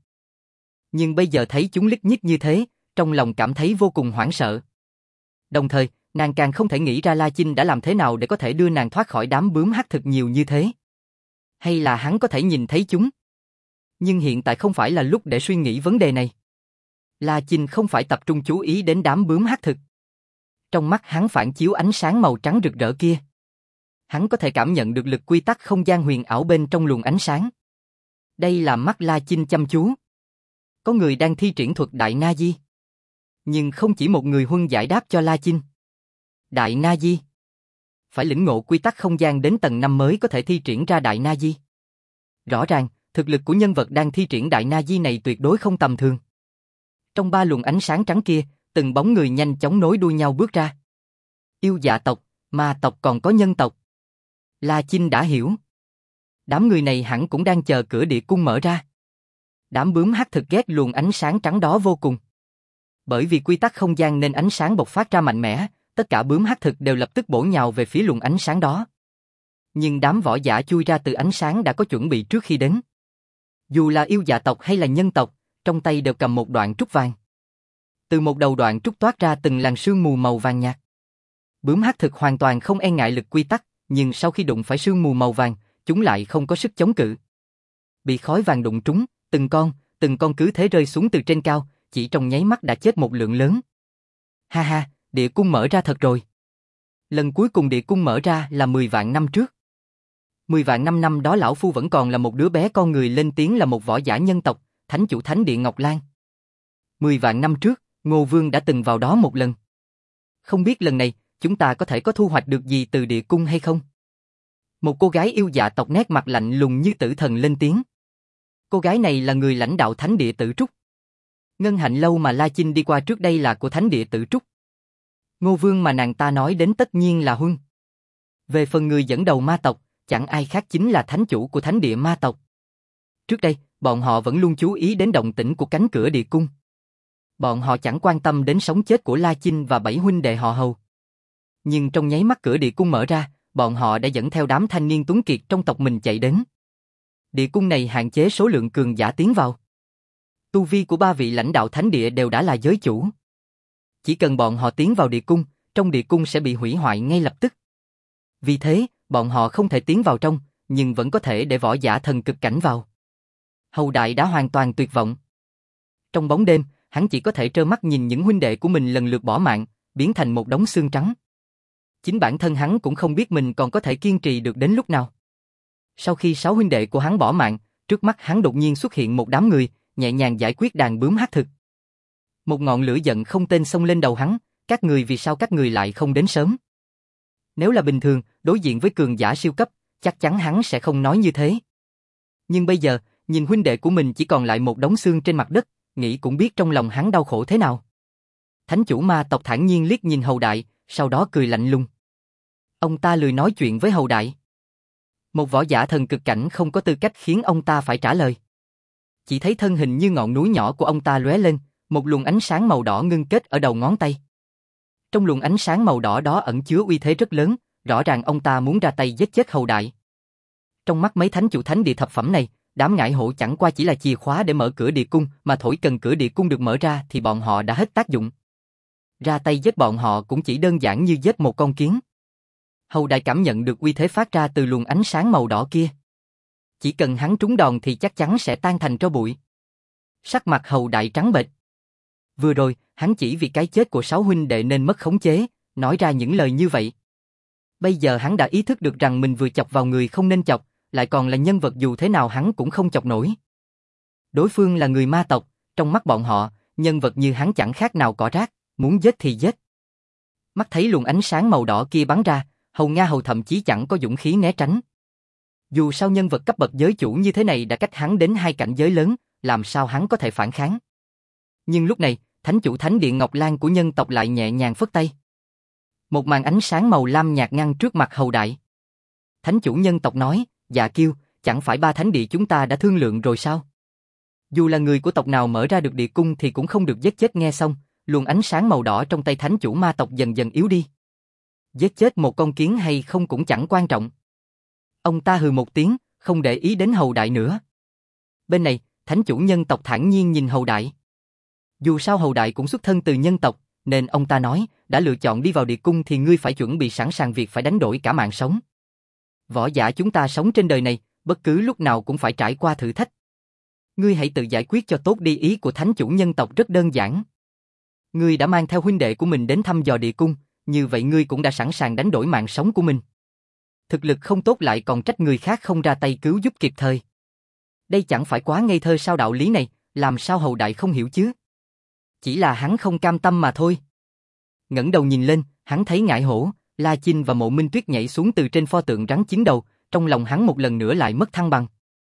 Nhưng bây giờ thấy chúng lít nhít như thế, trong lòng cảm thấy vô cùng hoảng sợ. Đồng thời, nàng càng không thể nghĩ ra La Chinh đã làm thế nào để có thể đưa nàng thoát khỏi đám bướm hắc thực nhiều như thế. Hay là hắn có thể nhìn thấy chúng? Nhưng hiện tại không phải là lúc để suy nghĩ vấn đề này. La Chinh không phải tập trung chú ý đến đám bướm hắc thực. Trong mắt hắn phản chiếu ánh sáng màu trắng rực rỡ kia. Hắn có thể cảm nhận được lực quy tắc không gian huyền ảo bên trong luồng ánh sáng. Đây là mắt La Chinh chăm chú. Có người đang thi triển thuật Đại Na Di. Nhưng không chỉ một người Huân giải đáp cho La Chinh. Đại Na Di. Phải lĩnh ngộ quy tắc không gian đến tầng năm mới có thể thi triển ra Đại Na Di. Rõ ràng, thực lực của nhân vật đang thi triển Đại Na Di này tuyệt đối không tầm thường. Trong ba luồng ánh sáng trắng kia, từng bóng người nhanh chóng nối đuôi nhau bước ra. Yêu dạ tộc, ma tộc còn có nhân tộc. La Chinh đã hiểu. Đám người này hẳn cũng đang chờ cửa địa cung mở ra. Đám bướm hắc thực ghét luồng ánh sáng trắng đó vô cùng. Bởi vì quy tắc không gian nên ánh sáng bộc phát ra mạnh mẽ, tất cả bướm hắc thực đều lập tức bổ nhào về phía luồng ánh sáng đó. Nhưng đám võ giả chui ra từ ánh sáng đã có chuẩn bị trước khi đến. Dù là yêu dạ tộc hay là nhân tộc, trong tay đều cầm một đoạn trúc vàng. Từ một đầu đoạn trúc toát ra từng làn sương mù màu vàng nhạt. Bướm hắc thực hoàn toàn không e ngại lực quy tắc, nhưng sau khi đụng phải sương mù màu vàng, chúng lại không có sức chống cự. Bị khói vàng đụng trúng, từng con, từng con cứ thế rơi xuống từ trên cao, chỉ trong nháy mắt đã chết một lượng lớn. Ha ha, địa cung mở ra thật rồi. Lần cuối cùng địa cung mở ra là mười vạn năm trước. mười vạn năm năm đó lão phu vẫn còn là một đứa bé con người lên tiếng là một võ giả nhân tộc, thánh chủ thánh địa Ngọc Lan. mười vạn năm trước, Ngô Vương đã từng vào đó một lần. Không biết lần này, chúng ta có thể có thu hoạch được gì từ địa cung hay không? Một cô gái yêu dạ tộc nét mặt lạnh lùng như tử thần lên tiếng. Cô gái này là người lãnh đạo thánh địa Tử Trúc. Ngân hạnh lâu mà La Chinh đi qua trước đây là của thánh địa Tử Trúc. Ngô Vương mà nàng ta nói đến tất nhiên là Huân. Về phần người dẫn đầu ma tộc, chẳng ai khác chính là thánh chủ của thánh địa ma tộc. Trước đây, bọn họ vẫn luôn chú ý đến động tĩnh của cánh cửa địa cung. Bọn họ chẳng quan tâm đến sống chết của La Chinh và bảy huynh đệ họ Hầu. Nhưng trong nháy mắt cửa địa cung mở ra, bọn họ đã dẫn theo đám thanh niên tuấn kiệt trong tộc mình chạy đến. Địa cung này hạn chế số lượng cường giả tiến vào. Tu vi của ba vị lãnh đạo thánh địa đều đã là giới chủ. Chỉ cần bọn họ tiến vào địa cung, trong địa cung sẽ bị hủy hoại ngay lập tức. Vì thế, bọn họ không thể tiến vào trong, nhưng vẫn có thể để võ giả thần cực cảnh vào. Hầu Đại đã hoàn toàn tuyệt vọng. Trong bóng đêm, hắn chỉ có thể trơ mắt nhìn những huynh đệ của mình lần lượt bỏ mạng, biến thành một đống xương trắng. Chính bản thân hắn cũng không biết mình còn có thể kiên trì được đến lúc nào. Sau khi sáu huynh đệ của hắn bỏ mạng, trước mắt hắn đột nhiên xuất hiện một đám người, nhẹ nhàng giải quyết đàn bướm hắc thực. Một ngọn lửa giận không tên xông lên đầu hắn, các người vì sao các người lại không đến sớm? Nếu là bình thường, đối diện với cường giả siêu cấp, chắc chắn hắn sẽ không nói như thế. Nhưng bây giờ, nhìn huynh đệ của mình chỉ còn lại một đống xương trên mặt đất, nghĩ cũng biết trong lòng hắn đau khổ thế nào. Thánh chủ ma tộc thản nhiên liếc nhìn Hầu Đại, sau đó cười lạnh lùng. Ông ta lười nói chuyện với Hầu Đại. Một võ giả thần cực cảnh không có tư cách khiến ông ta phải trả lời. Chỉ thấy thân hình như ngọn núi nhỏ của ông ta lóe lên, một luồng ánh sáng màu đỏ ngưng kết ở đầu ngón tay. Trong luồng ánh sáng màu đỏ đó ẩn chứa uy thế rất lớn, rõ ràng ông ta muốn ra tay giết chết Hầu Đại. Trong mắt mấy thánh chủ thánh địa thập phẩm này, đám ngải hổ chẳng qua chỉ là chìa khóa để mở cửa địa cung, mà thổi cần cửa địa cung được mở ra thì bọn họ đã hết tác dụng. Ra tay giết bọn họ cũng chỉ đơn giản như giết một con kiến. Hầu Đại cảm nhận được uy thế phát ra từ luồng ánh sáng màu đỏ kia. Chỉ cần hắn trúng đòn thì chắc chắn sẽ tan thành tro bụi. Sắc mặt Hầu Đại trắng bệch. Vừa rồi, hắn chỉ vì cái chết của sáu huynh đệ nên mất khống chế, nói ra những lời như vậy. Bây giờ hắn đã ý thức được rằng mình vừa chọc vào người không nên chọc, lại còn là nhân vật dù thế nào hắn cũng không chọc nổi. Đối phương là người ma tộc, trong mắt bọn họ, nhân vật như hắn chẳng khác nào cỏ rác, muốn giết thì giết. Mắt thấy luồng ánh sáng màu đỏ kia bắn ra, Hầu Nga Hầu thậm chí chẳng có dũng khí né tránh. Dù sao nhân vật cấp bậc giới chủ như thế này đã cách hắn đến hai cảnh giới lớn, làm sao hắn có thể phản kháng. Nhưng lúc này, thánh chủ thánh điện Ngọc Lan của nhân tộc lại nhẹ nhàng phất tay. Một màn ánh sáng màu lam nhạt ngăn trước mặt Hầu Đại. Thánh chủ nhân tộc nói, Dạ Kiêu, chẳng phải ba thánh địa chúng ta đã thương lượng rồi sao? Dù là người của tộc nào mở ra được địa cung thì cũng không được giết chết. Nghe xong, luồng ánh sáng màu đỏ trong tay thánh chủ ma tộc dần dần yếu đi. Giết chết một con kiến hay không cũng chẳng quan trọng. Ông ta hừ một tiếng, không để ý đến Hầu Đại nữa. Bên này, thánh chủ nhân tộc thản nhiên nhìn Hầu Đại. Dù sao Hầu Đại cũng xuất thân từ nhân tộc, nên ông ta nói, đã lựa chọn đi vào địa cung thì ngươi phải chuẩn bị sẵn sàng việc phải đánh đổi cả mạng sống. Võ giả chúng ta sống trên đời này, bất cứ lúc nào cũng phải trải qua thử thách. Ngươi hãy tự giải quyết cho tốt đi. Ý của thánh chủ nhân tộc rất đơn giản. Ngươi đã mang theo huynh đệ của mình đến thăm dò địa cung, như vậy ngươi cũng đã sẵn sàng đánh đổi mạng sống của mình. Thực lực không tốt lại còn trách người khác không ra tay cứu giúp kịp thời. Đây chẳng phải quá ngây thơ sao? Đạo lý này, làm sao Hầu Đại không hiểu chứ? Chỉ là hắn không cam tâm mà thôi. Ngẩng đầu nhìn lên, hắn thấy Ngải Hổ, La Chinh và Mộ Minh Tuyết nhảy xuống từ trên pho tượng rắn chín đầu, trong lòng hắn một lần nữa lại mất thăng bằng.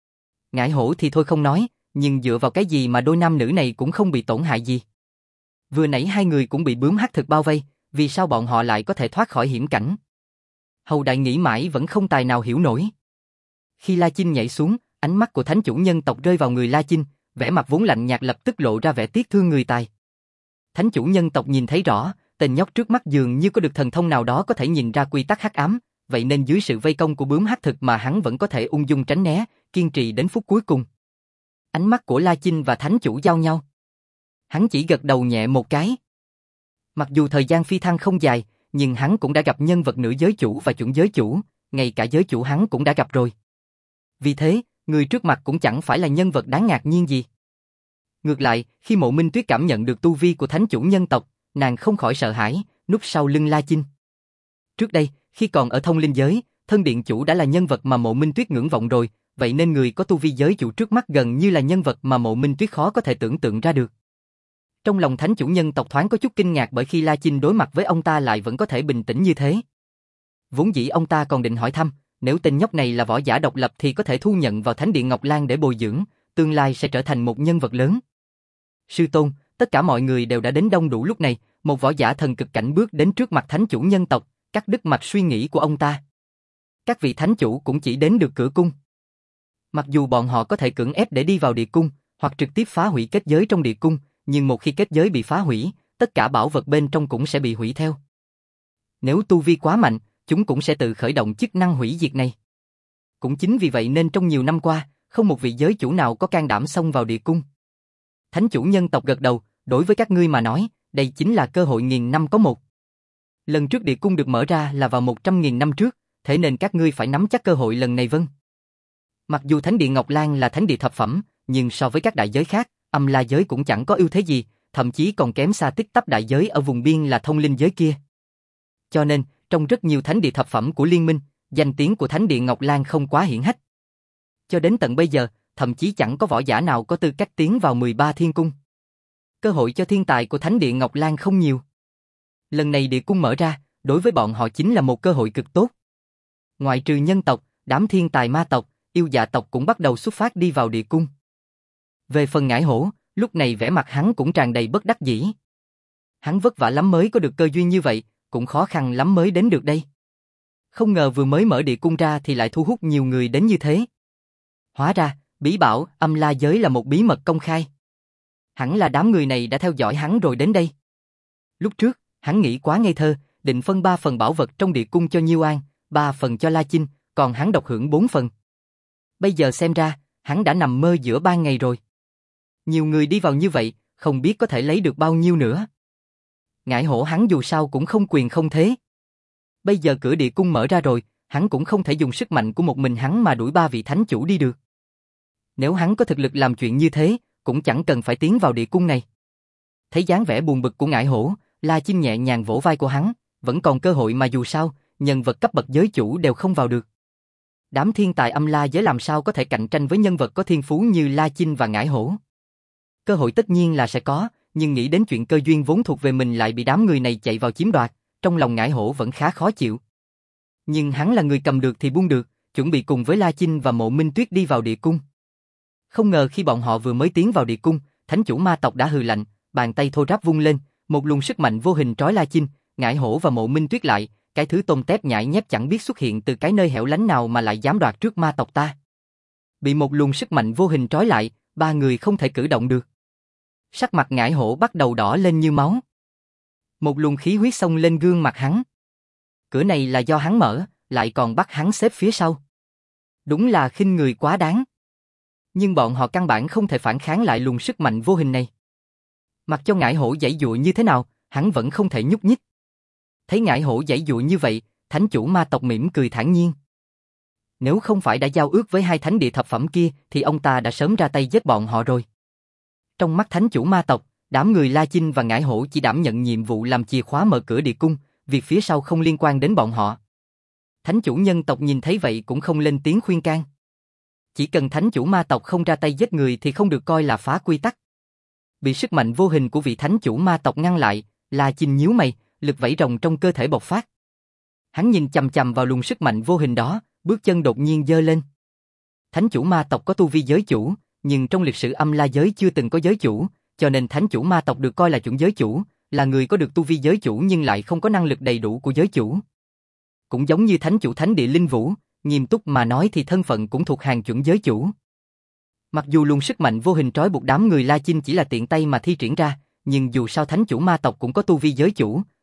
Ngải Hổ thì thôi không nói, nhưng dựa vào cái gì mà đôi nam nữ này cũng không bị tổn hại gì? Vừa nãy hai người cũng bị bướm hắc thực bao vây, vì sao bọn họ lại có thể thoát khỏi hiểm cảnh? Hầu Đại nghĩ mãi vẫn không tài nào hiểu nổi. Khi La Chinh nhảy xuống, ánh mắt của thánh chủ nhân tộc rơi vào người La Chinh, vẻ mặt vốn lạnh nhạt lập tức lộ ra vẻ tiếc thương người tài. Thánh chủ nhân tộc nhìn thấy rõ, tên nhóc trước mắt dường như có được thần thông nào đó có thể nhìn ra quy tắc hắc ám, vậy nên dưới sự vây công của bướm hắc thực mà hắn vẫn có thể ung dung tránh né, kiên trì đến phút cuối cùng. Ánh mắt của La Chinh và thánh chủ giao nhau. Hắn chỉ gật đầu nhẹ một cái. Mặc dù thời gian phi thăng không dài, nhưng hắn cũng đã gặp nhân vật nửa giới chủ và chuẩn giới chủ, ngay cả giới chủ hắn cũng đã gặp rồi. Vì thế, người trước mặt cũng chẳng phải là nhân vật đáng ngạc nhiên gì. Ngược lại, khi Mộ Minh Tuyết cảm nhận được tu vi của thánh chủ nhân tộc, nàng không khỏi sợ hãi, núp sau lưng La Chinh. Trước đây, khi còn ở thông linh giới, thân điện chủ đã là nhân vật mà Mộ Minh Tuyết ngưỡng vọng rồi, vậy nên người có tu vi giới chủ trước mắt gần như là nhân vật mà Mộ Minh Tuyết khó có thể tưởng tượng ra được. Trong lòng thánh chủ nhân tộc thoáng có chút kinh ngạc bởi khi La Chinh đối mặt với ông ta lại vẫn có thể bình tĩnh như thế. Vốn dĩ ông ta còn định hỏi thăm, nếu tên nhóc này là võ giả độc lập thì có thể thu nhận vào Thánh điện Ngọc Lan để bồi dưỡng, tương lai sẽ trở thành một nhân vật lớn. Sư tôn, tất cả mọi người đều đã đến đông đủ lúc này, một võ giả thần cực cảnh bước đến trước mặt thánh chủ nhân tộc, cắt đứt mạch suy nghĩ của ông ta. Các vị thánh chủ cũng chỉ đến được cửa cung. Mặc dù bọn họ có thể cưỡng ép để đi vào địa cung, hoặc trực tiếp phá hủy kết giới trong địa cung, nhưng một khi kết giới bị phá hủy, tất cả bảo vật bên trong cũng sẽ bị hủy theo. Nếu tu vi quá mạnh, chúng cũng sẽ tự khởi động chức năng hủy diệt này. Cũng chính vì vậy nên trong nhiều năm qua, không một vị giới chủ nào có can đảm xông vào địa cung. Thánh chủ nhân tộc gật đầu, đối với các ngươi mà nói, đây chính là cơ hội nghìn năm có một. Lần trước địa cung được mở ra là vào một trăm nghìn năm trước, thế nên các ngươi phải nắm chắc cơ hội lần này vâng. Mặc dù Thánh điện Ngọc Lan là thánh địa thập phẩm, nhưng so với các đại giới khác, Âm La giới cũng chẳng có ưu thế gì, thậm chí còn kém xa Tích Tắp đại giới ở vùng biên là Thông linh giới kia. Cho nên, trong rất nhiều thánh địa thập phẩm của liên minh, danh tiếng của Thánh điện Ngọc Lan không quá hiển hách. Cho đến tận bây giờ, thậm chí chẳng có võ giả nào có tư cách tiến vào mười ba thiên cung. Cơ hội cho thiên tài của Thánh điện Ngọc Lan không nhiều. Lần này địa cung mở ra, đối với bọn họ chính là một cơ hội cực tốt. Ngoại trừ nhân tộc, đám thiên tài ma tộc, yêu dạ tộc cũng bắt đầu xuất phát đi vào địa cung. Về phần Ngải Hổ, lúc này vẻ mặt hắn cũng tràn đầy bất đắc dĩ. Hắn vất vả lắm mới có được cơ duyên như vậy, cũng khó khăn lắm mới đến được đây. Không ngờ vừa mới mở địa cung ra thì lại thu hút nhiều người đến như thế. Hóa ra, bí bảo Âm La giới là một bí mật công khai. Hẳn là đám người này đã theo dõi hắn rồi đến đây. Lúc trước, hắn nghĩ quá ngây thơ, định phân ba phần bảo vật trong địa cung cho Nhiêu An, ba phần cho La Chinh, còn hắn độc hưởng bốn phần. Bây giờ xem ra, hắn đã nằm mơ giữa ban ngày rồi. Nhiều người đi vào như vậy, không biết có thể lấy được bao nhiêu nữa. Ngải Hổ hắn dù sao cũng không quyền không thế. Bây giờ cửa địa cung mở ra rồi, hắn cũng không thể dùng sức mạnh của một mình hắn mà đuổi ba vị thánh chủ đi được. Nếu hắn có thực lực làm chuyện như thế, cũng chẳng cần phải tiến vào địa cung này. Thấy dáng vẻ buồn bực của Ngải Hổ, La Chinh nhẹ nhàng vỗ vai của hắn, vẫn còn cơ hội mà dù sao, nhân vật cấp bậc giới chủ đều không vào được. Đám thiên tài Âm La giới làm sao có thể cạnh tranh với nhân vật có thiên phú như La Chinh và Ngải Hổ. Cơ hội tất nhiên là sẽ có, nhưng nghĩ đến chuyện cơ duyên vốn thuộc về mình lại bị đám người này chạy vào chiếm đoạt, trong lòng Ngải Hổ vẫn khá khó chịu. Nhưng hắn là người cầm được thì buông được, chuẩn bị cùng với La Chinh và Mộ Minh Tuyết đi vào địa cung. Không ngờ khi bọn họ vừa mới tiến vào địa cung, thánh chủ ma tộc đã hừ lạnh, bàn tay thô ráp vung lên, một luồng sức mạnh vô hình trói La Chinh, Ngải Hổ và Mộ Minh Tuyết lại, cái thứ tôm tép nhãi nhép chẳng biết xuất hiện từ cái nơi hẻo lánh nào mà lại dám đoạt trước ma tộc ta. Bị một luồng sức mạnh vô hình trói lại, ba người không thể cử động được. Sắc mặt Ngải Hổ bắt đầu đỏ lên như máu. Một luồng khí huyết xông lên gương mặt hắn. Cửa này là do hắn mở, lại còn bắt hắn xếp phía sau. Đúng là khinh người quá đáng. Nhưng bọn họ căn bản không thể phản kháng lại luồng sức mạnh vô hình này. Mặc cho Ngải Hổ giãy giụa như thế nào, hắn vẫn không thể nhúc nhích. Thấy Ngải Hổ giãy giụa như vậy, thánh chủ ma tộc mỉm cười thản nhiên. Nếu không phải đã giao ước với hai thánh địa thập phẩm kia, thì ông ta đã sớm ra tay giết bọn họ rồi. Trong mắt thánh chủ ma tộc, đám người La Chinh và Ngải Hổ chỉ đảm nhận nhiệm vụ làm chìa khóa mở cửa địa cung, việc phía sau không liên quan đến bọn họ. Thánh chủ nhân tộc nhìn thấy vậy cũng không lên tiếng khuyên can. Chỉ cần thánh chủ ma tộc không ra tay giết người thì không được coi là phá quy tắc. Bị sức mạnh vô hình của vị thánh chủ ma tộc ngăn lại, La Chinh nhíu mày, lực vảy rồng trong cơ thể bộc phát. Hắn nhìn chằm chằm vào luồng sức mạnh vô hình đó, bước chân đột nhiên giơ lên. Thánh chủ ma tộc có tu vi giới chủ, nhưng trong lịch sử Âm La giới chưa từng có giới chủ, cho nên thánh chủ ma tộc được coi là chuẩn giới chủ, là người có được tu vi giới chủ nhưng lại không có năng lực đầy đủ của giới chủ. Cũng giống như thánh chủ thánh địa Linh Vũ, nghiêm túc mà nói thì thân phận cũng thuộc hàng chuẩn giới chủ. Mặc dù luồng sức mạnh vô hình trói buộc đám người La Chinh chỉ là tiện tay mà thi triển ra, nhưng dù sao thánh chủ ma tộc cũng có tu vi giới chủ,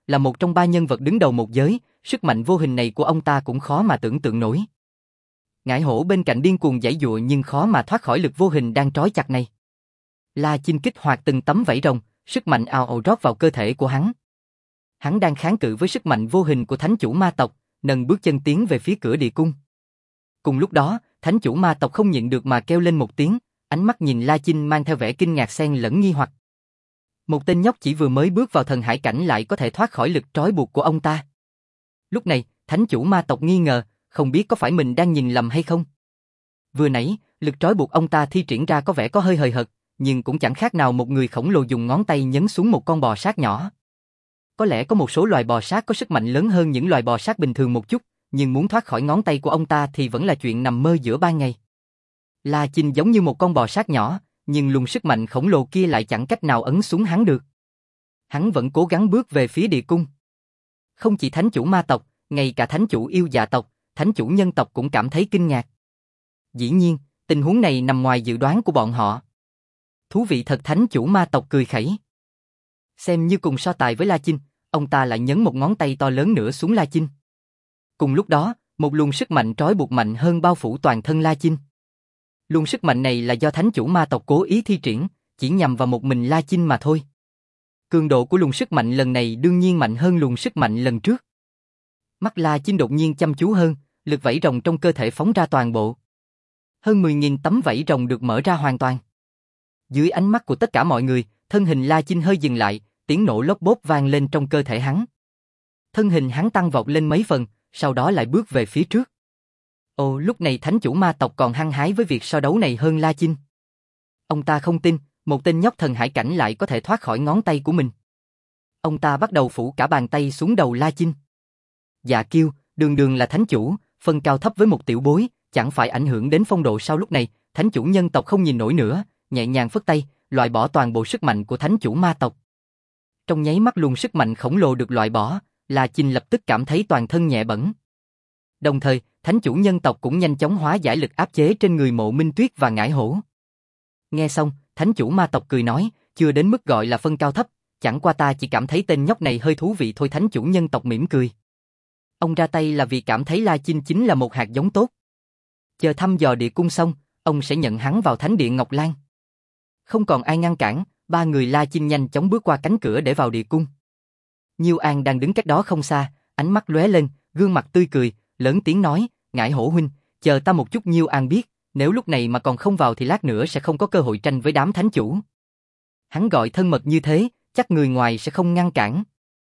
là một trong ba nhân vật đứng đầu một giới, sức mạnh vô hình này của ông ta cũng khó mà tưởng tượng nổi. Ngải hổ bên cạnh điên cuồng giãy giụa nhưng khó mà thoát khỏi lực vô hình đang trói chặt này. La Chinh kích hoạt từng tấm vảy rồng, sức mạnh ào ào rót vào cơ thể của hắn. Hắn đang kháng cự với sức mạnh vô hình của thánh chủ ma tộc, nâng bước chân tiến về phía cửa địa cung. Cùng lúc đó, thánh chủ ma tộc không nhịn được mà kêu lên một tiếng, ánh mắt nhìn La Chinh mang theo vẻ kinh ngạc xen lẫn nghi hoặc. Một tên nhóc chỉ vừa mới bước vào thần hải cảnh lại có thể thoát khỏi lực trói buộc của ông ta. Lúc này, thánh chủ ma tộc nghi ngờ, không biết có phải mình đang nhìn lầm hay không. Vừa nãy, lực trói buộc ông ta thi triển ra có vẻ có hơi hời hợt, nhưng cũng chẳng khác nào một người khổng lồ dùng ngón tay nhấn xuống một con bò sát nhỏ. Có lẽ có một số loài bò sát có sức mạnh lớn hơn những loài bò sát bình thường một chút, nhưng muốn thoát khỏi ngón tay của ông ta thì vẫn là chuyện nằm mơ giữa ban ngày. La Chinh giống như một con bò sát nhỏ, nhưng luồng sức mạnh khổng lồ kia lại chẳng cách nào ấn xuống hắn được. Hắn vẫn cố gắng bước về phía địa cung. Không chỉ thánh chủ ma tộc, ngay cả thánh chủ yêu dạ tộc, thánh chủ nhân tộc cũng cảm thấy kinh ngạc. Dĩ nhiên, tình huống này nằm ngoài dự đoán của bọn họ. Thú vị thật, thánh chủ ma tộc cười khẩy. Xem như cùng so tài với La Chinh, ông ta lại nhấn một ngón tay to lớn nữa xuống La Chinh. Cùng lúc đó, một luồng sức mạnh trói buộc mạnh hơn bao phủ toàn thân La Chinh. Luồng sức mạnh này là do thánh chủ ma tộc cố ý thi triển, chỉ nhằm vào một mình La Chinh mà thôi. Cường độ của luồng sức mạnh lần này đương nhiên mạnh hơn luồng sức mạnh lần trước. Mắt La Chinh đột nhiên chăm chú hơn, lực vảy rồng trong cơ thể phóng ra toàn bộ. Hơn mười nghìn tấm vảy rồng được mở ra hoàn toàn. Dưới ánh mắt của tất cả mọi người, thân hình La Chinh hơi dừng lại, tiếng nổ lốp bốp vang lên trong cơ thể hắn. Thân hình hắn tăng vọt lên mấy phần, sau đó lại bước về phía trước. Ồ, lúc này thánh chủ ma tộc còn hăng hái với việc so đấu này hơn La Chinh. Ông ta không tin, một tên nhóc thần hải cảnh lại có thể thoát khỏi ngón tay của mình. Ông ta bắt đầu phủ cả bàn tay xuống đầu La Chinh. Dạ Kiêu, đường đường là thánh chủ, phân cao thấp với một tiểu bối, chẳng phải ảnh hưởng đến phong độ sao? Lúc này, thánh chủ nhân tộc không nhìn nổi nữa, nhẹ nhàng phất tay, loại bỏ toàn bộ sức mạnh của thánh chủ ma tộc. Trong nháy mắt luồng sức mạnh khổng lồ được loại bỏ, La Chinh lập tức cảm thấy toàn thân nhẹ bẫng. Đồng thời, thánh chủ nhân tộc cũng nhanh chóng hóa giải lực áp chế trên người Mộ Minh Tuyết và Ngải Hổ. Nghe xong, thánh chủ ma tộc cười nói, chưa đến mức gọi là phân cao thấp, chẳng qua ta chỉ cảm thấy tên nhóc này hơi thú vị thôi. Thánh chủ nhân tộc mỉm cười. Ông ra tay là vì cảm thấy La Chinh chính là một hạt giống tốt. Chờ thăm dò địa cung xong, ông sẽ nhận hắn vào thánh điện Ngọc Lan. Không còn ai ngăn cản, ba người La Chinh nhanh chóng bước qua cánh cửa để vào địa cung. Nhiêu An đang đứng cách đó không xa, ánh mắt lóe lên, gương mặt tươi cười, lớn tiếng nói, Ngải Hổ huynh, chờ ta một chút. Nhiêu An biết, nếu lúc này mà còn không vào thì lát nữa sẽ không có cơ hội tranh với đám thánh chủ. Hắn gọi thân mật như thế, chắc người ngoài sẽ không ngăn cản.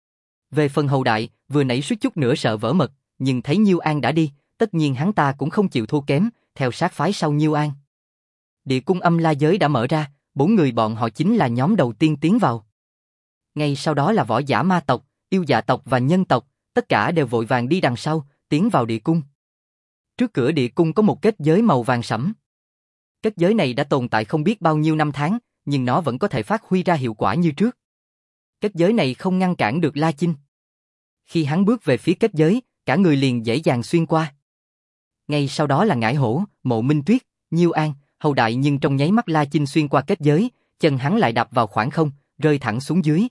Về phần Hầu Đại, vừa nãy suýt chút nữa sợ vỡ mật, nhưng thấy Nhiêu An đã đi, tất nhiên hắn ta cũng không chịu thua kém, theo sát phái sau Nhiêu An. Địa cung âm la giới đã mở ra, bốn người bọn họ chính là nhóm đầu tiên tiến vào. Ngay sau đó là võ giả ma tộc, yêu dạ tộc và nhân tộc, tất cả đều vội vàng đi đằng sau, tiến vào địa cung. Trước cửa địa cung có một kết giới màu vàng sẫm. Kết giới này đã tồn tại không biết bao nhiêu năm tháng, nhưng nó vẫn có thể phát huy ra hiệu quả như trước. Kết giới này không ngăn cản được La Chinh. Khi hắn bước về phía kết giới, cả người liền dễ dàng xuyên qua. Ngay sau đó là Ngải Hổ, Mộ Minh Tuyết, Nhiêu An, Hầu Đại, nhưng trong nháy mắt La Chinh xuyên qua kết giới, chân hắn lại đạp vào khoảng không, rơi thẳng xuống dưới.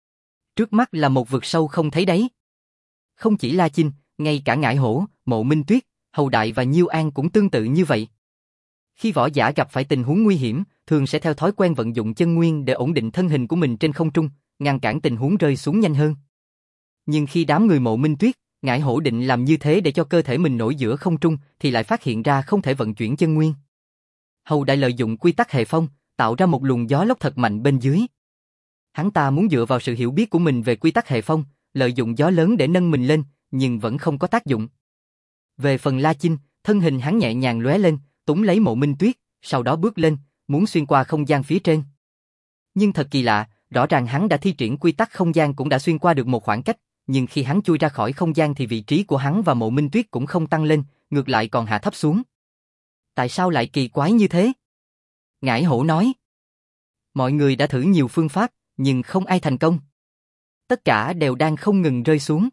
Trước mắt là một vực sâu không thấy đáy. Không chỉ La Chinh, ngay cả Ngải Hổ, Mộ Minh Tuyết, Hầu Đại và Nhiêu An cũng tương tự như vậy. Khi võ giả gặp phải tình huống nguy hiểm, thường sẽ theo thói quen vận dụng chân nguyên để ổn định thân hình của mình trên không trung, ngăn cản tình huống rơi xuống nhanh hơn. Nhưng khi đám người Mộ Minh Tuyết, Ngải Hổ định làm như thế để cho cơ thể mình nổi giữa không trung, thì lại phát hiện ra không thể vận chuyển chân nguyên. Hầu Đại lợi dụng quy tắc hệ phong, tạo ra một luồng gió lốc thật mạnh bên dưới. Hắn ta muốn dựa vào sự hiểu biết của mình về quy tắc hệ phong, lợi dụng gió lớn để nâng mình lên, nhưng vẫn không có tác dụng. Về phần La Chinh, thân hình hắn nhẹ nhàng lóe lên, túm lấy Mộ Minh Tuyết, sau đó bước lên, muốn xuyên qua không gian phía trên. Nhưng thật kỳ lạ, rõ ràng hắn đã thi triển quy tắc không gian cũng đã xuyên qua được một khoảng cách, nhưng khi hắn chui ra khỏi không gian thì vị trí của hắn và Mộ Minh Tuyết cũng không tăng lên, ngược lại còn hạ thấp xuống. Tại sao lại kỳ quái như thế? Ngải Hổ nói. Mọi người đã thử nhiều phương pháp, nhưng không ai thành công. Tất cả đều đang không ngừng rơi xuống.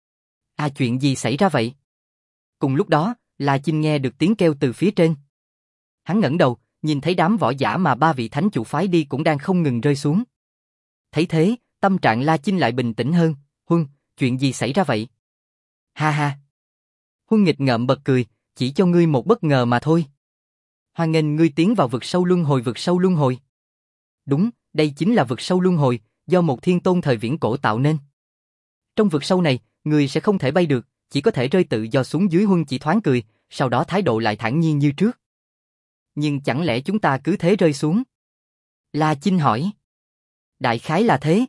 À, chuyện gì xảy ra vậy? Cùng lúc đó, La Chinh nghe được tiếng kêu từ phía trên. Hắn ngẩng đầu, nhìn thấy đám võ giả mà ba vị thánh chủ phái đi cũng đang không ngừng rơi xuống. Thấy thế, tâm trạng La Chinh lại bình tĩnh hơn, Huân, chuyện gì xảy ra vậy? Ha ha. Huân nghịch ngợm bật cười, chỉ cho ngươi một bất ngờ mà thôi. Hoan nghênh ngươi tiến vào vực sâu luân hồi vực sâu luân hồi. Đúng, đây chính là vực sâu luân hồi, do một thiên tôn thời viễn cổ tạo nên. Trong vực sâu này, người sẽ không thể bay được, chỉ có thể rơi tự do xuống dưới. Huân chỉ thoáng cười, sau đó thái độ lại thản nhiên như trước. Nhưng chẳng lẽ chúng ta cứ thế rơi xuống? La Chinh hỏi. Đại khái là thế.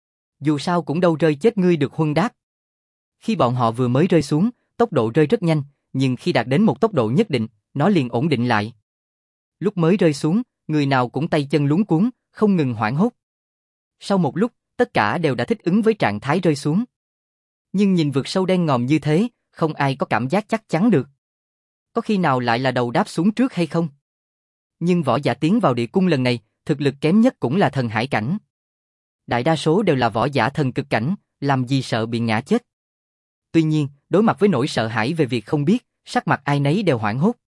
Dù sao cũng đâu rơi chết ngươi được, Huân đáp. Khi bọn họ vừa mới rơi xuống, tốc độ rơi rất nhanh, nhưng khi đạt đến một tốc độ nhất định, nó liền ổn định lại. Lúc mới rơi xuống, người nào cũng tay chân luống cuống, không ngừng hoảng hốt. Sau một lúc, tất cả đều đã thích ứng với trạng thái rơi xuống. Nhưng nhìn vực sâu đen ngòm như thế, không ai có cảm giác chắc chắn được. Có khi nào lại là đầu đáp xuống trước hay không? Nhưng võ giả tiến vào địa cung lần này, thực lực kém nhất cũng là thần hải cảnh. Đại đa số đều là võ giả thần cực cảnh, làm gì sợ bị ngã chết. Tuy nhiên, đối mặt với nỗi sợ hãi về việc không biết, sắc mặt ai nấy đều hoảng hốt.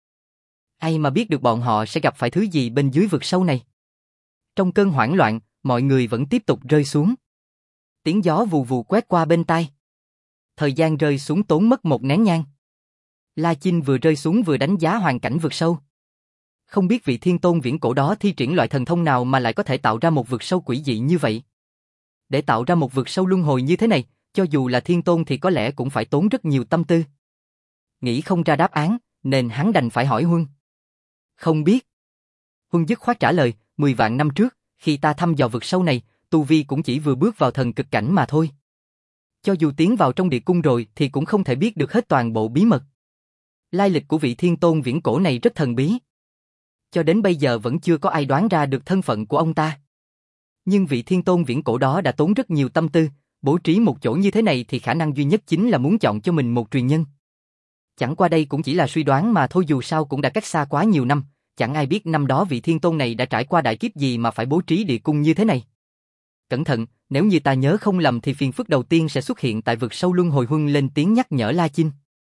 Ai mà biết được bọn họ sẽ gặp phải thứ gì bên dưới vực sâu này. Trong cơn hoảng loạn, mọi người vẫn tiếp tục rơi xuống. Tiếng gió vù vù quét qua bên tai. Thời gian rơi xuống tốn mất một nén nhang. La Chinh vừa rơi xuống vừa đánh giá hoàn cảnh vực sâu. Không biết vị thiên tôn viễn cổ đó thi triển loại thần thông nào mà lại có thể tạo ra một vực sâu quỷ dị như vậy. Để tạo ra một vực sâu luân hồi như thế này, cho dù là thiên tôn thì có lẽ cũng phải tốn rất nhiều tâm tư. Nghĩ không ra đáp án, nên hắn đành phải hỏi Huân. Không biết. Huân dứt khoát trả lời, mười vạn năm trước, khi ta thăm dò vực sâu này, tu vi cũng chỉ vừa bước vào thần cực cảnh mà thôi. Cho dù tiến vào trong địa cung rồi thì cũng không thể biết được hết toàn bộ bí mật. Lai lịch của vị thiên tôn viễn cổ này rất thần bí. Cho đến bây giờ vẫn chưa có ai đoán ra được thân phận của ông ta. Nhưng vị thiên tôn viễn cổ đó đã tốn rất nhiều tâm tư, bố trí một chỗ như thế này thì khả năng duy nhất chính là muốn chọn cho mình một truyền nhân. Chẳng qua đây cũng chỉ là suy đoán mà thôi, dù sao cũng đã cách xa quá nhiều năm, chẳng ai biết năm đó vị thiên tôn này đã trải qua đại kiếp gì mà phải bố trí địa cung như thế này. Cẩn thận, nếu như ta nhớ không lầm thì phiền phức đầu tiên sẽ xuất hiện tại vực sâu luân hồi. Huân lên tiếng nhắc nhở La Chinh.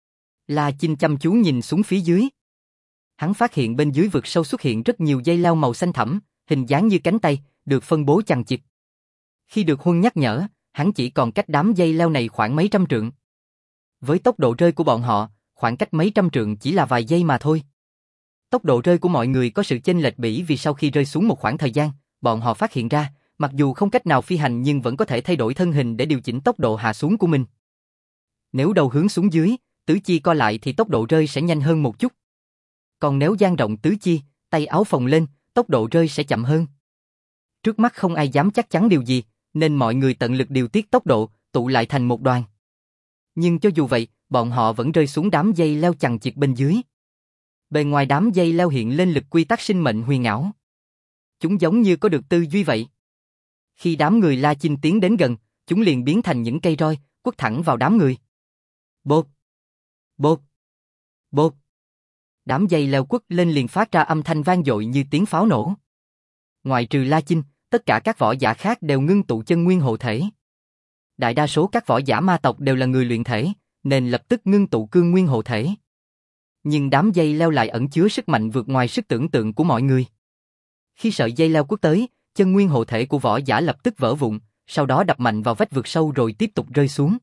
La Chinh chăm chú nhìn xuống phía dưới. Hắn phát hiện bên dưới vực sâu xuất hiện rất nhiều dây leo màu xanh thẳm, hình dáng như cánh tay, được phân bố chằng chịt. Khi được Huân nhắc nhở, hắn chỉ còn cách đám dây leo này khoảng mấy trăm trượng. Với tốc độ rơi của bọn họ, khoảng cách mấy trăm trượng chỉ là vài giây mà thôi. Tốc độ rơi của mọi người có sự chênh lệch bỉ vì sau khi rơi xuống một khoảng thời gian, bọn họ phát hiện ra, mặc dù không cách nào phi hành nhưng vẫn có thể thay đổi thân hình để điều chỉnh tốc độ hạ xuống của mình. Nếu đầu hướng xuống dưới, tứ chi co lại thì tốc độ rơi sẽ nhanh hơn một chút. Còn nếu dang rộng tứ chi, tay áo phồng lên, tốc độ rơi sẽ chậm hơn. Trước mắt không ai dám chắc chắn điều gì, nên mọi người tận lực điều tiết tốc độ, tụ lại thành một đoàn. Nhưng cho dù vậy, bọn họ vẫn rơi xuống đám dây leo chằng chịt bên dưới. Bề ngoài đám dây leo hiện lên lực quy tắc sinh mệnh huyền ảo. Chúng giống như có được tư duy vậy. Khi đám người La Chinh tiến đến gần, chúng liền biến thành những cây roi, quất thẳng vào đám người. Bột! Bột! Bột! Đám dây leo quất lên liền phát ra âm thanh vang dội như tiếng pháo nổ. Ngoài trừ La Chinh, tất cả các võ giả khác đều ngưng tụ chân nguyên hộ thể. Đại đa số các võ giả ma tộc đều là người luyện thể, nên lập tức ngưng tụ cương nguyên hộ thể. Nhưng đám dây leo lại ẩn chứa sức mạnh vượt ngoài sức tưởng tượng của mọi người. Khi sợi dây leo quất tới, chân nguyên hộ thể của võ giả lập tức vỡ vụn, sau đó đập mạnh vào vách vực sâu rồi tiếp tục rơi xuống.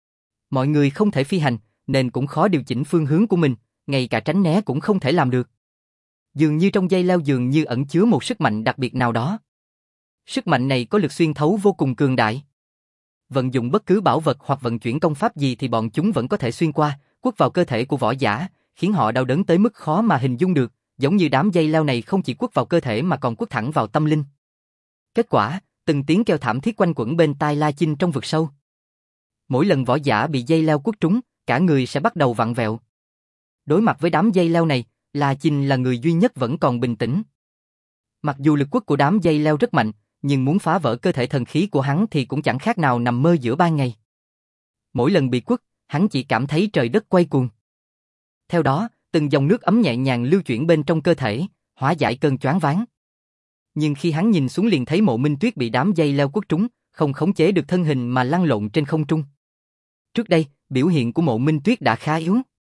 Mọi người không thể phi hành, nên cũng khó điều chỉnh phương hướng của mình, ngay cả tránh né cũng không thể làm được. Dường như trong dây leo dường như ẩn chứa một sức mạnh đặc biệt nào đó. Sức mạnh này có lực xuyên thấu vô cùng cường đại. Vận dụng bất cứ bảo vật hoặc vận chuyển công pháp gì thì bọn chúng vẫn có thể xuyên qua, quất vào cơ thể của võ giả, khiến họ đau đớn tới mức khó mà hình dung được, giống như đám dây leo này không chỉ quất vào cơ thể mà còn quất thẳng vào tâm linh. Kết quả, từng tiếng kêu thảm thiết quanh quẩn bên tai La Chinh trong vực sâu. Mỗi lần võ giả bị dây leo quất trúng, cả người sẽ bắt đầu vặn vẹo. Đối mặt với đám dây leo này, La Chinh là người duy nhất vẫn còn bình tĩnh. Mặc dù lực quất của đám dây leo rất mạnh, nhưng muốn phá vỡ cơ thể thần khí của hắn thì cũng chẳng khác nào nằm mơ giữa ban ngày. Mỗi lần bị quất, hắn chỉ cảm thấy trời đất quay cuồng. Theo đó, từng dòng nước ấm nhẹ nhàng lưu chuyển bên trong cơ thể, hóa giải cơn choáng váng. Nhưng khi hắn nhìn xuống liền thấy Mộ Minh Tuyết bị đám dây leo quất trúng, không khống chế được thân hình mà lăn lộn trên không trung. Trước đây, biểu hiện của Mộ Minh Tuyết đã khá yếu.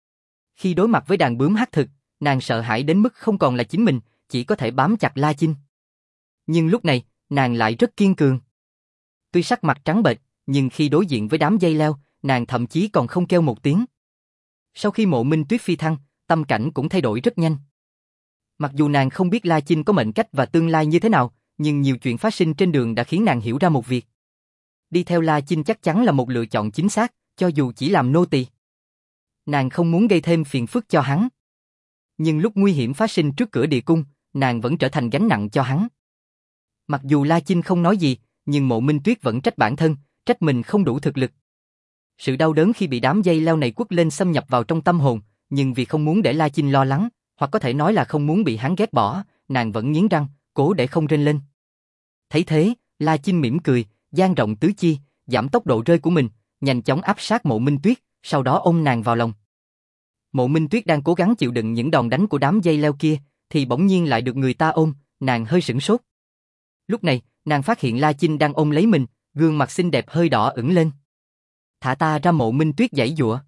Khi đối mặt với đàn bướm hắc thực, nàng sợ hãi đến mức không còn là chính mình, chỉ có thể bám chặt La Chinh. Nhưng lúc này, nàng lại rất kiên cường. Tuy sắc mặt trắng bệch, nhưng khi đối diện với đám dây leo, nàng thậm chí còn không kêu một tiếng. Sau khi Mộ Minh Tuyết phi thăng, tâm cảnh cũng thay đổi rất nhanh. Mặc dù nàng không biết La Chinh có mệnh cách và tương lai như thế nào, nhưng nhiều chuyện phát sinh trên đường đã khiến nàng hiểu ra một việc. Đi theo La Chinh chắc chắn là một lựa chọn chính xác, cho dù chỉ làm nô tỳ. Nàng không muốn gây thêm phiền phức cho hắn. Nhưng lúc nguy hiểm phát sinh trước cửa địa cung, nàng vẫn trở thành gánh nặng cho hắn. Mặc dù La Chinh không nói gì, nhưng Mộ Minh Tuyết vẫn trách bản thân, trách mình không đủ thực lực. Sự đau đớn khi bị đám dây leo này quất lên xâm nhập vào trong tâm hồn, nhưng vì không muốn để La Chinh lo lắng, hoặc có thể nói là không muốn bị hắn ghét bỏ, nàng vẫn nghiến răng, cố để không rên lên. Thấy thế, La Chinh mỉm cười, dang rộng tứ chi, giảm tốc độ rơi của mình, nhanh chóng áp sát Mộ Minh Tuyết, sau đó ôm nàng vào lòng. Mộ Minh Tuyết đang cố gắng chịu đựng những đòn đánh của đám dây leo kia, thì bỗng nhiên lại được người ta ôm, nàng hơi sửng sốt. Lúc này, nàng phát hiện La Chinh đang ôm lấy mình, gương mặt xinh đẹp hơi đỏ ửng lên. Thả ta ra. Mộ Minh Tuyết giãy giụa.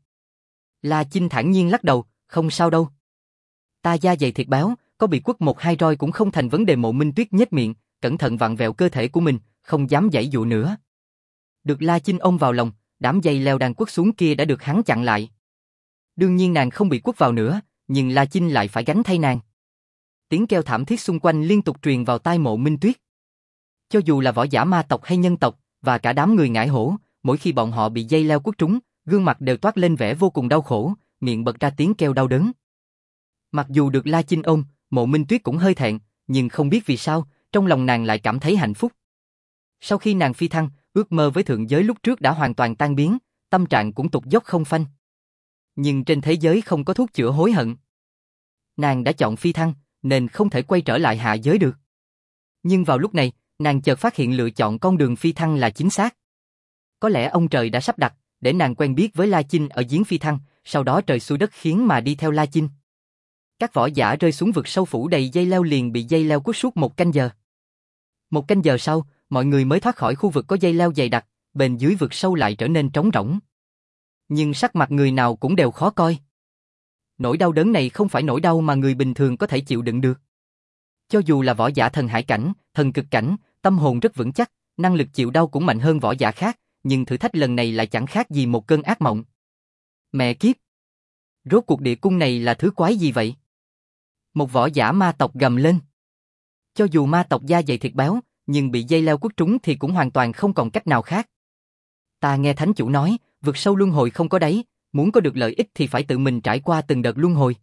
La Chinh thản nhiên lắc đầu, không sao đâu. Ta da dày thịt béo, có bị quất một hai roi cũng không thành vấn đề. Mộ Minh Tuyết nhếch miệng, cẩn thận vặn vẹo cơ thể của mình, không dám giãy dụa nữa. Được La Chinh ôm vào lòng, đám dây leo đang quất xuống kia đã được hắn chặn lại. Đương nhiên nàng không bị quất vào nữa, nhưng La Chinh lại phải gánh thay nàng. Tiếng kêu thảm thiết xung quanh liên tục truyền vào tai Mộ Minh Tuyết. Cho dù là võ giả ma tộc hay nhân tộc, và cả đám người ngải hổ, mỗi khi bọn họ bị dây leo quất trúng, gương mặt đều toát lên vẻ vô cùng đau khổ, miệng bật ra tiếng kêu đau đớn. Mặc dù được La Chinh ôm, Mộ Minh Tuyết cũng hơi thẹn, nhưng không biết vì sao, trong lòng nàng lại cảm thấy hạnh phúc. Sau khi nàng phi thăng, ước mơ với thượng giới lúc trước đã hoàn toàn tan biến, tâm trạng cũng tụt dốc không phanh. Nhưng trên thế giới không có thuốc chữa hối hận. Nàng đã chọn phi thăng, nên không thể quay trở lại hạ giới được. Nhưng vào lúc này, nàng chợt phát hiện lựa chọn con đường phi thăng là chính xác. Có lẽ ông trời đã sắp đặt, để nàng quen biết với La Chinh ở giếng phi thăng, sau đó trời xui đất khiến mà đi theo La Chinh. Các võ giả rơi xuống vực sâu phủ đầy dây leo liền bị dây leo quất suốt một canh giờ. Một canh giờ sau, mọi người mới thoát khỏi khu vực có dây leo dày đặc, bên dưới vực sâu lại trở nên trống rỗng. Nhưng sắc mặt người nào cũng đều khó coi. Nỗi đau đớn này không phải nỗi đau mà người bình thường có thể chịu đựng được. Cho dù là võ giả thần hải cảnh, thần cực cảnh, tâm hồn rất vững chắc, năng lực chịu đau cũng mạnh hơn võ giả khác, nhưng thử thách lần này lại chẳng khác gì một cơn ác mộng. Mẹ kiếp! Rốt cuộc địa cung này là thứ quái gì vậy? Một võ giả ma tộc gầm lên. Cho dù ma tộc da dày thịt béo, nhưng bị dây leo quất trúng thì cũng hoàn toàn không còn cách nào khác. Ta nghe thánh chủ nói, vực sâu luân hồi không có đáy, muốn có được lợi ích thì phải tự mình trải qua từng đợt luân hồi.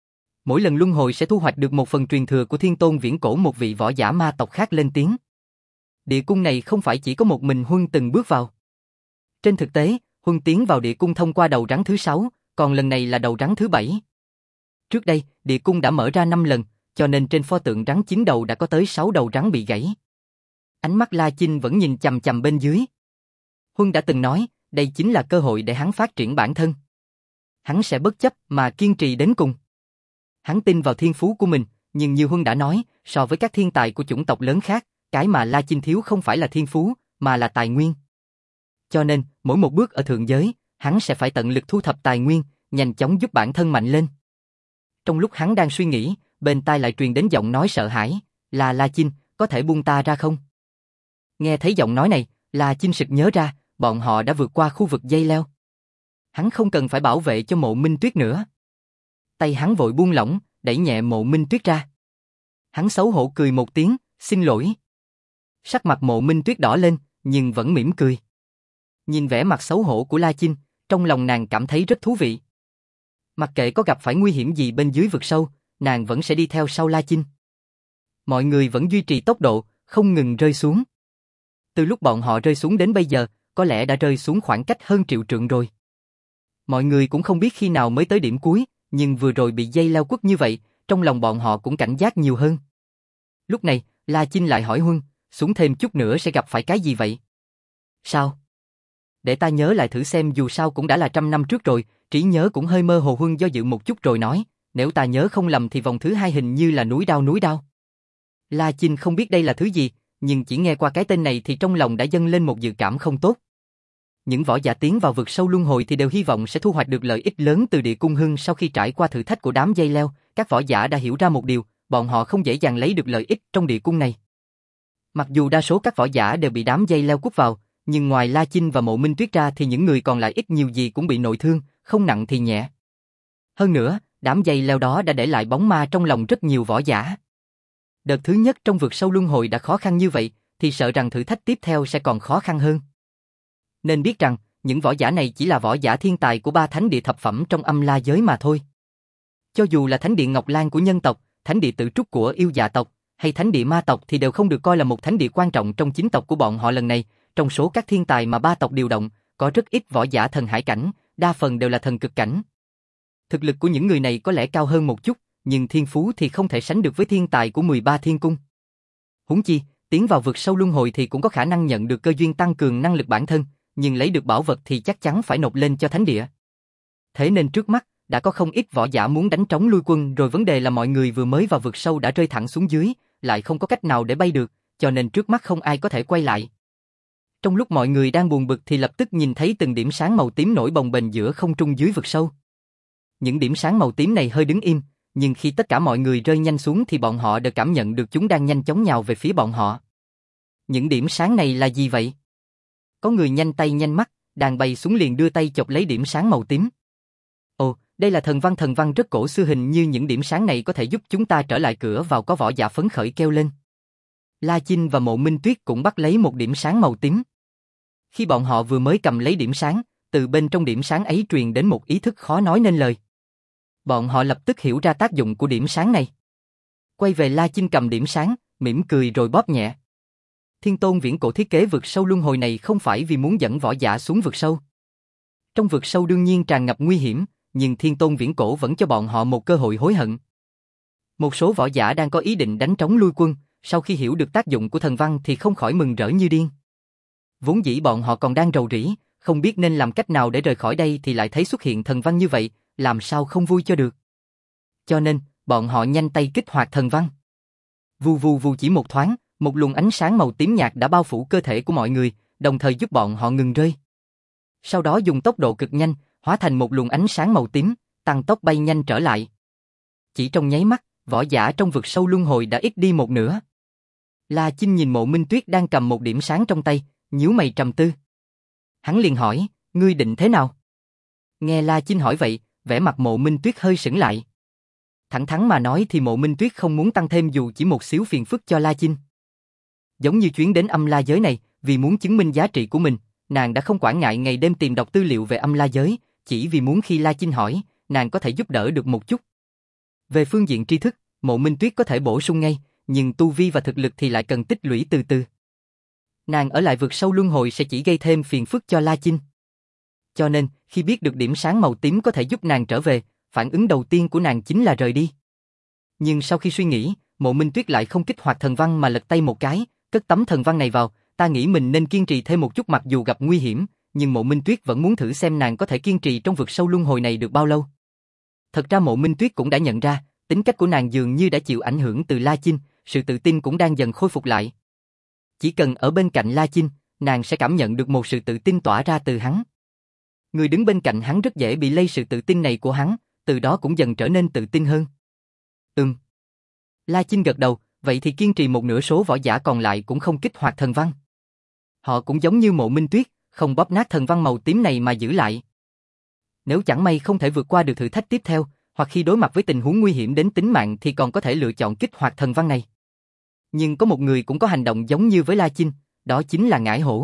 Mỗi lần luân hồi sẽ thu hoạch được một phần truyền thừa của thiên tôn viễn cổ. Một vị võ giả ma tộc khác lên tiếng. Địa cung này không phải chỉ có một mình Huân từng bước vào. Trên thực tế, Huân tiến vào địa cung thông qua đầu rắn thứ sáu, còn lần này là đầu rắn thứ bảy. Trước đây, địa cung đã mở ra năm lần, cho nên trên pho tượng rắn chín đầu đã có tới sáu đầu rắn bị gãy. Ánh mắt La Chinh vẫn nhìn chằm chằm bên dưới. Huân đã từng nói, đây chính là cơ hội để hắn phát triển bản thân. Hắn sẽ bất chấp mà kiên trì đến cùng. Hắn tin vào thiên phú của mình, nhưng như Huân đã nói, so với các thiên tài của chủng tộc lớn khác, cái mà La Chinh thiếu không phải là thiên phú, mà là tài nguyên. Cho nên, mỗi một bước ở thượng giới, hắn sẽ phải tận lực thu thập tài nguyên, nhanh chóng giúp bản thân mạnh lên. Trong lúc hắn đang suy nghĩ, bên tai lại truyền đến giọng nói sợ hãi, là La Chinh, có thể buông ta ra không? Nghe thấy giọng nói này, La Chinh sực nhớ ra, bọn họ đã vượt qua khu vực dây leo. Hắn không cần phải bảo vệ cho Mộ Minh Tuyết nữa. Tay hắn vội buông lỏng, đẩy nhẹ Mộ Minh Tuyết ra. Hắn xấu hổ cười một tiếng, xin lỗi. Sắc mặt Mộ Minh Tuyết đỏ lên, nhưng vẫn mỉm cười. Nhìn vẻ mặt xấu hổ của La Chinh, trong lòng nàng cảm thấy rất thú vị. Mặc kệ có gặp phải nguy hiểm gì bên dưới vực sâu, nàng vẫn sẽ đi theo sau La Chinh. Mọi người vẫn duy trì tốc độ, không ngừng rơi xuống. Từ lúc bọn họ rơi xuống đến bây giờ, có lẽ đã rơi xuống khoảng cách hơn triệu trượng rồi. Mọi người cũng không biết khi nào mới tới điểm cuối, nhưng vừa rồi bị dây leo quất như vậy, trong lòng bọn họ cũng cảnh giác nhiều hơn. Lúc này, La Chinh lại hỏi Huân, xuống thêm chút nữa sẽ gặp phải cái gì vậy? Sao? Để ta nhớ lại thử xem, dù sao cũng đã là trăm năm trước rồi, trí nhớ cũng hơi mơ hồ. Huân do dự một chút rồi nói, nếu ta nhớ không lầm thì vòng thứ hai hình như là núi đao núi đao. La Chinh không biết đây là thứ gì, nhưng chỉ nghe qua cái tên này thì trong lòng đã dâng lên một dự cảm không tốt. Những võ giả tiến vào vực sâu luân hồi thì đều hy vọng sẽ thu hoạch được lợi ích lớn từ địa cung hưng. Sau khi trải qua thử thách của đám dây leo, các võ giả đã hiểu ra một điều, bọn họ không dễ dàng lấy được lợi ích trong địa cung này. Mặc dù đa số các võ giả đều bị đám dây leo quất vào, Nhưng ngoài La Chinh và Mộ Minh Tuyết ra thì những người còn lại ít nhiều gì cũng bị nội thương, không nặng thì nhẹ. Hơn nữa, đám dây leo đó đã để lại bóng ma trong lòng rất nhiều võ giả. Đợt thứ nhất trong vực sâu luân hồi đã khó khăn như vậy, thì sợ rằng thử thách tiếp theo sẽ còn khó khăn hơn. Nên biết rằng, những võ giả này chỉ là võ giả thiên tài của ba thánh địa thập phẩm trong âm la giới mà thôi. Cho dù là thánh địa Ngọc Lan của nhân tộc, thánh địa Tử Trúc của yêu dạ tộc, hay thánh địa ma tộc thì đều không được coi là một thánh địa quan trọng trong chính tộc của bọn họ lần này. Trong số các thiên tài mà ba tộc điều động, có rất ít võ giả thần hải cảnh, đa phần đều là thần cực cảnh. Thực lực của những người này có lẽ cao hơn một chút, nhưng thiên phú thì không thể sánh được với thiên tài của mười ba thiên cung. Huống chi, tiến vào vực sâu luân hồi thì cũng có khả năng nhận được cơ duyên tăng cường năng lực bản thân, nhưng lấy được bảo vật thì chắc chắn phải nộp lên cho thánh địa. Thế nên trước mắt, đã có không ít võ giả muốn đánh trống lui quân, rồi vấn đề là mọi người vừa mới vào vực sâu đã rơi thẳng xuống dưới, lại không có cách nào để bay được, cho nên trước mắt không ai có thể quay lại. Trong lúc mọi người đang buồn bực thì lập tức nhìn thấy từng điểm sáng màu tím nổi bồng bềnh giữa không trung dưới vực sâu. Những điểm sáng màu tím này hơi đứng im, nhưng khi tất cả mọi người rơi nhanh xuống thì bọn họ đều cảm nhận được chúng đang nhanh chóng nhào về phía bọn họ. Những điểm sáng này là gì vậy? Có người nhanh tay nhanh mắt, đang bay xuống liền đưa tay chộp lấy điểm sáng màu tím. Ồ, đây là thần văn thần văn rất cổ xưa, hình như những điểm sáng này có thể giúp chúng ta trở lại cửa vào, có võ giả phấn khởi kêu lên. La Chinh và Mộ Minh Tuyết cũng bắt lấy một điểm sáng màu tím. Khi bọn họ vừa mới cầm lấy điểm sáng, từ bên trong điểm sáng ấy truyền đến một ý thức khó nói nên lời. Bọn họ lập tức hiểu ra tác dụng của điểm sáng này. Quay về La Chinh cầm điểm sáng, mỉm cười rồi bóp nhẹ. Thiên Tôn viễn cổ thiết kế vực sâu luân hồi này không phải vì muốn dẫn võ giả xuống vực sâu. Trong vực sâu đương nhiên tràn ngập nguy hiểm, nhưng Thiên Tôn viễn cổ vẫn cho bọn họ một cơ hội hối hận. Một số võ giả đang có ý định đánh trống lui quân, sau khi hiểu được tác dụng của thần văn thì không khỏi mừng rỡ như điên. Vốn dĩ bọn họ còn đang rầu rĩ, không biết nên làm cách nào để rời khỏi đây thì lại thấy xuất hiện thần văn như vậy, làm sao không vui cho được. Cho nên, bọn họ nhanh tay kích hoạt thần văn. Vù vù vù, chỉ một thoáng, một luồng ánh sáng màu tím nhạt đã bao phủ cơ thể của mọi người, đồng thời giúp bọn họ ngừng rơi. Sau đó dùng tốc độ cực nhanh, hóa thành một luồng ánh sáng màu tím, tăng tốc bay nhanh trở lại. Chỉ trong nháy mắt, võ giả trong vực sâu luân hồi đã ít đi một nửa. La Chinh nhìn Mộ Minh Tuyết đang cầm một điểm sáng trong tay, nhíu mày trầm tư. Hắn liền hỏi, ngươi định thế nào? Nghe La Chinh hỏi vậy, vẻ mặt Mộ Minh Tuyết hơi sững lại. Thẳng thắn mà nói thì Mộ Minh Tuyết không muốn tăng thêm dù chỉ một xíu phiền phức cho La Chinh. Giống như chuyến đến âm la giới này, vì muốn chứng minh giá trị của mình, nàng đã không quản ngại ngày đêm tìm đọc tư liệu về âm la giới, chỉ vì muốn khi La Chinh hỏi, nàng có thể giúp đỡ được một chút. Về phương diện tri thức, Mộ Minh Tuyết có thể bổ sung ngay, nhưng tu vi và thực lực thì lại cần tích lũy từ từ. Nàng ở lại vực sâu luân hồi sẽ chỉ gây thêm phiền phức cho La Chinh. Cho nên, khi biết được điểm sáng màu tím có thể giúp nàng trở về, phản ứng đầu tiên của nàng chính là rời đi. Nhưng sau khi suy nghĩ, Mộ Minh Tuyết lại không kích hoạt thần văn mà lật tay một cái, cất tấm thần văn này vào, ta nghĩ mình nên kiên trì thêm một chút mặc dù gặp nguy hiểm, nhưng Mộ Minh Tuyết vẫn muốn thử xem nàng có thể kiên trì trong vực sâu luân hồi này được bao lâu. Thật ra Mộ Minh Tuyết cũng đã nhận ra, tính cách của nàng dường như đã chịu ảnh hưởng từ La Chinh, sự tự tin cũng đang dần khôi phục lại. Chỉ cần ở bên cạnh La Chinh, nàng sẽ cảm nhận được một sự tự tin tỏa ra từ hắn. Người đứng bên cạnh hắn rất dễ bị lây sự tự tin này của hắn, từ đó cũng dần trở nên tự tin hơn. Ừm. La Chinh gật đầu, vậy thì kiên trì một nửa số võ giả còn lại cũng không kích hoạt thần văn. Họ cũng giống như Mộ Minh Tuyết, không bóp nát thần văn màu tím này mà giữ lại. Nếu chẳng may không thể vượt qua được thử thách tiếp theo, hoặc khi đối mặt với tình huống nguy hiểm đến tính mạng thì còn có thể lựa chọn kích hoạt thần văn này. Nhưng có một người cũng có hành động giống như với La Chinh, đó chính là Ngải Hổ.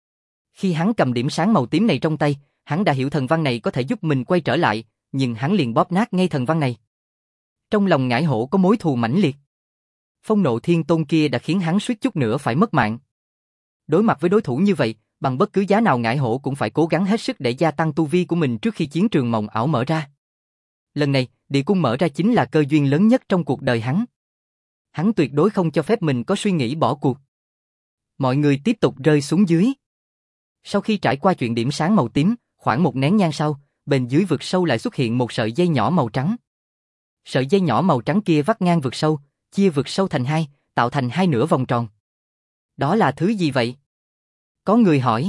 Khi hắn cầm điểm sáng màu tím này trong tay, hắn đã hiểu thần văn này có thể giúp mình quay trở lại, nhưng hắn liền bóp nát ngay thần văn này. Trong lòng Ngải Hổ có mối thù mãnh liệt. Phong nộ thiên tôn kia đã khiến hắn suýt chút nữa phải mất mạng. Đối mặt với đối thủ như vậy, bằng bất cứ giá nào Ngải Hổ cũng phải cố gắng hết sức để gia tăng tu vi của mình trước khi chiến trường mộng ảo mở ra. Lần này, địa cung mở ra chính là cơ duyên lớn nhất trong cuộc đời hắn. Hắn tuyệt đối không cho phép mình có suy nghĩ bỏ cuộc. Mọi người tiếp tục rơi xuống dưới. Sau khi trải qua chuyện điểm sáng màu tím, khoảng một nén nhang sau, bên dưới vực sâu lại xuất hiện một sợi dây nhỏ màu trắng. Sợi dây nhỏ màu trắng kia vắt ngang vực sâu, chia vực sâu thành hai, tạo thành hai nửa vòng tròn. Đó là thứ gì vậy? Có người hỏi.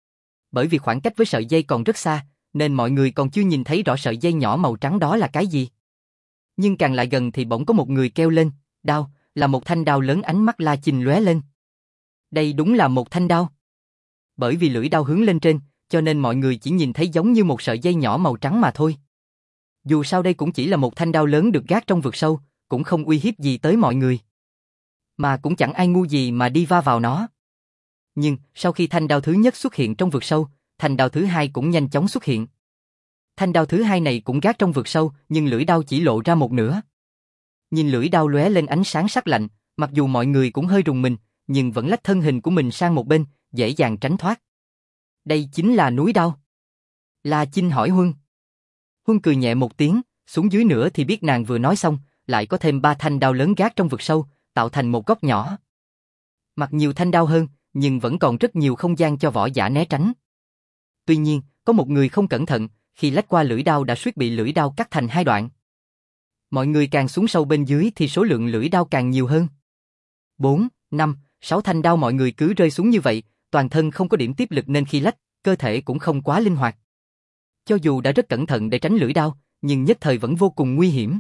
Bởi vì khoảng cách với sợi dây còn rất xa, nên mọi người còn chưa nhìn thấy rõ sợi dây nhỏ màu trắng đó là cái gì. Nhưng càng lại gần thì bỗng có một người kêu lên, đao, là một thanh đao lớn. Ánh mắt La Chinh lóe lên. Đây đúng là một thanh đao. Bởi vì lưỡi đao hướng lên trên, cho nên mọi người chỉ nhìn thấy giống như một sợi dây nhỏ màu trắng mà thôi. Dù sao đây cũng chỉ là một thanh đao lớn được gác trong vực sâu, cũng không uy hiếp gì tới mọi người. Mà cũng chẳng ai ngu gì mà đi va vào nó. Nhưng, sau khi thanh đao thứ nhất xuất hiện trong vực sâu, thanh đao thứ hai cũng nhanh chóng xuất hiện. Thanh đao thứ hai này cũng gác trong vực sâu, nhưng lưỡi đao chỉ lộ ra một nửa. Nhìn lưỡi đao lóe lên ánh sáng sắc lạnh, mặc dù mọi người cũng hơi rùng mình, nhưng vẫn lách thân hình của mình sang một bên, dễ dàng tránh thoát. Đây chính là núi đao. La Chinh hỏi Huân. Huân cười nhẹ một tiếng, xuống dưới nữa thì biết nàng vừa nói xong, lại có thêm ba thanh đao lớn gác trong vực sâu, tạo thành một góc nhỏ. Mặc nhiều thanh đao hơn, nhưng vẫn còn rất nhiều không gian cho võ giả né tránh. Tuy nhiên, có một người không cẩn thận, khi lách qua lưỡi đao đã suýt bị lưỡi đao cắt thành hai đoạn. Mọi người càng xuống sâu bên dưới thì số lượng lưỡi đao càng nhiều hơn. Bốn, năm, sáu thanh đao mọi người cứ rơi xuống như vậy, toàn thân không có điểm tiếp lực nên khi lách, cơ thể cũng không quá linh hoạt. Cho dù đã rất cẩn thận để tránh lưỡi đao, nhưng nhất thời vẫn vô cùng nguy hiểm.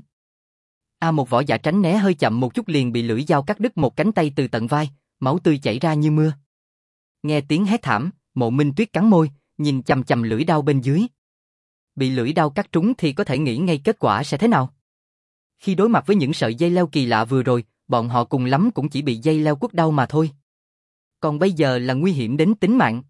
A một võ giả tránh né hơi chậm một chút liền bị lưỡi dao cắt đứt một cánh tay từ tận vai, máu tươi chảy ra như mưa. Nghe tiếng hét thảm, Mộ Minh Tuyết cắn môi, nhìn chằm chằm lưỡi đao bên dưới. Bị lưỡi đao cắt trúng thì có thể nghĩ ngay kết quả sẽ thế nào. Khi đối mặt với những sợi dây leo kỳ lạ vừa rồi, bọn họ cùng lắm cũng chỉ bị dây leo quất đau mà thôi. Còn bây giờ là nguy hiểm đến tính mạng.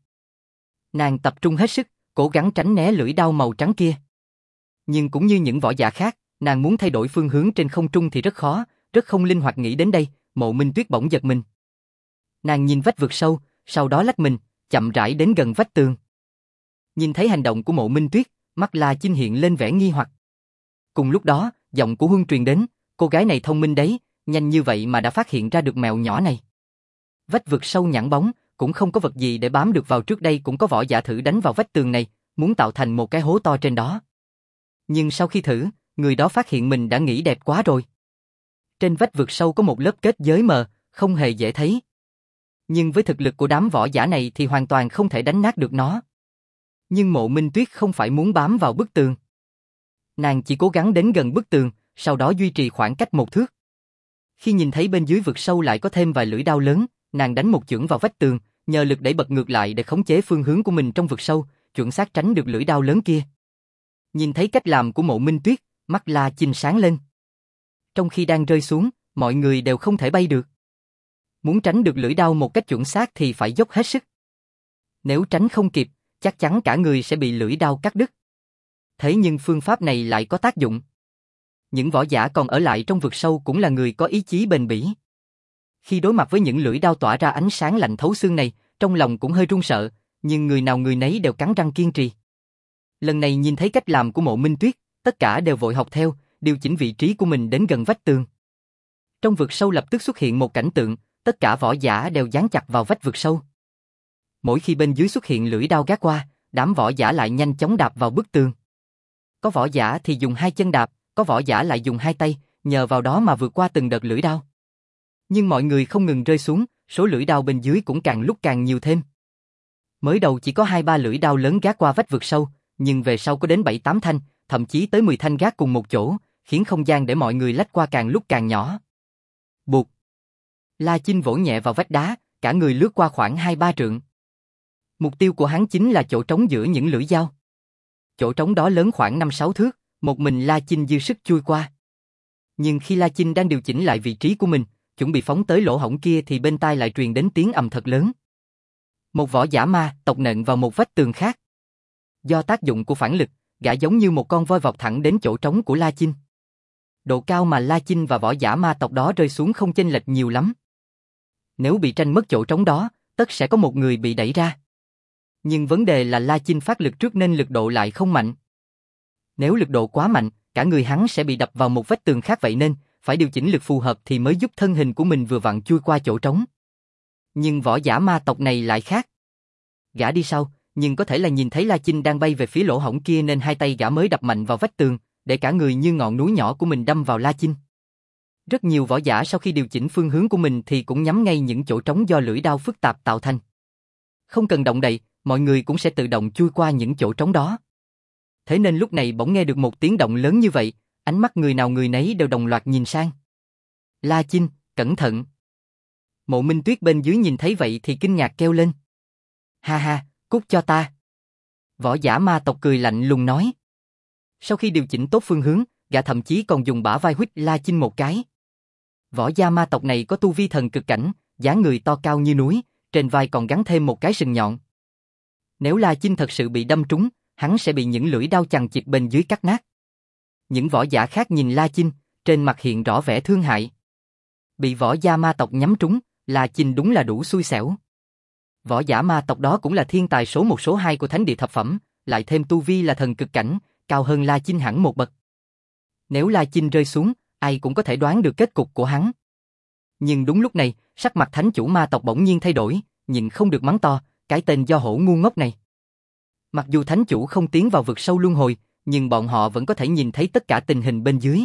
Nàng tập trung hết sức, cố gắng tránh né lưỡi đao màu trắng kia. Nhưng cũng như những võ giả khác, nàng muốn thay đổi phương hướng trên không trung thì rất khó, rất không linh hoạt. Nghĩ đến đây, Mộ Minh Tuyết bỗng giật mình. Nàng nhìn vách vực sâu, sau đó lách mình, chậm rãi đến gần vách tường. Nhìn thấy hành động của Mộ Minh Tuyết, mắt La Chinh hiện lên vẻ nghi hoặc. Cùng lúc đó, giọng của Huân truyền đến, cô gái này thông minh đấy, nhanh như vậy mà đã phát hiện ra được mèo nhỏ này. Vách vực sâu nhẵn bóng, cũng không có vật gì để bám được vào, trước đây cũng có võ giả thử đánh vào vách tường này, muốn tạo thành một cái hố to trên đó. Nhưng sau khi thử, người đó phát hiện mình đã nghĩ đẹp quá rồi. Trên vách vực sâu có một lớp kết giới mờ, không hề dễ thấy. Nhưng với thực lực của đám võ giả này thì hoàn toàn không thể đánh nát được nó. Nhưng Mộ Minh Tuyết không phải muốn bám vào bức tường. Nàng chỉ cố gắng đến gần bức tường, sau đó duy trì khoảng cách một thước. Khi nhìn thấy bên dưới vực sâu lại có thêm vài lưỡi đao lớn, nàng đánh một chưởng vào vách tường, nhờ lực đẩy bật ngược lại để khống chế phương hướng của mình trong vực sâu, chuẩn xác tránh được lưỡi đao lớn kia. Nhìn thấy cách làm của Mộ Minh Tuyết, mắt La Chinh sáng lên. Trong khi đang rơi xuống, mọi người đều không thể bay được. Muốn tránh được lưỡi đao một cách chuẩn xác thì phải dốc hết sức. Nếu tránh không kịp, chắc chắn cả người sẽ bị lưỡi đao cắt đứt. Thế nhưng phương pháp này lại có tác dụng. Những võ giả còn ở lại trong vực sâu cũng là người có ý chí bền bỉ. Khi đối mặt với những lưỡi đao tỏa ra ánh sáng lạnh thấu xương này, trong lòng cũng hơi run sợ, nhưng người nào người nấy đều cắn răng kiên trì. Lần này nhìn thấy cách làm của Mộ Minh Tuyết, tất cả đều vội học theo, điều chỉnh vị trí của mình đến gần vách tường. Trong vực sâu lập tức xuất hiện một cảnh tượng, tất cả võ giả đều dán chặt vào vách vực sâu. Mỗi khi bên dưới xuất hiện lưỡi đao gác qua, đám võ giả lại nhanh chóng đạp vào bức tường. Có võ giả thì dùng hai chân đạp, có võ giả lại dùng hai tay, nhờ vào đó mà vượt qua từng đợt lưỡi đao. Nhưng mọi người không ngừng rơi xuống, số lưỡi đao bên dưới cũng càng lúc càng nhiều thêm. Mới đầu chỉ có hai ba lưỡi đao lớn gác qua vách vực sâu, nhưng về sau có đến bảy tám thanh, thậm chí tới mười thanh gác cùng một chỗ, khiến không gian để mọi người lách qua càng lúc càng nhỏ. Bụt! La Chinh vỗ nhẹ vào vách đá, cả người lướt qua khoảng hai ba trượng. Mục tiêu của hắn chính là chỗ trống giữa những lưỡi dao. Chỗ trống đó lớn khoảng năm sáu thước, một mình La Chinh dư sức chui qua. Nhưng khi La Chinh đang điều chỉnh lại vị trí của mình, chuẩn bị phóng tới lỗ hổng kia thì bên tai lại truyền đến tiếng ầm thật lớn. Một võ giả ma tộc nện vào một vách tường khác. Do tác dụng của phản lực, gã giống như một con voi vọt thẳng đến chỗ trống của La Chinh. Độ cao mà La Chinh và võ giả ma tộc đó rơi xuống không chênh lệch nhiều lắm. Nếu bị tranh mất chỗ trống đó, tất sẽ có một người bị đẩy ra. Nhưng vấn đề là La Chinh phát lực trước nên lực độ lại không mạnh. Nếu lực độ quá mạnh, cả người hắn sẽ bị đập vào một vách tường khác, vậy nên phải điều chỉnh lực phù hợp thì mới giúp thân hình của mình vừa vặn chui qua chỗ trống. Nhưng võ giả ma tộc này lại khác. Gã đi sau, nhưng có thể là nhìn thấy La Chinh đang bay về phía lỗ hổng kia nên hai tay gã mới đập mạnh vào vách tường, để cả người như ngọn núi nhỏ của mình đâm vào La Chinh. Rất nhiều võ giả sau khi điều chỉnh phương hướng của mình thì cũng nhắm ngay những chỗ trống do lưỡi đao phức tạp tạo thành. Không cần động đậy, mọi người cũng sẽ tự động chui qua những chỗ trống đó. Thế nên lúc này bỗng nghe được một tiếng động lớn như vậy, ánh mắt người nào người nấy đều đồng loạt nhìn sang. La Chinh, cẩn thận! Mộ Minh Tuyết bên dưới nhìn thấy vậy thì kinh ngạc kêu lên. Ha ha, cút cho ta. Võ giả ma tộc cười lạnh lùng nói. Sau khi điều chỉnh tốt phương hướng, gã thậm chí còn dùng bả vai huýt La Chinh một cái. Võ gia ma tộc này có tu vi thần cực cảnh, dáng người to cao như núi, trên vai còn gắn thêm một cái sừng nhọn. Nếu La Chinh thật sự bị đâm trúng, hắn sẽ bị những lưỡi đao chằng chịt bên dưới cắt nát. Những võ giả khác nhìn La Chinh, trên mặt hiện rõ vẻ thương hại. Bị võ gia ma tộc nhắm trúng, La Chinh đúng là đủ xui xẻo. Võ giả ma tộc đó cũng là thiên tài số một số hai của thánh địa thập phẩm, lại thêm tu vi là thần cực cảnh, cao hơn La Chinh hẳn một bậc. Nếu La Chinh rơi xuống, ai cũng có thể đoán được kết cục của hắn. Nhưng đúng lúc này, sắc mặt thánh chủ ma tộc bỗng nhiên thay đổi, nhịn không được mắng to, cái tên do hổ ngu ngốc này. Mặc dù thánh chủ không tiến vào vực sâu luân hồi, nhưng bọn họ vẫn có thể nhìn thấy tất cả tình hình bên dưới.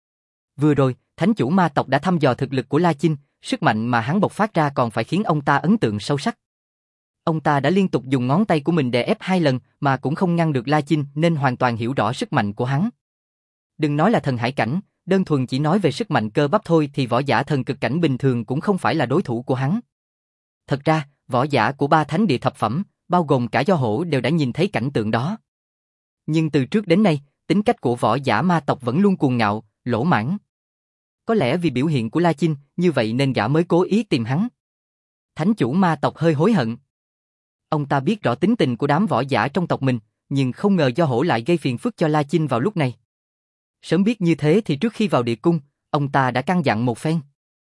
Vừa rồi, thánh chủ ma tộc đã thăm dò thực lực của La Chinh, sức mạnh mà hắn bộc phát ra còn phải khiến ông ta ấn tượng sâu sắc. Ông ta đã liên tục dùng ngón tay của mình đè ép hai lần mà cũng không ngăn được La Chinh nên hoàn toàn hiểu rõ sức mạnh của hắn. Đừng nói là thần hải cảnh, đơn thuần chỉ nói về sức mạnh cơ bắp thôi thì võ giả thần cực cảnh bình thường cũng không phải là đối thủ của hắn. Thật ra, võ giả của ba thánh địa thập phẩm, bao gồm cả do hổ đều đã nhìn thấy cảnh tượng đó. Nhưng từ trước đến nay, tính cách của võ giả ma tộc vẫn luôn cuồng ngạo, lỗ mãng. Có lẽ vì biểu hiện của La Chinh, như vậy nên gã mới cố ý tìm hắn. Thánh chủ ma tộc hơi hối hận. Ông ta biết rõ tính tình của đám võ giả trong tộc mình, nhưng không ngờ do hổ lại gây phiền phức cho La Chinh vào lúc này. Sớm biết như thế thì trước khi vào địa cung, ông ta đã căn dặn một phen.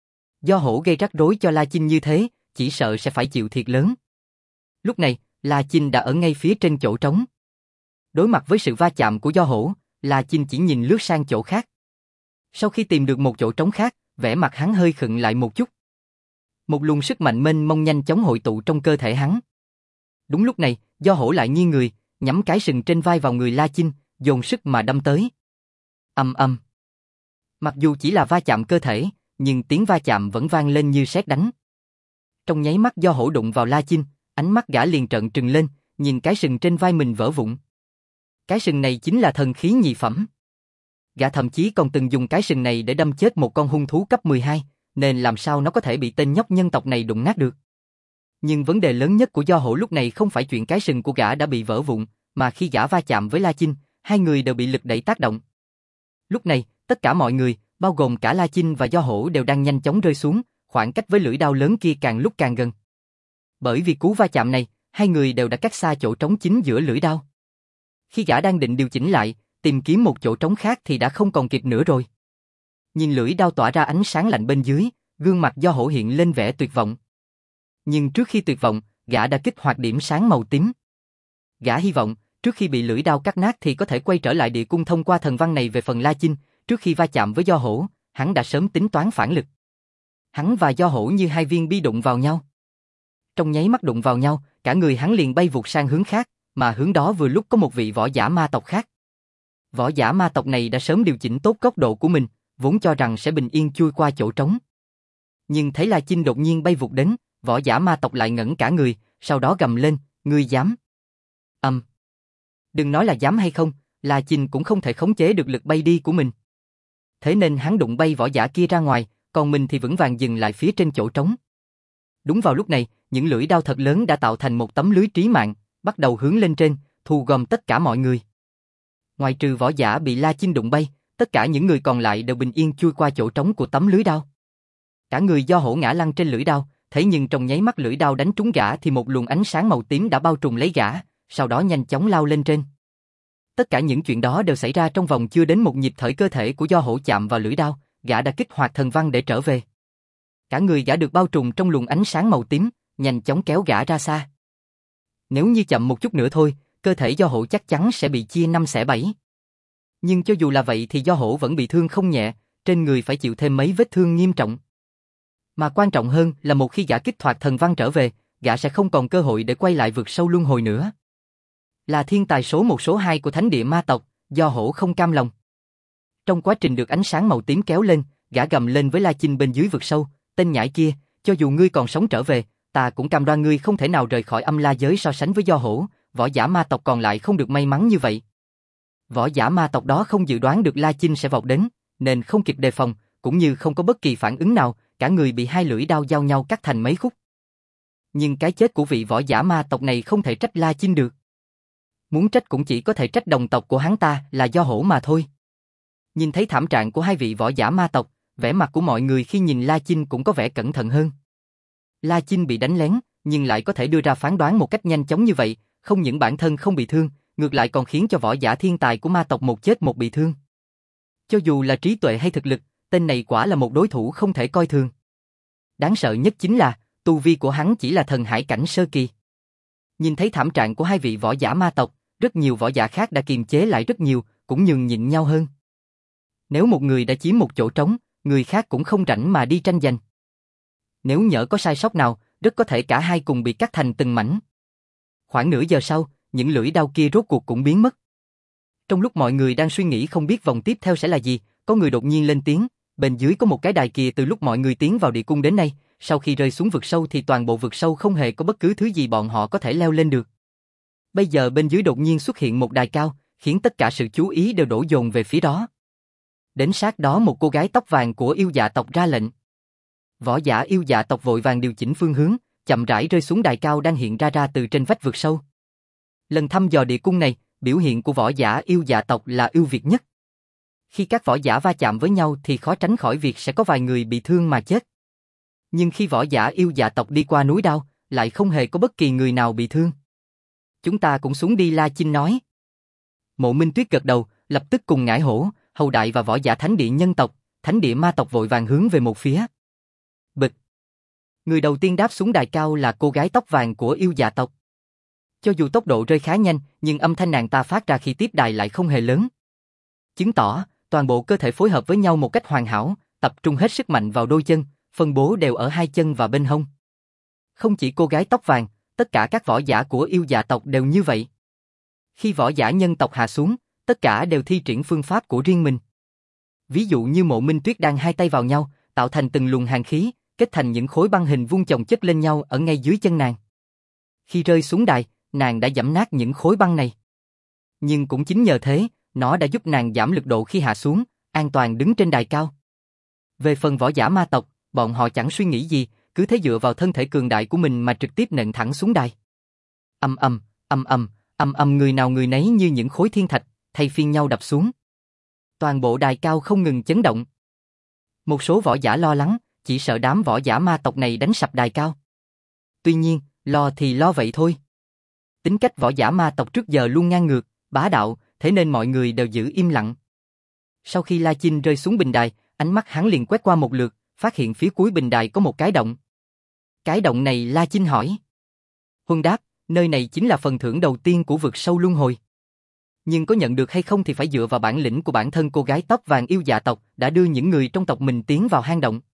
Do hổ gây rắc rối cho La Chinh như thế, chỉ sợ sẽ phải chịu thiệt lớn. Lúc này, La Chinh đã ở ngay phía trên chỗ trống. Đối mặt với sự va chạm của do hổ, La Chinh chỉ nhìn lướt sang chỗ khác. Sau khi tìm được một chỗ trống khác, vẻ mặt hắn hơi khựng lại một chút. Một luồng sức mạnh mênh mông nhanh chóng hội tụ trong cơ thể hắn. Đúng lúc này, do hổ lại nghiêng người, nhắm cái sừng trên vai vào người La Chinh, dồn sức mà đâm tới. Ầm ầm. Mặc dù chỉ là va chạm cơ thể, nhưng tiếng va chạm vẫn vang lên như sét đánh. Trong nháy mắt do hổ đụng vào La Chinh, ánh mắt gã liền trợn trừng lên, nhìn cái sừng trên vai mình vỡ vụn. Cái sừng này chính là thần khí nhị phẩm. Gã thậm chí còn từng dùng cái sừng này để đâm chết một con hung thú cấp mười hai, nên làm sao nó có thể bị tên nhóc nhân tộc này đụng nát được. Nhưng vấn đề lớn nhất của do hổ lúc này không phải chuyện cái sừng của gã đã bị vỡ vụn, mà khi gã va chạm với La Chinh, hai người đều bị lực đẩy tác động. Lúc này, tất cả mọi người, bao gồm cả La Chinh và do hổ đều đang nhanh chóng rơi xuống, khoảng cách với lưỡi đao lớn kia càng lúc càng gần. Bởi vì cú va chạm này, hai người đều đã cách xa chỗ trống chính giữa lưỡi đao. Khi gã đang định điều chỉnh lại, tìm kiếm một chỗ trống khác thì đã không còn kịp nữa rồi. Nhìn lưỡi đao tỏa ra ánh sáng lạnh bên dưới, gương mặt do hổ hiện lên vẻ tuyệt vọng. Nhưng trước khi tuyệt vọng, gã đã kích hoạt điểm sáng màu tím. Gã hy vọng, trước khi bị lưỡi đao cắt nát thì có thể quay trở lại địa cung thông qua thần văn này về phần La Chinh, trước khi va chạm với do hổ, hắn đã sớm tính toán phản lực. Hắn và do hổ như hai viên bi đụng vào nhau. Trong nháy mắt đụng vào nhau, cả người hắn liền bay vụt sang hướng khác, mà hướng đó vừa lúc có một vị võ giả ma tộc khác. Võ giả ma tộc này đã sớm điều chỉnh tốt góc độ của mình, vốn cho rằng sẽ bình yên chui qua chỗ trống. Nhưng thấy La Chinh đột nhiên bay vụt đến, võ giả ma tộc lại ngẩn cả người, sau đó gầm lên, ngươi dám. Ầm. Um. Đừng nói là dám hay không, La Chinh cũng không thể khống chế được lực bay đi của mình. Thế nên hắn đụng bay võ giả kia ra ngoài, còn mình thì vững vàng dừng lại phía trên chỗ trống. Đúng vào lúc này, những lưỡi đao thật lớn đã tạo thành một tấm lưới trí mạng, bắt đầu hướng lên trên, thu gom tất cả mọi người. Ngoài trừ võ giả bị La Chinh đụng bay, tất cả những người còn lại đều bình yên chui qua chỗ trống của tấm lưới đao. Cả người do hổ ngã lăn trên lưỡi đao, thế nhưng trong nháy mắt lưỡi đao đánh trúng gã thì một luồng ánh sáng màu tím đã bao trùm lấy gã, sau đó nhanh chóng lao lên trên. Tất cả những chuyện đó đều xảy ra trong vòng chưa đến một nhịp thở cơ thể của do hổ chạm vào lưỡi đao, gã đã kích hoạt thần văn để trở về. Cả người gã được bao trùm trong luồng ánh sáng màu tím, nhanh chóng kéo gã ra xa. Nếu như chậm một chút nữa thôi, cơ thể do hổ chắc chắn sẽ bị chia năm xẻ bảy. Nhưng cho dù là vậy thì do hổ vẫn bị thương không nhẹ, trên người phải chịu thêm mấy vết thương nghiêm trọng. Mà quan trọng hơn là một khi gã kích hoạt thần văn trở về, gã sẽ không còn cơ hội để quay lại vực sâu luân hồi nữa. Là thiên tài số một số hai của thánh địa ma tộc, do hổ không cam lòng. Trong quá trình được ánh sáng màu tím kéo lên, gã gầm lên với La Chinh bên dưới vực sâu, tên nhãi kia, cho dù ngươi còn sống trở về, ta cũng cam đoan ngươi không thể nào rời khỏi âm la giới so sánh với do hổ, võ giả ma tộc còn lại không được may mắn như vậy. Võ giả ma tộc đó không dự đoán được La Chinh sẽ vọt đến, nên không kịp đề phòng, cũng như không có bất kỳ phản ứng nào, cả người bị hai lưỡi đao giao nhau cắt thành mấy khúc. Nhưng cái chết của vị võ giả ma tộc này không thể trách La Chinh được. Muốn trách cũng chỉ có thể trách đồng tộc của hắn ta là do hổ mà thôi. Nhìn thấy thảm trạng của hai vị võ giả ma tộc, vẻ mặt của mọi người khi nhìn La Chinh cũng có vẻ cẩn thận hơn. La Chinh bị đánh lén, nhưng lại có thể đưa ra phán đoán một cách nhanh chóng như vậy, không những bản thân không bị thương, ngược lại còn khiến cho võ giả thiên tài của ma tộc một chết một bị thương. Cho dù là trí tuệ hay thực lực, tên này quả là một đối thủ không thể coi thường. Đáng sợ nhất chính là, tu vi của hắn chỉ là thần hải cảnh sơ kỳ. Nhìn thấy thảm trạng của hai vị võ giả ma tộc, rất nhiều võ giả khác đã kiềm chế lại rất nhiều, cũng nhường nhịn nhau hơn. Nếu một người đã chiếm một chỗ trống, người khác cũng không rảnh mà đi tranh giành. Nếu nhỡ có sai sót nào, rất có thể cả hai cùng bị cắt thành từng mảnh. Khoảng nửa giờ sau, những lưỡi đao kia rốt cuộc cũng biến mất. Trong lúc mọi người đang suy nghĩ không biết vòng tiếp theo sẽ là gì, có người đột nhiên lên tiếng, bên dưới có một cái đài kia từ lúc mọi người tiến vào địa cung đến nay, sau khi rơi xuống vực sâu thì toàn bộ vực sâu không hề có bất cứ thứ gì bọn họ có thể leo lên được. Bây giờ bên dưới đột nhiên xuất hiện một đài cao, khiến tất cả sự chú ý đều đổ dồn về phía đó. Đến sát đó một cô gái tóc vàng của yêu dạ tộc ra lệnh. Võ giả yêu dạ tộc vội vàng điều chỉnh phương hướng, chậm rãi rơi xuống đài cao đang hiện ra ra từ trên vách vực sâu. Lần thăm dò địa cung này, biểu hiện của võ giả yêu dạ tộc là ưu việt nhất. Khi các võ giả va chạm với nhau thì khó tránh khỏi việc sẽ có vài người bị thương mà chết. Nhưng khi võ giả yêu dạ tộc đi qua núi đao, lại không hề có bất kỳ người nào bị thương. Chúng ta cũng xuống đi, La Chinh nói. Mộ Minh Tuyết gật đầu, lập tức cùng Ngải Hổ, Hầu Đại và võ giả thánh địa nhân tộc, thánh địa ma tộc vội vàng hướng về một phía. Bịch. Người đầu tiên đáp xuống đài cao là cô gái tóc vàng của yêu dạ tộc. Cho dù tốc độ rơi khá nhanh, nhưng âm thanh nàng ta phát ra khi tiếp đài lại không hề lớn. Chứng tỏ, toàn bộ cơ thể phối hợp với nhau một cách hoàn hảo, tập trung hết sức mạnh vào đôi chân, phân bố đều ở hai chân và bên hông. Không chỉ cô gái tóc vàng, tất cả các võ giả của yêu dạ tộc đều như vậy. Khi võ giả nhân tộc hạ xuống, tất cả đều thi triển phương pháp của riêng mình. Ví dụ như Mộ Minh Tuyết đang hai tay vào nhau, tạo thành từng luồng hàn khí, kết thành những khối băng hình vuông chồng chất lên nhau ở ngay dưới chân nàng. Khi rơi xuống đài, nàng đã giẫm nát những khối băng này. Nhưng cũng chính nhờ thế, nó đã giúp nàng giảm lực độ khi hạ xuống, an toàn đứng trên đài cao. Về phần võ giả ma tộc, bọn họ chẳng suy nghĩ gì, cứ thế dựa vào thân thể cường đại của mình mà trực tiếp nện thẳng xuống đài. Ầm ầm, ầm ầm, ầm ầm, người nào người nấy như những khối thiên thạch, thay phiên nhau đập xuống. Toàn bộ đài cao không ngừng chấn động. Một số võ giả lo lắng, chỉ sợ đám võ giả ma tộc này đánh sập đài cao. Tuy nhiên, lo thì lo vậy thôi. Tính cách võ giả ma tộc trước giờ luôn ngang ngược, bá đạo, thế nên mọi người đều giữ im lặng. Sau khi La Chinh rơi xuống bình đài, ánh mắt hắn liền quét qua một lượt, phát hiện phía cuối bình đài có một cái động. Cái động này La Chinh hỏi. Huân đáp, nơi này chính là phần thưởng đầu tiên của vực sâu luân hồi. Nhưng có nhận được hay không thì phải dựa vào bản lĩnh của bản thân cô gái tóc vàng yêu dạ tộc đã đưa những người trong tộc mình tiến vào hang động.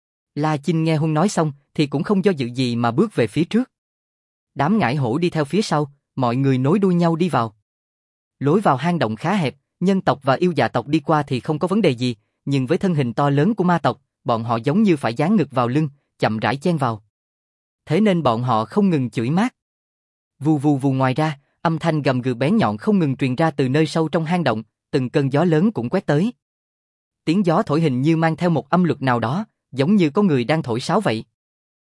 La Chinh nghe Huân nói xong thì cũng không do dự gì mà bước về phía trước. Đám Ngải Hổ đi theo phía sau, mọi người nối đuôi nhau đi vào. Lối vào hang động khá hẹp, nhân tộc và yêu dạ tộc đi qua thì không có vấn đề gì, nhưng với thân hình to lớn của ma tộc, bọn họ giống như phải dán ngực vào lưng, chậm rãi chen vào. Thế nên bọn họ không ngừng chửi mát. Vù vù vù, ngoài ra, âm thanh gầm gừ bén nhọn không ngừng truyền ra từ nơi sâu trong hang động, từng cơn gió lớn cũng quét tới. Tiếng gió thổi hình như mang theo một âm lực nào đó, giống như có người đang thổi sáo vậy.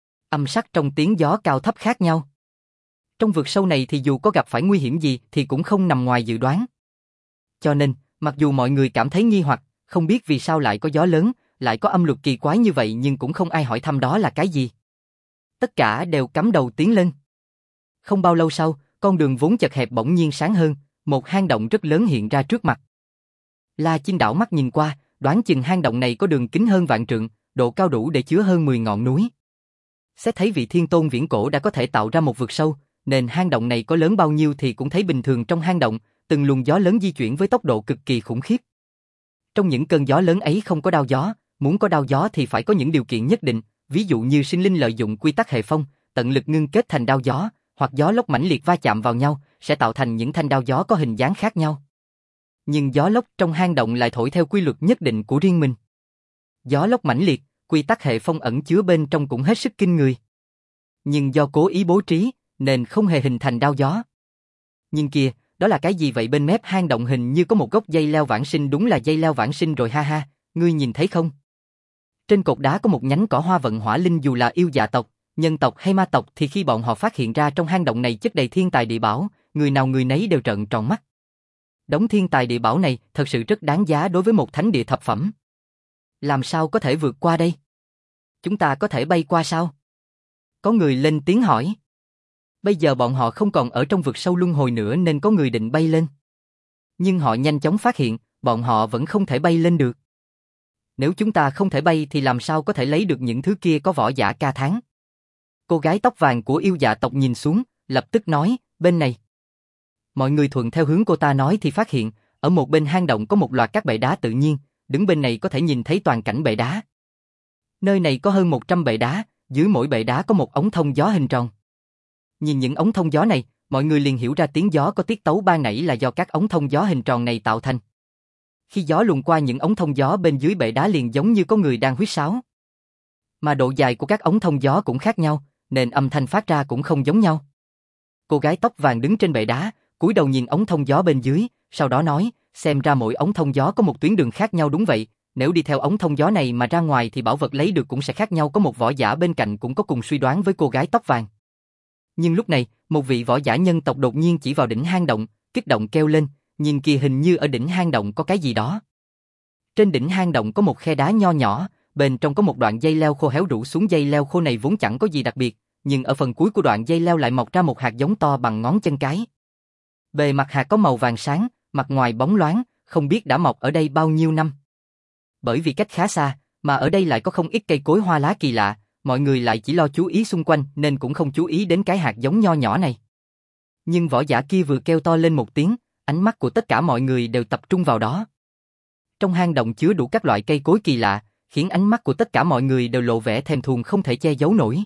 Âm sắc trong tiếng gió cao thấp khác nhau. Trong vực sâu này thì dù có gặp phải nguy hiểm gì thì cũng không nằm ngoài dự đoán. Cho nên, mặc dù mọi người cảm thấy nghi hoặc, không biết vì sao lại có gió lớn, lại có âm luật kỳ quái như vậy, nhưng cũng không ai hỏi thăm đó là cái gì. Tất cả đều cắm đầu tiến lên. Không bao lâu sau, con đường vốn chật hẹp bỗng nhiên sáng hơn, một hang động rất lớn hiện ra trước mặt. La Chinh đảo mắt nhìn qua, đoán chừng hang động này có đường kính hơn vạn trượng, độ cao đủ để chứa hơn mười ngọn núi. Xét thấy vị thiên tôn viễn cổ đã có thể tạo ra một vực sâu, nên hang động này có lớn bao nhiêu thì cũng thấy bình thường. Trong hang động, từng luồng gió lớn di chuyển với tốc độ cực kỳ khủng khiếp. Trong những cơn gió lớn ấy không có đao gió, muốn có đao gió thì phải có những điều kiện nhất định, ví dụ như sinh linh lợi dụng quy tắc hệ phong, tận lực ngưng kết thành đao gió, hoặc gió lốc mãnh liệt va chạm vào nhau, sẽ tạo thành những thanh đao gió có hình dáng khác nhau. Nhưng gió lốc trong hang động lại thổi theo quy luật nhất định của riêng mình. Gió lốc mãnh liệt, quy tắc hệ phong ẩn chứa bên trong cũng hết sức kinh người. Nhưng do cố ý bố trí, nên không hề hình thành đao gió. Nhưng kìa, đó là cái gì vậy? Bên mép hang động hình như có một gốc dây leo vãng sinh, đúng là dây leo vãng sinh rồi ha ha, ngươi nhìn thấy không? Trên cột đá có một nhánh cỏ hoa vận hỏa linh, dù là yêu dạ tộc, Nhân tộc hay ma tộc thì khi bọn họ phát hiện ra trong hang động này chất đầy thiên tài địa bảo, người nào người nấy đều trợn tròn mắt. Đống thiên tài địa bảo này thật sự rất đáng giá đối với một thánh địa thập phẩm. Làm sao có thể vượt qua đây? Chúng ta có thể bay qua sao? Có người lên tiếng hỏi. Bây giờ bọn họ không còn ở trong vực sâu luân hồi nữa nên có người định bay lên. Nhưng họ nhanh chóng phát hiện, bọn họ vẫn không thể bay lên được. Nếu chúng ta không thể bay thì làm sao có thể lấy được những thứ kia có võ giả ca thán. Cô gái tóc vàng của yêu dạ tộc nhìn xuống, lập tức nói, bên này. Mọi người thuận theo hướng cô ta nói thì phát hiện, ở một bên hang động có một loạt các bệ đá tự nhiên, đứng bên này có thể nhìn thấy toàn cảnh bệ đá. Nơi này có hơn một trăm bệ đá, dưới mỗi bệ đá có một ống thông gió hình tròn. Nhìn những ống thông gió này, mọi người liền hiểu ra tiếng gió có tiết tấu ban nãy là do các ống thông gió hình tròn này tạo thành. Khi gió luồn qua những ống thông gió bên dưới bệ đá liền giống như có người đang huýt sáo. Mà độ dài của các ống thông gió cũng khác nhau, nên âm thanh phát ra cũng không giống nhau. Cô gái tóc vàng đứng trên bệ đá, cúi đầu nhìn ống thông gió bên dưới, sau đó nói, xem ra mỗi ống thông gió có một tuyến đường khác nhau đúng vậy, nếu đi theo ống thông gió này mà ra ngoài thì bảo vật lấy được cũng sẽ khác nhau. Có một võ giả bên cạnh cũng có cùng suy đoán với cô gái tóc vàng. Nhưng lúc này, một vị võ giả nhân tộc đột nhiên chỉ vào đỉnh hang động, kích động kêu lên, nhìn kìa, hình như ở đỉnh hang động có cái gì đó. Trên đỉnh hang động có một khe đá nho nhỏ, bên trong có một đoạn dây leo khô héo rủ xuống. Dây leo khô này vốn chẳng có gì đặc biệt, nhưng ở phần cuối của đoạn dây leo lại mọc ra một hạt giống to bằng ngón chân cái. Bề mặt hạt có màu vàng sáng, mặt ngoài bóng loáng, không biết đã mọc ở đây bao nhiêu năm. Bởi vì cách khá xa, mà ở đây lại có không ít cây cối hoa lá kỳ lạ, mọi người lại chỉ lo chú ý xung quanh nên cũng không chú ý đến cái hạt giống nho nhỏ này. Nhưng võ giả kia vừa kêu to lên một tiếng, ánh mắt của tất cả mọi người đều tập trung vào đó. Trong hang động chứa đủ các loại cây cối kỳ lạ, khiến ánh mắt của tất cả mọi người đều lộ vẻ thèm thuồng không thể che giấu nổi.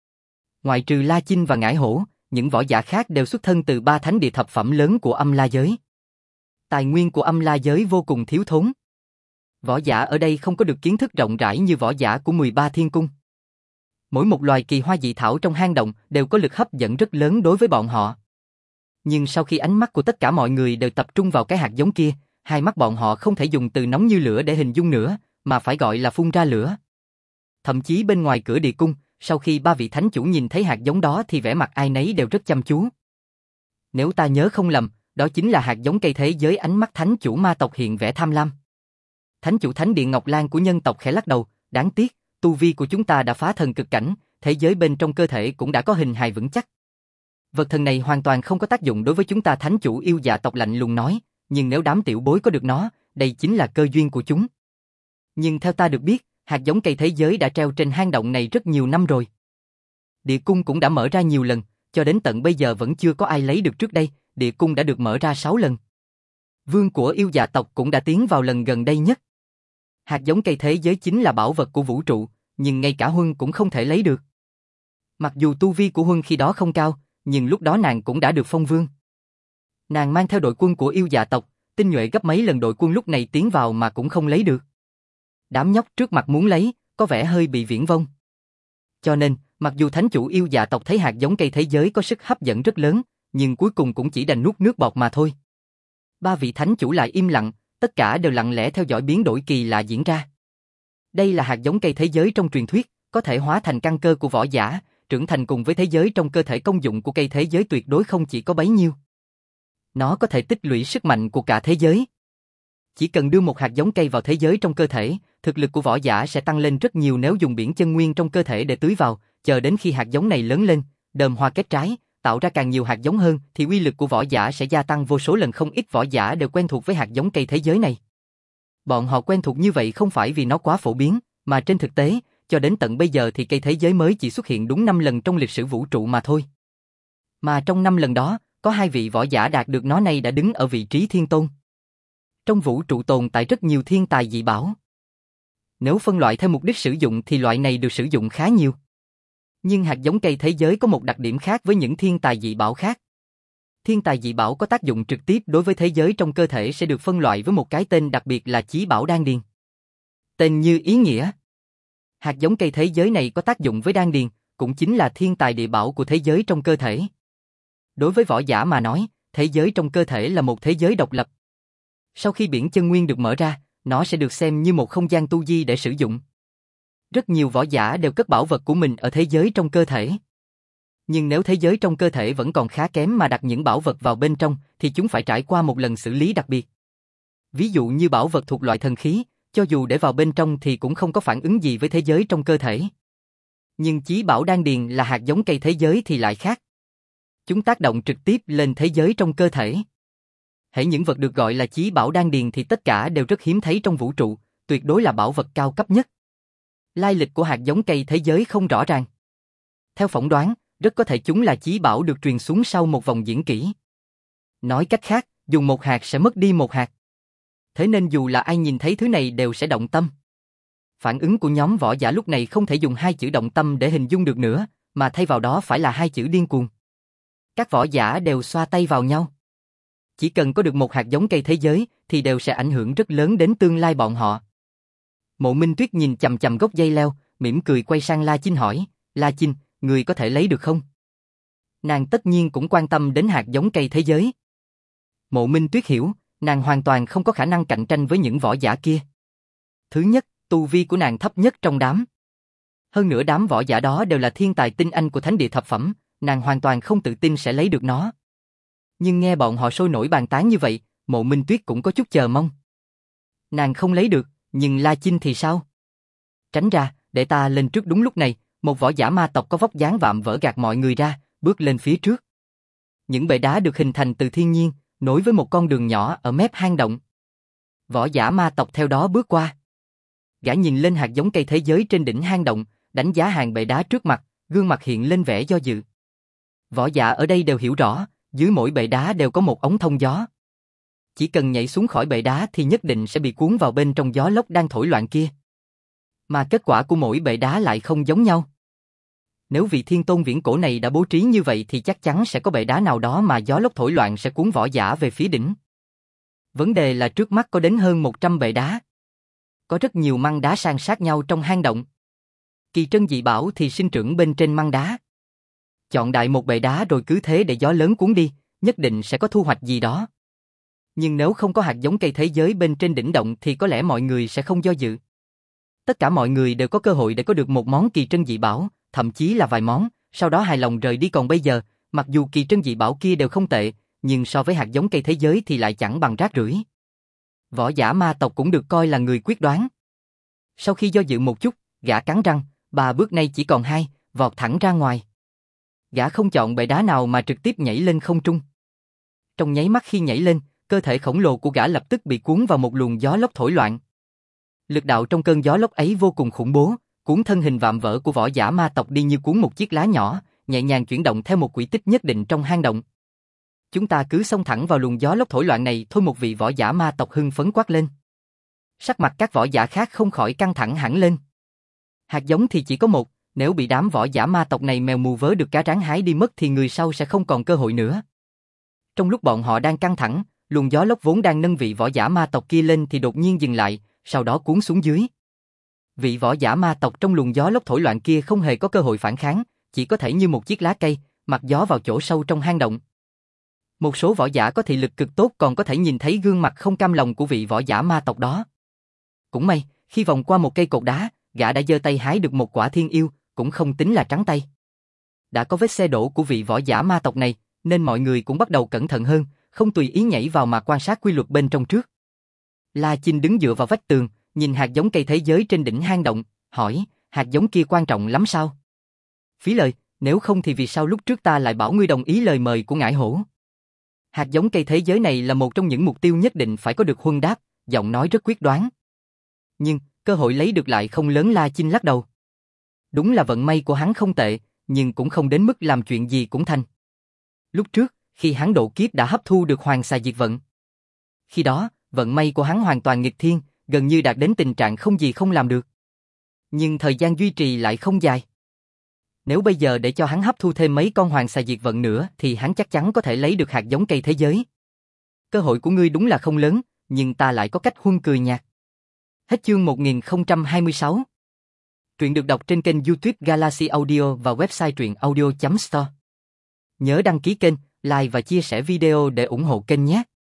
Ngoại trừ La Chinh và Ngải Hổ, những võ giả khác đều xuất thân từ ba thánh địa thập phẩm lớn của Âm La giới. Tài nguyên của Âm La giới vô cùng thiếu thốn. Võ giả ở đây không có được kiến thức rộng rãi như võ giả của mười ba thiên cung. Mỗi một loài kỳ hoa dị thảo trong hang động đều có lực hấp dẫn rất lớn đối với bọn họ. Nhưng sau khi ánh mắt của tất cả mọi người đều tập trung vào cái hạt giống kia, hai mắt bọn họ không thể dùng từ nóng như lửa để hình dung nữa, mà phải gọi là phun ra lửa. Thậm chí bên ngoài cửa địa cung, sau khi ba vị thánh chủ nhìn thấy hạt giống đó thì vẻ mặt ai nấy đều rất chăm chú. Nếu ta nhớ không lầm, đó chính là hạt giống cây thế giới. Ánh mắt thánh chủ ma tộc hiện vẻ tham lam. Thánh chủ thánh điện Ngọc Lan của nhân tộc khẽ lắc đầu, đáng tiếc, tu vi của chúng ta đã phá thần cực cảnh, thế giới bên trong cơ thể cũng đã có hình hài vững chắc. Vật thần này hoàn toàn không có tác dụng đối với chúng ta. Thánh chủ yêu dạ tộc lạnh lùng nói, nhưng nếu đám tiểu bối có được nó, đây chính là cơ duyên của chúng. Nhưng theo ta được biết, hạt giống cây thế giới đã treo trên hang động này rất nhiều năm rồi. Địa cung cũng đã mở ra nhiều lần, cho đến tận bây giờ vẫn chưa có ai lấy được. Trước đây, địa cung đã được mở ra sáu lần. Vương của yêu dạ tộc cũng đã tiến vào lần gần đây nhất. Hạt giống cây thế giới chính là bảo vật của vũ trụ, nhưng ngay cả Huân cũng không thể lấy được. Mặc dù tu vi của Huân khi đó không cao, nhưng lúc đó nàng cũng đã được phong vương. Nàng mang theo đội quân của yêu dạ tộc, tinh nhuệ gấp mấy lần đội quân lúc này tiến vào mà cũng không lấy được. Đám nhóc trước mặt muốn lấy, có vẻ hơi bị viển vông. Cho nên, mặc dù thánh chủ yêu dạ tộc thấy hạt giống cây thế giới có sức hấp dẫn rất lớn, nhưng cuối cùng cũng chỉ đành nuốt nước bọt mà thôi. Ba vị thánh chủ lại im lặng, tất cả đều lặng lẽ theo dõi biến đổi kỳ lạ diễn ra. Đây là hạt giống cây thế giới trong truyền thuyết, có thể hóa thành căn cơ của võ giả, trưởng thành cùng với thế giới trong cơ thể. Công dụng của cây thế giới tuyệt đối không chỉ có bấy nhiêu. Nó có thể tích lũy sức mạnh của cả thế giới. Chỉ cần đưa một hạt giống cây vào thế giới trong cơ thể, thực lực của võ giả sẽ tăng lên rất nhiều. Nếu dùng biển chân nguyên trong cơ thể để tưới vào, chờ đến khi hạt giống này lớn lên, đơm hoa kết trái, tạo ra càng nhiều hạt giống hơn thì uy lực của võ giả sẽ gia tăng vô số lần. Không ít võ giả đều quen thuộc với hạt giống cây thế giới này. Bọn họ quen thuộc như vậy không phải vì nó quá phổ biến, mà trên thực tế, cho đến tận bây giờ thì cây thế giới mới chỉ xuất hiện đúng năm lần trong lịch sử vũ trụ mà thôi. Mà trong năm lần đó, có hai vị võ giả đạt được nó nay đã đứng ở vị trí thiên tôn. Trong vũ trụ tồn tại rất nhiều thiên tài dị bảo. Nếu phân loại theo mục đích sử dụng thì loại này được sử dụng khá nhiều. Nhưng hạt giống cây thế giới có một đặc điểm khác với những thiên tài dị bảo khác. Thiên tài dị bảo có tác dụng trực tiếp đối với thế giới trong cơ thể sẽ được phân loại với một cái tên đặc biệt là chí bảo đan điền. Tên như ý nghĩa. Hạt giống cây thế giới này có tác dụng với đan điền, cũng chính là thiên tài địa bảo của thế giới trong cơ thể. Đối với võ giả mà nói, thế giới trong cơ thể là một thế giới độc lập. Sau khi biển chân nguyên được mở ra, nó sẽ được xem như một không gian tu di để sử dụng. Rất nhiều võ giả đều cất bảo vật của mình ở thế giới trong cơ thể. Nhưng nếu thế giới trong cơ thể vẫn còn khá kém mà đặt những bảo vật vào bên trong, thì chúng phải trải qua một lần xử lý đặc biệt. Ví dụ như bảo vật thuộc loại thần khí, cho dù để vào bên trong thì cũng không có phản ứng gì với thế giới trong cơ thể. Nhưng chí bảo đan điền là hạt giống cây thế giới thì lại khác. Chúng tác động trực tiếp lên thế giới trong cơ thể. Hễ những vật được gọi là chí bảo đan điền thì tất cả đều rất hiếm thấy trong vũ trụ, tuyệt đối là bảo vật cao cấp nhất. Lai lịch của hạt giống cây thế giới không rõ ràng. Theo phỏng đoán, rất có thể chúng là chí bảo được truyền xuống sau một vòng diễn kỹ. Nói cách khác, dùng một hạt sẽ mất đi một hạt. Thế nên dù là ai nhìn thấy thứ này đều sẽ động tâm. Phản ứng của nhóm võ giả lúc này không thể dùng hai chữ động tâm để hình dung được nữa, mà thay vào đó phải là hai chữ điên cuồng. Các võ giả đều xoa tay vào nhau. Chỉ cần có được một hạt giống cây thế giới thì đều sẽ ảnh hưởng rất lớn đến tương lai bọn họ. Mộ Minh Tuyết nhìn chằm chằm gốc dây leo, mỉm cười quay sang La Chinh hỏi, La Chinh, người có thể lấy được không? Nàng tất nhiên cũng quan tâm đến hạt giống cây thế giới. Mộ Minh Tuyết hiểu, nàng hoàn toàn không có khả năng cạnh tranh với những võ giả kia. Thứ nhất, tu vi của nàng thấp nhất trong đám. Hơn nữa đám võ giả đó đều là thiên tài tinh anh của thánh địa thập phẩm, nàng hoàn toàn không tự tin sẽ lấy được nó. Nhưng nghe bọn họ sôi nổi bàn tán như vậy, Mộ Minh Tuyết cũng có chút chờ mong. Nàng không lấy được, nhưng La Chinh thì sao? Tránh ra, để ta lên trước. Đúng lúc này, một võ giả ma tộc có vóc dáng vạm vỡ gạt mọi người ra, bước lên phía trước. Những bệ đá được hình thành từ thiên nhiên, nối với một con đường nhỏ ở mép hang động. Võ giả ma tộc theo đó bước qua. Gã nhìn lên hạt giống cây thế giới trên đỉnh hang động, đánh giá hàng bệ đá trước mặt, gương mặt hiện lên vẻ do dự. Võ giả ở đây đều hiểu rõ, dưới mỗi bệ đá đều có một ống thông gió. Chỉ cần nhảy xuống khỏi bệ đá thì nhất định sẽ bị cuốn vào bên trong gió lốc đang thổi loạn kia. Mà kết quả của mỗi bệ đá lại không giống nhau. Nếu vị thiên tôn viễn cổ này đã bố trí như vậy thì chắc chắn sẽ có bệ đá nào đó mà gió lốc thổi loạn sẽ cuốn võ giả về phía đỉnh. Vấn đề là trước mắt có đến hơn một trăm bệ đá. Có rất nhiều măng đá san sát nhau trong hang động. Kỳ trân dị bảo thì sinh trưởng bên trên măng đá. Chọn đại một bệ đá rồi cứ thế để gió lớn cuốn đi, nhất định sẽ có thu hoạch gì đó. Nhưng nếu không có hạt giống cây thế giới bên trên đỉnh động thì có lẽ mọi người sẽ không do dự. Tất cả mọi người đều có cơ hội để có được một món kỳ trân dị bảo, thậm chí là vài món, sau đó hài lòng rời đi. Còn bây giờ, mặc dù kỳ trân dị bảo kia đều không tệ, nhưng so với hạt giống cây thế giới thì lại chẳng bằng rác rưởi. Võ giả ma tộc cũng được coi là người quyết đoán. Sau khi do dự một chút, gã cắn răng, ba bước nay chỉ còn hai, vọt thẳng ra ngoài. Gã không chọn bệ đá nào mà trực tiếp nhảy lên không trung. Trong nháy mắt khi nhảy lên, cơ thể khổng lồ của gã lập tức bị cuốn vào một luồng gió lốc thổi loạn. Lực đạo trong cơn gió lốc ấy vô cùng khủng bố, cuốn thân hình vạm vỡ của võ giả ma tộc đi như cuốn một chiếc lá nhỏ, nhẹ nhàng chuyển động theo một quỹ tích nhất định trong hang động. Chúng ta cứ xông thẳng vào luồng gió lốc thổi loạn này thôi. Một vị võ giả ma tộc hưng phấn quát lên. Sắc mặt các võ giả khác không khỏi căng thẳng hẳn lên. Hạt giống thì chỉ có một, nếu bị đám võ giả ma tộc này mèo mù vớ được cá rán hái đi mất thì người sau sẽ không còn cơ hội nữa. Trong lúc bọn họ đang căng thẳng, luồng gió lốc vốn đang nâng vị võ giả ma tộc kia lên thì đột nhiên dừng lại, sau đó cuốn xuống dưới. Vị võ giả ma tộc trong luồng gió lốc thổi loạn kia không hề có cơ hội phản kháng, chỉ có thể như một chiếc lá cây, mặc gió vào chỗ sâu trong hang động. Một số võ giả có thị lực cực tốt còn có thể nhìn thấy gương mặt không cam lòng của vị võ giả ma tộc đó. Cũng may, khi vòng qua một cây cột đá, gã đã giơ tay hái được một quả thiên yêu, cũng không tính là trắng tay. Đã có vết xe đổ của vị võ giả ma tộc này, nên mọi người cũng bắt đầu cẩn thận hơn, không tùy ý nhảy vào mà quan sát quy luật bên trong trước. La Chinh đứng dựa vào vách tường, nhìn hạt giống cây thế giới trên đỉnh hang động, hỏi, hạt giống kia quan trọng lắm sao? Phí lời, nếu không thì vì sao lúc trước ta lại bảo ngươi đồng ý lời mời của ngải hổ? Hạt giống cây thế giới này là một trong những mục tiêu nhất định phải có được. Huân đáp, giọng nói rất quyết đoán. Nhưng, cơ hội lấy được lại không lớn. La Chinh lắc đầu. Đúng là vận may của hắn không tệ, nhưng cũng không đến mức làm chuyện gì cũng thành. Lúc trước, khi hắn độ kiếp đã hấp thu được hoàng xà diệt vận. Khi đó, vận may của hắn hoàn toàn nghịch thiên, gần như đạt đến tình trạng không gì không làm được. Nhưng thời gian duy trì lại không dài. Nếu bây giờ để cho hắn hấp thu thêm mấy con hoàng xà diệt vận nữa thì hắn chắc chắn có thể lấy được hạt giống cây thế giới. Cơ hội của ngươi đúng là không lớn, nhưng ta lại có cách. Huân cười nhạt. Hết chương một nghìn không trăm hai mươi sáu. Truyện được đọc trên kênh YouTube Galaxy Audio và website truyện audio chấm store. Nhớ đăng ký kênh, like và chia sẻ video để ủng hộ kênh nhé.